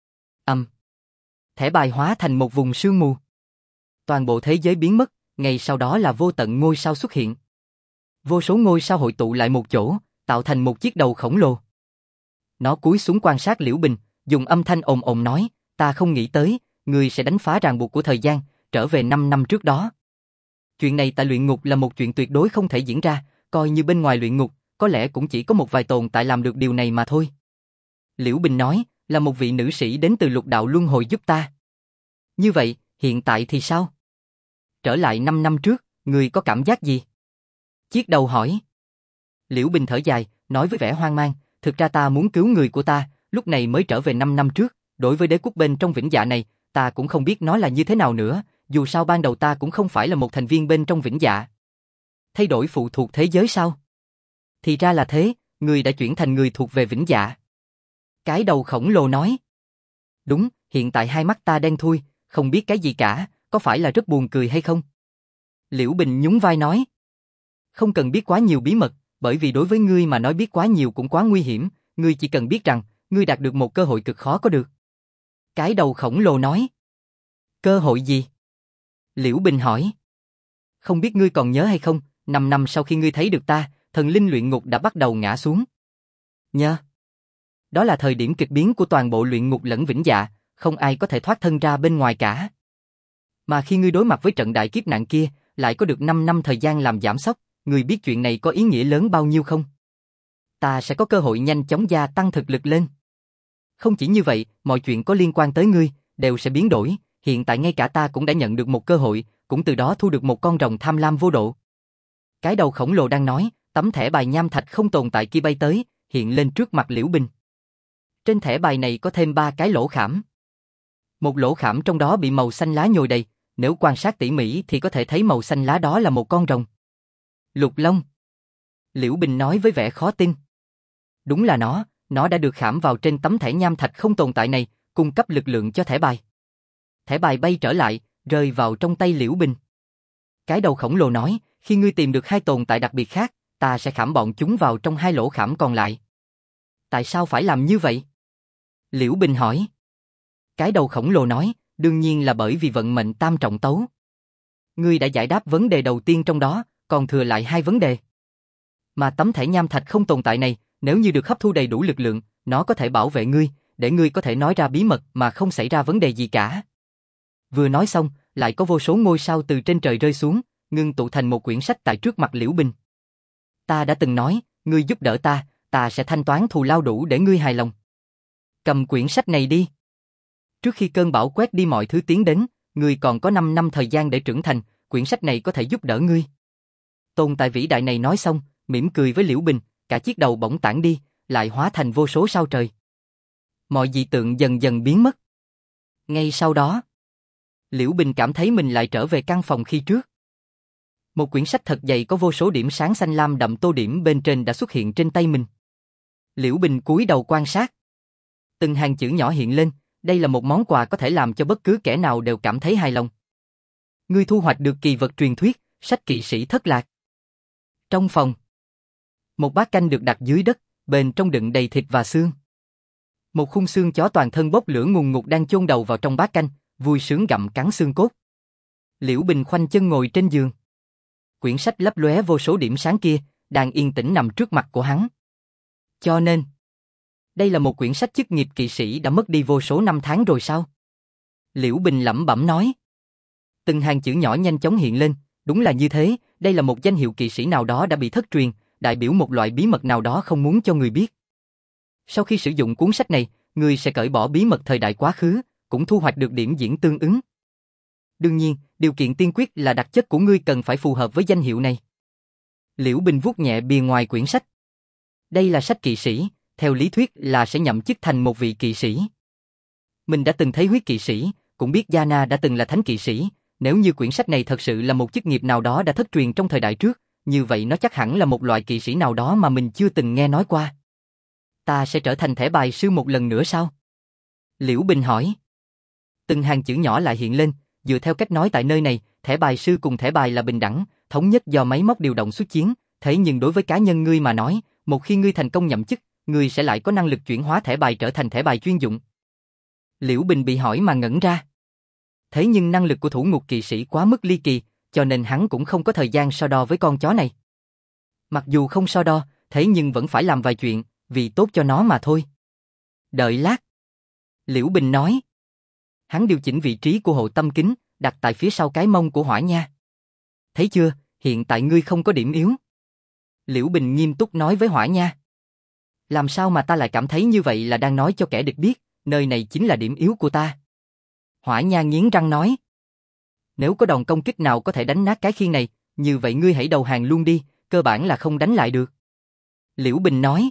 Thẻ bài hóa thành một vùng sương mù. Toàn bộ thế giới biến mất, ngay sau đó là vô tận ngôi sao xuất hiện. Vô số ngôi sao hội tụ lại một chỗ, tạo thành một chiếc đầu khổng lồ. Nó cúi xuống quan sát Liễu Bình, dùng âm thanh ồm ồm nói, ta không nghĩ tới, ngươi sẽ đánh phá ràng buộc của thời gian, trở về 5 năm trước đó. Chuyện này tại luyện ngục là một chuyện tuyệt đối không thể diễn ra, coi như bên ngoài luyện ngục, có lẽ cũng chỉ có một vài tồn tại làm được điều này mà thôi. Liễu Bình nói, là một vị nữ sĩ đến từ lục đạo luân hồi giúp ta. Như vậy, hiện tại thì sao? Trở lại 5 năm trước, ngươi có cảm giác gì? Chiếc đầu hỏi. Liễu Bình thở dài, nói với vẻ hoang mang, thực ra ta muốn cứu người của ta, lúc này mới trở về 5 năm trước, đối với đế quốc bên trong Vĩnh Dạ này, ta cũng không biết nó là như thế nào nữa, dù sao ban đầu ta cũng không phải là một thành viên bên trong Vĩnh Dạ. Thay đổi phụ thuộc thế giới sao? Thì ra là thế, người đã chuyển thành người thuộc về Vĩnh Dạ. Cái đầu khổng lồ nói. Đúng, hiện tại hai mắt ta đen thui, không biết cái gì cả, có phải là rất buồn cười hay không? Liễu Bình nhún vai nói. Không cần biết quá nhiều bí mật, bởi vì đối với ngươi mà nói biết quá nhiều cũng quá nguy hiểm, ngươi chỉ cần biết rằng, ngươi đạt được một cơ hội cực khó có được. Cái đầu khổng lồ nói. Cơ hội gì? Liễu Bình hỏi. Không biết ngươi còn nhớ hay không, 5 năm sau khi ngươi thấy được ta, thần linh luyện ngục đã bắt đầu ngã xuống. Nhớ. Đó là thời điểm kịch biến của toàn bộ luyện ngục lẫn Vĩnh Dạ, không ai có thể thoát thân ra bên ngoài cả. Mà khi ngươi đối mặt với trận đại kiếp nạn kia, lại có được 5 năm thời gian làm giảm sóc, ngươi biết chuyện này có ý nghĩa lớn bao nhiêu không? ta sẽ có cơ hội nhanh chóng gia tăng thực lực lên. Không chỉ như vậy, mọi chuyện có liên quan tới ngươi, đều sẽ biến đổi, hiện tại ngay cả ta cũng đã nhận được một cơ hội, cũng từ đó thu được một con rồng tham lam vô độ. Cái đầu khổng lồ đang nói, tấm thẻ bài nham thạch không tồn tại kia bay tới, hiện lên trước mặt Liễu Bình. Trên thẻ bài này có thêm 3 cái lỗ khảm. Một lỗ khảm trong đó bị màu xanh lá nhồi đầy, nếu quan sát tỉ mỉ thì có thể thấy màu xanh lá đó là một con rồng. Lục Long. Liễu Bình nói với vẻ khó tin. Đúng là nó đã được khảm vào trên tấm thẻ nham thạch không tồn tại này, cung cấp lực lượng cho thẻ bài. Thẻ bài bay trở lại, rơi vào trong tay Liễu Bình. Cái đầu khổng lồ nói, khi ngươi tìm được 2 tồn tại đặc biệt khác, ta sẽ khảm bọn chúng vào trong 2 lỗ khảm còn lại. Tại sao phải làm như vậy? Liễu Bình hỏi. Cái đầu khổng lồ nói, đương nhiên là bởi vì vận mệnh tam trọng tấu. Ngươi đã giải đáp vấn đề đầu tiên trong đó, còn thừa lại 2 vấn đề. Mà tấm thẻ nham thạch không tồn tại này, nếu như được hấp thu đầy đủ lực lượng, nó có thể bảo vệ ngươi, để ngươi có thể nói ra bí mật mà không xảy ra vấn đề gì cả. Vừa nói xong, lại có vô số ngôi sao từ trên trời rơi xuống, ngưng tụ thành một quyển sách tại trước mặt Liễu Bình. Ta đã từng nói, ngươi giúp đỡ ta sẽ thanh toán thù lao đủ để ngươi hài lòng. Cầm quyển sách này đi. Trước khi cơn bão quét đi mọi thứ tiến đến, ngươi còn có 5 năm thời gian để trưởng thành, quyển sách này có thể giúp đỡ ngươi. Tồn tại vĩ đại này nói xong, mỉm cười với Liễu Bình, cả chiếc đầu bỗng tản đi, lại hóa thành vô số sao trời. Mọi dị tượng dần dần biến mất. Ngay sau đó, Liễu Bình cảm thấy mình lại trở về căn phòng khi trước. Một quyển sách thật dày có vô số điểm sáng xanh lam đậm tô điểm bên trên đã xuất hiện trên tay mình. Liễu Bình cúi đầu quan sát. Từng hàng chữ nhỏ hiện lên, đây là một món quà có thể làm cho bất cứ kẻ nào đều cảm thấy hài lòng. Ngươi thu hoạch được kỳ vật truyền thuyết, sách kỵ sĩ thất lạc. Trong phòng, một bát canh được đặt dưới đất, bên trong đựng đầy thịt và xương. Một khung xương chó toàn thân bốc lửa ngùn ngụt đang chôn đầu vào trong bát canh, vui sướng gặm cắn xương cốt. Liễu Bình khoanh chân ngồi trên giường. Quyển sách lấp lóe vô số điểm sáng kia, đang yên tĩnh nằm trước mặt của hắn. Cho nên, đây là một quyển sách chức nghiệp kỵ sĩ đã mất đi vô số năm tháng rồi sao? Liễu Bình lẩm bẩm nói. Từng hàng chữ nhỏ nhanh chóng hiện lên, đúng là như thế, đây là một danh hiệu kỵ sĩ nào đó đã bị thất truyền, đại biểu một loại bí mật nào đó không muốn cho người biết. Sau khi sử dụng cuốn sách này, người sẽ cởi bỏ bí mật thời đại quá khứ, cũng thu hoạch được điểm diễn tương ứng. Đương nhiên, điều kiện tiên quyết là đặc chất của ngươi cần phải phù hợp với danh hiệu này. Liễu Bình vuốt nhẹ bìa ngoài quyển sách. Đây là sách kỵ sĩ, theo lý thuyết là sẽ nhậm chức thành một vị kỵ sĩ. Mình đã từng thấy huyết kỵ sĩ, cũng biết Yana đã từng là thánh kỵ sĩ, nếu như quyển sách này thật sự là một chức nghiệp nào đó đã thất truyền trong thời đại trước, như vậy nó chắc hẳn là một loại kỵ sĩ nào đó mà mình chưa từng nghe nói qua. Ta sẽ trở thành thẻ bài sư một lần nữa sao? Liễu Bình hỏi. Từng hàng chữ nhỏ lại hiện lên, dựa theo cách nói tại nơi này, thẻ bài sư cùng thẻ bài là bình đẳng, thống nhất do máy móc điều động xuất chiến, thế nhưng đối với cá nhân ngươi mà nói, một khi ngươi thành công nhậm chức, ngươi sẽ lại có năng lực chuyển hóa thẻ bài trở thành thẻ bài chuyên dụng. Liễu Bình bị hỏi mà ngẩn ra. Thế nhưng năng lực của thủ ngục kỵ sĩ quá mức ly kỳ, cho nên hắn cũng không có thời gian so đo với con chó này. Mặc dù không so đo, thế nhưng vẫn phải làm vài chuyện, vì tốt cho nó mà thôi. Đợi lát. Liễu Bình nói. Hắn điều chỉnh vị trí của hộ tâm kính, đặt tại phía sau cái mông của Hỏa Nha. Thấy chưa, hiện tại ngươi không có điểm yếu. Liễu Bình nghiêm túc nói với Hỏa Nha. Làm sao mà ta lại cảm thấy như vậy là đang nói cho kẻ địch biết, nơi này chính là điểm yếu của ta. Hỏa Nha nghiến răng nói. Nếu có đòn công kích nào có thể đánh nát cái khiên này, như vậy ngươi hãy đầu hàng luôn đi, cơ bản là không đánh lại được. Liễu Bình nói.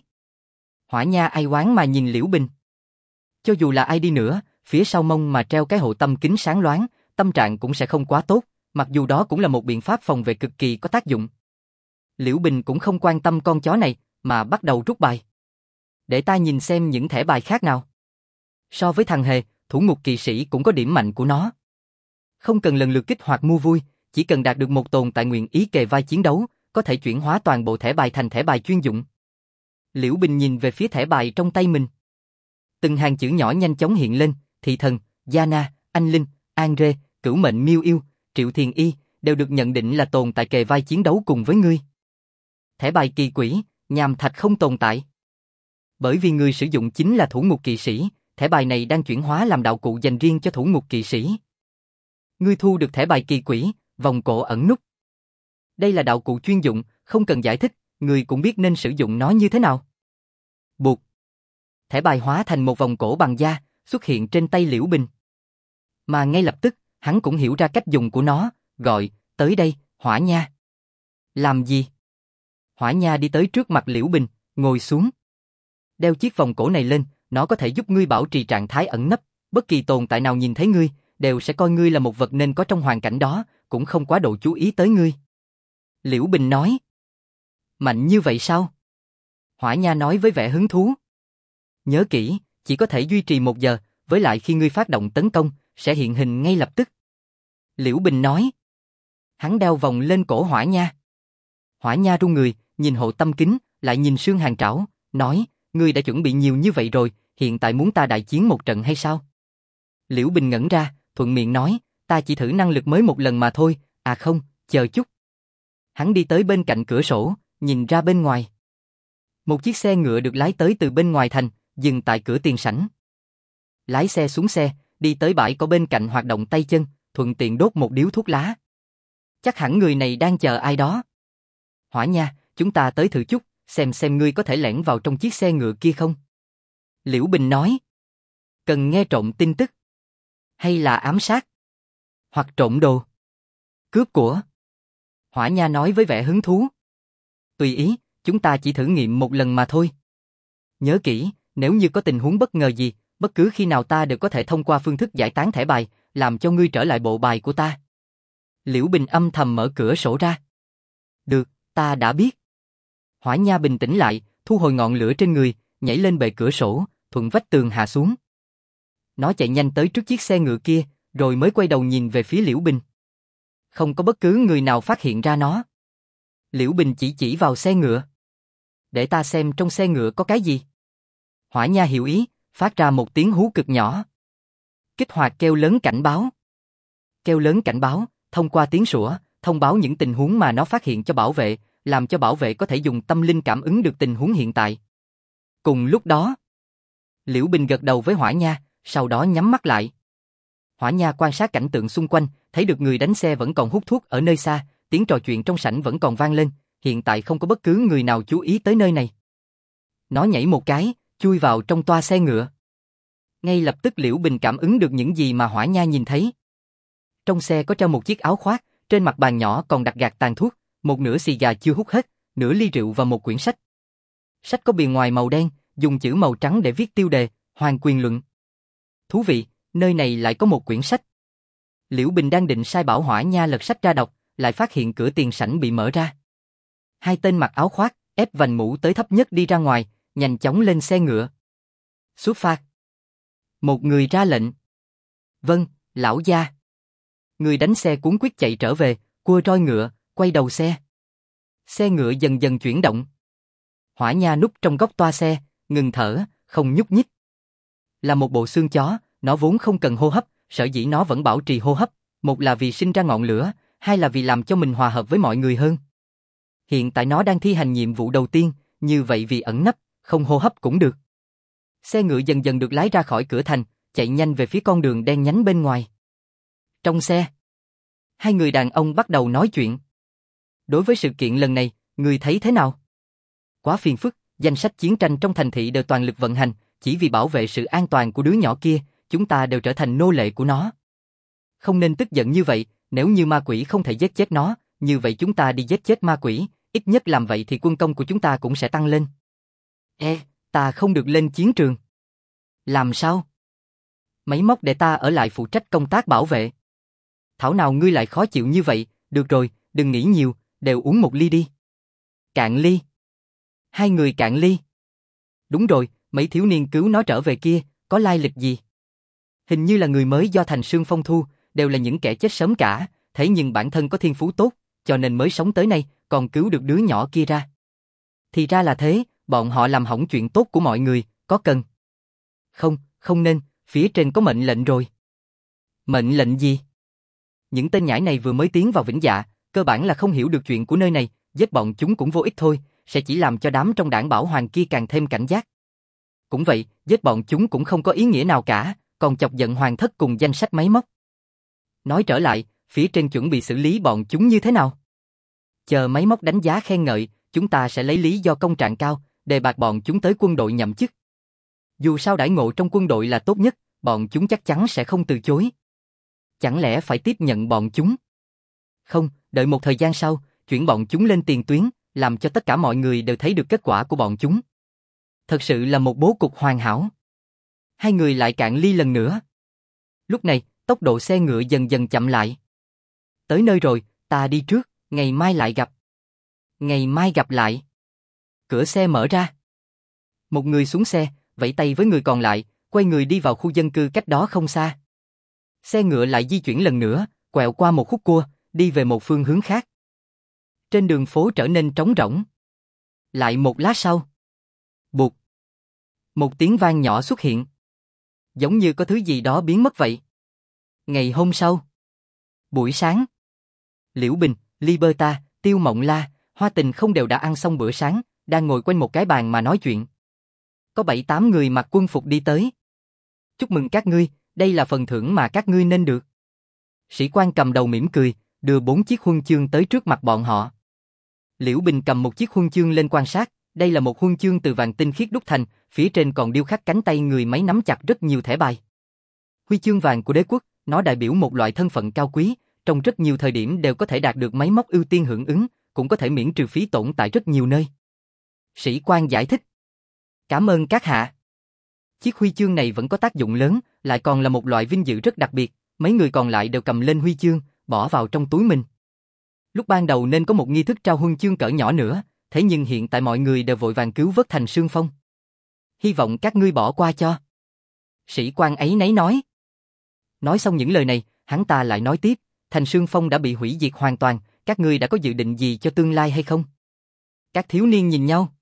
Hỏa Nha ai oán mà nhìn Liễu Bình. Cho dù là ai đi nữa, phía sau mông mà treo cái hộ tâm kính sáng loáng, tâm trạng cũng sẽ không quá tốt, mặc dù đó cũng là một biện pháp phòng vệ cực kỳ có tác dụng. Liễu Bình cũng không quan tâm con chó này, mà bắt đầu rút bài. Để ta nhìn xem những thẻ bài khác nào. So với thằng hề, thủ ngục kỵ sĩ cũng có điểm mạnh của nó. Không cần lần lượt kích hoạt mua vui, chỉ cần đạt được một tồn tại nguyện ý kề vai chiến đấu, có thể chuyển hóa toàn bộ thẻ bài thành thẻ bài chuyên dụng. Liễu Bình nhìn về phía thẻ bài trong tay mình. Từng hàng chữ nhỏ nhanh chóng hiện lên, thị thần, Yana, anh Linh, Andre, cửu mệnh Miêu Yêu, Triệu Thiền Y, đều được nhận định là tồn tại kề vai chiến đấu cùng với ngươi. Thẻ bài kỳ quỷ, nham thạch không tồn tại. Bởi vì người sử dụng chính là thủ ngục kỵ sĩ, thẻ bài này đang chuyển hóa làm đạo cụ dành riêng cho thủ ngục kỵ sĩ. Ngươi thu được thẻ bài kỳ quỷ, vòng cổ ẩn nút. Đây là đạo cụ chuyên dụng, không cần giải thích, ngươi cũng biết nên sử dụng nó như thế nào. Bụt. Thẻ bài hóa thành một vòng cổ bằng da, xuất hiện trên tay Liễu Bình. Mà ngay lập tức, hắn cũng hiểu ra cách dùng của nó, gọi, tới đây, Hỏa Nha. Làm gì? Hỏa Nha đi tới trước mặt Liễu Bình, ngồi xuống. Đeo chiếc vòng cổ này lên, nó có thể giúp ngươi bảo trì trạng thái ẩn nấp, bất kỳ tồn tại nào nhìn thấy ngươi, đều sẽ coi ngươi là một vật nên có trong hoàn cảnh đó, cũng không quá độ chú ý tới ngươi. Liễu Bình nói. Mạnh như vậy sao? Hỏa Nha nói với vẻ hứng thú. Nhớ kỹ, chỉ có thể duy trì 1 giờ, với lại khi ngươi phát động tấn công, sẽ hiện hình ngay lập tức. Liễu Bình nói. Hắn đeo vòng lên cổ Hỏa Nha. Hỏa Nha run người, nhìn hộ tâm kính, lại nhìn xương hàng trảo, nói, ngươi đã chuẩn bị nhiều như vậy rồi, hiện tại muốn ta đại chiến một trận hay sao? Liễu Bình ngẩn ra, thuận miệng nói, ta chỉ thử năng lực mới 1 lần mà thôi, à không, chờ chút. Hắn đi tới bên cạnh cửa sổ, nhìn ra bên ngoài. Một chiếc xe ngựa được lái tới từ bên ngoài thành, dừng tại cửa tiền sảnh. Lái xe xuống xe, đi tới bãi cỏ bên cạnh hoạt động tay chân, thuận tiện đốt một điếu thuốc lá. Chắc hẳn người này đang chờ ai đó. Hỏa Nha, chúng ta tới thử chút, xem ngươi có thể lẻn vào trong chiếc xe ngựa kia không? Liễu Bình nói. Cần nghe trộm tin tức? Hay là ám sát? Hoặc trộm đồ? Cướp của? Hỏa Nha nói với vẻ hứng thú. Tùy ý, chúng ta chỉ thử nghiệm 1 lần mà thôi. Nhớ kỹ, nếu như có tình huống bất ngờ gì, bất cứ khi nào ta đều có thể thông qua phương thức giải tán thẻ bài, làm cho ngươi trở lại bộ bài của ta. Liễu Bình âm thầm mở cửa sổ ra. Được, ta đã biết. Hỏa Nha bình tĩnh lại, thu hồi ngọn lửa trên người, nhảy lên bệ cửa sổ, thuận vách tường hạ xuống. Nó chạy nhanh tới trước chiếc xe ngựa kia, rồi mới quay đầu nhìn về phía Liễu Bình. Không có bất cứ người nào phát hiện ra nó. Liễu Bình chỉ vào xe ngựa. Để ta xem trong xe ngựa có cái gì. Hỏa Nha hiểu ý, phát ra một tiếng hú cực nhỏ. Kích hoạt kêu lớn cảnh báo. Kêu lớn cảnh báo, thông qua tiếng sủa, thông báo những tình huống mà nó phát hiện cho bảo vệ, làm cho bảo vệ có thể dùng tâm linh cảm ứng được tình huống hiện tại. Cùng lúc đó, Liễu Bình gật đầu với Hỏa Nha, sau đó nhắm mắt lại. Hỏa Nha quan sát cảnh tượng xung quanh, thấy được người đánh xe vẫn còn hút thuốc ở nơi xa, tiếng trò chuyện trong sảnh vẫn còn vang lên, hiện tại không có bất cứ người nào chú ý tới nơi này. Nó nhảy một cái, chui vào trong toa xe ngựa. Ngay lập tức Liễu Bình cảm ứng được những gì mà Hỏa Nha nhìn thấy. Trong xe có treo một chiếc áo khoác, trên mặt bàn nhỏ còn đặt gạt tàn thuốc, một nửa xì gà chưa hút hết, nửa ly rượu và một quyển sách. Sách có bìa ngoài màu đen, dùng chữ màu trắng để viết tiêu đề, Hoàng quyền luận. Thú vị, nơi này lại có một quyển sách. Liễu Bình đang định sai bảo Hỏa Nha lật sách ra đọc, lại phát hiện cửa tiền sảnh bị mở ra. 2 tên mặc áo khoác, ép vành mũ tới thấp nhất đi ra ngoài, nhanh chóng lên xe ngựa. Xuất phát. Một người ra lệnh. Vâng, lão gia. Người đánh xe cuống quýt chạy trở về, cua roi ngựa, quay đầu xe. Xe ngựa dần dần chuyển động. Hỏa Nha núp trong góc toa xe, ngừng thở, không nhúc nhích. Là một bộ xương chó, nó vốn không cần hô hấp, sở dĩ nó vẫn bảo trì hô hấp, một là vì sinh ra ngọn lửa, hai là vì làm cho mình hòa hợp với mọi người hơn. Hiện tại nó đang thi hành nhiệm vụ đầu tiên, như vậy vì ẩn nấp, không hô hấp cũng được. Xe ngựa dần dần được lái ra khỏi cửa thành, chạy nhanh về phía con đường đen nhánh bên ngoài. Trong xe, 2 người đàn ông bắt đầu nói chuyện. Đối với sự kiện lần này, người thấy thế nào? Quá phiền phức, danh sách chiến tranh trong thành thị đều toàn lực vận hành, chỉ vì bảo vệ sự an toàn của đứa nhỏ kia, chúng ta đều trở thành nô lệ của nó. Không nên tức giận như vậy, nếu như ma quỷ không thể giết chết nó, như vậy chúng ta đi giết chết ma quỷ, ít nhất làm vậy thì quân công của chúng ta cũng sẽ tăng lên. Ta không được lên chiến trường. Làm sao? Máy móc để ta ở lại phụ trách công tác bảo vệ. Thảo nào ngươi lại khó chịu như vậy, được rồi, đừng nghĩ nhiều, đều uống một ly đi. Cạn ly. 2 người cạn ly. Đúng rồi, mấy thiếu niên cứu nó trở về kia, có lai lịch gì? Hình như là người mới do Thành Sương Phong thu, đều là những kẻ chết sớm cả, thế nhưng bản thân có thiên phú tốt, cho nên mới sống tới nay, còn cứu được đứa nhỏ kia ra. Thì ra là thế, bọn họ làm hỏng chuyện tốt của mọi người, có cần? Không nên, phía trên có mệnh lệnh rồi. Mệnh lệnh gì? Những tên nhãi này vừa mới tiến vào Vĩnh Dạ, cơ bản là không hiểu được chuyện của nơi này, giết bọn chúng cũng vô ích thôi, sẽ chỉ làm cho đám trong đảng bảo hoàng kia càng thêm cảnh giác. Cũng vậy, giết bọn chúng cũng không có ý nghĩa nào cả, còn chọc giận hoàng thất cùng danh sách máy móc. Nói trở lại, phía trên chuẩn bị xử lý bọn chúng như thế nào? Chờ máy móc đánh giá khen ngợi, chúng ta sẽ lấy lý do công trạng cao, đề bạt bọn chúng tới quân đội nhậm chức. Dù sao đãi ngộ trong quân đội là tốt nhất, bọn chúng chắc chắn sẽ không từ chối. Chẳng lẽ phải tiếp nhận bọn chúng? Không, đợi một thời gian sau, chuyển bọn chúng lên tiền tuyến, làm cho tất cả mọi người đều thấy được kết quả của bọn chúng. Thật sự là một bố cục hoàn hảo. Hai người lại cạn ly lần nữa. Lúc này, tốc độ xe ngựa dần dần chậm lại. Tới nơi rồi, ta đi trước, ngày mai lại gặp. Ngày mai gặp lại. Cửa xe mở ra. Một người xuống xe, vẫy tay với người còn lại, quay người đi vào khu dân cư cách đó không xa. Xe ngựa lại di chuyển lần nữa, quẹo qua một khúc cua, đi về một phương hướng khác. Trên đường phố trở nên trống rỗng. Lại một lát sau. Bụt. Một tiếng vang nhỏ xuất hiện. Giống như có thứ gì đó biến mất vậy. Ngày hôm sau. Buổi sáng. Liễu Bình, Liberta, Tiêu Mộng La, Hoa Tình không đều đã ăn xong bữa sáng, đang ngồi quanh một cái bàn mà nói chuyện. Có 7-8 người mặc quân phục đi tới. Chúc mừng các ngươi, đây là phần thưởng mà các ngươi nên được. Sĩ quan cầm đầu mỉm cười, đưa 4 chiếc huân chương tới trước mặt bọn họ. Liễu Bình cầm một chiếc huân chương lên quan sát, đây là một huân chương từ vàng tinh khiết đúc thành, phía trên còn điêu khắc cánh tay người máy nắm chặt rất nhiều thẻ bài. Huy chương vàng của đế quốc, nó đại biểu một loại thân phận cao quý, trong rất nhiều thời điểm đều có thể đạt được máy móc ưu tiên hưởng ứng, cũng có thể miễn trừ phí tổn tại rất nhiều nơi. Sĩ quan giải thích. Cảm ơn các hạ. Chiếc huy chương này vẫn có tác dụng lớn, lại còn là một loại vinh dự rất đặc biệt, mấy người còn lại đều cầm lên huy chương, bỏ vào trong túi mình. Lúc ban đầu nên có một nghi thức trao huân chương cỡ nhỏ nữa, thế nhưng hiện tại mọi người đều vội vàng cứu vớt Thành Sương Phong. Hy vọng các ngươi bỏ qua cho. Sĩ quan ấy nấy nói. Nói xong những lời này, hắn ta lại nói tiếp, Thành Sương Phong đã bị hủy diệt hoàn toàn, các ngươi đã có dự định gì cho tương lai hay không? Các thiếu niên nhìn nhau.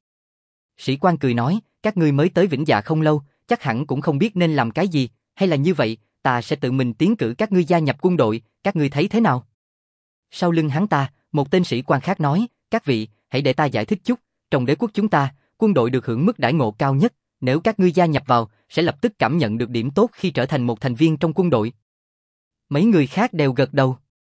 Sĩ quan cười nói, các ngươi mới tới Vĩnh Dạ không lâu, chắc hẳn cũng không biết nên làm cái gì, hay là như vậy, ta sẽ tự mình tiến cử các ngươi gia nhập quân đội, các ngươi thấy thế nào? Sau lưng hắn ta, một tên sĩ quan khác nói, các vị, hãy để ta giải thích chút, trong đế quốc chúng ta, quân đội được hưởng mức đãi ngộ cao nhất, nếu các ngươi gia nhập vào, sẽ lập tức cảm nhận được điểm tốt khi trở thành một thành viên trong quân đội. Mấy người khác đều gật đầu.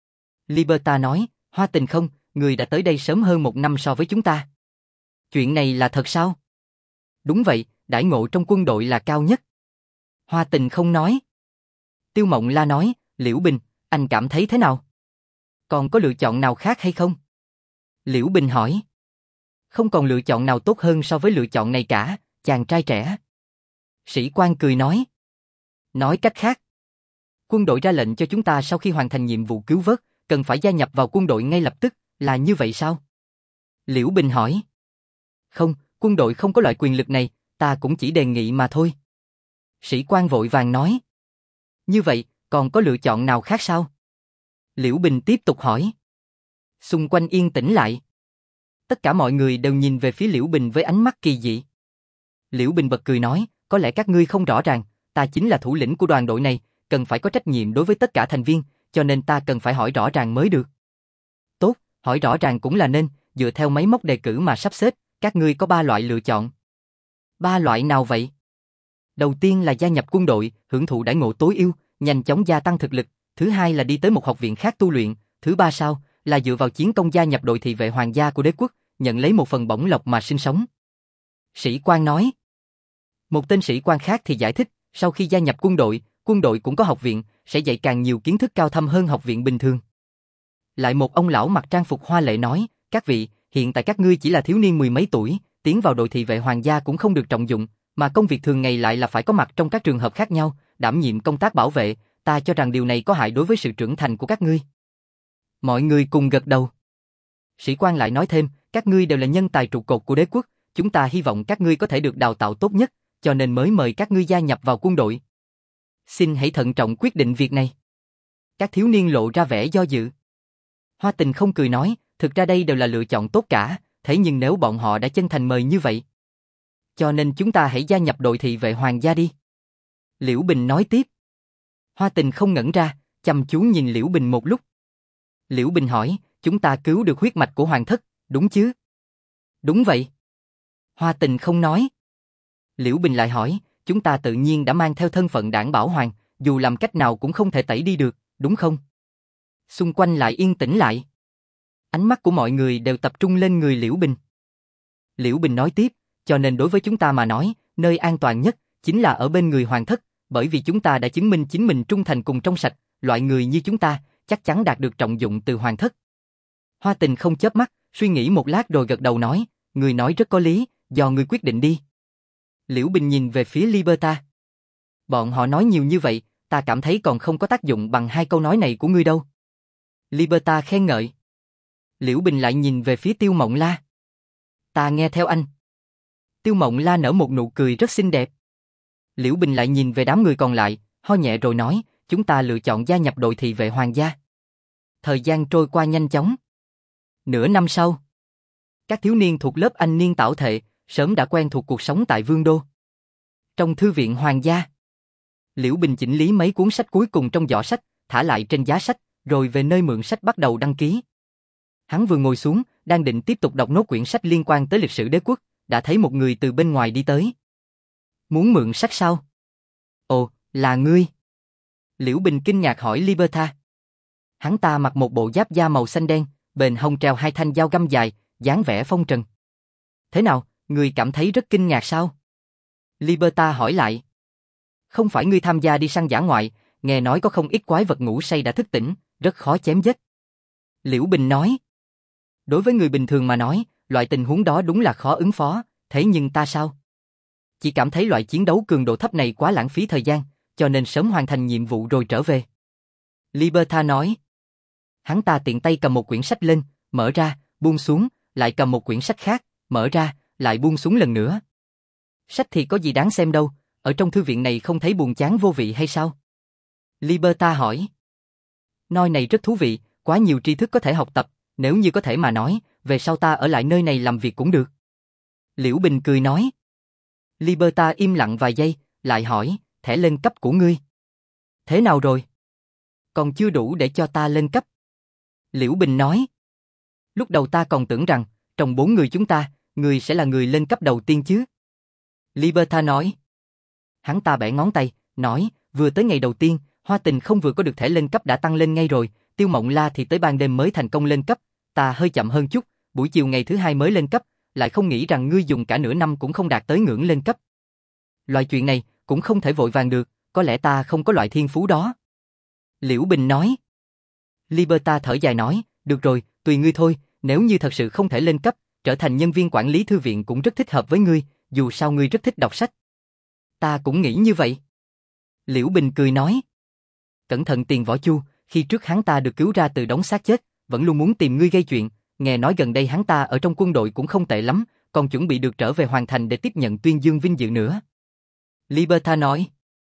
Liberta nói, Hoa Tình không, người đã tới đây sớm hơn 1 năm so với chúng ta. Chuyện này là thật sao? Đúng vậy, đãi ngộ trong quân đội là cao nhất. Hoa Tình không nói. Tiêu Mộng La nói, Liễu Bình, anh cảm thấy thế nào? Còn có lựa chọn nào khác hay không? Liễu Bình hỏi. Không còn lựa chọn nào tốt hơn so với lựa chọn này cả, chàng trai trẻ. Sĩ quan cười nói. Nói cách khác, quân đội ra lệnh cho chúng ta sau khi hoàn thành nhiệm vụ cứu vớt, cần phải gia nhập vào quân đội ngay lập tức, là như vậy sao? Liễu Bình hỏi. Không, quân đội không có loại quyền lực này, ta cũng chỉ đề nghị mà thôi. Sĩ quan vội vàng nói. Như vậy, còn có lựa chọn nào khác sao? Liễu Bình tiếp tục hỏi. Xung quanh yên tĩnh lại. Tất cả mọi người đều nhìn về phía Liễu Bình với ánh mắt kỳ dị. Liễu Bình bật cười nói, có lẽ các ngươi không rõ ràng, ta chính là thủ lĩnh của đoàn đội này, cần phải có trách nhiệm đối với tất cả thành viên, cho nên ta cần phải hỏi rõ ràng mới được. Tốt, hỏi rõ ràng cũng là nên, dựa theo máy móc đề cử mà sắp xếp, các ngươi có 3 loại lựa chọn. 3 loại nào vậy? Đầu tiên là gia nhập quân đội, hưởng thụ đãi ngộ tối ưu, nhanh chóng gia tăng thực lực. Thứ hai là đi tới một học viện khác tu luyện. Thứ ba sao, là dựa vào chiến công gia nhập đội thị vệ hoàng gia của đế quốc, nhận lấy một phần bổng lộc mà sinh sống. Sĩ quan nói. Một tên sĩ quan khác thì giải thích, sau khi gia nhập quân đội cũng có học viện, sẽ dạy càng nhiều kiến thức cao thâm hơn học viện bình thường. Lại một ông lão mặc trang phục hoa lệ nói, các vị, hiện tại các ngươi chỉ là thiếu niên 10 mấy tuổi, tiến vào đội thị vệ hoàng gia cũng không được trọng dụng, mà công việc thường ngày lại là phải có mặt trong các trường hợp khác nhau, đảm nhiệm công tác bảo vệ, ta cho rằng điều này có hại đối với sự trưởng thành của các ngươi. Mọi người cùng gật đầu. Sĩ quan lại nói thêm, các ngươi đều là nhân tài trụ cột của đế quốc, chúng ta hy vọng các ngươi có thể được đào tạo tốt nhất, cho nên mới mời các ngươi gia nhập vào quân đội. Xin hãy thận trọng quyết định việc này. Các thiếu niên lộ ra vẻ do dự. Hoa Tình không cười nói, thực ra đây đều là lựa chọn tốt cả, thế nhưng nếu bọn họ đã chân thành mời như vậy, cho nên chúng ta hãy gia nhập đội thị vệ hoàng gia đi. Liễu Bình nói tiếp. Hoa Tình không ngẩn ra, chăm chú nhìn Liễu Bình một lúc. Liễu Bình hỏi, chúng ta cứu được huyết mạch của hoàng thất, đúng chứ? Đúng vậy. Hoa Tình không nói. Liễu Bình lại hỏi, chúng ta tự nhiên đã mang theo thân phận đảng bảo hoàng, dù làm cách nào cũng không thể tẩy đi được, đúng không? Xung quanh lại yên tĩnh lại. Ánh mắt của mọi người đều tập trung lên người Liễu Bình. Liễu Bình nói tiếp, cho nên đối với chúng ta mà nói, nơi an toàn nhất chính là ở bên người hoàng thất, bởi vì chúng ta đã chứng minh chính mình trung thành cùng trong sạch, loại người như chúng ta chắc chắn đạt được trọng dụng từ hoàng thất. Hoa Tình không chớp mắt, suy nghĩ một lát rồi gật đầu nói, người nói rất có lý, do ngươi quyết định đi. Liễu Bình nhìn về phía Liberta. Bọn họ nói nhiều như vậy, ta cảm thấy còn không có tác dụng bằng 2 câu nói này của ngươi đâu. Liberta khen ngợi. Liễu Bình lại nhìn về phía Tiêu Mộng La. Ta nghe theo anh. Tiêu Mộng La nở một nụ cười rất xinh đẹp. Liễu Bình lại nhìn về đám người còn lại, ho nhẹ rồi nói, chúng ta lựa chọn gia nhập đội thị vệ hoàng gia. Thời gian trôi qua nhanh chóng. Nửa năm sau, các thiếu niên thuộc lớp anh niên tảo thệ, sớm đã quen thuộc cuộc sống tại Vương Đô. Trong thư viện hoàng gia, Liễu Bình chỉnh lý mấy cuốn sách cuối cùng trong giỏ sách, thả lại trên giá sách, rồi về nơi mượn sách bắt đầu đăng ký. Hắn vừa ngồi xuống, đang định tiếp tục đọc nốt quyển sách liên quan tới lịch sử đế quốc, đã thấy một người từ bên ngoài đi tới. Muốn mượn sách sao? Ồ, là ngươi. Liễu Bình kinh ngạc hỏi Liberta. Hắn ta mặc một bộ giáp da màu xanh đen, bền hông treo 2 thanh dao găm dài, dáng vẻ phong trần. Thế nào, ngươi cảm thấy rất kinh ngạc sao? Liberta hỏi lại. Không phải ngươi tham gia đi săn dã ngoại, nghe nói có không ít quái vật ngủ say đã thức tỉnh, rất khó chém giết. Liễu Bình nói. Đối với người bình thường mà nói, loại tình huống đó đúng là khó ứng phó, thế nhưng ta sao? Chỉ cảm thấy loại chiến đấu cường độ thấp này quá lãng phí thời gian, cho nên sớm hoàn thành nhiệm vụ rồi trở về. Liberta nói. Hắn ta tiện tay cầm một quyển sách lên, mở ra, buông xuống, lại cầm một quyển sách khác, mở ra, lại buông xuống lần nữa. Sách thì có gì đáng xem đâu, ở trong thư viện này không thấy buồn chán vô vị hay sao? Liberta hỏi. Nơi này rất thú vị, quá nhiều tri thức có thể học tập, nếu như có thể mà nói, về sau ta ở lại nơi này làm việc cũng được. Liễu Bình cười nói. Liberta im lặng vài giây, lại hỏi, thẻ lên cấp của ngươi. Thế nào rồi? Còn chưa đủ để cho ta lên cấp. Liễu Bình nói. Lúc đầu ta còn tưởng rằng, trong 4 người chúng ta, ngươi sẽ là người lên cấp đầu tiên chứ. Liberta nói. Hắn ta bẻ ngón tay, nói, vừa tới ngày đầu tiên, Hoa Tình không vừa có được thẻ lên cấp đã tăng lên ngay rồi, Tiêu Mộng La thì tới ban đêm mới thành công lên cấp, ta hơi chậm hơn chút, buổi chiều ngày thứ 2 mới lên cấp, lại không nghĩ rằng ngươi dùng cả nửa năm cũng không đạt tới ngưỡng lên cấp. Loại chuyện này cũng không thể vội vàng được, có lẽ ta không có loại thiên phú đó. Liễu Bình nói. Liberta thở dài nói, được rồi, tùy ngươi thôi, nếu như thật sự không thể lên cấp, trở thành nhân viên quản lý thư viện cũng rất thích hợp với ngươi, dù sao ngươi rất thích đọc sách. Ta cũng nghĩ như vậy. Liễu Bình cười nói. Cẩn thận Tiền Võ Chu, khi trước hắn ta được cứu ra từ đống xác chết, vẫn luôn muốn tìm ngươi gây chuyện, nghe nói gần đây hắn ta ở trong quân đội cũng không tệ lắm, còn chuẩn bị được trở về hoàn thành để tiếp nhận tuyên dương vinh dự nữa. Liberta nói.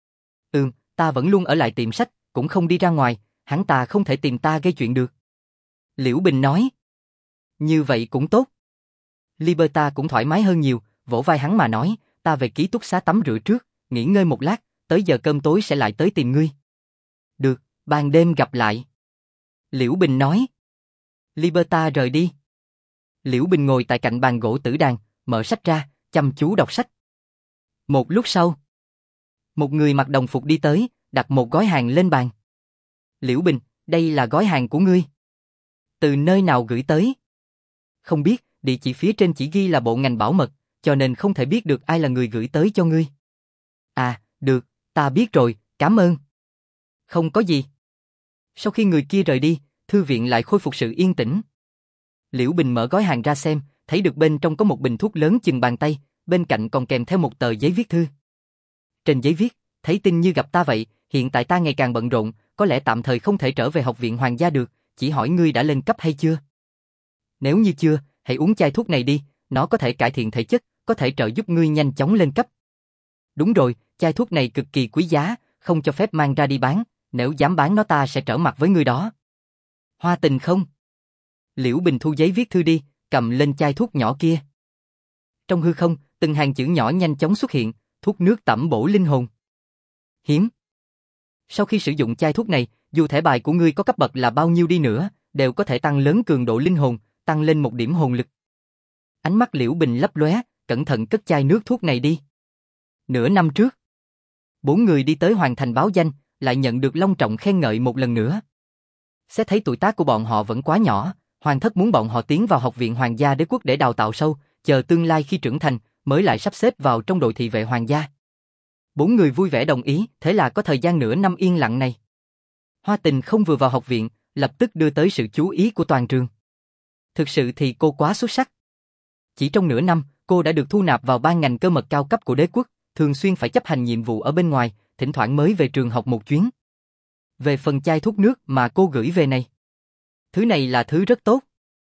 Ta vẫn luôn ở lại tiệm sách, cũng không đi ra ngoài, hắn ta không thể tìm ta gây chuyện được. Liễu Bình nói. Như vậy cũng tốt. Liberta cũng thoải mái hơn nhiều, vỗ vai hắn mà nói, ta về ký túc xá tắm rửa trước, nghỉ ngơi một lát, tới giờ cơm tối sẽ lại tới tìm ngươi. Được, ban đêm gặp lại. Liễu Bình nói. Liberta rời đi. Liễu Bình ngồi tại cạnh bàn gỗ tử đàn, mở sách ra, chăm chú đọc sách. Một lúc sau, một người mặc đồng phục đi tới, đặt một gói hàng lên bàn. Liễu Bình, đây là gói hàng của ngươi. Từ nơi nào gửi tới? Không biết, địa chỉ phía trên chỉ ghi là bộ ngành bảo mật, cho nên không thể biết được ai là người gửi tới cho ngươi. À, được, ta biết rồi, cảm ơn. Không có gì. Sau khi người kia rời đi, thư viện lại khôi phục sự yên tĩnh. Liễu Bình mở gói hàng ra xem, thấy được bên trong có một bình thuốc lớn chừng bàn tay, bên cạnh còn kèm theo một tờ giấy viết thư. Trên giấy viết, thấy tin như gặp ta vậy, hiện tại ta ngày càng bận rộn, có lẽ tạm thời không thể trở về học viện hoàng gia được, chỉ hỏi ngươi đã lên cấp hay chưa? Nếu như chưa, hãy uống chai thuốc này đi, nó có thể cải thiện thể chất, có thể trợ giúp ngươi nhanh chóng lên cấp. Đúng rồi, chai thuốc này cực kỳ quý giá, không cho phép mang ra đi bán, nếu dám bán nó ta sẽ trở mặt với ngươi đó. Hoa Tình không? Liễu Bình thu giấy viết thư đi, cầm lên chai thuốc nhỏ kia. Trong hư không, từng hàng chữ nhỏ nhanh chóng xuất hiện, thuốc nước tẩm bổ linh hồn. Hiếm. Sau khi sử dụng chai thuốc này, dù thẻ bài của ngươi có cấp bậc là bao nhiêu đi nữa, đều có thể tăng lớn cường độ linh hồn, tăng lên 1 điểm hồn lực. Ánh mắt Liễu Bình lấp lóe, cẩn thận cất chai nước thuốc này đi. Nửa năm trước, 4 người đi tới Hoàng Thành báo danh, lại nhận được long trọng khen ngợi một lần nữa. Xét thấy tuổi tác của bọn họ vẫn quá nhỏ, Hoàng thất muốn bọn họ tiến vào học viện Hoàng gia đế quốc để đào tạo sâu, chờ tương lai khi trưởng thành, mới lại sắp xếp vào trong đội thị vệ hoàng gia. 4 người vui vẻ đồng ý, thế là có thời gian nửa năm yên lặng này. Hoa Tình không vừa vào học viện, lập tức đưa tới sự chú ý của toàn trường. Thực sự thì cô quá xuất sắc. Chỉ trong nửa năm, cô đã được thu nạp vào ban ngành cơ mật cao cấp của đế quốc, thường xuyên phải chấp hành nhiệm vụ ở bên ngoài, thỉnh thoảng mới về trường học một chuyến. Về phần chai thuốc nước mà cô gửi về này, thứ này là thứ rất tốt.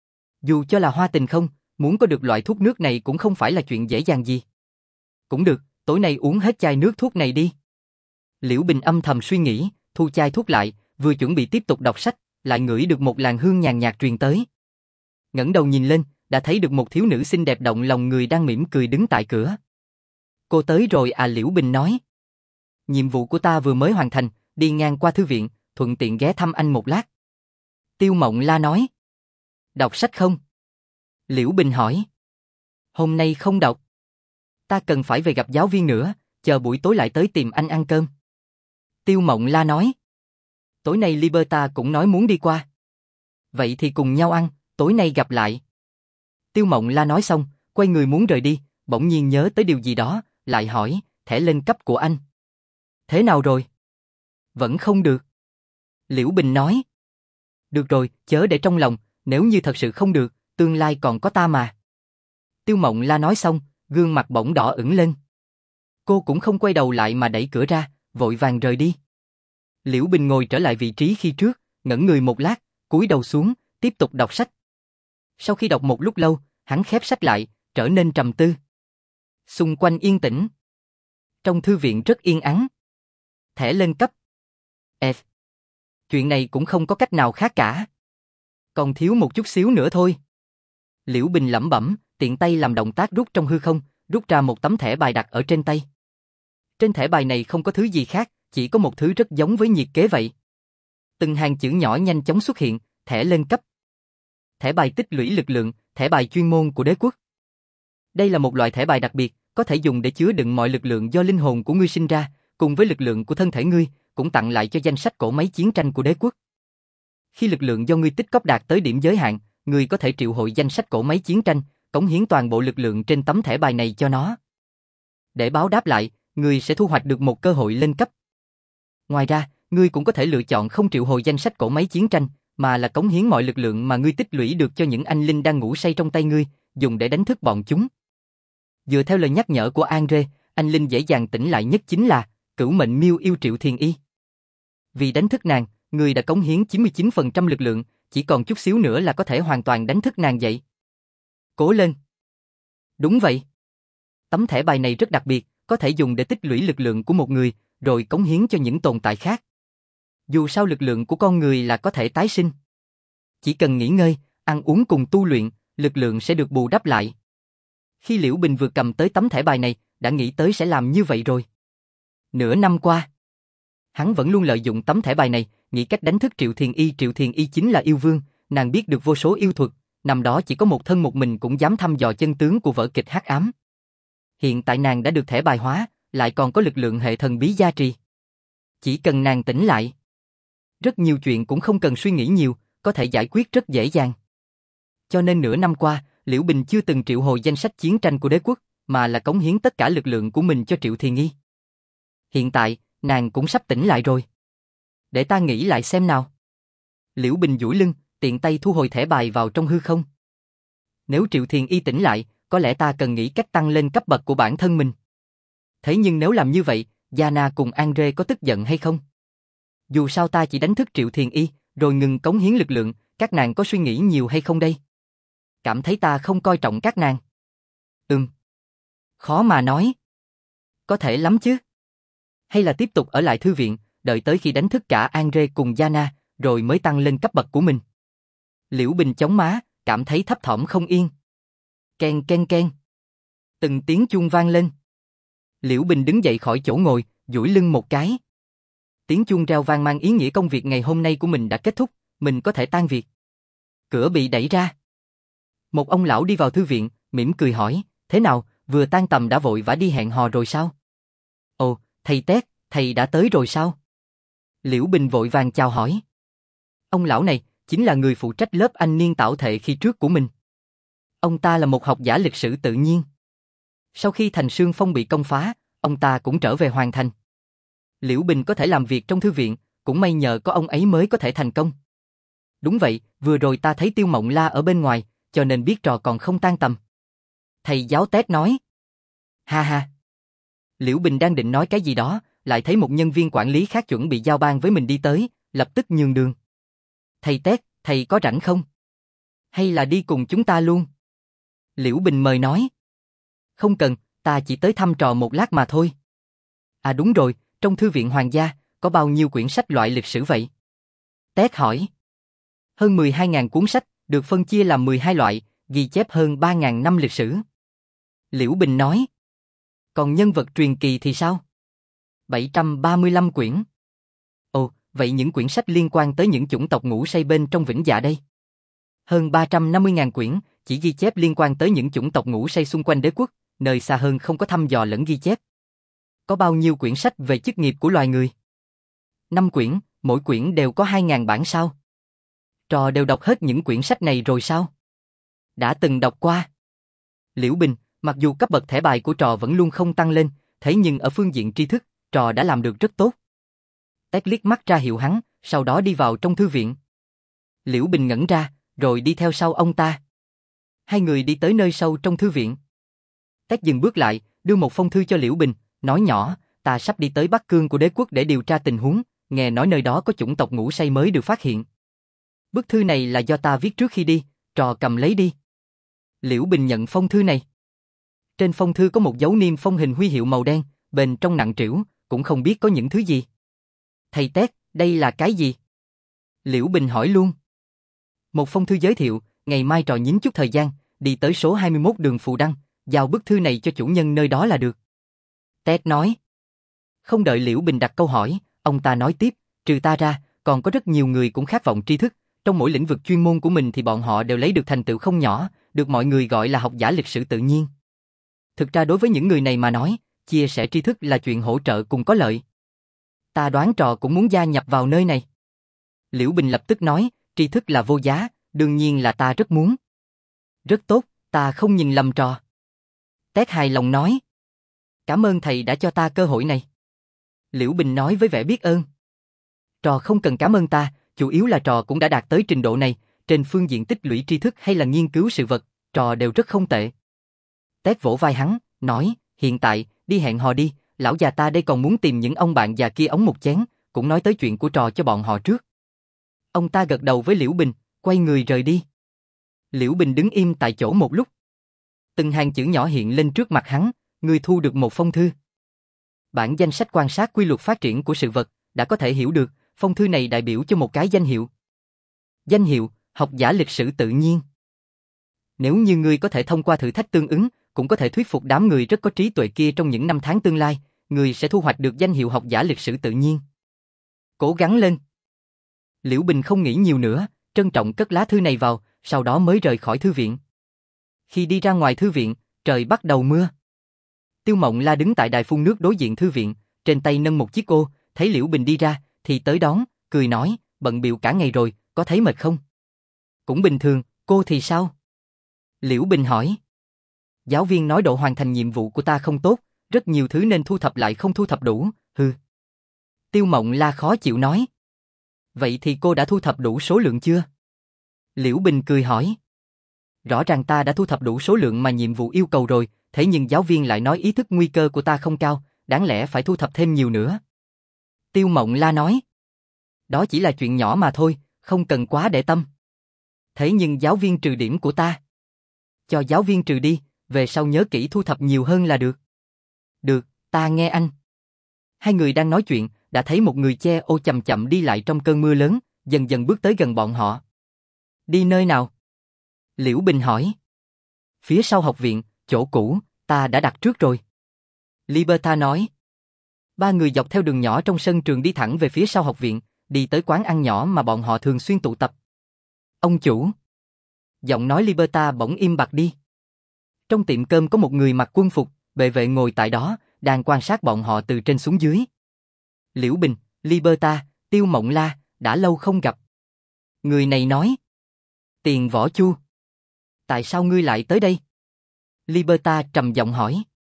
Dù cho là Hoa Tình không, muốn có được loại thuốc nước này cũng không phải là chuyện dễ dàng gì. Cũng được, tối nay uống hết chai nước thuốc này đi. Liễu Bình âm thầm suy nghĩ, thu chai thuốc lại, vừa chuẩn bị tiếp tục đọc sách, lại ngửi được một làn hương nhàn nhạt truyền tới. Ngẩng đầu nhìn lên, đã thấy được một thiếu nữ xinh đẹp động lòng người đang mỉm cười đứng tại cửa. Cô tới rồi à, Liễu Bình nói. Nhiệm vụ của ta vừa mới hoàn thành, đi ngang qua thư viện, thuận tiện ghé thăm anh một lát. Tiêu Mộng La nói. Đọc sách không? Liễu Bình hỏi. Hôm nay không đọc. Ta cần phải về gặp giáo viên nữa, chờ buổi tối lại tới tìm anh ăn cơm. Tiêu Mộng La nói. Tối nay Liberta cũng nói muốn đi qua. Vậy thì cùng nhau ăn, tối nay gặp lại. Tiêu Mộng La nói xong, quay người muốn rời đi, bỗng nhiên nhớ tới điều gì đó, lại hỏi, thẻ lên cấp của anh. Thế nào rồi? Vẫn không được. Liễu Bình nói. Được rồi, chớ để trong lòng, nếu như thật sự không được, tương lai còn có ta mà. Tiêu Mộng La nói xong, gương mặt bỗng đỏ ửng lên. Cô cũng không quay đầu lại mà đẩy cửa ra, vội vàng rời đi. Liễu Bình ngồi trở lại vị trí khi trước, ngẩn người một lát, cúi đầu xuống, tiếp tục đọc sách. Sau khi đọc một lúc lâu, hắn khép sách lại, trở nên trầm tư. Xung quanh yên tĩnh. Trong thư viện rất yên ắng. Thẻ lên cấp. F. Chuyện này cũng không có cách nào khác cả. Còn thiếu một chút xíu nữa thôi. Liễu Bình lẩm bẩm, tiện tay làm động tác rút trong hư không, rút ra một tấm thẻ bài đặt ở trên tay. Trên thẻ bài này không có thứ gì khác, chỉ có một thứ rất giống với nhiệt kế vậy. Từng hàng chữ nhỏ nhanh chóng xuất hiện, thẻ lên cấp. Thẻ bài tích lũy lực lượng, thẻ bài chuyên môn của đế quốc. Đây là một loại thẻ bài đặc biệt, có thể dùng để chứa đựng mọi lực lượng do linh hồn của ngươi sinh ra, cùng với lực lượng của thân thể ngươi, cũng tặng lại cho danh sách cỗ máy chiến tranh của đế quốc. Khi lực lượng do ngươi tích góp đạt tới điểm giới hạn, ngươi có thể triệu hồi danh sách cỗ máy chiến tranh, cống hiến toàn bộ lực lượng trên tấm thẻ bài này cho nó. Để báo đáp lại, ngươi sẽ thu hoạch được một cơ hội lên cấp. Ngoài ra, ngươi cũng có thể lựa chọn không triệu hồi danh sách cỗ máy chiến tranh, mà là cống hiến mọi lực lượng mà ngươi tích lũy được cho những anh linh đang ngủ say trong tay ngươi, dùng để đánh thức bọn chúng. Dựa theo lời nhắc nhở của Andre, anh linh dễ dàng tỉnh lại nhất chính là Cửu Mệnh Miêu yêu Triệu Thiền Y. Vì đánh thức nàng, ngươi đã cống hiến 99% lực lượng, chỉ còn chút xíu nữa là có thể hoàn toàn đánh thức nàng dậy. Cố lên. Đúng vậy. Tấm thẻ bài này rất đặc biệt, có thể dùng để tích lũy lực lượng của một người, rồi cống hiến cho những tồn tại khác. Dù sao lực lượng của con người là có thể tái sinh. Chỉ cần nghỉ ngơi, ăn uống cùng tu luyện, lực lượng sẽ được bù đắp lại. Khi Liễu Bình vừa cầm tới tấm thẻ bài này, đã nghĩ tới sẽ làm như vậy rồi. Nửa năm qua, hắn vẫn luôn lợi dụng tấm thẻ bài này, nghĩ cách đánh thức Triệu Thiền Y. Triệu Thiền Y chính là yêu vương, nàng biết được vô số yêu thuật, năm đó chỉ có một thân một mình cũng dám thăm dò chân tướng của vở kịch hắc ám. Hiện tại nàng đã được thẻ bài hóa, lại còn có lực lượng hệ thần bí gia trì. Chỉ cần nàng tỉnh lại, rất nhiều chuyện cũng không cần suy nghĩ nhiều, có thể giải quyết rất dễ dàng. Cho nên nửa năm qua, Liễu Bình chưa từng triệu hồi danh sách chiến tranh của đế quốc, mà là cống hiến tất cả lực lượng của mình cho Triệu Thiền Y. Hiện tại, nàng cũng sắp tỉnh lại rồi. Để ta nghĩ lại xem nào. Liễu Bình duỗi lưng, tiện tay thu hồi thẻ bài vào trong hư không. Nếu Triệu Thiền Y tỉnh lại, có lẽ ta cần nghĩ cách tăng lên cấp bậc của bản thân mình. Thế nhưng nếu làm như vậy, Yana cùng Andre có tức giận hay không? Dù sao ta chỉ đánh thức Triệu Thiền Y, rồi ngừng cống hiến lực lượng, các nàng có suy nghĩ nhiều hay không đây? Cảm thấy ta không coi trọng các nàng. Khó mà nói. Có thể lắm chứ. Hay là tiếp tục ở lại thư viện, đợi tới khi đánh thức cả Andre cùng Yana, rồi mới tăng lên cấp bậc của mình. Liễu Bình chống má, cảm thấy thấp thỏm không yên. Ken ken ken. Từng tiếng chuông vang lên. Liễu Bình đứng dậy khỏi chỗ ngồi, duỗi lưng một cái. Tiếng chuông reo vang mang ý nghĩa công việc ngày hôm nay của mình đã kết thúc, mình có thể tan việc. Cửa bị đẩy ra. Một ông lão đi vào thư viện, mỉm cười hỏi, thế nào, vừa tan tầm đã vội vã đi hẹn hò rồi sao? Ồ, thầy Tét, thầy đã tới rồi sao? Liễu Bình vội vàng chào hỏi. Ông lão này chính là người phụ trách lớp anh niên tạo thệ khi trước của mình. Ông ta là một học giả lịch sử tự nhiên. Sau khi Thành Sương Phong bị công phá, ông ta cũng trở về hoàn thành. Liễu Bình có thể làm việc trong thư viện, cũng may nhờ có ông ấy mới có thể thành công. Đúng vậy, vừa rồi ta thấy Tiêu Mộng La ở bên ngoài, cho nên biết trò còn không tan tầm. Thầy giáo Tét nói. Ha ha. Liễu Bình đang định nói cái gì đó, lại thấy một nhân viên quản lý khác chuẩn bị giao ban với mình đi tới, lập tức nhường đường. Thầy Tét, thầy có rảnh không? Hay là đi cùng chúng ta luôn? Liễu Bình mời nói. Không cần, ta chỉ tới thăm trò một lát mà thôi. À đúng rồi, trong thư viện hoàng gia, có bao nhiêu quyển sách loại lịch sử vậy? Tét hỏi. Hơn 12.000 cuốn sách, được phân chia làm 12 loại, ghi chép hơn 3.000 năm lịch sử. Liễu Bình nói. Còn nhân vật truyền kỳ thì sao? 735 quyển. Ồ, vậy những quyển sách liên quan tới những chủng tộc ngủ say bên trong Vĩnh Dạ đây? Hơn 350.000 quyển, chỉ ghi chép liên quan tới những chủng tộc ngủ say xung quanh đế quốc, nơi xa hơn không có thăm dò lẫn ghi chép. Có bao nhiêu quyển sách về chức nghiệp của loài người? 5 quyển, mỗi quyển đều có 2.000 bản sao? Trò đều đọc hết những quyển sách này rồi sao? Đã từng đọc qua. Liễu Bình, mặc dù cấp bậc thẻ bài của trò vẫn luôn không tăng lên, thế nhưng ở phương diện tri thức, trò đã làm được rất tốt. Tét liếc mắt ra hiệu hắn, sau đó đi vào trong thư viện. Liễu Bình ngẩn ra, rồi đi theo sau ông ta. Hai người đi tới nơi sâu trong thư viện. Tét dừng bước lại, đưa một phong thư cho Liễu Bình, nói nhỏ, ta sắp đi tới Bắc Cương của đế quốc để điều tra tình huống, nghe nói nơi đó có chủng tộc ngủ say mới được phát hiện. Bức thư này là do ta viết trước khi đi, trò cầm lấy đi. Liễu Bình nhận phong thư này. Trên phong thư có một dấu niêm phong hình huy hiệu màu đen, bên trong nặng trĩu, cũng không biết có những thứ gì. Thầy Tét, đây là cái gì? Liễu Bình hỏi luôn. Một phong thư giới thiệu, ngày mai trò nhín chút thời gian, đi tới số 21 đường Phù Đăng, giao bức thư này cho chủ nhân nơi đó là được. Tét nói. Không đợi Liễu Bình đặt câu hỏi, ông ta nói tiếp, trừ ta ra, còn có rất nhiều người cũng khát vọng tri thức, trong mỗi lĩnh vực chuyên môn của mình thì bọn họ đều lấy được thành tựu không nhỏ, được mọi người gọi là học giả lịch sử tự nhiên. Thực ra đối với những người này mà nói, chia sẻ tri thức là chuyện hỗ trợ cùng có lợi. Ta đoán trò cũng muốn gia nhập vào nơi này. Liễu Bình lập tức nói, tri thức là vô giá, đương nhiên là ta rất muốn. Rất tốt, ta không nhìn lầm trò. Tét hài lòng nói. Cảm ơn thầy đã cho ta cơ hội này. Liễu Bình nói với vẻ biết ơn. Trò không cần cảm ơn ta, chủ yếu là trò cũng đã đạt tới trình độ này, trên phương diện tích lũy tri thức hay là nghiên cứu sự vật, trò đều rất không tệ. Tét vỗ vai hắn, nói, hiện tại, đi hẹn hò đi, lão già ta đây còn muốn tìm những ông bạn già kia ống một chén, cũng nói tới chuyện của trò cho bọn họ trước. Ông ta gật đầu với Liễu Bình, quay người rời đi. Liễu Bình đứng im tại chỗ một lúc. Từng hàng chữ nhỏ hiện lên trước mặt hắn, người thu được một phong thư. Bản danh sách quan sát quy luật phát triển của sự vật, đã có thể hiểu được, phong thư này đại biểu cho một cái danh hiệu. Danh hiệu, học giả lịch sử tự nhiên. Nếu như ngươi có thể thông qua thử thách tương ứng, cũng có thể thuyết phục đám người rất có trí tuệ kia trong những năm tháng tương lai, ngươi sẽ thu hoạch được danh hiệu học giả lịch sử tự nhiên. Cố gắng lên. Liễu Bình không nghĩ nhiều nữa, trân trọng cất lá thư này vào, sau đó mới rời khỏi thư viện. Khi đi ra ngoài thư viện, trời bắt đầu mưa. Tiêu Mộng La đứng tại đài phun nước đối diện thư viện, trên tay nâng một chiếc ô, thấy Liễu Bình đi ra, thì tới đón, cười nói, bận bịu cả ngày rồi, có thấy mệt không? Cũng bình thường, cô thì sao? Liễu Bình hỏi. Giáo viên nói độ hoàn thành nhiệm vụ của ta không tốt, rất nhiều thứ nên thu thập lại không thu thập đủ, hừ. Tiêu Mộng La khó chịu nói. Vậy thì cô đã thu thập đủ số lượng chưa? Liễu Bình cười hỏi. Rõ ràng ta đã thu thập đủ số lượng mà nhiệm vụ yêu cầu rồi, thế nhưng giáo viên lại nói ý thức nguy cơ của ta không cao, đáng lẽ phải thu thập thêm nhiều nữa. Tiêu Mộng La nói. Đó chỉ là chuyện nhỏ mà thôi, không cần quá để tâm. Thế nhưng giáo viên trừ điểm của ta. Cho giáo viên trừ đi, về sau nhớ kỹ thu thập nhiều hơn là được. Được, ta nghe anh. Hai người đang nói chuyện, đã thấy một người che ô chậm chậm đi lại trong cơn mưa lớn, dần dần bước tới gần bọn họ. Đi nơi nào? Liễu Bình hỏi. Phía sau học viện, chỗ cũ, ta đã đặt trước rồi. Liberta nói. Ba người dọc theo đường nhỏ trong sân trường đi thẳng về phía sau học viện, đi tới quán ăn nhỏ mà bọn họ thường xuyên tụ tập. Ông chủ. Giọng nói Liberta bỗng im bặt đi. Trong tiệm cơm có một người mặc quân phục, bệ vệ ngồi tại đó, đang quan sát bọn họ từ trên xuống dưới. Liễu Bình, Liberta, Tiêu Mộng La, đã lâu không gặp. Người này nói. Tiền Võ Chu. Tại sao ngươi lại tới đây? Liberta trầm giọng hỏi.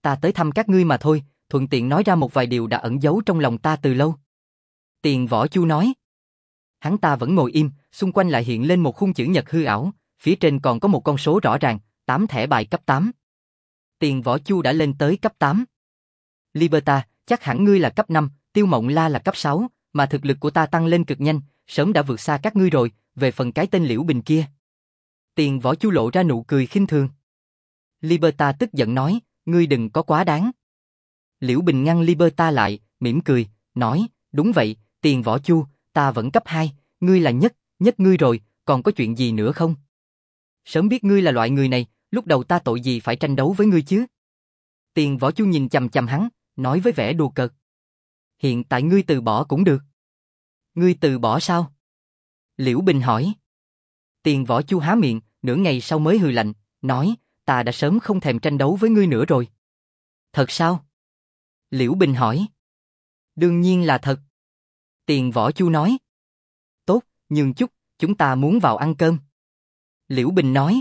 Ta tới thăm các ngươi mà thôi, thuận tiện nói ra một vài điều đã ẩn giấu trong lòng ta từ lâu. Tiền Võ Chu nói. Hắn ta vẫn ngồi im, xung quanh lại hiện lên một khung chữ nhật hư ảo, phía trên còn có một con số rõ ràng, 8 thẻ bài cấp 8. Tiền Võ Chu đã lên tới cấp 8. Liberta, chắc hẳn ngươi là cấp 5, Tiêu Mộng La là cấp 6, mà thực lực của ta tăng lên cực nhanh, sớm đã vượt xa các ngươi rồi, về phần cái tên Liễu Bình kia. Tiền Võ Chu lộ ra nụ cười khinh thường. Liberta tức giận nói, ngươi đừng có quá đáng. Liễu Bình ngăn Liberta lại, mỉm cười, nói, đúng vậy, Tiền Võ Chu, ta vẫn cấp 2, ngươi là nhất ngươi rồi, còn có chuyện gì nữa không? Sớm biết ngươi là loại người này, lúc đầu ta tội gì phải tranh đấu với ngươi chứ? Tiền Võ Chu nhìn chằm chằm hắn, nói với vẻ đùa cợt. Hiện tại ngươi từ bỏ cũng được. Ngươi từ bỏ sao? Liễu Bình hỏi. Tiền Võ Chu há miệng, nửa ngày sau mới hừ lạnh, nói, ta đã sớm không thèm tranh đấu với ngươi nữa rồi. Thật sao? Liễu Bình hỏi. Đương nhiên là thật. Tiền Võ Chu nói. Tốt, nhường chút, chúng ta muốn vào ăn cơm. Liễu Bình nói.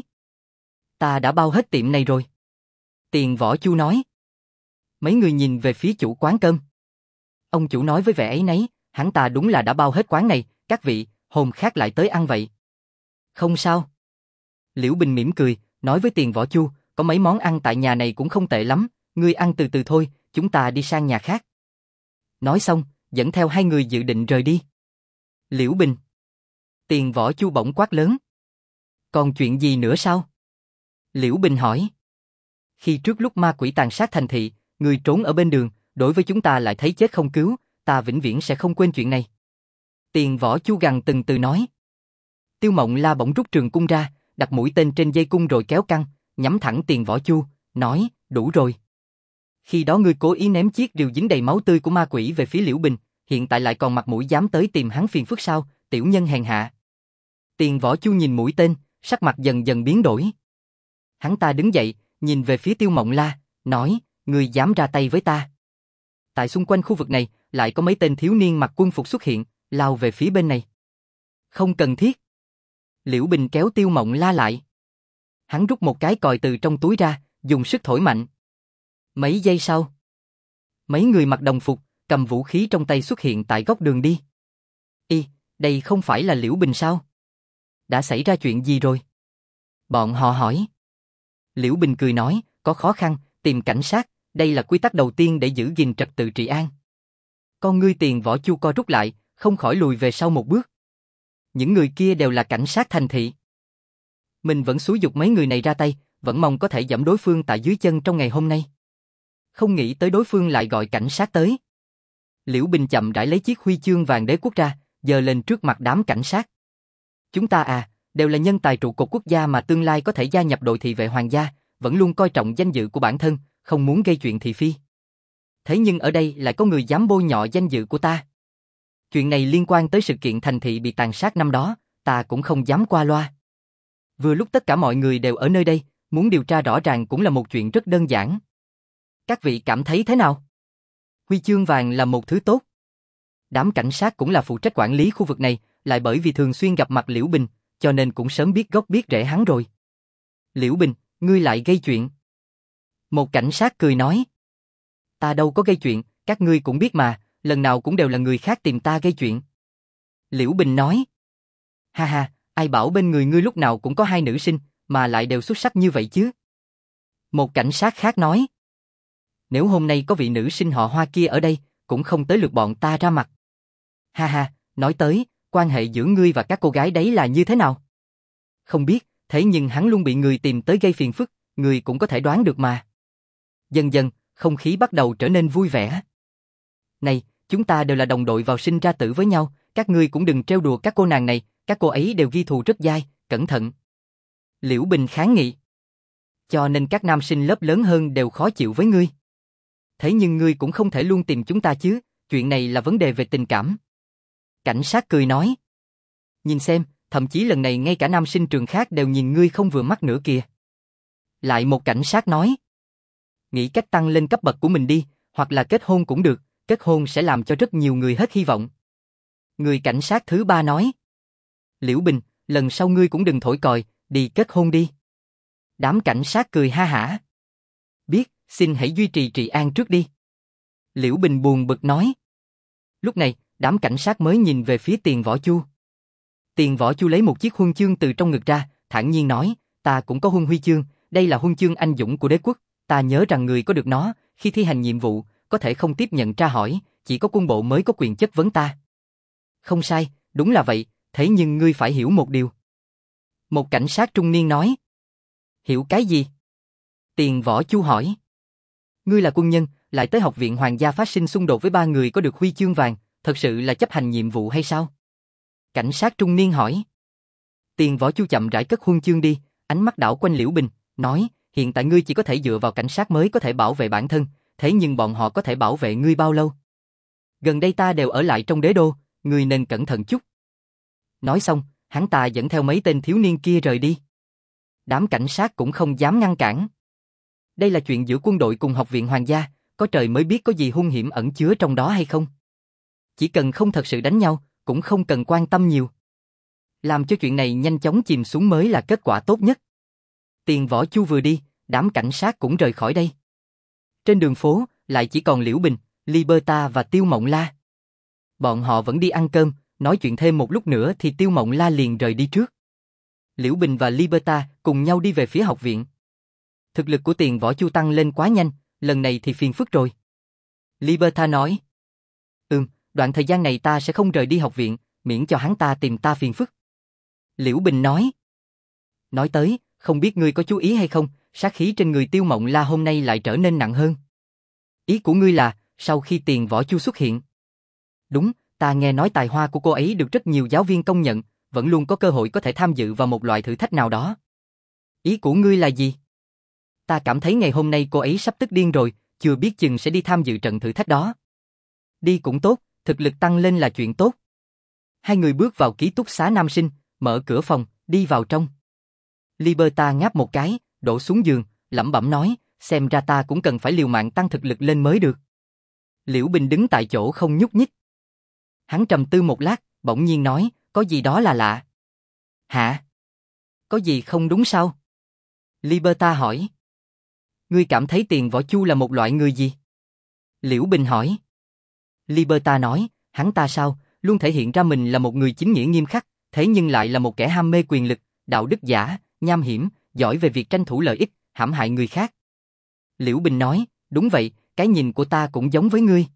Ta đã bao hết tiệm này rồi. Tiền Võ Chu nói. Mấy người nhìn về phía chủ quán cơm. Ông chủ nói với vẻ áy náy, hắn ta đúng là đã bao hết quán này, các vị, hôm khác lại tới ăn vậy. Không sao. Liễu Bình mỉm cười, nói với Tiền Võ Chu, có mấy món ăn tại nhà này cũng không tệ lắm, ngươi ăn từ từ thôi, chúng ta đi sang nhà khác. Nói xong, dẫn theo hai người dự định rời đi. Liễu Bình. Tiền Võ Chu bỗng quát lớn. Còn chuyện gì nữa sao? Liễu Bình hỏi. Khi trước lúc ma quỷ tàn sát thành thị, ngươi trốn ở bên đường, đối với chúng ta lại thấy chết không cứu, ta vĩnh viễn sẽ không quên chuyện này. Tiền Võ Chu gằn từng từ nói. Tiêu Mộng La bỗng rút trường cung ra, đặt mũi tên trên dây cung rồi kéo căng, nhắm thẳng Tiền Võ Chu, nói, đủ rồi. Khi đó ngươi cố ý ném chiếc rìu dính đầy máu tươi của ma quỷ về phía Liễu Bình, hiện tại lại còn mặt mũi dám tới tìm hắn phiền phức sao, tiểu nhân hèn hạ. Tiền Võ Chu nhìn mũi tên, sắc mặt dần dần biến đổi. Hắn ta đứng dậy, nhìn về phía Tiêu Mộng La, nói, ngươi dám ra tay với ta. Tại xung quanh khu vực này, lại có mấy tên thiếu niên mặc quân phục xuất hiện, lao về phía bên này. Không cần thiết. Liễu Bình kéo Tiêu Mộng La lại. Hắn rút một cái còi từ trong túi ra, dùng sức thổi mạnh. Mấy giây sau, mấy người mặc đồng phục, cầm vũ khí trong tay xuất hiện tại góc đường đi. Đây không phải là Liễu Bình sao? Đã xảy ra chuyện gì rồi? Bọn họ hỏi. Liễu Bình cười nói, có khó khăn, tìm cảnh sát, đây là quy tắc đầu tiên để giữ gìn trật tự trị an. Con ngươi Tiền Võ Chu co rút lại, không khỏi lùi về sau một bước. Những người kia đều là cảnh sát thành thị. Mình vẫn xúi giục mấy người này ra tay, vẫn mong có thể giẫm đối phương tại dưới chân trong ngày hôm nay. Không nghĩ tới đối phương lại gọi cảnh sát tới. Liễu Bình chậm rãi lấy chiếc huy chương vàng đế quốc ra, giơ lên trước mặt đám cảnh sát. Chúng ta đều là nhân tài trụ cột quốc gia mà tương lai có thể gia nhập đội thị vệ hoàng gia, vẫn luôn coi trọng danh dự của bản thân, không muốn gây chuyện thị phi. Thế nhưng ở đây lại có người dám bôi nhọ danh dự của ta. Chuyện này liên quan tới sự kiện thành thị bị tàn sát năm đó, ta cũng không dám qua loa. Vừa lúc tất cả mọi người đều ở nơi đây, muốn điều tra rõ ràng cũng là một chuyện rất đơn giản. Các vị cảm thấy thế nào? Huy chương vàng là một thứ tốt. Đám cảnh sát cũng là phụ trách quản lý khu vực này, lại bởi vì thường xuyên gặp mặt Liễu Bình, cho nên cũng sớm biết gốc biết rễ hắn rồi. Liễu Bình, ngươi lại gây chuyện. Một cảnh sát cười nói. Ta đâu có gây chuyện, các ngươi cũng biết mà, lần nào cũng đều là người khác tìm ta gây chuyện. Liễu Bình nói. Ha ha, ai bảo bên người ngươi lúc nào cũng có hai nữ sinh, mà lại đều xuất sắc như vậy chứ? Một cảnh sát khác nói. Nếu hôm nay có vị nữ sinh họ Hoa kia ở đây, cũng không tới lượt bọn ta ra mặt. Ha ha, nói tới, quan hệ giữa ngươi và các cô gái đấy là như thế nào? Không biết, thế nhưng hắn luôn bị người tìm tới gây phiền phức, người cũng có thể đoán được mà. Dần dần, không khí bắt đầu trở nên vui vẻ. Này, chúng ta đều là đồng đội vào sinh ra tử với nhau, các ngươi cũng đừng trêu đùa các cô nàng này, các cô ấy đều ghi thù rất dai, cẩn thận. Liễu Bình kháng nghị. Cho nên các nam sinh lớp lớn hơn đều khó chịu với ngươi. Thế nhưng ngươi cũng không thể luôn tìm chúng ta chứ, chuyện này là vấn đề về tình cảm. Cảnh sát cười nói. Nhìn xem, thậm chí lần này ngay cả nam sinh trường khác đều nhìn ngươi không vừa mắt nữa kìa. Lại một cảnh sát nói. Nghĩ cách tăng lên cấp bậc của mình đi, hoặc là kết hôn cũng được, kết hôn sẽ làm cho rất nhiều người hết hy vọng. Người cảnh sát thứ ba nói. Liễu Bình, lần sau ngươi cũng đừng thổi còi, đi kết hôn đi. Đám cảnh sát cười ha hả. Biết, xin hãy duy trì trị an trước đi. Liễu Bình buồn bực nói. Lúc này, đám cảnh sát mới nhìn về phía Tiền Võ Chu. Tiền Võ Chu lấy một chiếc huân chương từ trong ngực ra, thản nhiên nói, ta cũng có huân huy chương, đây là huân chương anh dũng của đế quốc, ta nhớ rằng người có được nó, khi thi hành nhiệm vụ, có thể không tiếp nhận tra hỏi, chỉ có quân bộ mới có quyền chất vấn ta. Không sai, đúng là vậy, thế nhưng ngươi phải hiểu một điều. Một cảnh sát trung niên nói. Hiểu cái gì? Tiền Võ Chu hỏi. Ngươi là quân nhân, lại tới học viện hoàng gia phát sinh xung đột với 3 người có được huy chương vàng, thật sự là chấp hành nhiệm vụ hay sao? Cảnh sát trung niên hỏi. Tiền Võ Chu chậm rãi cất huân chương đi, ánh mắt đảo quanh Liễu Bình, nói, hiện tại ngươi chỉ có thể dựa vào cảnh sát mới có thể bảo vệ bản thân, thế nhưng bọn họ có thể bảo vệ ngươi bao lâu? Gần đây ta đều ở lại trong đế đô, ngươi nên cẩn thận chút. Nói xong, hắn ta dẫn theo mấy tên thiếu niên kia rời đi. Đám cảnh sát cũng không dám ngăn cản. Đây là chuyện giữa quân đội cùng học viện hoàng gia, có trời mới biết có gì hung hiểm ẩn chứa trong đó hay không. Chỉ cần không thật sự đánh nhau, cũng không cần quan tâm nhiều. Làm cho chuyện này nhanh chóng chìm xuống mới là kết quả tốt nhất. Tiền Võ Chu vừa đi, đám cảnh sát cũng rời khỏi đây. Trên đường phố, lại chỉ còn Liễu Bình, Liberta và Tiêu Mộng La. Bọn họ vẫn đi ăn cơm, nói chuyện thêm một lúc nữa thì Tiêu Mộng La liền rời đi trước. Liễu Bình và Liberta cùng nhau đi về phía học viện. Thực lực của Tiền Võ Chu tăng lên quá nhanh, lần này thì phiền phức rồi. Liberta nói. Đoạn thời gian này ta sẽ không rời đi học viện, miễn cho hắn ta tìm ta phiền phức. Liễu Bình nói. Nói tới, không biết ngươi có chú ý hay không, sát khí trên người Tiêu Mộng La hôm nay lại trở nên nặng hơn. Ý của ngươi là, sau khi Tiền Võ Chu xuất hiện. Đúng, ta nghe nói tài hoa của cô ấy được rất nhiều giáo viên công nhận, vẫn luôn có cơ hội có thể tham dự vào một loại thử thách nào đó. Ý của ngươi là gì? Ta cảm thấy ngày hôm nay cô ấy sắp tức điên rồi, chưa biết chừng sẽ đi tham dự trận thử thách đó. Đi cũng tốt, thực lực tăng lên là chuyện tốt. Hai người bước vào ký túc xá nam sinh, mở cửa phòng, đi vào trong. Liberta ngáp một cái, đổ xuống giường, lẩm bẩm nói, xem ra ta cũng cần phải liều mạng tăng thực lực lên mới được. Liễu Bình đứng tại chỗ không nhúc nhích. Hắn trầm tư một lát, bỗng nhiên nói, có gì đó là lạ. Hả? Có gì không đúng sao? Liberta hỏi. Ngươi cảm thấy Tiền Võ Chu là một loại người gì? Liễu Bình hỏi. Liberta nói, hắn ta sao, luôn thể hiện ra mình là một người chính nghĩa nghiêm khắc, thế nhưng lại là một kẻ ham mê quyền lực, đạo đức giả, nham hiểm, giỏi về việc tranh thủ lợi ích, hãm hại người khác. Liễu Bình nói, đúng vậy, cái nhìn của ta cũng giống với ngươi.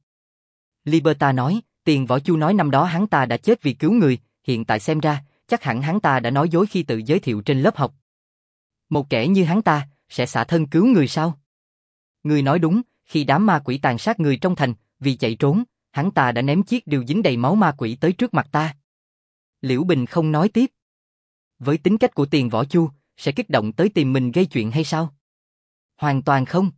Liberta nói, Tiền Võ Chu nói năm đó hắn ta đã chết vì cứu người, hiện tại xem ra, chắc hẳn hắn ta đã nói dối khi tự giới thiệu trên lớp học. Một kẻ như hắn ta, sẽ xả thân cứu người sao? Ngươi nói đúng, khi đám ma quỷ tàn sát người trong thành, vì chạy trốn, hắn ta đã ném chiếc rìu dính đầy máu ma quỷ tới trước mặt ta. Liễu Bình không nói tiếp. Với tính cách của Tiền Võ Chu, sẽ kích động tới tìm mình gây chuyện hay sao? Hoàn toàn không.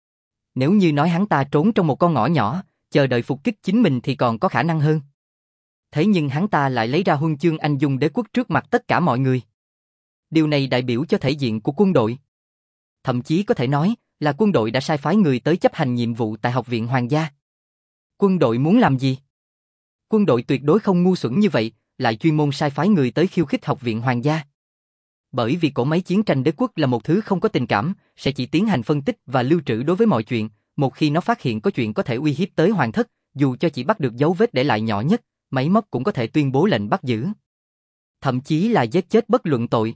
Nếu như nói hắn ta trốn trong một con ngõ nhỏ, chờ đợi phục kích chính mình thì còn có khả năng hơn. Thế nhưng hắn ta lại lấy ra huân chương anh dũng đế quốc trước mặt tất cả mọi người. Điều này đại biểu cho thể diện của quân đội. Thậm chí có thể nói là quân đội đã sai phái người tới chấp hành nhiệm vụ tại học viện hoàng gia. Quân đội muốn làm gì? Quân đội tuyệt đối không ngu xuẩn như vậy, lại chuyên môn sai phái người tới khiêu khích học viện hoàng gia. Bởi vì cỗ máy chiến tranh đế quốc là một thứ không có tình cảm, sẽ chỉ tiến hành phân tích và lưu trữ đối với mọi chuyện, một khi nó phát hiện có chuyện có thể uy hiếp tới hoàng thất, dù cho chỉ bắt được dấu vết để lại nhỏ nhất, máy móc cũng có thể tuyên bố lệnh bắt giữ. Thậm chí là giết chết bất luận tội.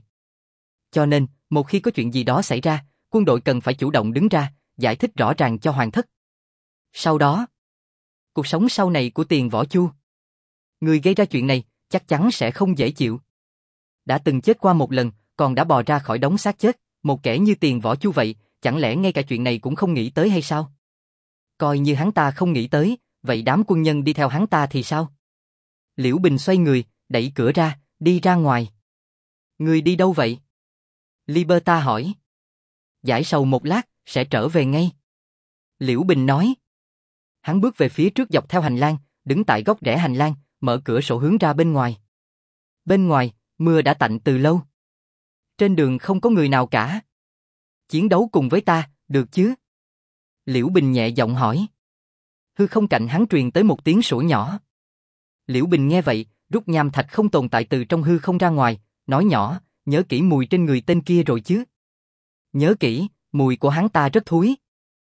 Cho nên, một khi có chuyện gì đó xảy ra, quân đội cần phải chủ động đứng ra, giải thích rõ ràng cho hoàng thất. Sau đó, cuộc sống sau này của Tiền Võ Chu. Người gây ra chuyện này, chắc chắn sẽ không dễ chịu. Đã từng chết qua một lần, còn đã bò ra khỏi đống xác chết, một kẻ như Tiền Võ Chu vậy, chẳng lẽ ngay cả chuyện này cũng không nghĩ tới hay sao? Coi như hắn ta không nghĩ tới, vậy đám quân nhân đi theo hắn ta thì sao? Liễu Bình xoay người, đẩy cửa ra, đi ra ngoài. Người đi đâu vậy? Liberta hỏi. Giải sầu một lát, sẽ trở về ngay. Liễu Bình nói. Hắn bước về phía trước dọc theo hành lang, đứng tại góc rẽ hành lang, mở cửa sổ hướng ra bên ngoài. Bên ngoài, mưa đã tạnh từ lâu. Trên đường không có người nào cả. Chiến đấu cùng với ta, được chứ? Liễu Bình nhẹ giọng hỏi. Hư không cạnh hắn truyền tới một tiếng sủa nhỏ. Liễu Bình nghe vậy, rút nham thạch không tồn tại từ trong hư không ra ngoài, nói nhỏ, nhớ kỹ mùi trên người tên kia rồi chứ? Nhớ kỹ, mùi của hắn ta rất thúi.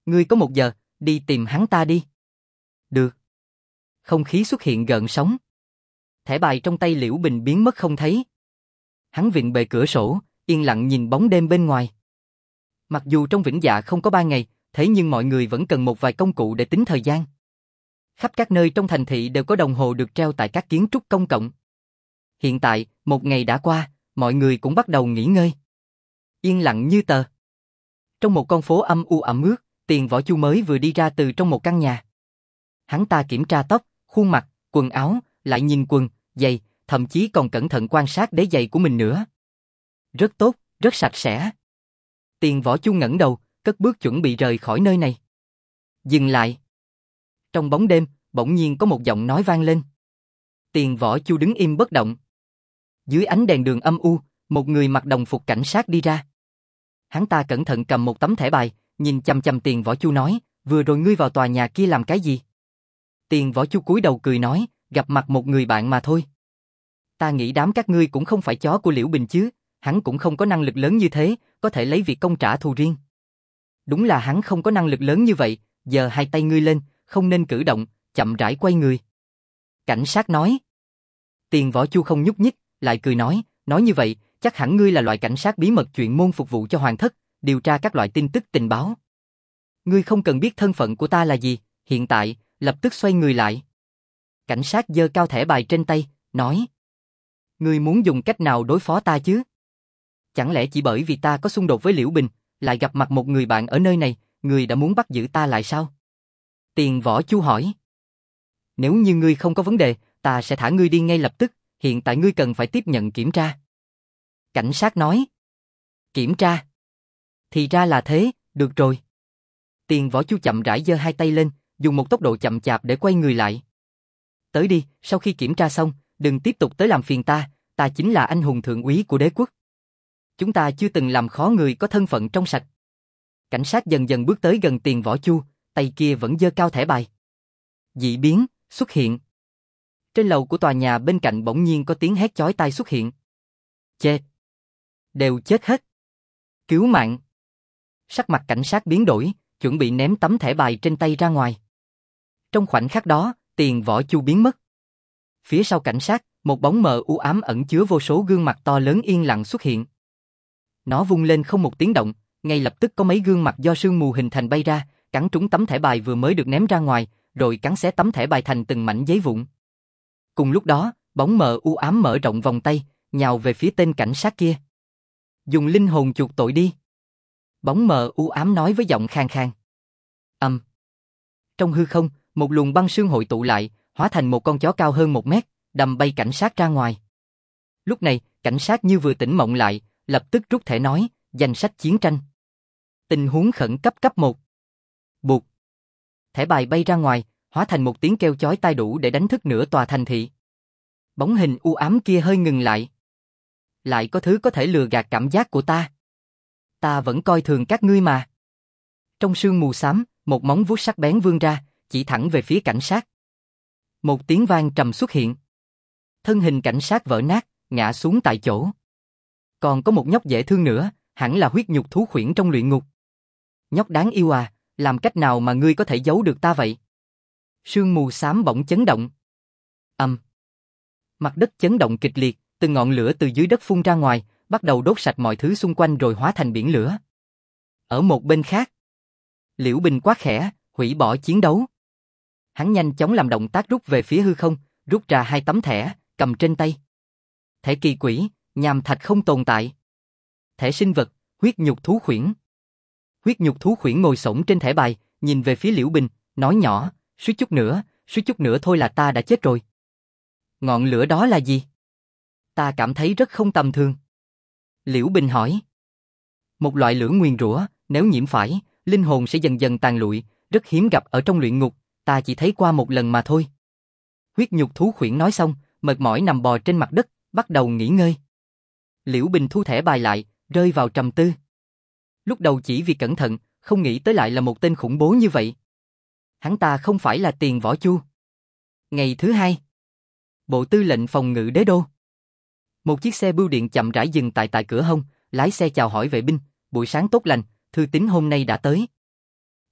Ngươi có 1 giờ, đi tìm hắn ta đi. Được. Không khí xuất hiện gợn sóng. Thẻ bài trong tay Liễu Bình biến mất không thấy. Hắn vịn bề cửa sổ, yên lặng nhìn bóng đêm bên ngoài. Mặc dù trong Vĩnh Dạ không có 3 ngày, thế nhưng mọi người vẫn cần một vài công cụ để tính thời gian. Khắp các nơi trong thành thị đều có đồng hồ được treo tại các kiến trúc công cộng. Hiện tại, 1 ngày đã qua, mọi người cũng bắt đầu nghỉ ngơi. Yên lặng như tờ. Trong một con phố âm u ẩm ướt, Tiền Võ Chu mới vừa đi ra từ trong một căn nhà. Hắn ta kiểm tra tóc, khuôn mặt, quần áo, lại nhìn quần, giày, thậm chí còn cẩn thận quan sát đế giày của mình nữa. Rất tốt, rất sạch sẽ. Tiền Võ Chu ngẩng đầu, cất bước chuẩn bị rời khỏi nơi này. Dừng lại. Trong bóng đêm, bỗng nhiên có một giọng nói vang lên. Tiền Võ Chu đứng im bất động. Dưới ánh đèn đường âm u, một người mặc đồng phục cảnh sát đi ra. Hắn ta cẩn thận cầm một tấm thẻ bài, nhìn chằm chằm Tiền Võ Chu nói, vừa rồi ngươi vào tòa nhà kia làm cái gì? Tiền Võ Chu cúi đầu cười nói, gặp mặt một người bạn mà thôi. Ta nghĩ đám các ngươi cũng không phải chó của Liễu Bình chứ, hắn cũng không có năng lực lớn như thế, có thể lấy việc công trả thù riêng. Đúng là hắn không có năng lực lớn như vậy, giờ hai tay ngươi lên, không nên cử động, chậm rãi quay người. Cảnh sát nói. Tiền Võ Chu không nhúc nhích, lại cười nói như vậy, chắc hẳn ngươi là loại cảnh sát bí mật chuyên môn phục vụ cho hoàng thất, điều tra các loại tin tức tình báo. Ngươi không cần biết thân phận của ta là gì, hiện tại, lập tức xoay người lại. Cảnh sát giơ cao thẻ bài trên tay, nói. Ngươi muốn dùng cách nào đối phó ta chứ? Chẳng lẽ chỉ bởi vì ta có xung đột với Liễu Bình, lại gặp mặt một người bạn ở nơi này, ngươi đã muốn bắt giữ ta lại sao? Tiền Võ Chu hỏi. Nếu như ngươi không có vấn đề, ta sẽ thả ngươi đi ngay lập tức, hiện tại ngươi cần phải tiếp nhận kiểm tra. Cảnh sát nói. Kiểm tra? Thì ra là thế, được rồi. Tiền Võ Chu chậm rãi giơ hai tay lên, dùng một tốc độ chậm chạp để quay người lại. Tới đi, sau khi kiểm tra xong, đừng tiếp tục tới làm phiền ta chính là anh hùng thượng úy của đế quốc. Chúng ta chưa từng làm khó người có thân phận trong sạch. Cảnh sát dần dần bước tới gần Tiền Võ Chu, tay kia vẫn giơ cao thẻ bài. Dị biến xuất hiện. Trên lầu của tòa nhà bên cạnh bỗng nhiên có tiếng hét chói tai xuất hiện. Chết! Đều chết hết! Cứu mạng! Sắc mặt cảnh sát biến đổi, chuẩn bị ném tấm thẻ bài trên tay ra ngoài. Trong khoảnh khắc đó, Tiền Võ Chu biến mất. Phía sau cảnh sát, một bóng mờ u ám ẩn chứa vô số gương mặt to lớn yên lặng xuất hiện. Nó vung lên không một tiếng động, ngay lập tức có mấy gương mặt do sương mù hình thành bay ra, cắn trúng tấm thẻ bài vừa mới được ném ra ngoài, rồi cắn xé tấm thẻ bài thành từng mảnh giấy vụn. Cùng lúc đó, bóng mờ u ám mở rộng vòng tay, nhào về phía tên cảnh sát kia. Dùng linh hồn chuộc tội đi. Bóng mờ u ám nói với giọng khàn khàn. Trong hư không, một luồng băng sương hội tụ lại, hóa thành một con chó cao hơn 1 mét, đầm bay cảnh sát ra ngoài. Lúc này, cảnh sát như vừa tỉnh mộng lại, lập tức rút thẻ nói, danh sách chiến tranh. Tình huống khẩn cấp cấp 1. Buộc. Thẻ bài bay ra ngoài, hóa thành một tiếng kêu chói tai đủ để đánh thức nửa tòa thành thị. Bóng hình u ám kia hơi ngừng lại. Lại có thứ có thể lừa gạt cảm giác của ta. Ta vẫn coi thường các ngươi mà. Trong sương mù xám, một móng vuốt sắc bén vươn ra, chỉ thẳng về phía cảnh sát. Một tiếng vang trầm xuất hiện. Thân hình cảnh sát vỡ nát, ngã xuống tại chỗ. Còn có một nhóc dễ thương nữa, hẳn là huyết nhục thú khuyển trong luyện ngục. Nhóc đáng yêu à, làm cách nào mà ngươi có thể giấu được ta vậy? Sương mù xám bỗng chấn động. Mặt đất chấn động kịch liệt, từng ngọn lửa từ dưới đất phun ra ngoài, bắt đầu đốt sạch mọi thứ xung quanh rồi hóa thành biển lửa. Ở một bên khác, Liễu Bình quát khẽ, hủy bỏ chiến đấu. Hắn nhanh chóng làm động tác rút về phía hư không, rút ra 2 tấm thẻ, cầm trên tay. Thẻ kỳ quỷ, nham thạch không tồn tại. Thẻ sinh vật, huyết nhục thú khuyển. Huyết nhục thú khuyển ngồi xổm trên thẻ bài, nhìn về phía Liễu Bình, nói nhỏ, suýt chút nữa thôi là ta đã chết rồi. Ngọn lửa đó là gì? Ta cảm thấy rất không tầm thường. Liễu Bình hỏi. Một loại lửa nguyền rủa, nếu nhiễm phải, linh hồn sẽ dần dần tàn lụi, rất hiếm gặp ở trong luyện ngục, ta chỉ thấy qua một lần mà thôi. Huyết nhục thú khuyển nói xong, mệt mỏi nằm bò trên mặt đất, bắt đầu nghỉ ngơi. Liễu Bình thu thẻ bài lại, rơi vào trầm tư. Lúc đầu chỉ vì cẩn thận, không nghĩ tới lại là một tên khủng bố như vậy. Hắn ta không phải là Tiền Võ Chu. Ngày thứ 2, Bộ Tư lệnh phòng ngự đế đô. Một chiếc xe bưu điện chậm rãi dừng tại cửa hông, lái xe chào hỏi vệ binh, buổi sáng tốt lành, thư tín hôm nay đã tới.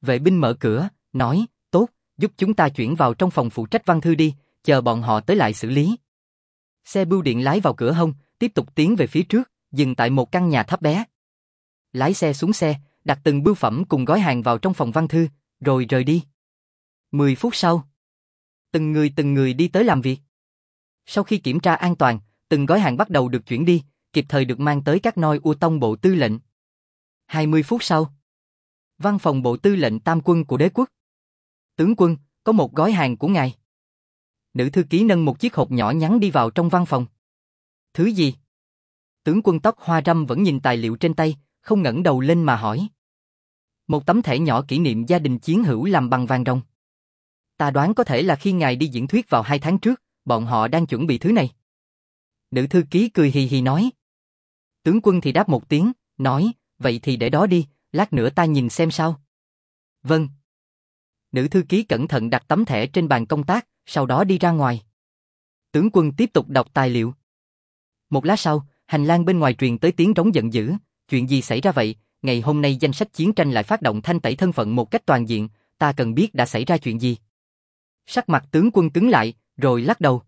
Vệ binh mở cửa, nói, tốt, giúp chúng ta chuyển vào trong phòng phụ trách văn thư đi, chờ bọn họ tới lại xử lý. Xe bưu điện lái vào cửa hông, tiếp tục tiến về phía trước, dừng tại một căn nhà thấp bé. Lái xe xuống xe, đặt từng bưu phẩm cùng gói hàng vào trong phòng văn thư, rồi rời đi. 10 phút sau, từng người đi tới làm việc. Sau khi kiểm tra an toàn, từng gói hàng bắt đầu được chuyển đi, kịp thời được mang tới các noi U Tông Bộ Tư lệnh. 20 phút sau, văn phòng Bộ Tư lệnh Tam quân của đế quốc. Tướng quân, có một gói hàng của ngài. Nữ thư ký nâng một chiếc hộp nhỏ nhắn đi vào trong văn phòng. Thứ gì? Tướng quân tóc hoa râm vẫn nhìn tài liệu trên tay, không ngẩng đầu lên mà hỏi. Một tấm thẻ nhỏ kỷ niệm gia đình chiến hữu làm bằng vàng ròng. Ta đoán có thể là khi ngài đi diễn thuyết vào 2 tháng trước, bọn họ đang chuẩn bị thứ này. Nữ thư ký cười hì hì nói. Tướng quân thì đáp một tiếng, nói, vậy thì để đó đi, lát nữa ta nhìn xem sao. Vâng. Nữ thư ký cẩn thận đặt tấm thẻ trên bàn công tác, sau đó đi ra ngoài. Tướng quân tiếp tục đọc tài liệu. Một lát sau, hành lang bên ngoài truyền tới tiếng trống giận dữ. Chuyện gì xảy ra vậy? Ngày hôm nay danh sách chiến tranh lại phát động thanh tẩy thân phận một cách toàn diện, ta cần biết đã xảy ra chuyện gì. Sắc mặt tướng quân cứng lại, rồi lắc đầu.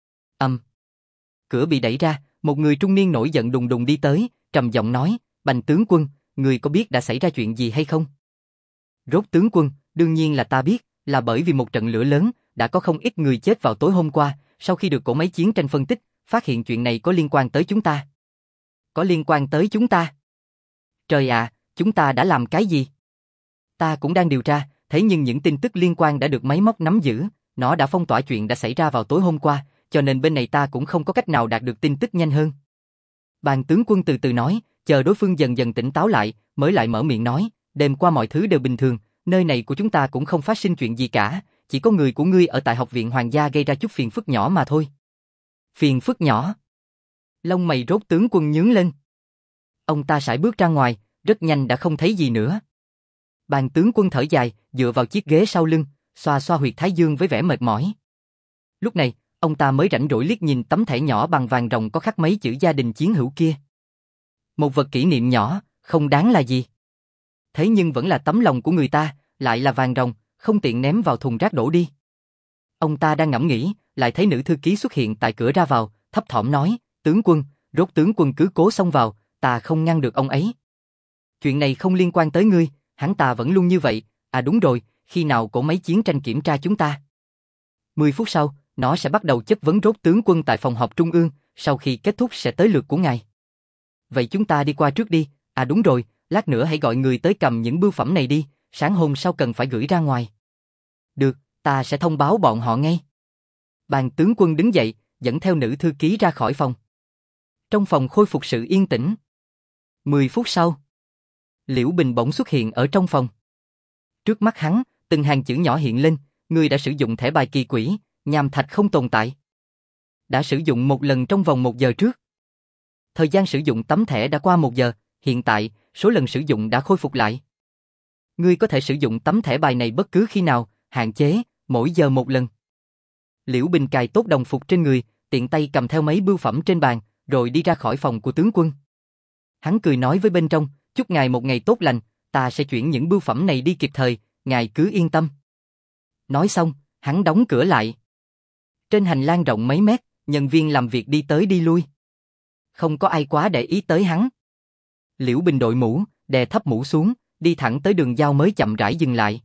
Cửa bị đẩy ra, một người trung niên nổi giận đùng đùng đi tới, trầm giọng nói, Bành tướng quân, người có biết đã xảy ra chuyện gì hay không? Rốt tướng quân, đương nhiên là ta biết, là bởi vì một trận lửa lớn, đã có không ít người chết vào tối hôm qua, sau khi được cỗ máy chiến tranh phân tích, phát hiện chuyện này có liên quan tới chúng ta. Có liên quan tới chúng ta? Trời ạ, chúng ta đã làm cái gì? Ta cũng đang điều tra, thế nhưng những tin tức liên quan đã được máy móc nắm giữ, nó đã phong tỏa chuyện đã xảy ra vào tối hôm qua, cho nên bên này ta cũng không có cách nào đạt được tin tức nhanh hơn. Bàn tướng quân từ từ nói, chờ đối phương dần dần tỉnh táo lại, mới lại mở miệng nói, đêm qua mọi thứ đều bình thường, nơi này của chúng ta cũng không phát sinh chuyện gì cả, chỉ có người của ngươi ở tại học viện hoàng gia gây ra chút phiền phức nhỏ mà thôi. Phiền phức nhỏ? Lông mày rốt tướng quân nhướng lên. Ông ta sải bước ra ngoài, rất nhanh đã không thấy gì nữa. Bàn tướng quân thở dài, dựa vào chiếc ghế sau lưng, xoa xoa huyệt thái dương với vẻ mệt mỏi. Lúc này, ông ta mới rảnh rỗi liếc nhìn tấm thẻ nhỏ bằng vàng ròng có khắc mấy chữ gia đình chiến hữu kia. Một vật kỷ niệm nhỏ, không đáng là gì. Thế nhưng vẫn là tấm lòng của người ta, lại là vàng ròng, không tiện ném vào thùng rác đổ đi. Ông ta đang ngẫm nghĩ, lại thấy nữ thư ký xuất hiện tại cửa ra vào, thấp thỏm nói, tướng quân, rốt tướng quân cứ cố xông vào, ta không ngăn được ông ấy. Chuyện này không liên quan tới ngươi, hắn ta vẫn luôn như vậy, à đúng rồi, khi nào cỗ máy chiến tranh kiểm tra chúng ta? 10 phút sau, nó sẽ bắt đầu chất vấn rốt tướng quân tại phòng họp trung ương, sau khi kết thúc sẽ tới lượt của ngài. Vậy chúng ta đi qua trước đi, à đúng rồi, lát nữa hãy gọi người tới cầm những bưu phẩm này đi, sáng hôm sau cần phải gửi ra ngoài. Được, ta sẽ thông báo bọn họ ngay. Bàn tướng quân đứng dậy, dẫn theo nữ thư ký ra khỏi phòng. Trong phòng khôi phục sự yên tĩnh. 10 phút sau, Liễu Bình bỗng xuất hiện ở trong phòng. Trước mắt hắn, từng hàng chữ nhỏ hiện lên, người đã sử dụng thẻ bài kỳ quỷ, nham thạch không tồn tại. Đã sử dụng một lần trong vòng 1 giờ trước. Thời gian sử dụng tấm thẻ đã qua 1 giờ, hiện tại, số lần sử dụng đã khôi phục lại. Ngươi có thể sử dụng tấm thẻ bài này bất cứ khi nào, hạn chế, mỗi giờ 1 lần. Liễu Bình cài tốt đồng phục trên người, tiện tay cầm theo mấy bưu phẩm trên bàn, rồi đi ra khỏi phòng của tướng quân. Hắn cười nói với bên trong, chúc ngài một ngày tốt lành, ta sẽ chuyển những bưu phẩm này đi kịp thời, ngài cứ yên tâm. Nói xong, hắn đóng cửa lại. Trên hành lang rộng mấy mét, nhân viên làm việc đi tới đi lui. Không có ai quá để ý tới hắn. Liễu Bình đội mũ, đè thấp mũ xuống, đi thẳng tới đường giao mới chậm rãi dừng lại.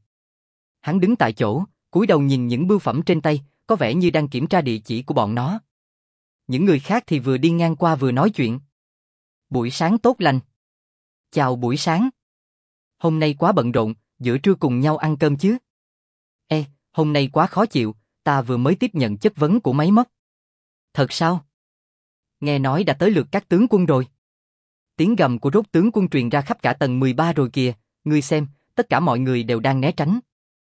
Hắn đứng tại chỗ, cúi đầu nhìn những bưu phẩm trên tay, có vẻ như đang kiểm tra địa chỉ của bọn nó. Những người khác thì vừa đi ngang qua vừa nói chuyện. Buổi sáng tốt lành. Chào buổi sáng. Hôm nay quá bận rộn, giữa trưa cùng nhau ăn cơm chứ. Ê, hôm nay quá khó chịu, ta vừa mới tiếp nhận chất vấn của máy móc. Thật sao? Nghe nói đã tới lượt các tướng quân rồi. Tiếng gầm của rốt tướng quân truyền ra khắp cả tầng 13 rồi kìa, ngươi xem, tất cả mọi người đều đang né tránh.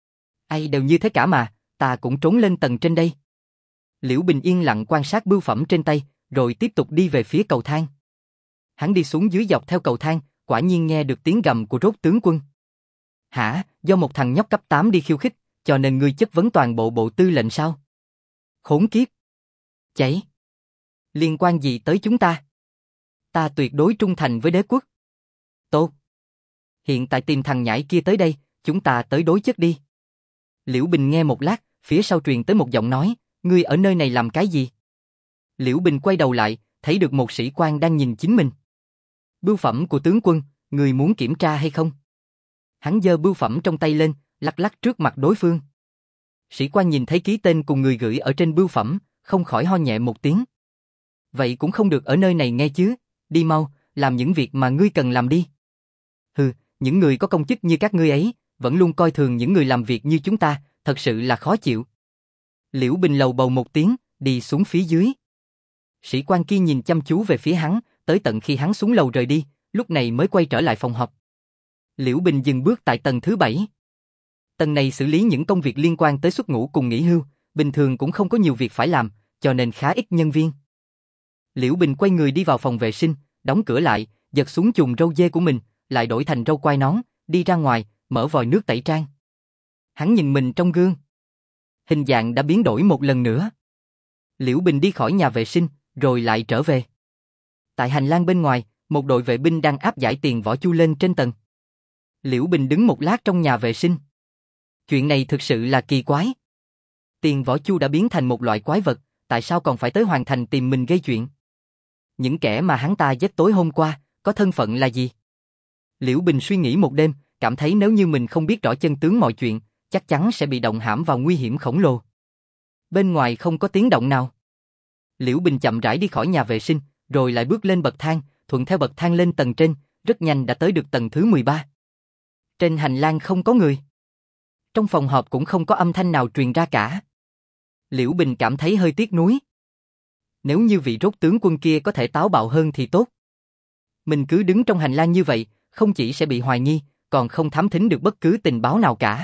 Ai đều như thế cả mà, ta cũng trốn lên tầng trên đây. Liễu Bình yên lặng quan sát bưu phẩm trên tay, rồi tiếp tục đi về phía cầu thang. Hắn đi xuống dưới dọc theo cầu thang, quả nhiên nghe được tiếng gầm của rốt tướng quân. Hả, do một thằng nhóc cấp 8 đi khiêu khích, cho nên ngươi chất vấn toàn bộ bộ tư lệnh sao? Khốn kiếp! Cháy! Liên quan gì tới chúng ta? Ta tuyệt đối trung thành với đế quốc. Tốt! Hiện tại tìm thằng nhãi kia tới đây, chúng ta tới đối chất đi. Liễu Bình nghe một lát, phía sau truyền tới một giọng nói, ngươi ở nơi này làm cái gì? Liễu Bình quay đầu lại, thấy được một sĩ quan đang nhìn chính mình. Bưu phẩm của tướng quân, người muốn kiểm tra hay không? Hắn giơ bưu phẩm trong tay lên, lắc lắc trước mặt đối phương. Sĩ quan nhìn thấy ký tên cùng người gửi ở trên bưu phẩm, không khỏi ho nhẹ một tiếng. Vậy cũng không được ở nơi này nghe chứ, đi mau, làm những việc mà ngươi cần làm đi. Hừ, những người có công chức như các ngươi ấy, vẫn luôn coi thường những người làm việc như chúng ta, thật sự là khó chịu. Liễu Bình lầu bầu một tiếng, đi xuống phía dưới. Sĩ quan kia nhìn chăm chú về phía hắn, tới tận khi hắn xuống lầu rời đi, lúc này mới quay trở lại phòng họp. Liễu Bình dừng bước tại tầng thứ 7. Tầng này xử lý những công việc liên quan tới xuất ngũ cùng nghỉ hưu, bình thường cũng không có nhiều việc phải làm, cho nên khá ít nhân viên. Liễu Bình quay người đi vào phòng vệ sinh, đóng cửa lại, giật xuống chùm râu dê của mình, lại đổi thành râu quai nón, đi ra ngoài, mở vòi nước tẩy trang. Hắn nhìn mình trong gương. Hình dạng đã biến đổi một lần nữa. Liễu Bình đi khỏi nhà vệ sinh, rồi lại trở về. Tại hành lang bên ngoài, một đội vệ binh đang áp giải Tiền Võ Chu lên trên tầng. Liễu Bình đứng một lát trong nhà vệ sinh. Chuyện này thực sự là kỳ quái. Tiền Võ Chu đã biến thành một loại quái vật, tại sao còn phải tới Hoàng Thành tìm mình gây chuyện? Những kẻ mà hắn ta giết tối hôm qua, có thân phận là gì? Liễu Bình suy nghĩ một đêm, cảm thấy nếu như mình không biết rõ chân tướng mọi chuyện, chắc chắn sẽ bị động hãm vào nguy hiểm khổng lồ. Bên ngoài không có tiếng động nào. Liễu Bình chậm rãi đi khỏi nhà vệ sinh, rồi lại bước lên bậc thang, thuận theo bậc thang lên tầng trên, rất nhanh đã tới được tầng thứ 13. Trên hành lang không có người. Trong phòng họp cũng không có âm thanh nào truyền ra cả. Liễu Bình cảm thấy hơi tiếc nuối. Nếu như vị rốt tướng quân kia có thể táo bạo hơn thì tốt. Mình cứ đứng trong hành lang như vậy, không chỉ sẽ bị hoài nghi, còn không thám thính được bất cứ tình báo nào cả.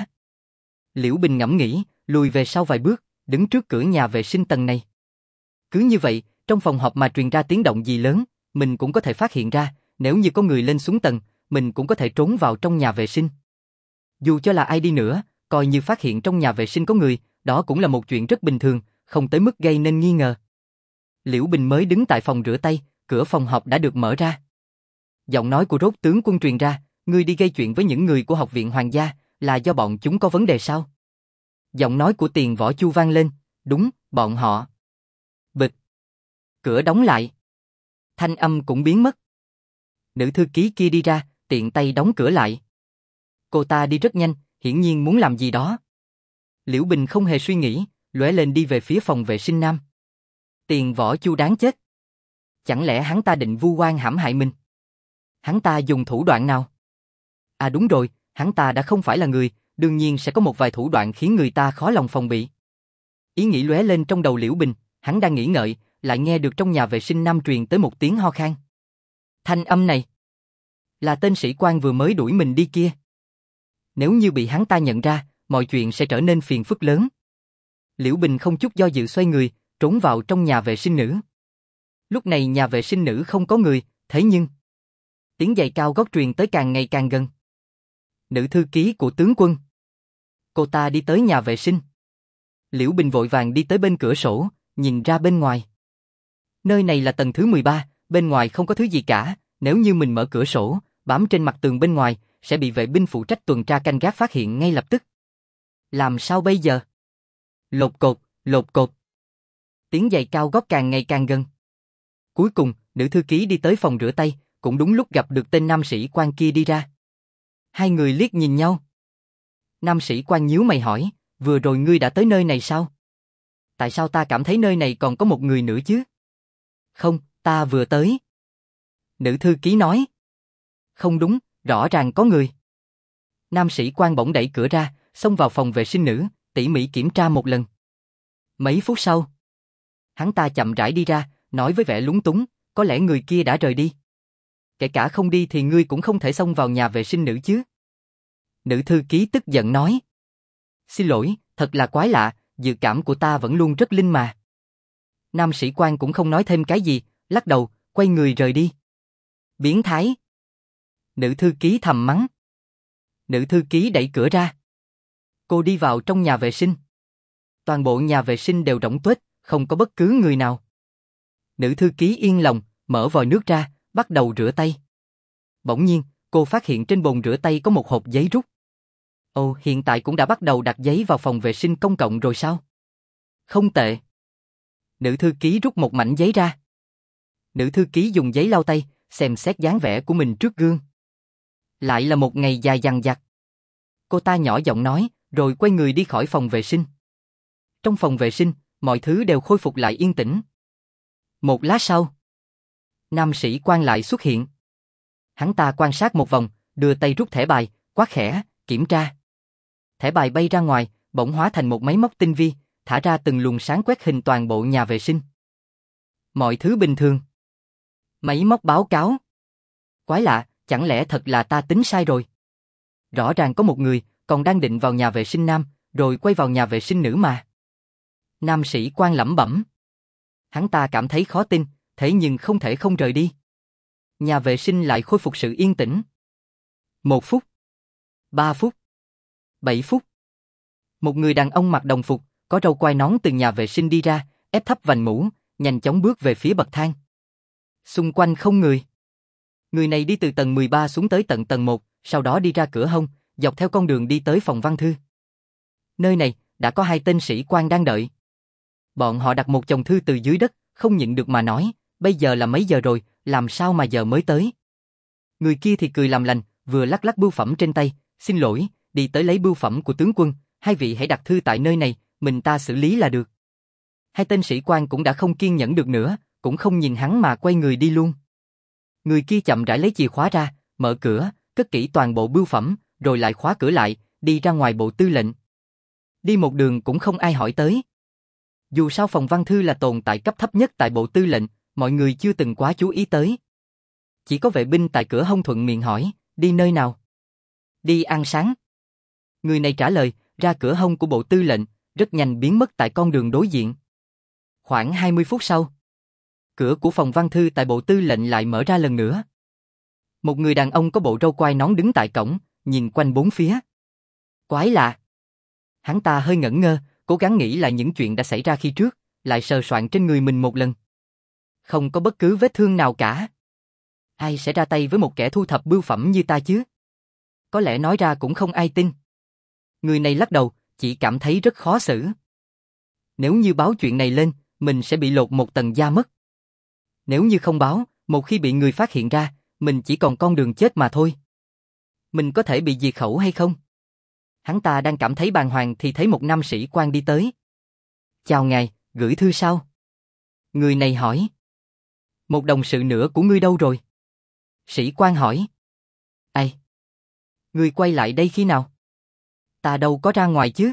Liễu Bình ngẫm nghĩ, lùi về sau vài bước, đứng trước cửa nhà vệ sinh tầng này. Cứ như vậy, trong phòng họp mà truyền ra tiếng động gì lớn, mình cũng có thể phát hiện ra, nếu như có người lên xuống tầng, mình cũng có thể trốn vào trong nhà vệ sinh. Dù cho là ai đi nữa, coi như phát hiện trong nhà vệ sinh có người, đó cũng là một chuyện rất bình thường, không tới mức gây nên nghi ngờ. Liễu Bình mới đứng tại phòng rửa tay, cửa phòng họp đã được mở ra. Giọng nói của Rốt tướng quân truyền ra, ngươi đi gây chuyện với những người của Học viện Hoàng gia, là do bọn chúng có vấn đề sao? Giọng nói của Tiền Võ Chu vang lên, đúng, bọn họ. Bịch. Cửa đóng lại. Thanh âm cũng biến mất. Nữ thư ký kia đi ra, tiện tay đóng cửa lại. Cô ta đi rất nhanh, hiển nhiên muốn làm gì đó. Liễu Bình không hề suy nghĩ, lóe lên đi về phía phòng vệ sinh nam. Tiền Võ Chu đáng chết. Chẳng lẽ hắn ta định vu oan hãm hại mình? Hắn ta dùng thủ đoạn nào? À đúng rồi, hắn ta đã không phải là người, đương nhiên sẽ có một vài thủ đoạn khiến người ta khó lòng phòng bị. Ý nghĩ lóe lên trong đầu Liễu Bình, hắn đang nghĩ ngợi, lại nghe được trong nhà vệ sinh nam truyền tới một tiếng ho khan. Thanh âm này là tên sĩ quan vừa mới đuổi mình đi kia. Nếu như bị hắn ta nhận ra, mọi chuyện sẽ trở nên phiền phức lớn. Liễu Bình không chút do dự xoay người, trốn vào trong nhà vệ sinh nữ. Lúc này nhà vệ sinh nữ không có người, thế nhưng tiếng giày cao gót truyền tới càng ngày càng gần. Nữ thư ký của tướng quân. Cô ta đi tới nhà vệ sinh. Liễu Bình vội vàng đi tới bên cửa sổ, nhìn ra bên ngoài. Nơi này là tầng thứ 13, bên ngoài không có thứ gì cả, nếu như mình mở cửa sổ, bám trên mặt tường bên ngoài, sẽ bị vệ binh phụ trách tuần tra canh gác phát hiện ngay lập tức. Làm sao bây giờ? Lột cột, lột cột. Tiếng giày cao gót càng ngày càng gần. Cuối cùng, nữ thư ký đi tới phòng rửa tay, cũng đúng lúc gặp được tên nam sĩ quan kia đi ra. Hai người liếc nhìn nhau. Nam sĩ quan nhíu mày hỏi, vừa rồi ngươi đã tới nơi này sao? Tại sao ta cảm thấy nơi này còn có một người nữa chứ? Không, ta vừa tới. Nữ thư ký nói. Không đúng, rõ ràng có người. Nam sĩ quan bỗng đẩy cửa ra, xông vào phòng vệ sinh nữ, tỉ mỉ kiểm tra một lần. Mấy phút sau, hắn ta chậm rãi đi ra, nói với vẻ lúng túng, có lẽ người kia đã rời đi. Kể cả không đi thì ngươi cũng không thể xông vào nhà vệ sinh nữ chứ. Nữ thư ký tức giận nói. Xin lỗi, thật là quái lạ, dự cảm của ta vẫn luôn rất linh mà. Nam sĩ quan cũng không nói thêm cái gì, lắc đầu, quay người rời đi. Biến thái. Nữ thư ký thầm mắng. Nữ thư ký đẩy cửa ra. Cô đi vào trong nhà vệ sinh. Toàn bộ nhà vệ sinh đều rỗng tuếch, không có bất cứ người nào. Nữ thư ký yên lòng, mở vòi nước ra, bắt đầu rửa tay. Bỗng nhiên, cô phát hiện trên bồn rửa tay có một hộp giấy rút. Ồ, hiện tại cũng đã bắt đầu đặt giấy vào phòng vệ sinh công cộng rồi sao? Không tệ. Nữ thư ký rút một mảnh giấy ra. Nữ thư ký dùng giấy lau tay, xem xét dáng vẻ của mình trước gương. Lại là một ngày dài dằng dặc. Cô ta nhỏ giọng nói, rồi quay người đi khỏi phòng vệ sinh. Trong phòng vệ sinh, mọi thứ đều khôi phục lại yên tĩnh. Một lát sau, nam sĩ quan lại xuất hiện. Hắn ta quan sát một vòng, đưa tay rút thẻ bài, quát khẽ, kiểm tra. Thẻ bài bay ra ngoài, bỗng hóa thành một máy móc tinh vi, thả ra từng luồng sáng quét hình toàn bộ nhà vệ sinh. Mọi thứ bình thường. Máy móc báo cáo. Quái lạ, chẳng lẽ thật là ta tính sai rồi? Rõ ràng có một người, còn đang định vào nhà vệ sinh nam, rồi quay vào nhà vệ sinh nữ mà. Nam sĩ quan lẩm bẩm. Hắn ta cảm thấy khó tin, thế nhưng không thể không rời đi. Nhà vệ sinh lại khôi phục sự yên tĩnh. 1 phút. 3 phút. 7 phút. Một người đàn ông mặc đồng phục, có râu quai nón từ nhà vệ sinh đi ra, ép thấp vành mũ, nhanh chóng bước về phía bậc thang. Xung quanh không người. Người này đi từ tầng 13 xuống tới tận tầng 1, sau đó đi ra cửa hông, dọc theo con đường đi tới phòng văn thư. Nơi này, đã có 2 tên sĩ quan đang đợi. Bọn họ đặt một chồng thư từ dưới đất, không nhịn được mà nói, bây giờ là mấy giờ rồi, làm sao mà giờ mới tới? Người kia thì cười làm lành, vừa lắc lắc bưu phẩm trên tay, xin lỗi, đi tới lấy bưu phẩm của tướng quân, hai vị hãy đặt thư tại nơi này, mình ta xử lý là được. 2 tên sĩ quan cũng đã không kiên nhẫn được nữa, cũng không nhìn hắn mà quay người đi luôn. Người kia chậm rãi lấy chìa khóa ra, mở cửa, cất kỹ toàn bộ bưu phẩm, rồi lại khóa cửa lại, đi ra ngoài bộ tư lệnh. Đi một đường cũng không ai hỏi tới. Dù sao phòng văn thư là tồn tại cấp thấp nhất tại bộ tư lệnh, mọi người chưa từng quá chú ý tới. Chỉ có vệ binh tại cửa hông thuận miệng hỏi, đi nơi nào? Đi ăn sáng. Người này trả lời, ra cửa hông của bộ tư lệnh, rất nhanh biến mất tại con đường đối diện. Khoảng 20 phút sau, cửa của phòng văn thư tại bộ tư lệnh lại mở ra lần nữa. Một người đàn ông có bộ râu quai nón đứng tại cổng, nhìn quanh bốn phía. Quái lạ. Hắn ta hơi ngẩn ngơ, cố gắng nghĩ lại những chuyện đã xảy ra khi trước, lại sờ soạn trên người mình một lần. Không có bất cứ vết thương nào cả. Ai sẽ ra tay với một kẻ thu thập bưu phẩm như ta chứ? Có lẽ nói ra cũng không ai tin. Người này lắc đầu, chỉ cảm thấy rất khó xử. Nếu như báo chuyện này lên, mình sẽ bị lột một tầng da mất. Nếu như không báo, một khi bị người phát hiện ra, mình chỉ còn con đường chết mà thôi. Mình có thể bị diệt khẩu hay không? Hắn ta đang cảm thấy bàng hoàng thì thấy một nam sĩ quan đi tới. Chào ngài, gửi thư sao? Người này hỏi. Một đồng sự nữa của ngươi đâu rồi? Sĩ quan hỏi. Ai? Ngươi quay lại đây khi nào? Ta đâu có ra ngoài chứ?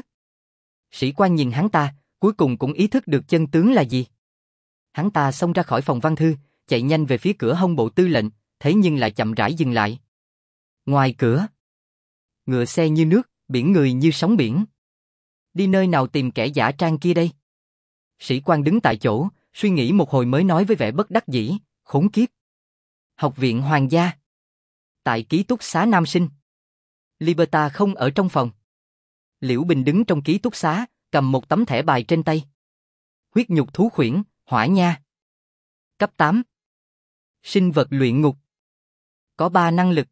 Sĩ quan nhìn hắn ta, cuối cùng cũng ý thức được chân tướng là gì. Hắn ta xông ra khỏi phòng văn thư, chạy nhanh về phía cửa hông bộ tư lệnh, thế nhưng lại chậm rãi dừng lại. Ngoài cửa, ngựa xe như nước, biển người như sóng biển. Đi nơi nào tìm kẻ giả trang kia đây? Sĩ quan đứng tại chỗ, suy nghĩ một hồi mới nói với vẻ bất đắc dĩ, khốn kiếp. Học viện Hoàng gia. Tại ký túc xá nam sinh. Liberta không ở trong phòng. Liễu Bình đứng trong ký túc xá, cầm một tấm thẻ bài trên tay. Huyết nhục thú khuyển, hỏa nha. Cấp 8. Sinh vật luyện ngục. Có 3 năng lực.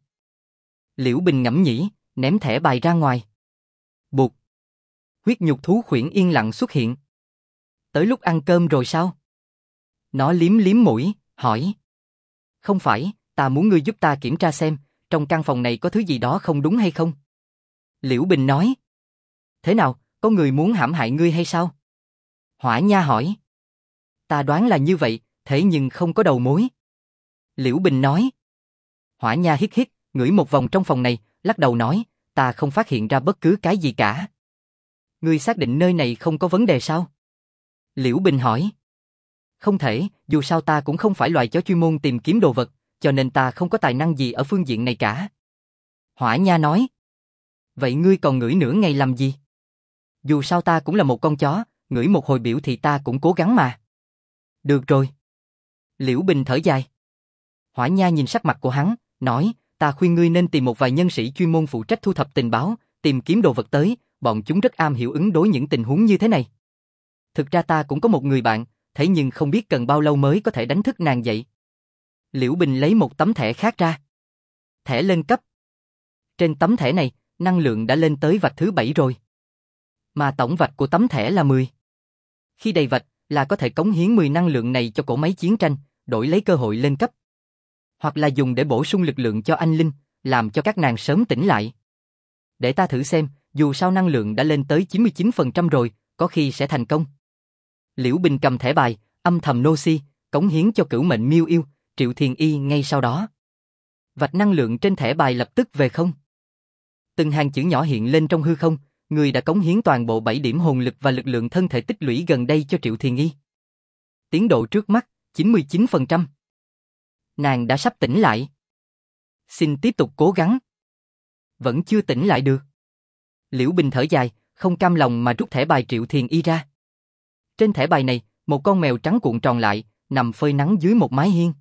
Liễu Bình ngẫm nghĩ, ném thẻ bài ra ngoài. Bụt. Huyết nhục thú khuyển yên lặng xuất hiện. Tới lúc ăn cơm rồi sao? Nó liếm liếm mũi, hỏi. Không phải, ta muốn ngươi giúp ta kiểm tra xem, trong căn phòng này có thứ gì đó không đúng hay không? Liễu Bình nói. Thế nào, có người muốn hãm hại ngươi hay sao? Hỏa nha hỏi. Ta đoán là như vậy, thế nhưng không có đầu mối. Liễu Bình nói. Hỏa nha hít hít, ngửi một vòng trong phòng này, lắc đầu nói, ta không phát hiện ra bất cứ cái gì cả. Ngươi xác định nơi này không có vấn đề sao? Liễu Bình hỏi. Không thể, dù sao ta cũng không phải loài chó chuyên môn tìm kiếm đồ vật, cho nên ta không có tài năng gì ở phương diện này cả. Hỏa nha nói. Vậy ngươi còn ngửi nửa ngày làm gì? Dù sao ta cũng là một con chó, ngửi một hồi biểu thì ta cũng cố gắng mà. Được rồi. Liễu Bình thở dài. Hỏa nha nhìn sắc mặt của hắn, nói, ta khuyên ngươi nên tìm một vài nhân sĩ chuyên môn phụ trách thu thập tình báo, tìm kiếm đồ vật tới, bọn chúng rất am hiểu ứng đối những tình huống như thế này. Thực ra ta cũng có một người bạn, thế nhưng không biết cần bao lâu mới có thể đánh thức nàng dậy. Liễu Bình lấy một tấm thẻ khác ra. Thẻ lên cấp. Trên tấm thẻ này, năng lượng đã lên tới vạch thứ 7 rồi. Mà tổng vạch của tấm thẻ là 10. Khi đầy vạch là có thể cống hiến 10 năng lượng này cho cỗ máy chiến tranh, đổi lấy cơ hội lên cấp. Hoặc là dùng để bổ sung lực lượng cho anh linh, làm cho các nàng sớm tỉnh lại. Để ta thử xem, dù sao năng lượng đã lên tới 99% rồi, có khi sẽ thành công. Liễu Bình cầm thẻ bài, âm thầm nô si, cống hiến cho cửu mệnh miêu yêu, Triệu Thiền Y ngay sau đó. Vạch năng lượng trên thẻ bài lập tức về không. Từng hàng chữ nhỏ hiện lên trong hư không, người đã cống hiến toàn bộ 7 điểm hồn lực và lực lượng thân thể tích lũy gần đây cho Triệu Thiền Y. Tiến độ trước mắt, 99%. Nàng đã sắp tỉnh lại. Xin tiếp tục cố gắng. Vẫn chưa tỉnh lại được. Liễu Bình thở dài, không cam lòng mà rút thẻ bài Triệu Thiền Y ra. Trên thẻ bài này, một con mèo trắng cuộn tròn lại, nằm phơi nắng dưới một mái hiên.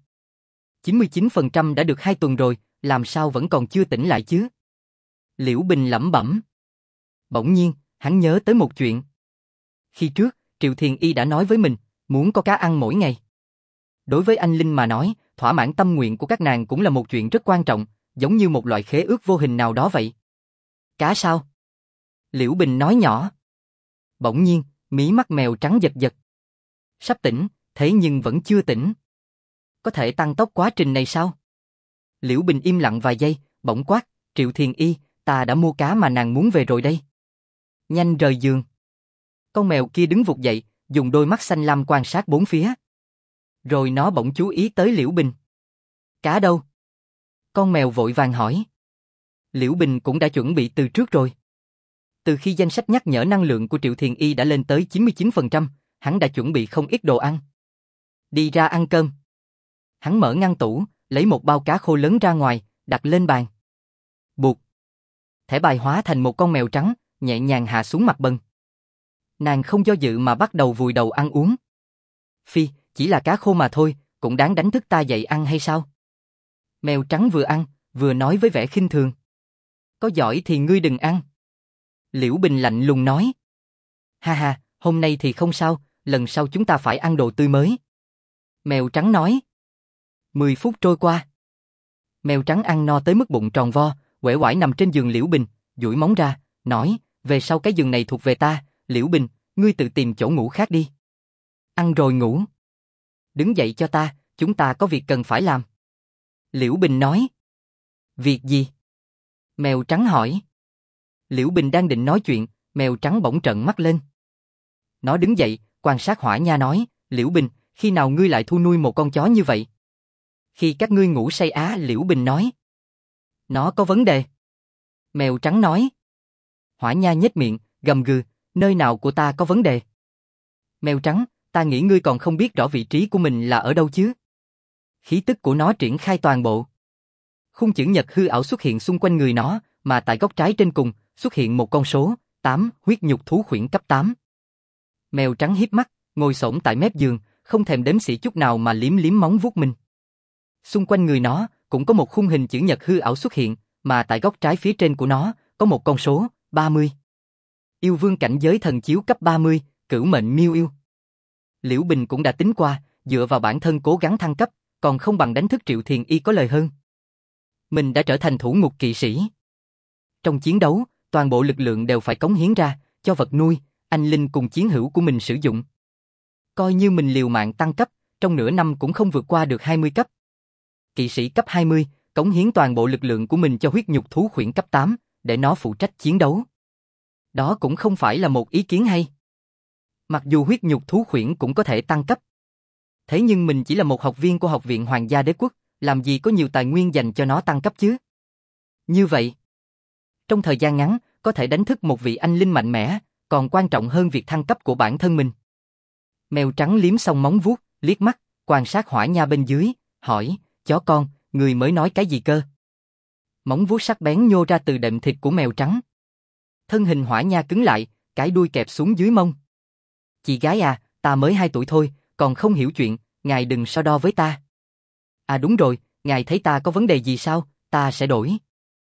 99% đã được 2 tuần rồi, làm sao vẫn còn chưa tỉnh lại chứ? Liễu Bình lẩm bẩm. Bỗng nhiên, hắn nhớ tới một chuyện. Khi trước, Triệu Thiền Y đã nói với mình, muốn có cá ăn mỗi ngày. Đối với anh linh mà nói, thỏa mãn tâm nguyện của các nàng cũng là một chuyện rất quan trọng, giống như một loại khế ước vô hình nào đó vậy. Cá sao? Liễu Bình nói nhỏ. Bỗng nhiên, mí mắt mèo trắng giật giật. Sắp tỉnh, thế nhưng vẫn chưa tỉnh. Có thể tăng tốc quá trình này sao? Liễu Bình im lặng vài giây, bỗng quát, Triệu Thiền Y, ta đã mua cá mà nàng muốn về rồi đây. Nhanh rời giường. Con mèo kia đứng vụt dậy, dùng đôi mắt xanh lam quan sát bốn phía. Rồi nó bỗng chú ý tới Liễu Bình. Cá đâu? Con mèo vội vàng hỏi. Liễu Bình cũng đã chuẩn bị từ trước rồi. Từ khi danh sách nhắc nhở năng lượng của Triệu Thiền Y đã lên tới 99%, hắn đã chuẩn bị không ít đồ ăn. Đi ra ăn cơm. Hắn mở ngăn tủ, lấy một bao cá khô lớn ra ngoài, đặt lên bàn. Buộc. Thẻ bài hóa thành một con mèo trắng, nhẹ nhàng hạ xuống mặt bần. Nàng không do dự mà bắt đầu vùi đầu ăn uống. Phi, chỉ là cá khô mà thôi, cũng đáng đánh thức ta dậy ăn hay sao? Mèo trắng vừa ăn, vừa nói với vẻ khinh thường. Có giỏi thì ngươi đừng ăn. Liễu Bình lạnh lùng nói. Ha ha, hôm nay thì không sao, lần sau chúng ta phải ăn đồ tươi mới. Mèo trắng nói. 10 phút trôi qua. Mèo trắng ăn no tới mức bụng tròn vo, uể oải nằm trên giường Liễu Bình, duỗi móng ra, nói, về sau cái giường này thuộc về ta, Liễu Bình, ngươi tự tìm chỗ ngủ khác đi. Ăn rồi ngủ. Đứng dậy cho ta, chúng ta có việc cần phải làm. Liễu Bình nói. Việc gì? Mèo trắng hỏi. Liễu Bình đang định nói chuyện, mèo trắng bỗng trợn mắt lên. Nó đứng dậy, quan sát Hỏa Nha nói, Liễu Bình, khi nào ngươi lại thu nuôi một con chó như vậy? Khi các ngươi ngủ say á, Liễu Bình nói. Nó có vấn đề. Mèo trắng nói. Hỏa Nha nhếch miệng, gầm gừ, nơi nào của ta có vấn đề? Mèo trắng, ta nghĩ ngươi còn không biết rõ vị trí của mình là ở đâu chứ? Khí tức của nó triển khai toàn bộ. Khung chữ nhật hư ảo xuất hiện xung quanh người nó, mà tại góc trái trên cùng, xuất hiện một con số, 8, huyết nhục thú khuyển cấp 8. Mèo trắng híp mắt, ngồi xổm tại mép giường, không thèm đếm xỉa chút nào mà liếm liếm móng vuốt mình. Xung quanh người nó, cũng có một khung hình chữ nhật hư ảo xuất hiện, mà tại góc trái phía trên của nó, có một con số, 30. Yêu vương cảnh giới thần chiếu cấp 30, cửu mệnh miêu yêu. Liễu Bình cũng đã tính qua, dựa vào bản thân cố gắng thăng cấp, còn không bằng đánh thức Triệu Thiền Y có lời hơn. Mình đã trở thành thủ ngục kỵ sĩ. Trong chiến đấu, toàn bộ lực lượng đều phải cống hiến ra, cho vật nuôi, anh linh cùng chiến hữu của mình sử dụng. Coi như mình liều mạng tăng cấp, trong nửa năm cũng không vượt qua được 20 cấp. Kỵ sĩ cấp 20, cống hiến toàn bộ lực lượng của mình cho huyết nhục thú khuyển cấp 8, để nó phụ trách chiến đấu. Đó cũng không phải là một ý kiến hay. Mặc dù huyết nhục thú khuyển cũng có thể tăng cấp. Thế nhưng mình chỉ là một học viên của Học viện Hoàng gia Đế quốc, làm gì có nhiều tài nguyên dành cho nó tăng cấp chứ? Như vậy, trong thời gian ngắn, có thể đánh thức một vị anh linh mạnh mẽ, còn quan trọng hơn việc thăng cấp của bản thân mình. Mèo trắng liếm xong móng vuốt, liếc mắt, quan sát Hỏa Nha bên dưới, hỏi, chó con, người mới nói cái gì cơ? Móng vuốt sắc bén nhô ra từ đệm thịt của mèo trắng. Thân hình Hỏa Nha cứng lại, cái đuôi kẹp xuống dưới mông. Chị gái à, ta mới 2 tuổi thôi, còn không hiểu chuyện, ngài đừng so đo với ta. À đúng rồi, ngài thấy ta có vấn đề gì sao, ta sẽ đổi.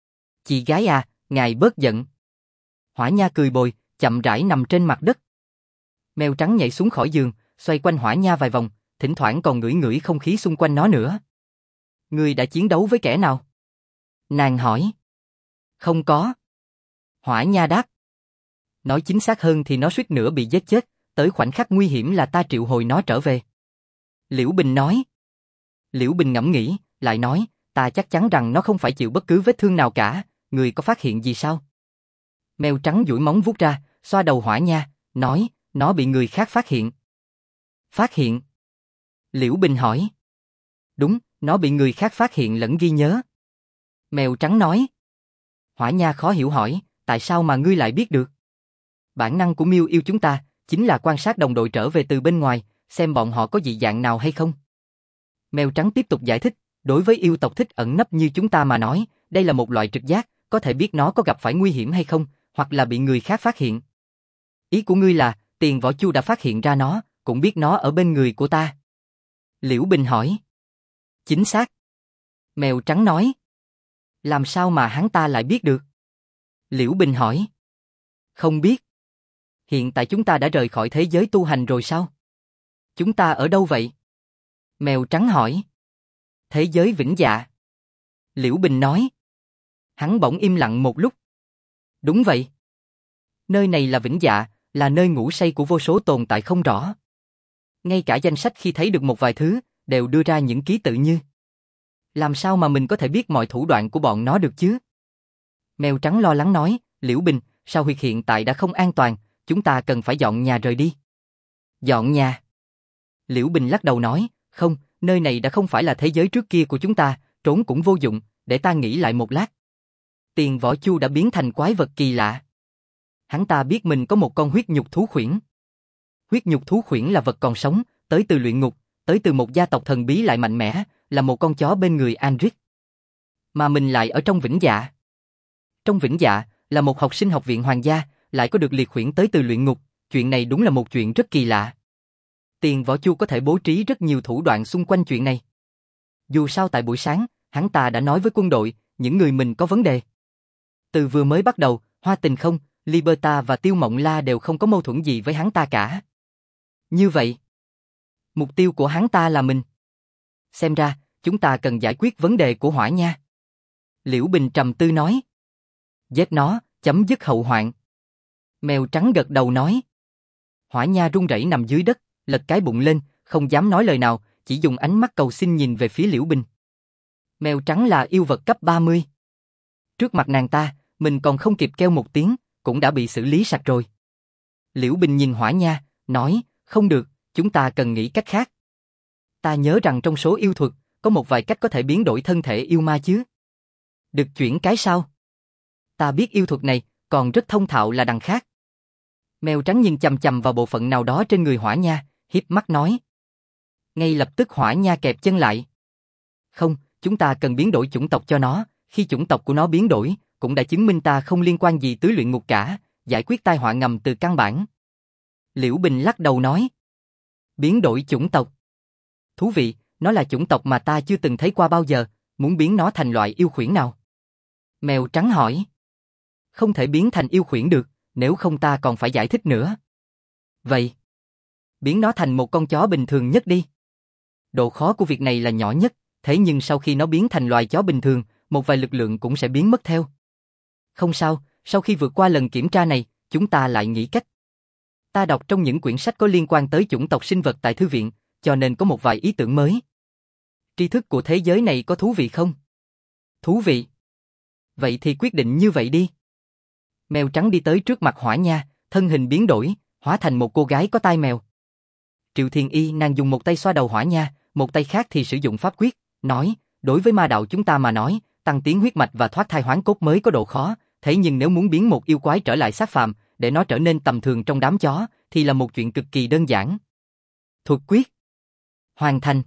Chị gái à, ngài bớt giận. Hỏa Nha cười bồi, chậm rãi nằm trên mặt đất. Mèo trắng nhảy xuống khỏi giường, xoay quanh Hỏa Nha vài vòng, thỉnh thoảng còn ngửi ngửi không khí xung quanh nó nữa. Ngươi đã chiến đấu với kẻ nào? Nàng hỏi. Không có. Hỏa Nha đáp. Nói chính xác hơn thì nó suýt nữa bị giết chết, tới khoảnh khắc nguy hiểm là ta triệu hồi nó trở về. Liễu Bình nói. Liễu Bình ngẫm nghĩ, lại nói, ta chắc chắn rằng nó không phải chịu bất cứ vết thương nào cả, người có phát hiện gì sao? Mèo trắng duỗi móng vuốt ra, xoa đầu Hỏa Nha, nói, nó bị người khác phát hiện. Phát hiện? Liễu Bình hỏi. Đúng, nó bị người khác phát hiện lẫn ghi nhớ. Mèo trắng nói. Hỏa Nha khó hiểu hỏi, tại sao mà ngươi lại biết được? Bản năng của Miêu yêu chúng ta chính là quan sát đồng đội trở về từ bên ngoài, xem bọn họ có dị dạng nào hay không. Mèo trắng tiếp tục giải thích, đối với yêu tộc thích ẩn nấp như chúng ta mà nói, đây là một loại trực giác, có thể biết nó có gặp phải nguy hiểm hay không, hoặc là bị người khác phát hiện. Ý của ngươi là, Tiền Võ Chu đã phát hiện ra nó, cũng biết nó ở bên người của ta. Liễu Bình hỏi. Chính xác. Mèo trắng nói. Làm sao mà hắn ta lại biết được? Liễu Bình hỏi. Không biết. Hiện tại chúng ta đã rời khỏi thế giới tu hành rồi sao? Chúng ta ở đâu vậy? Mèo trắng hỏi. Thế giới vĩnh dạ. Liễu Bình nói. Hắn bỗng im lặng một lúc. Đúng vậy. Nơi này là vĩnh dạ, là nơi ngủ say của vô số tồn tại không rõ. Ngay cả danh sách khi thấy được một vài thứ, đều đưa ra những ký tự như. Làm sao mà mình có thể biết mọi thủ đoạn của bọn nó được chứ? Mèo trắng lo lắng nói, Liễu Bình, sao huyệt hiện tại đã không an toàn, chúng ta cần phải dọn nhà rời đi. Dọn nhà? Liễu Bình lắc đầu nói, không, nơi này đã không phải là thế giới trước kia của chúng ta, trốn cũng vô dụng, để ta nghĩ lại một lát. Tiền Võ Chu đã biến thành quái vật kỳ lạ. Hắn ta biết mình có một con huyết nhục thú khuyển. Huyết nhục thú khuyển là vật còn sống, tới từ luyện ngục, tới từ một gia tộc thần bí lại mạnh mẽ, là một con chó bên người Anric. Mà mình lại ở trong vĩnh dạ. Trong vĩnh dạ, là một học sinh học viện hoàng gia, lại có được liệt khuyển tới từ luyện ngục, chuyện này đúng là một chuyện rất kỳ lạ. Tiền Võ Chu có thể bố trí rất nhiều thủ đoạn xung quanh chuyện này. Dù sao tại buổi sáng, hắn ta đã nói với quân đội, những người mình có vấn đề. Từ vừa mới bắt đầu, Hoa Tình Không, Liberta và Tiêu Mộng La đều không có mâu thuẫn gì với hắn ta cả. Như vậy, mục tiêu của hắn ta là mình. Xem ra, chúng ta cần giải quyết vấn đề của Hỏa Nha. Liễu Bình trầm tư nói. Giết nó, chấm dứt hậu hoạn. Mèo trắng gật đầu nói. Hỏa Nha run rẩy nằm dưới đất, lật cái bụng lên, không dám nói lời nào, chỉ dùng ánh mắt cầu xin nhìn về phía Liễu Bình. Mèo trắng là yêu vật cấp 30. Trước mặt nàng ta, mình còn không kịp kêu một tiếng, cũng đã bị xử lý sạch rồi. Liễu Bình nhìn Hỏa Nha, nói, không được, chúng ta cần nghĩ cách khác. Ta nhớ rằng trong số yêu thuật, có một vài cách có thể biến đổi thân thể yêu ma chứ. Được chuyển cái sao? Ta biết yêu thuật này, còn rất thông thạo là đằng khác. Mèo trắng nhìn chằm chằm vào bộ phận nào đó trên người Hỏa Nha, hiếp mắt nói. Ngay lập tức Hỏa Nha kẹp chân lại. Không, chúng ta cần biến đổi chủng tộc cho nó, khi chủng tộc của nó biến đổi, cũng đã chứng minh ta không liên quan gì tới luyện ngục cả, giải quyết tai họa ngầm từ căn bản. Liễu Bình lắc đầu nói. Biến đổi chủng tộc. Thú vị, nó là chủng tộc mà ta chưa từng thấy qua bao giờ, muốn biến nó thành loại yêu khuyển nào? Mèo trắng hỏi. Không thể biến thành yêu khuyển được, nếu không ta còn phải giải thích nữa. Vậy, biến nó thành một con chó bình thường nhất đi. Độ khó của việc này là nhỏ nhất, thế nhưng sau khi nó biến thành loài chó bình thường, một vài lực lượng cũng sẽ biến mất theo. Không sao, sau khi vượt qua lần kiểm tra này, chúng ta lại nghĩ cách. Ta đọc trong những quyển sách có liên quan tới chủng tộc sinh vật tại thư viện, cho nên có một vài ý tưởng mới. Tri thức của thế giới này có thú vị không? Thú vị. Vậy thì quyết định như vậy đi. Mèo trắng đi tới trước mặt Hỏa Nha, thân hình biến đổi, hóa thành một cô gái có tai mèo. Triệu Thiên Y nàng dùng một tay xoa đầu Hỏa Nha, một tay khác thì sử dụng pháp quyết, nói, đối với ma đạo chúng ta mà nói, tăng tiến huyết mạch và thoát thai hoán cốt mới có độ khó, thế nhưng nếu muốn biến một yêu quái trở lại xác phàm, để nó trở nên tầm thường trong đám chó, thì là một chuyện cực kỳ đơn giản. Thuật quyết. Hoàn thành.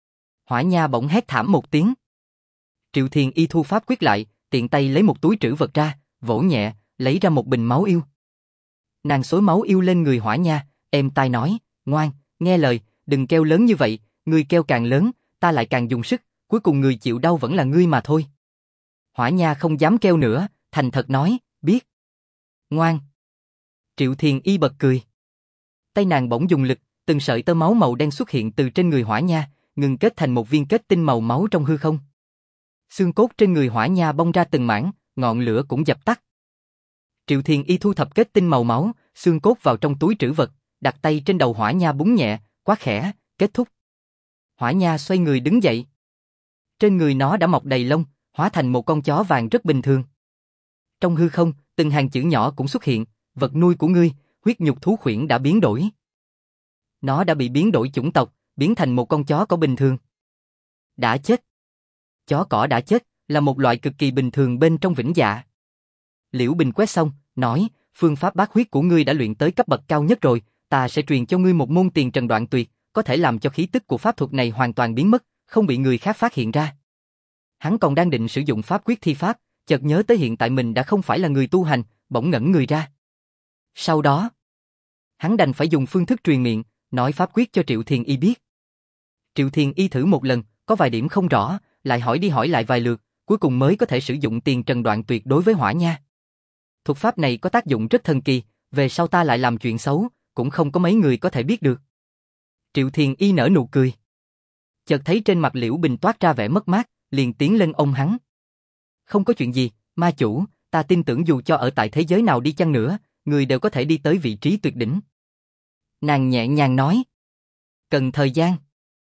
Hỏa Nha bỗng hét thảm một tiếng. Triệu Thiên Y thu pháp quyết lại, tiện tay lấy một túi trữ vật ra, vỗ nhẹ, lấy ra một bình máu yêu. Nàng xối máu yêu lên người Hỏa Nha, êm tai nói, ngoan, nghe lời, đừng kêu lớn như vậy, ngươi kêu càng lớn, ta lại càng dùng sức, cuối cùng người chịu đau vẫn là ngươi mà thôi. Hỏa Nha không dám kêu nữa, thành thật nói, biết. Ngoan. Triệu Thiên Y bật cười. Tay nàng bỗng dùng lực, từng sợi tơ máu màu đen xuất hiện từ trên người Hỏa Nha, ngừng kết thành một viên kết tinh màu máu trong hư không. Xương cốt trên người Hỏa Nha bong ra từng mảng, ngọn lửa cũng dập tắt. Triệu Thiền Y thu thập kết tinh màu máu, xương cốt vào trong túi trữ vật, đặt tay trên đầu Hỏa Nha búng nhẹ, quát khẽ, kết thúc. Hỏa Nha xoay người đứng dậy. Trên người nó đã mọc đầy lông, hóa thành một con chó vàng rất bình thường. Trong hư không, từng hàng chữ nhỏ cũng xuất hiện, vật nuôi của ngươi, huyết nhục thú khuyển đã biến đổi. Nó đã bị biến đổi chủng tộc, biến thành một con chó cỏ bình thường. Đã chết. Chó cỏ đã chết là một loại cực kỳ bình thường bên trong vĩnh dạ. Liễu Bình quét xong, nói, phương pháp bát huyết của ngươi đã luyện tới cấp bậc cao nhất rồi, ta sẽ truyền cho ngươi một môn tiền trần đoạn tuyệt, có thể làm cho khí tức của pháp thuật này hoàn toàn biến mất, không bị người khác phát hiện ra. Hắn còn đang định sử dụng pháp quyết thi pháp, chợt nhớ tới hiện tại mình đã không phải là người tu hành, bỗng ngẩn người ra. Sau đó, hắn đành phải dùng phương thức truyền miệng, nói pháp quyết cho Triệu Thiền Y biết. Triệu Thiền Y thử một lần, có vài điểm không rõ, lại hỏi đi hỏi lại vài lượt, cuối cùng mới có thể sử dụng tiền trần đoạn tuyệt đối với Hỏa Nha. Thuật pháp này có tác dụng rất thần kỳ, về sau ta lại làm chuyện xấu, cũng không có mấy người có thể biết được. Triệu Thiền Y nở nụ cười. Chợt thấy trên mặt Liễu Bình toát ra vẻ mất mát, liền tiến lên ôm hắn. Không có chuyện gì, ma chủ, ta tin tưởng dù cho ở tại thế giới nào đi chăng nữa, người đều có thể đi tới vị trí tuyệt đỉnh. Nàng nhẹ nhàng nói. Cần thời gian.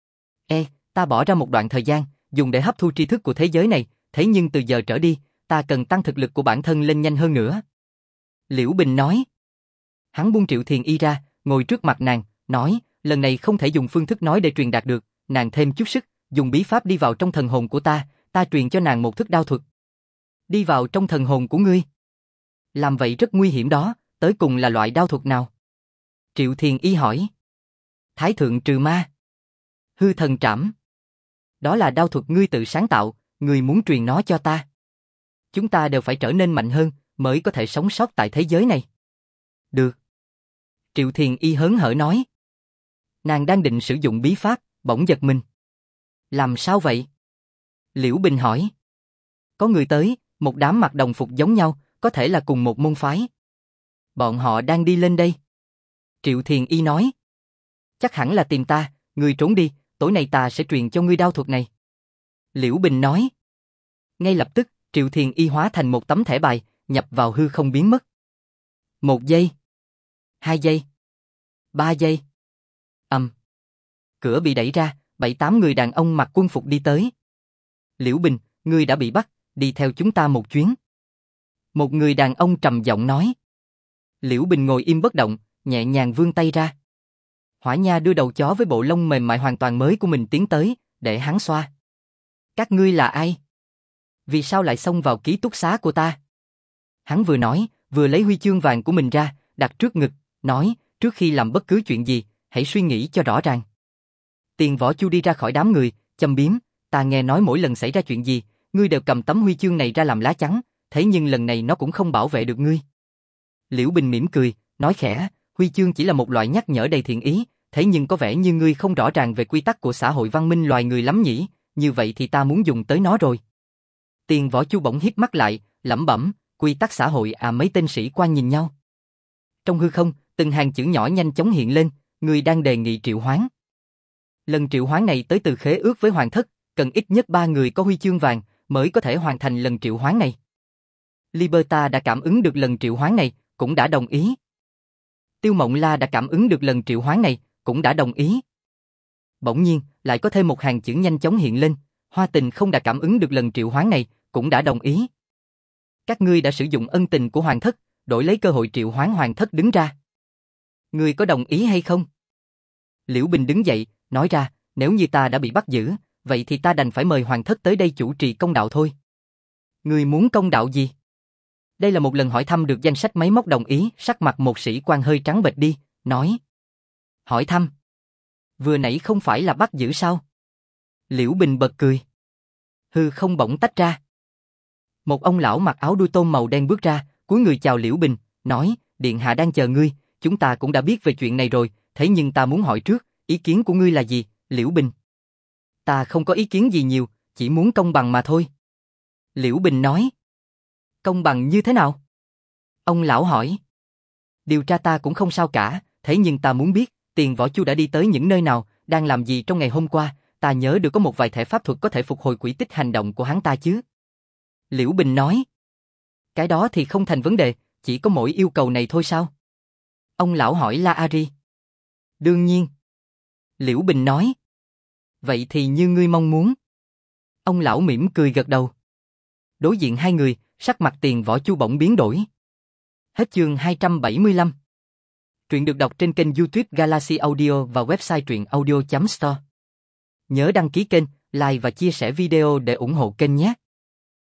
Ta bỏ ra một đoạn thời gian, dùng để hấp thu tri thức của thế giới này, thế nhưng từ giờ trở đi, ta cần tăng thực lực của bản thân lên nhanh hơn nữa. Liễu Bình nói. Hắn buông Triệu Thiền Y ra, ngồi trước mặt nàng, nói, lần này không thể dùng phương thức nói để truyền đạt được, nàng thêm chút sức, dùng bí pháp đi vào trong thần hồn của ta truyền cho nàng một thức đao thuật. Đi vào trong thần hồn của ngươi. Làm vậy rất nguy hiểm đó, tới cùng là loại đao thuật nào? Triệu Thiền Y hỏi. Thái thượng trừ ma. Hư thần trảm. Đó là đao thuật ngươi tự sáng tạo, ngươi muốn truyền nó cho ta. Chúng ta đều phải trở nên mạnh hơn, mới có thể sống sót tại thế giới này. Được. Triệu Thiền Y hớn hở nói. Nàng đang định sử dụng bí pháp, bỗng giật mình. Làm sao vậy? Liễu Bình hỏi. Có người tới, một đám mặc đồng phục giống nhau, có thể là cùng một môn phái. Bọn họ đang đi lên đây. Triệu Thiền Y nói. Chắc hẳn là tìm ta, ngươi trốn đi, tối nay ta sẽ truyền cho ngươi đao thuật này. Liễu Bình nói. Ngay lập tức, Triệu Thiền Y hóa thành một tấm thẻ bài, nhập vào hư không biến mất. 1 giây. 2 giây. 3 giây. Cửa bị đẩy ra, 7-8 người đàn ông mặc quân phục đi tới. Liễu Bình, ngươi đã bị bắt, đi theo chúng ta một chuyến. Một người đàn ông trầm giọng nói. Liễu Bình ngồi im bất động, nhẹ nhàng vươn tay ra. Hỏa Nha đưa đầu chó với bộ lông mềm mại hoàn toàn mới của mình tiến tới, để hắn xoa. Các ngươi là ai? Vì sao lại xông vào ký túc xá của ta? Hắn vừa nói, vừa lấy huy chương vàng của mình ra, đặt trước ngực, nói, trước khi làm bất cứ chuyện gì, hãy suy nghĩ cho rõ ràng. Tiền Võ Chu đi ra khỏi đám người, châm biếm, ta nghe nói mỗi lần xảy ra chuyện gì, ngươi đều cầm tấm huy chương này ra làm lá chắn, thế nhưng lần này nó cũng không bảo vệ được ngươi. Liễu Bình mỉm cười, nói khẽ, huy chương chỉ là một loại nhắc nhở đầy thiện ý, thế nhưng có vẻ như ngươi không rõ ràng về quy tắc của xã hội văn minh loài người lắm nhỉ, như vậy thì ta muốn dùng tới nó rồi. Tiền Võ Chu bỗng híp mắt lại, lẩm bẩm, quy tắc xã hội à, mấy tên sĩ quan nhìn nhau. Trong hư không, từng hàng chữ nhỏ nhanh chóng hiện lên, người đang đề nghị triệu hoán. Lần triệu hoán này tới từ khế ước với Hoàng Thất, cần ít nhất 3 người có huy chương vàng mới có thể hoàn thành lần triệu hoán này. Liberta đã cảm ứng được lần triệu hoán này, cũng đã đồng ý. Tiêu Mộng La đã cảm ứng được lần triệu hoán này, cũng đã đồng ý. Bỗng nhiên, lại có thêm một hàng chữ nhanh chóng hiện lên, Hoa Tình không đã cảm ứng được lần triệu hoán này, cũng đã đồng ý. Các ngươi đã sử dụng ân tình của Hoàng Thất, đổi lấy cơ hội triệu hoán Hoàng Thất đứng ra. Ngươi có đồng ý hay không? Liễu Bình đứng dậy, nói ra, nếu như ta đã bị bắt giữ, vậy thì ta đành phải mời Hoàng Thất tới đây chủ trì công đạo thôi. Ngươi muốn công đạo gì? Đây là một lần hỏi thăm được danh sách máy móc đồng ý, sắc mặt một sĩ quan hơi trắng bệch đi, nói. Hỏi thăm? Vừa nãy không phải là bắt giữ sao? Liễu Bình bật cười. Hư không bỗng tách ra. Một ông lão mặc áo đuôi tôm màu đen bước ra, cúi người chào Liễu Bình, nói, Điện hạ đang chờ ngươi, chúng ta cũng đã biết về chuyện này rồi, thế nhưng ta muốn hỏi trước, ý kiến của ngươi là gì, Liễu Bình? Ta không có ý kiến gì nhiều, chỉ muốn công bằng mà thôi. Liễu Bình nói. Công bằng như thế nào? Ông lão hỏi. Điều tra ta cũng không sao cả, thế nhưng ta muốn biết, Tiền Võ Chu đã đi tới những nơi nào, đang làm gì trong ngày hôm qua, ta nhớ được có một vài thẻ pháp thuật có thể phục hồi quỹ tích hành động của hắn ta chứ. Liễu Bình nói. Cái đó thì không thành vấn đề, Chỉ có mỗi yêu cầu này thôi sao? Ông lão hỏi La Ari. Đương nhiên. Liễu Bình nói. Vậy thì như ngươi mong muốn. Ông lão mỉm cười gật đầu. Đối diện hai người, sắc mặt Tiền Võ Chu bỗng biến đổi. Hết chương 275. Truyện được đọc trên kênh YouTube Galaxy Audio và website truyệnaudio.store. Nhớ đăng ký kênh, like và chia sẻ video để ủng hộ kênh nhé.